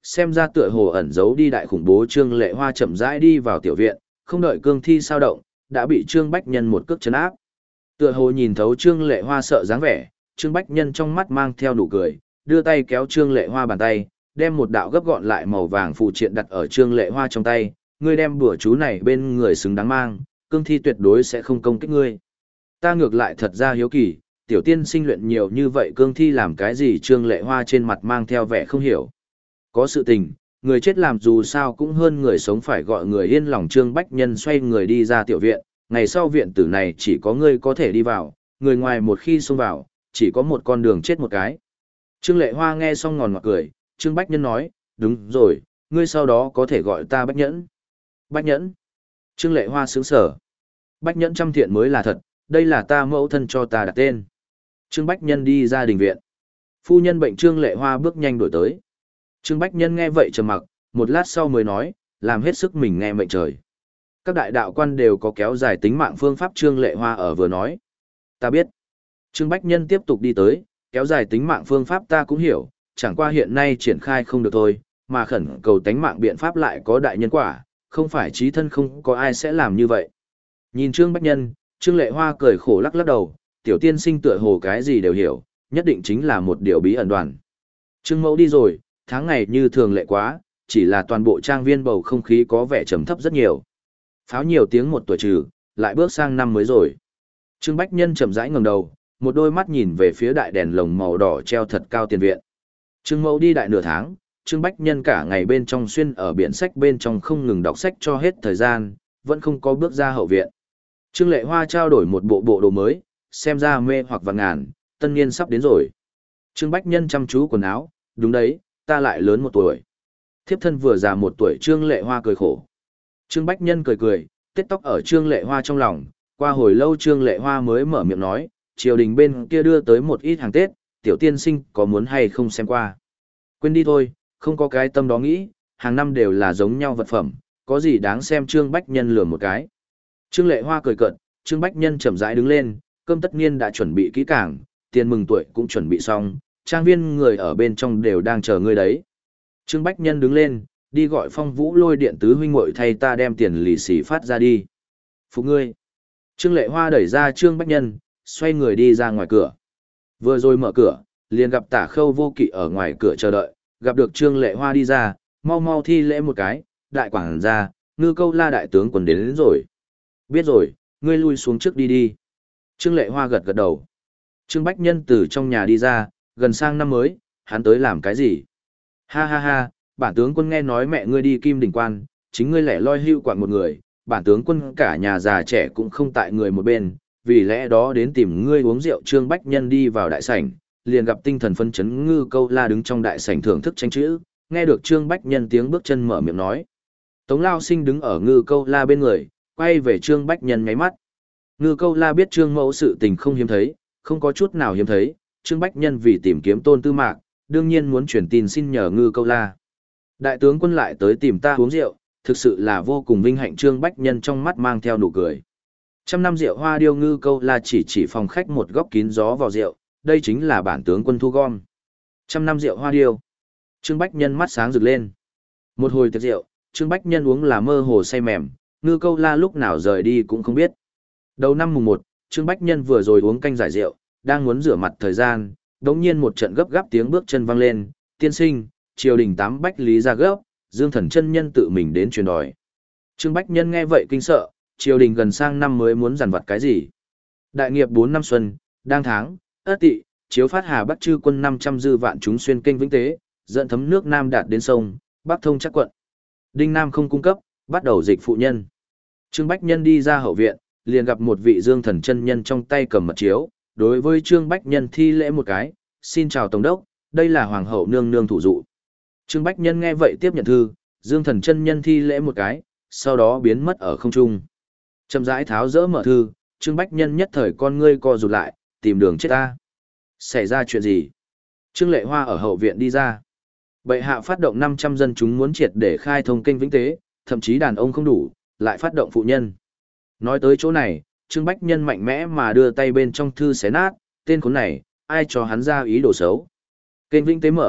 xem ra tựa hồ ẩn giấu đi đại khủng bố Trương Lệ Hoa chậm rãi đi vào tiểu viện, không đợi cương thi sao động, đã bị Trương Bách Nhân một cước chấn áp. Tựa hồ nhìn thấu Trương Lệ Hoa sợ dáng vẻ, Trương Bách Nhân trong mắt mang theo nụ cười, đưa tay kéo Trương Lệ Hoa bàn tay, đem một đạo gấp gọn lại màu vàng phù triện đặt ở Trương Lệ Hoa trong tay, ngươi đem bùa chú này bên người xứng đáng mang, cương thi tuyệt đối sẽ không công kích ngươi. Ta ngược lại thật ra hiếu kỳ, tiểu tiên sinh luyện nhiều như vậy cương thi làm cái gì? Trương Lệ Hoa trên mặt mang theo vẻ không hiểu. Có sự tình, người chết làm dù sao cũng hơn người sống phải gọi người yên lòng. Trương Bách Nhân xoay người đi ra tiểu viện, ngày sau viện tử này chỉ có ngươi có thể đi vào, người ngoài một khi xông vào, chỉ có một con đường chết một cái. Trương Lệ Hoa nghe xong ngòn ngọt cười, Trương Bách Nhân nói, đúng rồi, ngươi sau đó có thể gọi ta Bách Nhẫn. Bách Nhẫn. Trương Lệ Hoa sướng sở. Bách Nhẫn trăm thiện mới là thật, đây là ta mẫu thân cho ta đặt tên. Trương Bách Nhân đi ra đình viện. Phu nhân bệnh Trương Lệ Hoa bước nhanh đổi tới. Trương Bách Nhân nghe vậy trầm mặc, một lát sau mới nói, làm hết sức mình nghe mệnh trời. Các đại đạo quan đều có kéo dài tính mạng phương pháp. Trương Lệ Hoa ở vừa nói. Ta biết. Trương Bách Nhân tiếp tục đi tới, kéo dài tính mạng phương pháp ta cũng hiểu, chẳng qua hiện nay triển khai không được thôi, mà khẩn cầu tánh mạng biện pháp lại có đại nhân quả, không phải chí thân không có ai sẽ làm như vậy. Nhìn Trương Bách Nhân, Trương Lệ Hoa cười khổ lắc lắc đầu, tiểu tiên sinh tựa hồ cái gì đều hiểu, nhất định chính là một điều bí ẩn đoàn. Trương Mẫu đi rồi, tháng ngày như thường lệ quá, chỉ là toàn bộ trang viên bầu không khí có vẻ trầm thấp rất nhiều. Pháo nhiều tiếng một tuổi trừ, lại bước sang năm mới rồi. Trương Bách Nhân chậm rãi ngẩng đầu, một đôi mắt nhìn về phía đại đèn lồng màu đỏ treo thật cao tiền viện. Trương Mẫu đi đại nửa tháng, Trương Bách Nhân cả ngày bên trong xuyên ở biển sách bên trong không ngừng đọc sách cho hết thời gian, vẫn không có bước ra hậu viện. Trương Lệ Hoa trao đổi một bộ bộ đồ mới, xem ra mê hoặc vạn ngàn, tân niên sắp đến rồi. Trương Bách Nhân chăm chú quần áo, đúng đấy, ta lại lớn một tuổi. Thiếp thân vừa già một tuổi. Trương Lệ Hoa cười khổ. Trương Bách Nhân cười cười, tết tóc ở Trương Lệ Hoa trong lòng, qua hồi lâu Trương Lệ Hoa mới mở miệng nói, triều đình bên kia đưa tới một ít hàng Tết, tiểu tiên sinh có muốn hay không xem qua. Quên đi thôi, không có cái tâm đó nghĩ, hàng năm đều là giống nhau vật phẩm, có gì đáng xem. Trương Bách Nhân lườm một cái. Trương Lệ Hoa cười cợt, Trương Bách Nhân chậm rãi đứng lên, cơm tất niên đã chuẩn bị kỹ càng, tiền mừng tuổi cũng chuẩn bị xong, trang viên người ở bên trong đều đang chờ ngươi đấy. Trương Bách Nhân đứng lên, đi gọi Phong Vũ Lôi điện tứ huynh muội thay ta đem tiền lì xì phát ra đi. Phục ngươi. Trương Lệ Hoa đẩy ra Trương Bách Nhân, xoay người đi ra ngoài cửa. Vừa rồi mở cửa, liền gặp Tả Khâu Vô Kỵ ở ngoài cửa chờ đợi, gặp được Trương Lệ Hoa đi ra, mau mau thi lễ một cái, đại quảng ra, Ngư Câu La đại tướng quân đến, đến rồi. Biết rồi, ngươi lui xuống trước đi đi. Trương Lệ Hoa gật gật đầu. Trương Bách Nhân từ trong nhà đi ra, gần sang năm mới, hắn tới làm cái gì? Ha ha ha, bản tướng quân nghe nói mẹ ngươi đi Kim Đỉnh Quan, chính ngươi lẻ loi hưu quạng một người, bản tướng quân cả nhà già trẻ cũng không tại người một bên, vì lẽ đó đến tìm ngươi uống rượu. Trương Bách Nhân đi vào đại sảnh, liền gặp tinh thần phân chấn Ngư Câu La đứng trong đại sảnh thưởng thức tranh chữ, nghe được Trương Bách Nhân tiếng bước chân mở miệng nói. Tống Lao Sinh đứng ở Ngư Câu La bên người, quay về Trương Bách Nhân ngáy mắt. Ngư Câu La biết Trương Mẫu sự tình không hiếm thấy, không có chút nào hiếm thấy, Trương Bách Nhân vì tìm kiếm Tôn Tư Mạc, đương nhiên muốn truyền tin xin nhờ Ngư Câu La. Đại tướng quân lại tới tìm ta uống rượu, thực sự là vô cùng vinh hạnh. Trương Bách Nhân trong mắt mang theo nụ cười. Trăm năm rượu hoa điêu. Ngư Câu La chỉ chỉ phòng khách một góc kín gió vào rượu, đây chính là bản tướng quân thu gom. Trăm năm rượu hoa điêu. Trương Bách Nhân mắt sáng rực lên. Một hồi tiệc rượu, Trương Bách Nhân uống là mơ hồ say mềm, Ngư Câu La lúc nào rời đi cũng không biết. Đầu năm mùng một, Trương Bách Nhân vừa rồi uống canh giải rượu, đang muốn rửa mặt thời gian, đống nhiên một trận gấp gáp tiếng bước chân vang lên, tiên sinh, triều đình tám bách lý ra gấp, Dương Thần chân nhân tự mình đến truyền đòi. Trương Bách Nhân nghe vậy kinh sợ, triều đình gần sang năm mới muốn giàn vật cái gì? Đại nghiệp bốn năm xuân, đang tháng, ất tỵ, chiếu phát Hà Bắc chư quân năm trăm dư vạn chúng xuyên kênh vĩnh tế, dẫn thấm nước Nam đạt đến sông, Bắc thông chắc quận. Đinh Nam không cung cấp, bắt đầu dịch phụ nhân. Trương Bách Nhân đi ra hậu viện, liền gặp một vị Dương Thần chân nhân trong tay cầm mật chiếu, đối với Trương Bách Nhân thi lễ một cái, xin chào tổng đốc, đây là hoàng hậu nương nương thủ dụ. Trương Bách Nhân nghe vậy tiếp nhận thư, Dương Thần chân nhân thi lễ một cái, sau đó biến mất ở không trung. Chậm rãi tháo dỡ mở thư, Trương Bách Nhân nhất thời con ngươi co rụt lại, tìm đường chết ta. Xảy ra chuyện gì? Trương Lệ Hoa ở hậu viện đi ra. Bệ hạ phát động năm trăm dân chúng muốn triệt để khai thông kênh vĩnh tế, thậm chí đàn ông không đủ, lại phát động phụ nhân. Nói tới chỗ này, Trương Bách Nhân mạnh mẽ mà đưa tay bên trong thư xé nát, tên khốn này, ai cho hắn ra ý đồ xấu. Kênh vĩnh tế mở,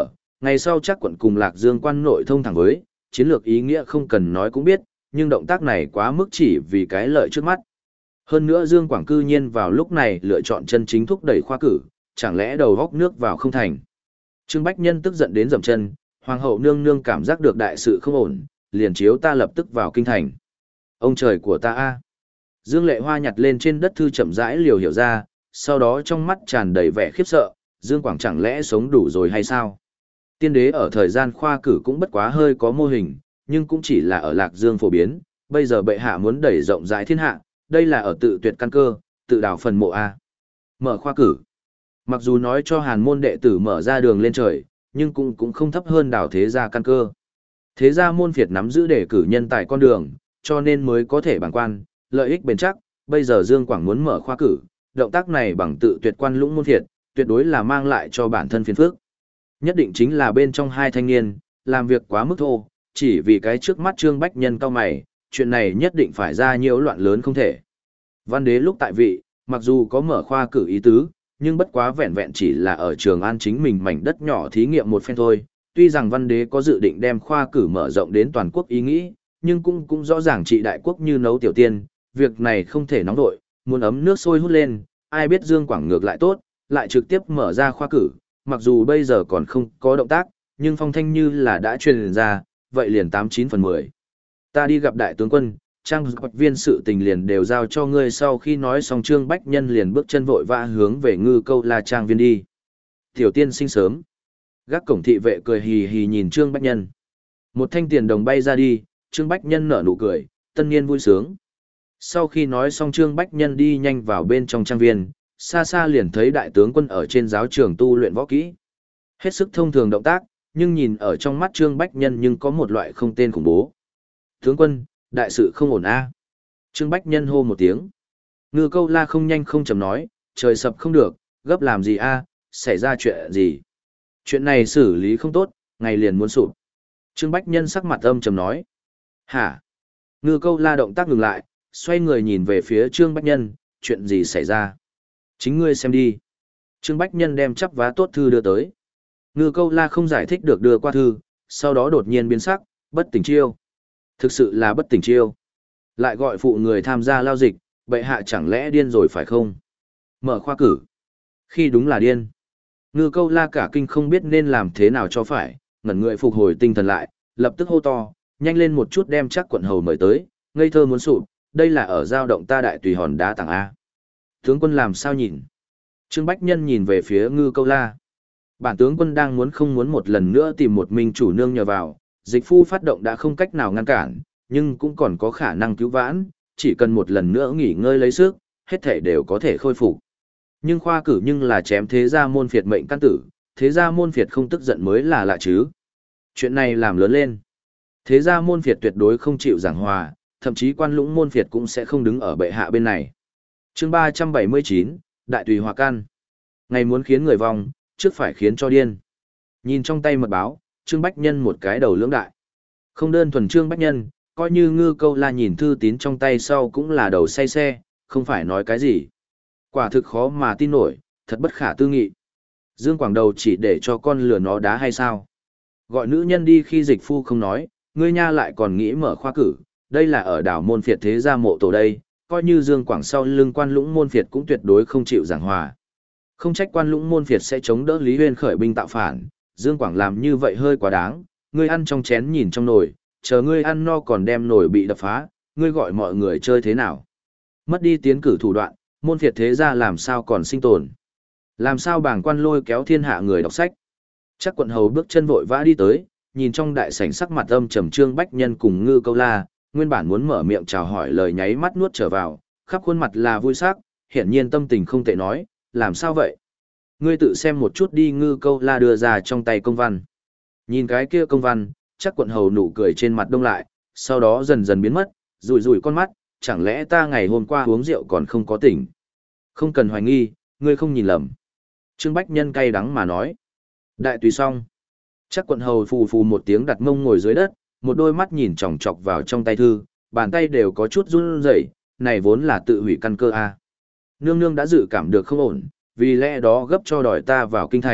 Ngày sau chắc quận cùng Lạc Dương quan nội thông thẳng với, chiến lược ý nghĩa không cần nói cũng biết, nhưng động tác này quá mức chỉ vì cái lợi trước mắt. Hơn nữa Dương Quảng cư nhiên vào lúc này lựa chọn chân chính thúc đẩy khoa cử, chẳng lẽ đầu góc nước vào không thành. Trương Bách Nhân tức giận đến dậm chân, hoàng hậu nương nương cảm giác được đại sự không ổn, liền chiếu ta lập tức vào kinh thành. Ông trời của ta a! Dương Lệ Hoa nhặt lên trên đất thư chậm rãi liều hiểu ra, sau đó trong mắt tràn đầy vẻ khiếp sợ, Dương Quảng chẳng lẽ sống đủ rồi hay sao? Tiên đế ở thời gian khoa cử cũng bất quá hơi có mô hình, nhưng cũng chỉ là ở Lạc Dương phổ biến, bây giờ bệ hạ muốn đẩy rộng rãi thiên hạ, đây là ở tự tuyệt căn cơ, tự đào phần mộ a. Mở khoa cử. Mặc dù nói cho Hàn môn đệ tử mở ra đường lên trời, nhưng cũng cũng không thấp hơn đào thế gia căn cơ. Thế gia môn phiệt nắm giữ đề cử nhân tài con đường, cho nên mới có thể bằng quan, lợi ích bền chắc, bây giờ Dương Quảng muốn mở khoa cử, động tác này bằng tự tuyệt quan lũng môn phiệt, tuyệt đối là mang lại cho bản thân phiền phức. Nhất định chính là bên trong hai thanh niên, làm việc quá mức thô, chỉ vì cái trước mắt Trương Bách Nhân cao mày, chuyện này nhất định phải ra nhiễu loạn lớn không thể. Văn đế lúc tại vị, mặc dù có mở khoa cử ý tứ, nhưng bất quá vẹn vẹn chỉ là ở Trường An chính mình mảnh đất nhỏ thí nghiệm một phen thôi. Tuy rằng văn đế có dự định đem khoa cử mở rộng đến toàn quốc ý nghĩ, nhưng cũng cũng rõ ràng trị đại quốc như nấu tiểu tiên, việc này không thể nóng vội, muốn ấm nước sôi hút lên, ai biết Dương Quảng ngược lại tốt, lại trực tiếp mở ra khoa cử, mặc dù bây giờ còn không có động tác, nhưng phong thanh như là đã truyền ra, vậy liền tám chín phần mười. Ta đi gặp đại tướng quân, trang bạch viên sự tình liền đều giao cho ngươi. Sau khi nói xong Trương Bách Nhân liền bước chân vội vã hướng về Ngư Câu La trang viên đi. Tiểu tiên sinh sớm. Gác cổng thị vệ cười hì hì nhìn Trương Bách Nhân. Một thanh tiền đồng bay ra đi, Trương Bách Nhân nở nụ cười, tân niên vui sướng. Sau khi nói xong Trương Bách Nhân đi nhanh vào bên trong trang viên, xa xa liền thấy đại tướng quân ở trên giáo trường tu luyện võ kỹ. Hết sức thông thường động tác, nhưng nhìn ở trong mắt Trương Bách Nhân nhưng có một loại không tên khủng bố. Tướng quân, đại sự không ổn a. Trương Bách Nhân hô một tiếng. Ngư Câu La không nhanh không chậm nói, trời sập không được, gấp làm gì a, xảy ra chuyện gì. Chuyện này xử lý không tốt, ngày liền muốn sụp. Trương Bách Nhân sắc mặt âm trầm nói. Hả? Ngư Câu La động tác ngừng lại, xoay người nhìn về phía Trương Bách Nhân, chuyện gì xảy ra? Chính ngươi xem đi. Trương Bách Nhân đem chắp vá tốt thư đưa tới. Ngư Câu La không giải thích được đưa qua thư, sau đó đột nhiên biến sắc, bất tỉnh chiêu. Thực sự là bất tỉnh chiêu. Lại gọi phụ người tham gia lao dịch, bệ hạ chẳng lẽ điên rồi phải không? Mở khoa cử. Khi đúng là điên. Ngư Câu La cả kinh không biết nên làm thế nào cho phải, ngẩn người phục hồi tinh thần lại, lập tức hô to, nhanh lên một chút đem chắc quận hầu mời tới, ngây thơ muốn sụp, đây là ở giao động ta đại tùy hòn đá tặng A. Tướng quân làm sao nhìn? Trương Bách Nhân nhìn về phía Ngư Câu La. Bản tướng quân đang muốn không muốn một lần nữa tìm một minh chủ nương nhờ vào, dịch phu phát động đã không cách nào ngăn cản, nhưng cũng còn có khả năng cứu vãn, chỉ cần một lần nữa nghỉ ngơi lấy sức, hết thể đều có thể khôi phục. Nhưng khoa cử nhưng là chém thế gia môn phiệt mệnh căn tử, thế gia môn phiệt không tức giận mới là lạ chứ. Chuyện này làm lớn lên. Thế gia môn phiệt tuyệt đối không chịu giảng hòa, thậm chí quan lũng môn phiệt cũng sẽ không đứng ở bệ hạ bên này. Chương ba trăm bảy mươi chín, Đại Tùy Hòa Can. Ngày muốn khiến người vong, trước phải khiến cho điên. Nhìn trong tay mật báo, Trương Bách Nhân một cái đầu lưỡng đại. Không đơn thuần Trương Bách Nhân, coi như Ngư Câu La nhìn thư tín trong tay sau cũng là đầu say xe, không phải nói cái gì. Quả thực khó mà tin nổi, thật bất khả tư nghị. Dương Quảng Đầu chỉ để cho con lừa nó đá hay sao? Gọi nữ nhân đi khi dịch phu không nói, ngươi nha lại còn nghĩ mở khoa cử, đây là ở đảo môn phiệt thế gia mộ tổ đây, coi như Dương Quảng sau lưng quan lũng môn phiệt cũng tuyệt đối không chịu giảng hòa. Không trách quan lũng môn phiệt sẽ chống đỡ Lý Huyên khởi binh tạo phản, Dương Quảng làm như vậy hơi quá đáng, ngươi ăn trong chén nhìn trong nồi, chờ ngươi ăn no còn đem nồi bị đập phá, ngươi gọi mọi người chơi thế nào? Mất đi tiến cử thủ đoạn, môn phiệt thế gia làm sao còn sinh tồn? Làm sao bảng quan lôi kéo thiên hạ người đọc sách? Chắc quận hầu bước chân vội vã đi tới, nhìn trong đại sảnh sắc mặt âm trầm Trương Bách Nhân cùng Ngư Câu La, nguyên bản muốn mở miệng chào hỏi lời nháy mắt nuốt trở vào, khắp khuôn mặt là vui sắc, hiển nhiên tâm tình không tệ nói, làm sao vậy? Ngươi tự xem một chút đi. Ngư Câu La đưa ra trong tay công văn. Nhìn cái kia công văn, chắc quận hầu nụ cười trên mặt đông lại, sau đó dần dần biến mất, rủi rủi con mắt, chẳng lẽ ta ngày hôm qua uống rượu còn không có tỉnh? Không cần hoài nghi, ngươi không nhìn lầm. Trương Bách Nhân cay đắng mà nói. Đại tùy xong. Chắc quận hầu phù phù một tiếng đặt mông ngồi dưới đất, một đôi mắt nhìn chòng chọc vào trong tay thư, bàn tay đều có chút run rẩy, này vốn là tự hủy căn cơ a. Nương nương đã dự cảm được không ổn, vì lẽ đó gấp cho đòi ta vào kinh thành,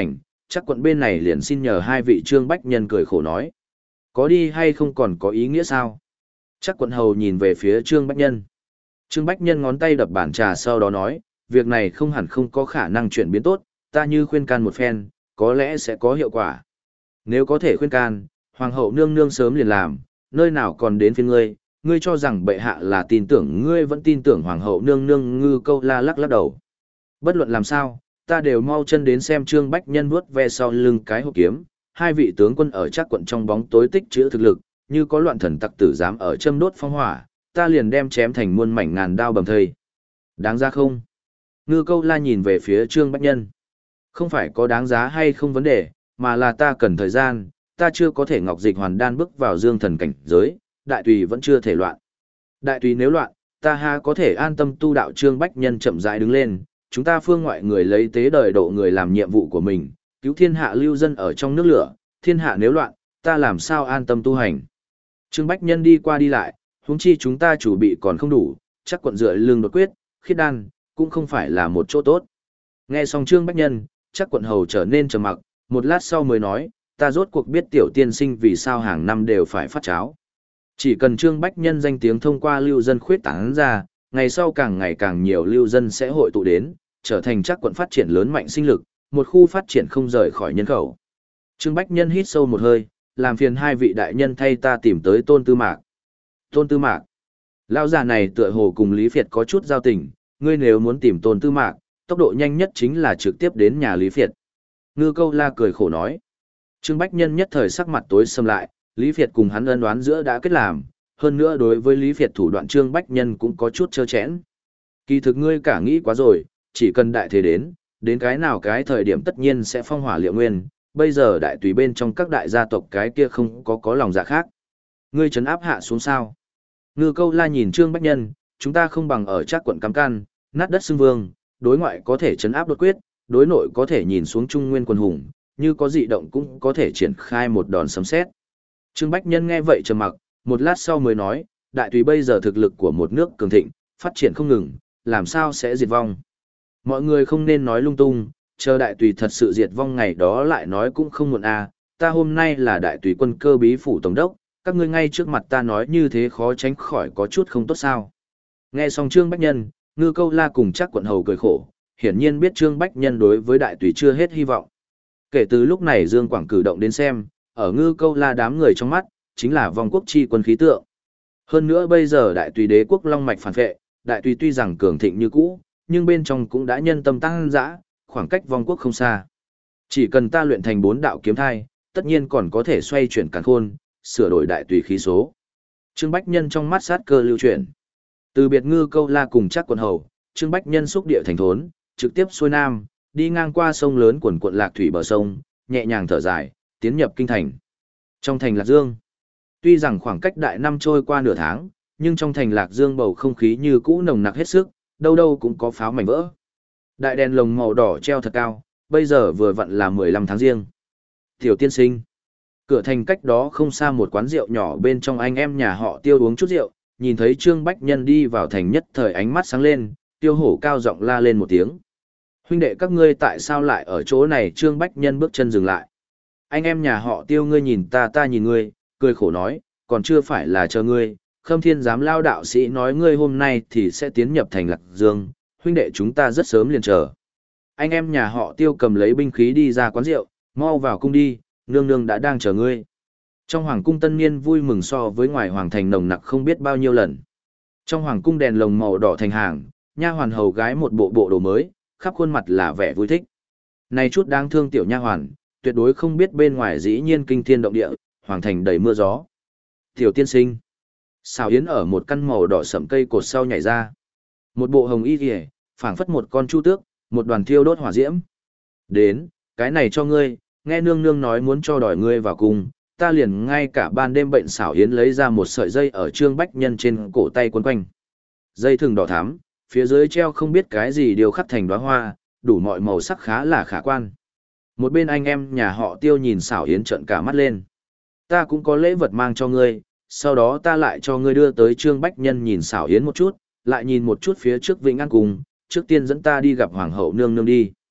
Chắc quận bên này liền xin nhờ hai vị Trương Bách Nhân cười khổ nói. Có đi hay không còn có ý nghĩa sao? Chắc quận hầu nhìn về phía Trương Bách Nhân. Trương Bách Nhân ngón tay đập bàn trà sau đó nói, việc này không hẳn không có khả năng chuyển biến tốt, ta như khuyên can một phen, có lẽ sẽ có hiệu quả. Nếu có thể khuyên can, Hoàng hậu nương nương sớm liền làm, nơi nào còn đến phiên ngươi, ngươi cho rằng bệ hạ là tin tưởng ngươi vẫn tin tưởng Hoàng hậu nương nương. Ngư Câu La lắc lắc đầu. Bất luận làm sao, ta đều mau chân đến xem Trương Bách Nhân vuốt ve sau lưng cái hộp kiếm, hai vị tướng quân ở Trác quận trong bóng tối tích trữ thực lực, như có loạn thần tặc tử dám ở châm đốt phong hỏa, ta liền đem chém thành muôn mảnh ngàn đao bầm thây. Đáng giá không? Ngư Câu La nhìn về phía Trương Bách Nhân. Không phải có đáng giá hay không vấn đề, mà là ta cần thời gian, ta chưa có thể ngọc dịch hoàn đan bước vào dương thần cảnh giới, đại tùy vẫn chưa thể loạn. Đại tùy nếu loạn, ta ha có thể an tâm tu đạo. Trương Bách Nhân chậm rãi đứng lên, chúng ta phương ngoại người lấy tế đời độ người làm nhiệm vụ của mình, cứu thiên hạ lưu dân ở trong nước lửa, thiên hạ nếu loạn, ta làm sao an tâm tu hành. Trương Bách Nhân đi qua đi lại, huống chi chúng ta chủ bị còn không đủ, chắc quận dựa lưng đột quyết, khiết đan, cũng không phải là một chỗ tốt. Nghe xong Trương Bách Nhân, chắc quận hầu trở nên trầm mặc, một lát sau mới nói, ta rốt cuộc biết tiểu tiên sinh vì sao hàng năm đều phải phát cháo. Chỉ cần Trương Bách Nhân danh tiếng thông qua lưu dân khuyết tán ra, ngày sau càng ngày càng nhiều lưu dân sẽ hội tụ đến, trở thành chắc quận phát triển lớn mạnh sinh lực, một khu phát triển không rời khỏi nhân khẩu. Trương Bách Nhân hít sâu một hơi, làm phiền hai vị đại nhân thay ta tìm tới Tôn Tư Mạc. Tôn Tư Mạc. Lão già này tựa hồ cùng Lý Việt có chút giao tình, ngươi nếu muốn tìm Tôn Tư Mạc, tốc độ nhanh nhất chính là trực tiếp đến nhà Lý Việt. Ngư Câu La cười khổ nói. Trương Bách Nhân nhất thời sắc mặt tối sầm lại, Lý Việt cùng hắn ân oán giữa đã kết làm, hơn nữa đối với Lý Việt thủ đoạn Trương Bách Nhân cũng có chút trơ chẽn. Kỳ thực ngươi cả nghĩ quá rồi, chỉ cần đại thế đến, đến cái nào cái thời điểm tất nhiên sẽ phong hỏa liệu nguyên, bây giờ đại tùy bên trong các đại gia tộc cái kia không có có lòng dạ khác. Ngươi trấn áp hạ xuống sao? Ngư Câu La nhìn Trương Bách Nhân, chúng ta không bằng ở Trác quận cắm can, nát đất xưng vương, đối ngoại có thể trấn áp đột quyết, đối nội có thể nhìn xuống Trung Nguyên quân hùng, như có dị động cũng có thể triển khai một đòn sấm sét. Trương Bách Nhân nghe vậy trầm mặc, một lát sau mới nói, đại tùy bây giờ thực lực của một nước cường thịnh, phát triển không ngừng, làm sao sẽ diệt vong. Mọi người không nên nói lung tung, chờ đại tùy thật sự diệt vong ngày đó lại nói cũng không muộn à, ta hôm nay là đại tùy quân cơ bí phủ tổng đốc, các ngươi ngay trước mặt ta nói như thế khó tránh khỏi có chút không tốt sao. Nghe xong Trương Bách Nhân, Ngư Câu La cùng chắc quận hầu cười khổ, hiển nhiên biết Trương Bách Nhân đối với đại tùy chưa hết hy vọng. Kể từ lúc này Dương Quảng cử động đến xem, ở Ngư Câu La đám người trong mắt, chính là vong quốc chi quân khí tượng. Hơn nữa bây giờ đại tùy đế quốc long mạch phản vệ, đại tùy tuy rằng cường thịnh như cũ, nhưng bên trong cũng đã nhân tâm tăng dã, khoảng cách vong quốc không xa. Chỉ cần ta luyện thành bốn đạo kiếm thai, tất nhiên còn có thể xoay chuyển càn khôn, sửa đổi đại tùy khí số. Trương Bách Nhân trong mắt sát cơ lưu chuyển. Từ biệt Ngư Câu La cùng chắc quận hầu, Trương Bách Nhân xúc địa thành thốn, trực tiếp xuôi nam, đi ngang qua sông lớn quần quận Lạc Thủy bờ sông, nhẹ nhàng thở dài, tiến nhập kinh thành. Trong thành Lạc Dương, tuy rằng khoảng cách đại năm trôi qua nửa tháng, nhưng trong thành Lạc Dương bầu không khí như cũ nồng nặc hết sức, đâu đâu cũng có pháo mảnh vỡ. Đại đèn lồng màu đỏ treo thật cao, bây giờ vừa vặn là mười lăm tháng riêng. Tiểu tiên sinh. Cửa thành cách đó không xa một quán rượu nhỏ bên trong anh em nhà họ Tiêu uống chút rượu, nhìn thấy Trương Bách Nhân đi vào thành nhất thời ánh mắt sáng lên, Tiêu hổ cao giọng la lên một tiếng. Huynh đệ các ngươi tại sao lại ở chỗ này? Trương Bách Nhân bước chân dừng lại. Anh em nhà họ Tiêu ngươi nhìn ta ta nhìn ngươi, cười khổ nói, còn chưa phải là chờ ngươi, Khâm Thiên giám lao đạo sĩ nói ngươi hôm nay thì sẽ tiến nhập thành Lạc Dương, huynh đệ chúng ta rất sớm liền chờ. Anh em nhà họ Tiêu cầm lấy binh khí đi ra quán rượu, mau vào cung đi, nương nương đã đang chờ ngươi. Trong hoàng cung tân niên vui mừng so với ngoài hoàng thành nồng nặc không biết bao nhiêu lần. Trong hoàng cung đèn lồng màu đỏ thành hàng, nha hoàn hầu gái một bộ bộ đồ mới, khắp khuôn mặt là vẻ vui thích. Này chút đáng thương tiểu nha hoàn, tuyệt đối không biết bên ngoài dĩ nhiên kinh thiên động địa, hoàng thành đầy mưa gió. Tiểu tiên sinh. Xào Yến ở một căn màu đỏ sẫm cây cột sau nhảy ra. Một bộ hồng y kìa, phảng phất một con chu tước, một đoàn thiêu đốt hỏa diễm. Đến, cái này cho ngươi, nghe nương nương nói muốn cho đòi ngươi vào cung, ta liền ngay cả ban đêm bệnh. Xảo Yến lấy ra một sợi dây ở Trương Bách Nhân trên cổ tay quấn quanh. Dây thừng đỏ thắm, phía dưới treo không biết cái gì điều khắc thành đóa hoa, đủ mọi màu sắc khá là khả quan. Một bên anh em nhà họ Tiêu nhìn Xảo Yến trợn cả mắt lên. Ta cũng có lễ vật mang cho ngươi, sau đó ta lại cho ngươi đưa tới. Trương Bách Nhân nhìn Xảo Yến một chút, lại nhìn một chút phía trước Vĩnh An Cung, trước tiên dẫn ta đi gặp Hoàng hậu nương nương đi.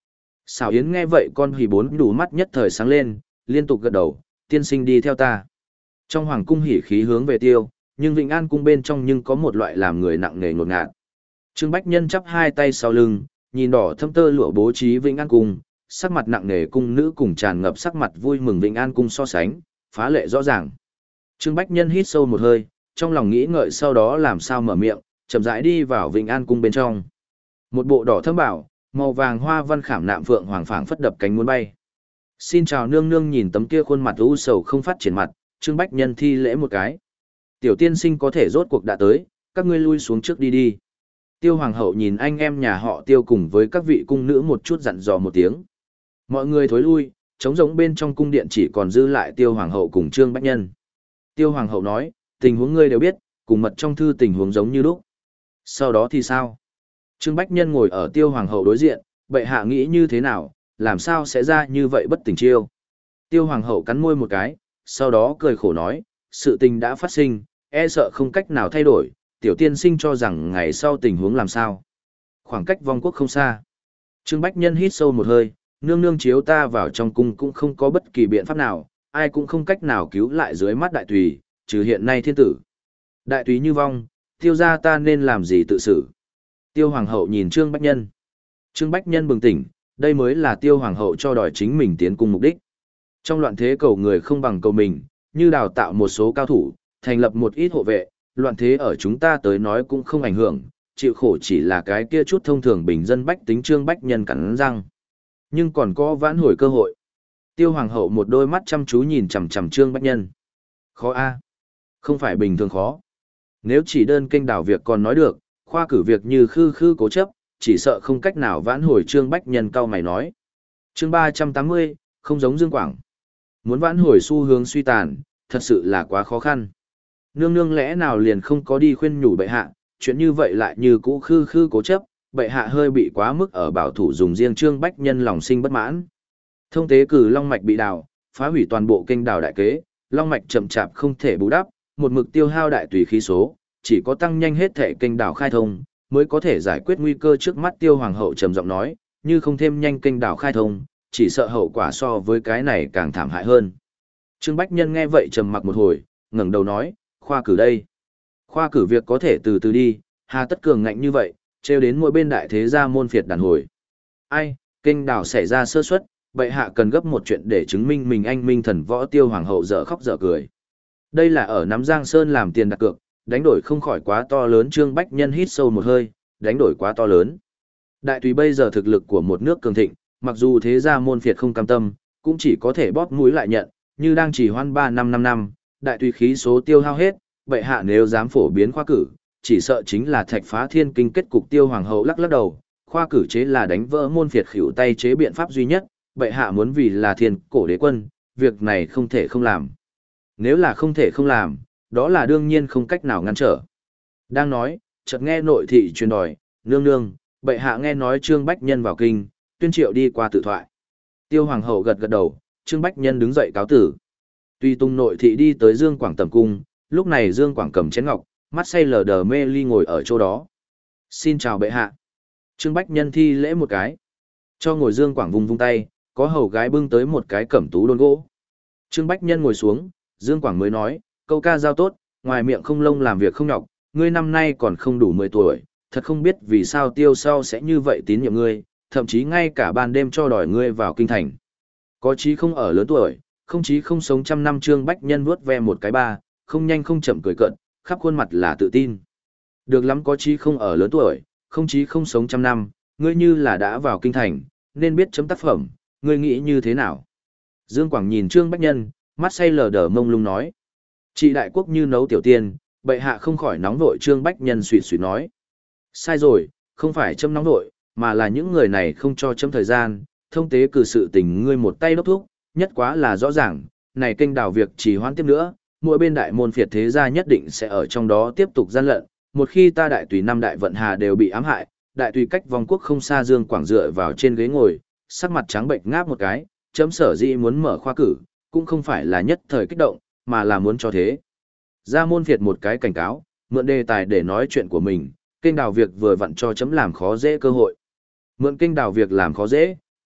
Xảo Yến nghe vậy con hỉ bốn đủ mắt nhất thời sáng lên, liên tục gật đầu, tiên sinh đi theo ta. Trong hoàng cung hỉ khí hướng về tiêu, nhưng Vĩnh An cung bên trong nhưng có một loại làm người nặng nề ngột ngạt. Trương Bách Nhân chắp hai tay sau lưng, nhìn đỏ thâm tơ lụa bố trí Vĩnh An cung, sắc mặt nặng nề cung nữ cùng tràn ngập sắc mặt vui mừng Vĩnh An cung so sánh, phá lệ rõ ràng. Trương Bách Nhân hít sâu một hơi, trong lòng nghĩ ngợi sau đó làm sao mở miệng, chậm rãi đi vào Vĩnh An cung bên trong. Một bộ đỏ thâm bảo, màu vàng hoa văn khảm nạm phượng hoàng phảng phất đập cánh muốn bay. Xin chào nương nương, nhìn tấm kia khuôn mặt u sầu không phát triển mặt, Trương Bách Nhân thi lễ một cái. Tiểu tiên sinh có thể rốt cuộc đã tới, các ngươi lui xuống trước đi đi. Tiêu hoàng hậu nhìn anh em nhà họ Tiêu cùng với các vị cung nữ một chút dặn dò một tiếng. Mọi người thối lui, trống rỗng bên trong cung điện chỉ còn dư lại Tiêu hoàng hậu cùng Trương Bách Nhân. Tiêu hoàng hậu nói, tình huống ngươi đều biết, cùng mật trong thư tình huống giống như lúc. Sau đó thì sao? Trương Bách Nhân ngồi ở Tiêu hoàng hậu đối diện, bệ hạ nghĩ như thế nào, làm sao sẽ ra như vậy bất tình chiêu. Tiêu hoàng hậu cắn môi một cái, sau đó cười khổ nói, sự tình đã phát sinh, e sợ không cách nào thay đổi, tiểu tiên sinh cho rằng ngày sau tình huống làm sao. Khoảng cách vong quốc không xa. Trương Bách Nhân hít sâu một hơi, nương nương chiếu ta vào trong cung cũng không có bất kỳ biện pháp nào, ai cũng không cách nào cứu lại dưới mắt đại tùy, trừ hiện nay thiên tử. Đại tùy như vong, tiêu gia ta nên làm gì tự xử. Tiêu hoàng hậu nhìn Trương Bách Nhân. Trương Bách Nhân bừng tỉnh, đây mới là tiêu hoàng hậu cho đòi chính mình tiến cung mục đích. Trong loạn thế cầu người không bằng cầu mình, như đào tạo một số cao thủ, thành lập một ít hộ vệ, loạn thế ở chúng ta tới nói cũng không ảnh hưởng, chịu khổ chỉ là cái kia chút thông thường bình dân bách tính. Trương Bách Nhân cắn răng. Nhưng còn có vãn hồi cơ hội. Tiêu hoàng hậu một đôi mắt chăm chú nhìn chằm chằm Trương Bách Nhân. Khó a, không phải bình thường khó. Nếu chỉ đơn kênh đảo việc còn nói được, khoa cử việc như khư khư cố chấp, chỉ sợ không cách nào vãn hồi. Trương Bách Nhân cau mày nói. Chương ba trăm tám mươi, không giống Dương Quảng. Muốn vãn hồi xu hướng suy tàn, thật sự là quá khó khăn. Nương nương lẽ nào liền không có đi khuyên nhủ bệ hạ, chuyện như vậy lại như cũ khư khư cố chấp, bệ hạ hơi bị quá mức ở bảo thủ dùng riêng. Trương Bách Nhân lòng sinh bất mãn. Thông tế cử long mạch bị đào, phá hủy toàn bộ kênh đào đại kế, long mạch chậm chạp không thể bù đắp, một mực tiêu hao đại tùy khí số, chỉ có tăng nhanh hết thể kênh đào khai thông, mới có thể giải quyết nguy cơ trước mắt. Tiêu hoàng hậu trầm giọng nói, như không thêm nhanh kênh đào khai thông, chỉ sợ hậu quả so với cái này càng thảm hại hơn. Trương Bách Nhân nghe vậy trầm mặc một hồi, ngẩng đầu nói, khoa cử đây. Khoa cử việc có thể từ từ đi, hà tất cường ngạnh như vậy, trêu đến mỗi bên đại thế gia môn phiệt đàn hồi. Ai, kênh đào xảy ra sơ suất, bệ hạ cần gấp một chuyện để chứng minh mình anh minh thần võ. Tiêu hoàng hậu dở khóc dở cười. Đây là ở nắm Giang Sơn làm tiền đặt cược, đánh đổi không khỏi quá to lớn. Trương Bách Nhân hít sâu một hơi, đánh đổi quá to lớn. Đại tùy bây giờ thực lực của một nước cường thịnh, mặc dù thế gia môn phiệt không cam tâm, cũng chỉ có thể bóp mũi lại nhận, như đang chỉ hoan ba năm năm năm, đại tùy khí số tiêu hao hết, bệ hạ nếu dám phổ biến khoa cử, chỉ sợ chính là thạch phá thiên kinh kết cục. Tiêu hoàng hậu lắc lắc đầu, khoa cử chế là đánh vỡ môn phiệt khỉu tay chế biện pháp duy nhất, bệ hạ muốn vì là thiên cổ đế quân, việc này không thể không làm. Nếu là không thể không làm, đó là đương nhiên không cách nào ngăn trở. Đang nói, chợt nghe nội thị truyền đòi, nương nương, bệ hạ nghe nói Trương Bách Nhân vào kinh, tuyên triệu đi qua tự thoại. Tiêu hoàng hậu gật gật đầu, Trương Bách Nhân đứng dậy cáo tử. Tuy tung nội thị đi tới Dương Quảng tầm cung, lúc này Dương Quảng cầm chén ngọc, mắt say lờ đờ mê ly ngồi ở chỗ đó. Xin chào bệ hạ. Trương Bách Nhân thi lễ một cái. Cho ngồi. Dương Quảng vung vung tay, có hầu gái bưng tới một cái cẩm tú đôn gỗ. Trương Bách Nhân ngồi xuống, Dương Quảng mới nói, câu ca giao tốt, ngoài miệng không lông làm việc không nhọc, ngươi năm nay còn không đủ mười tuổi, thật không biết vì sao Tiêu sau sẽ như vậy tín nhiệm ngươi, thậm chí ngay cả ban đêm cho đòi ngươi vào kinh thành. Có chí không ở lớn tuổi, không chí không sống trăm năm. Trương Bách Nhân vuốt ve một cái ba, không nhanh không chậm cười cợt, khắp khuôn mặt là tự tin. Được lắm, có chí không ở lớn tuổi, không chí không sống trăm năm, ngươi như là đã vào kinh thành, nên biết chấm tác phẩm, ngươi nghĩ như thế nào? Dương Quảng nhìn Trương Bách Nhân, mắt say lờ đờ mông lung nói. Trị đại quốc như nấu tiểu tiên, bệ hạ không khỏi nóng vội. Trương Bách Nhân suýt suýt nói. Sai rồi, không phải chấm nóng vội, mà là những người này không cho chấm thời gian, thông tế cử sự tình ngươi một tay đốc thúc, nhất quá là rõ ràng, này kênh đào việc trì hoãn tiếp nữa, mỗi bên đại môn phiệt thế gia nhất định sẽ ở trong đó tiếp tục gian lận, một khi ta đại tùy năm đại vận hà đều bị ám hại, đại tùy cách vong quốc không xa. Dương Quảng dựa vào trên ghế ngồi, sắc mặt trắng bệnh ngáp một cái, chấm sở dĩ muốn mở khoa cử, cũng không phải là nhất thời kích động, mà là muốn cho thế gia môn phiệt một cái cảnh cáo, mượn đề tài để nói chuyện của mình, kênh đào việc vừa vặn cho chấm làm khó dễ cơ hội. Mượn kênh đào việc làm khó dễ,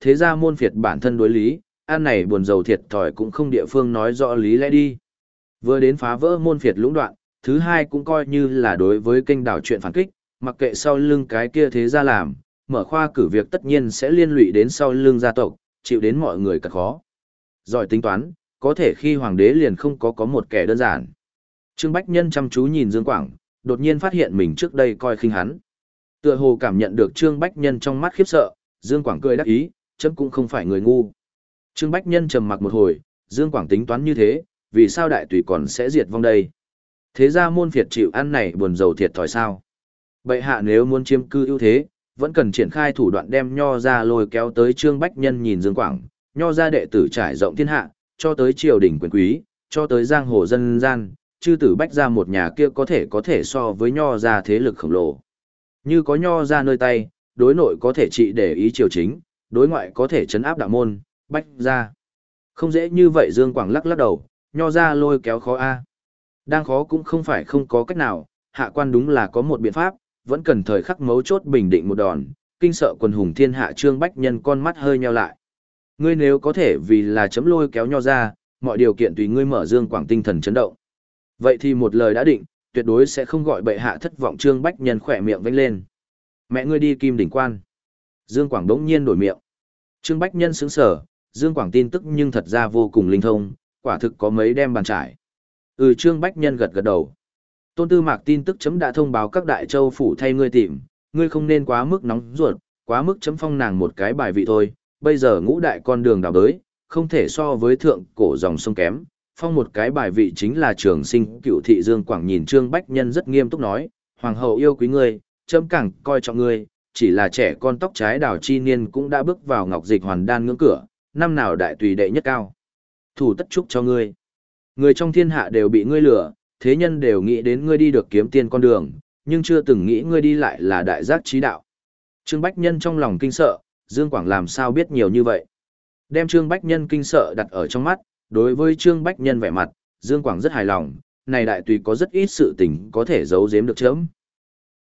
thế ra môn phiệt bản thân đối lý, ăn này buồn dầu thiệt thòi cũng không địa phương nói rõ lý lẽ đi. Vừa đến phá vỡ môn phiệt lũng đoạn, thứ hai cũng coi như là đối với kênh đảo chuyện phản kích, mặc kệ sau lưng cái kia thế ra làm, mở khoa cử việc tất nhiên sẽ liên lụy đến sau lưng gia tộc, chịu đến mọi người cật khó. Giỏi tính toán, có thể khi hoàng đế liền không có có một kẻ đơn giản. Trương Bách Nhân chăm chú nhìn Dương Quảng, đột nhiên phát hiện mình trước đây coi khinh hắn. Tựa hồ cảm nhận được Trương Bách Nhân trong mắt khiếp sợ, Dương Quảng cười đắc ý, chấm cũng không phải người ngu. Trương Bách Nhân trầm mặc một hồi, Dương Quảng tính toán như thế, vì sao đại tùy còn sẽ diệt vong đây? Thế ra môn phiệt chịu ăn này buồn dầu thiệt thòi sao? Bệ hạ nếu muốn chiếm cư ưu thế, vẫn cần triển khai thủ đoạn đem nho ra lôi kéo tới Trương Bách Nhân nhìn Dương Quảng, nho ra đệ tử trải rộng thiên hạ, cho tới triều đình quyền quý, cho tới giang hồ dân gian, chư tử Bách ra một nhà kia có thể có thể so với nho ra thế lực khổng lồ. Như có nho ra nơi tay, đối nội có thể trị để ý triều chính, đối ngoại có thể chấn áp đạo môn, Bách ra. Không dễ như vậy Dương Quảng lắc lắc đầu, nho ra lôi kéo khó a. Đang khó cũng không phải không có cách nào, hạ quan đúng là có một biện pháp, vẫn cần thời khắc mấu chốt bình định một đòn, kinh sợ quần hùng thiên hạ Trương Bách Nhân con mắt hơi nheo lại. Ngươi nếu có thể vì là chấm lôi kéo nho ra, mọi điều kiện tùy ngươi mở Dương Quảng tinh thần chấn động. Vậy thì một lời đã định, tuyệt đối sẽ không gọi bệ hạ thất vọng. Trương Bách Nhân khỏe miệng vênh lên. Mẹ ngươi đi Kim Đỉnh Quan. Dương Quảng đống nhiên đổi miệng. Trương Bách Nhân sững sờ, Dương Quảng tin tức nhưng thật ra vô cùng linh thông, quả thực có mấy đem bàn trải. Ừ, Trương Bách Nhân gật gật đầu. Tôn Tư Mạc tin tức chấm đã thông báo các đại châu phủ thay ngươi tìm, ngươi không nên quá mức nóng ruột, quá mức chấm phong nàng một cái bài vị thôi. Bây giờ ngũ đại con đường đào đới, không thể so với thượng cổ dòng sông kém. Phong một cái bài vị chính là trường sinh cựu thị. Dương Quảng nhìn Trương Bách Nhân rất nghiêm túc nói, hoàng hậu yêu quý ngươi, chấm càng coi trọng ngươi, chỉ là trẻ con tóc trái đào chi niên cũng đã bước vào ngọc dịch hoàn đan ngưỡng cửa, năm nào đại tùy đệ nhất cao. Thủ tất chúc cho ngươi. Người trong thiên hạ đều bị ngươi lừa, thế nhân đều nghĩ đến ngươi đi được kiếm tiên con đường, nhưng chưa từng nghĩ ngươi đi lại là đại giác trí đạo. Trương Bách Nhân trong lòng kinh sợ, Dương Quảng làm sao biết nhiều như vậy. Đem Trương Bách Nhân kinh sợ đặt ở trong mắt, đối với Trương Bách Nhân vẻ mặt, Dương Quảng rất hài lòng, này đại tùy có rất ít sự tình có thể giấu giếm được chấm.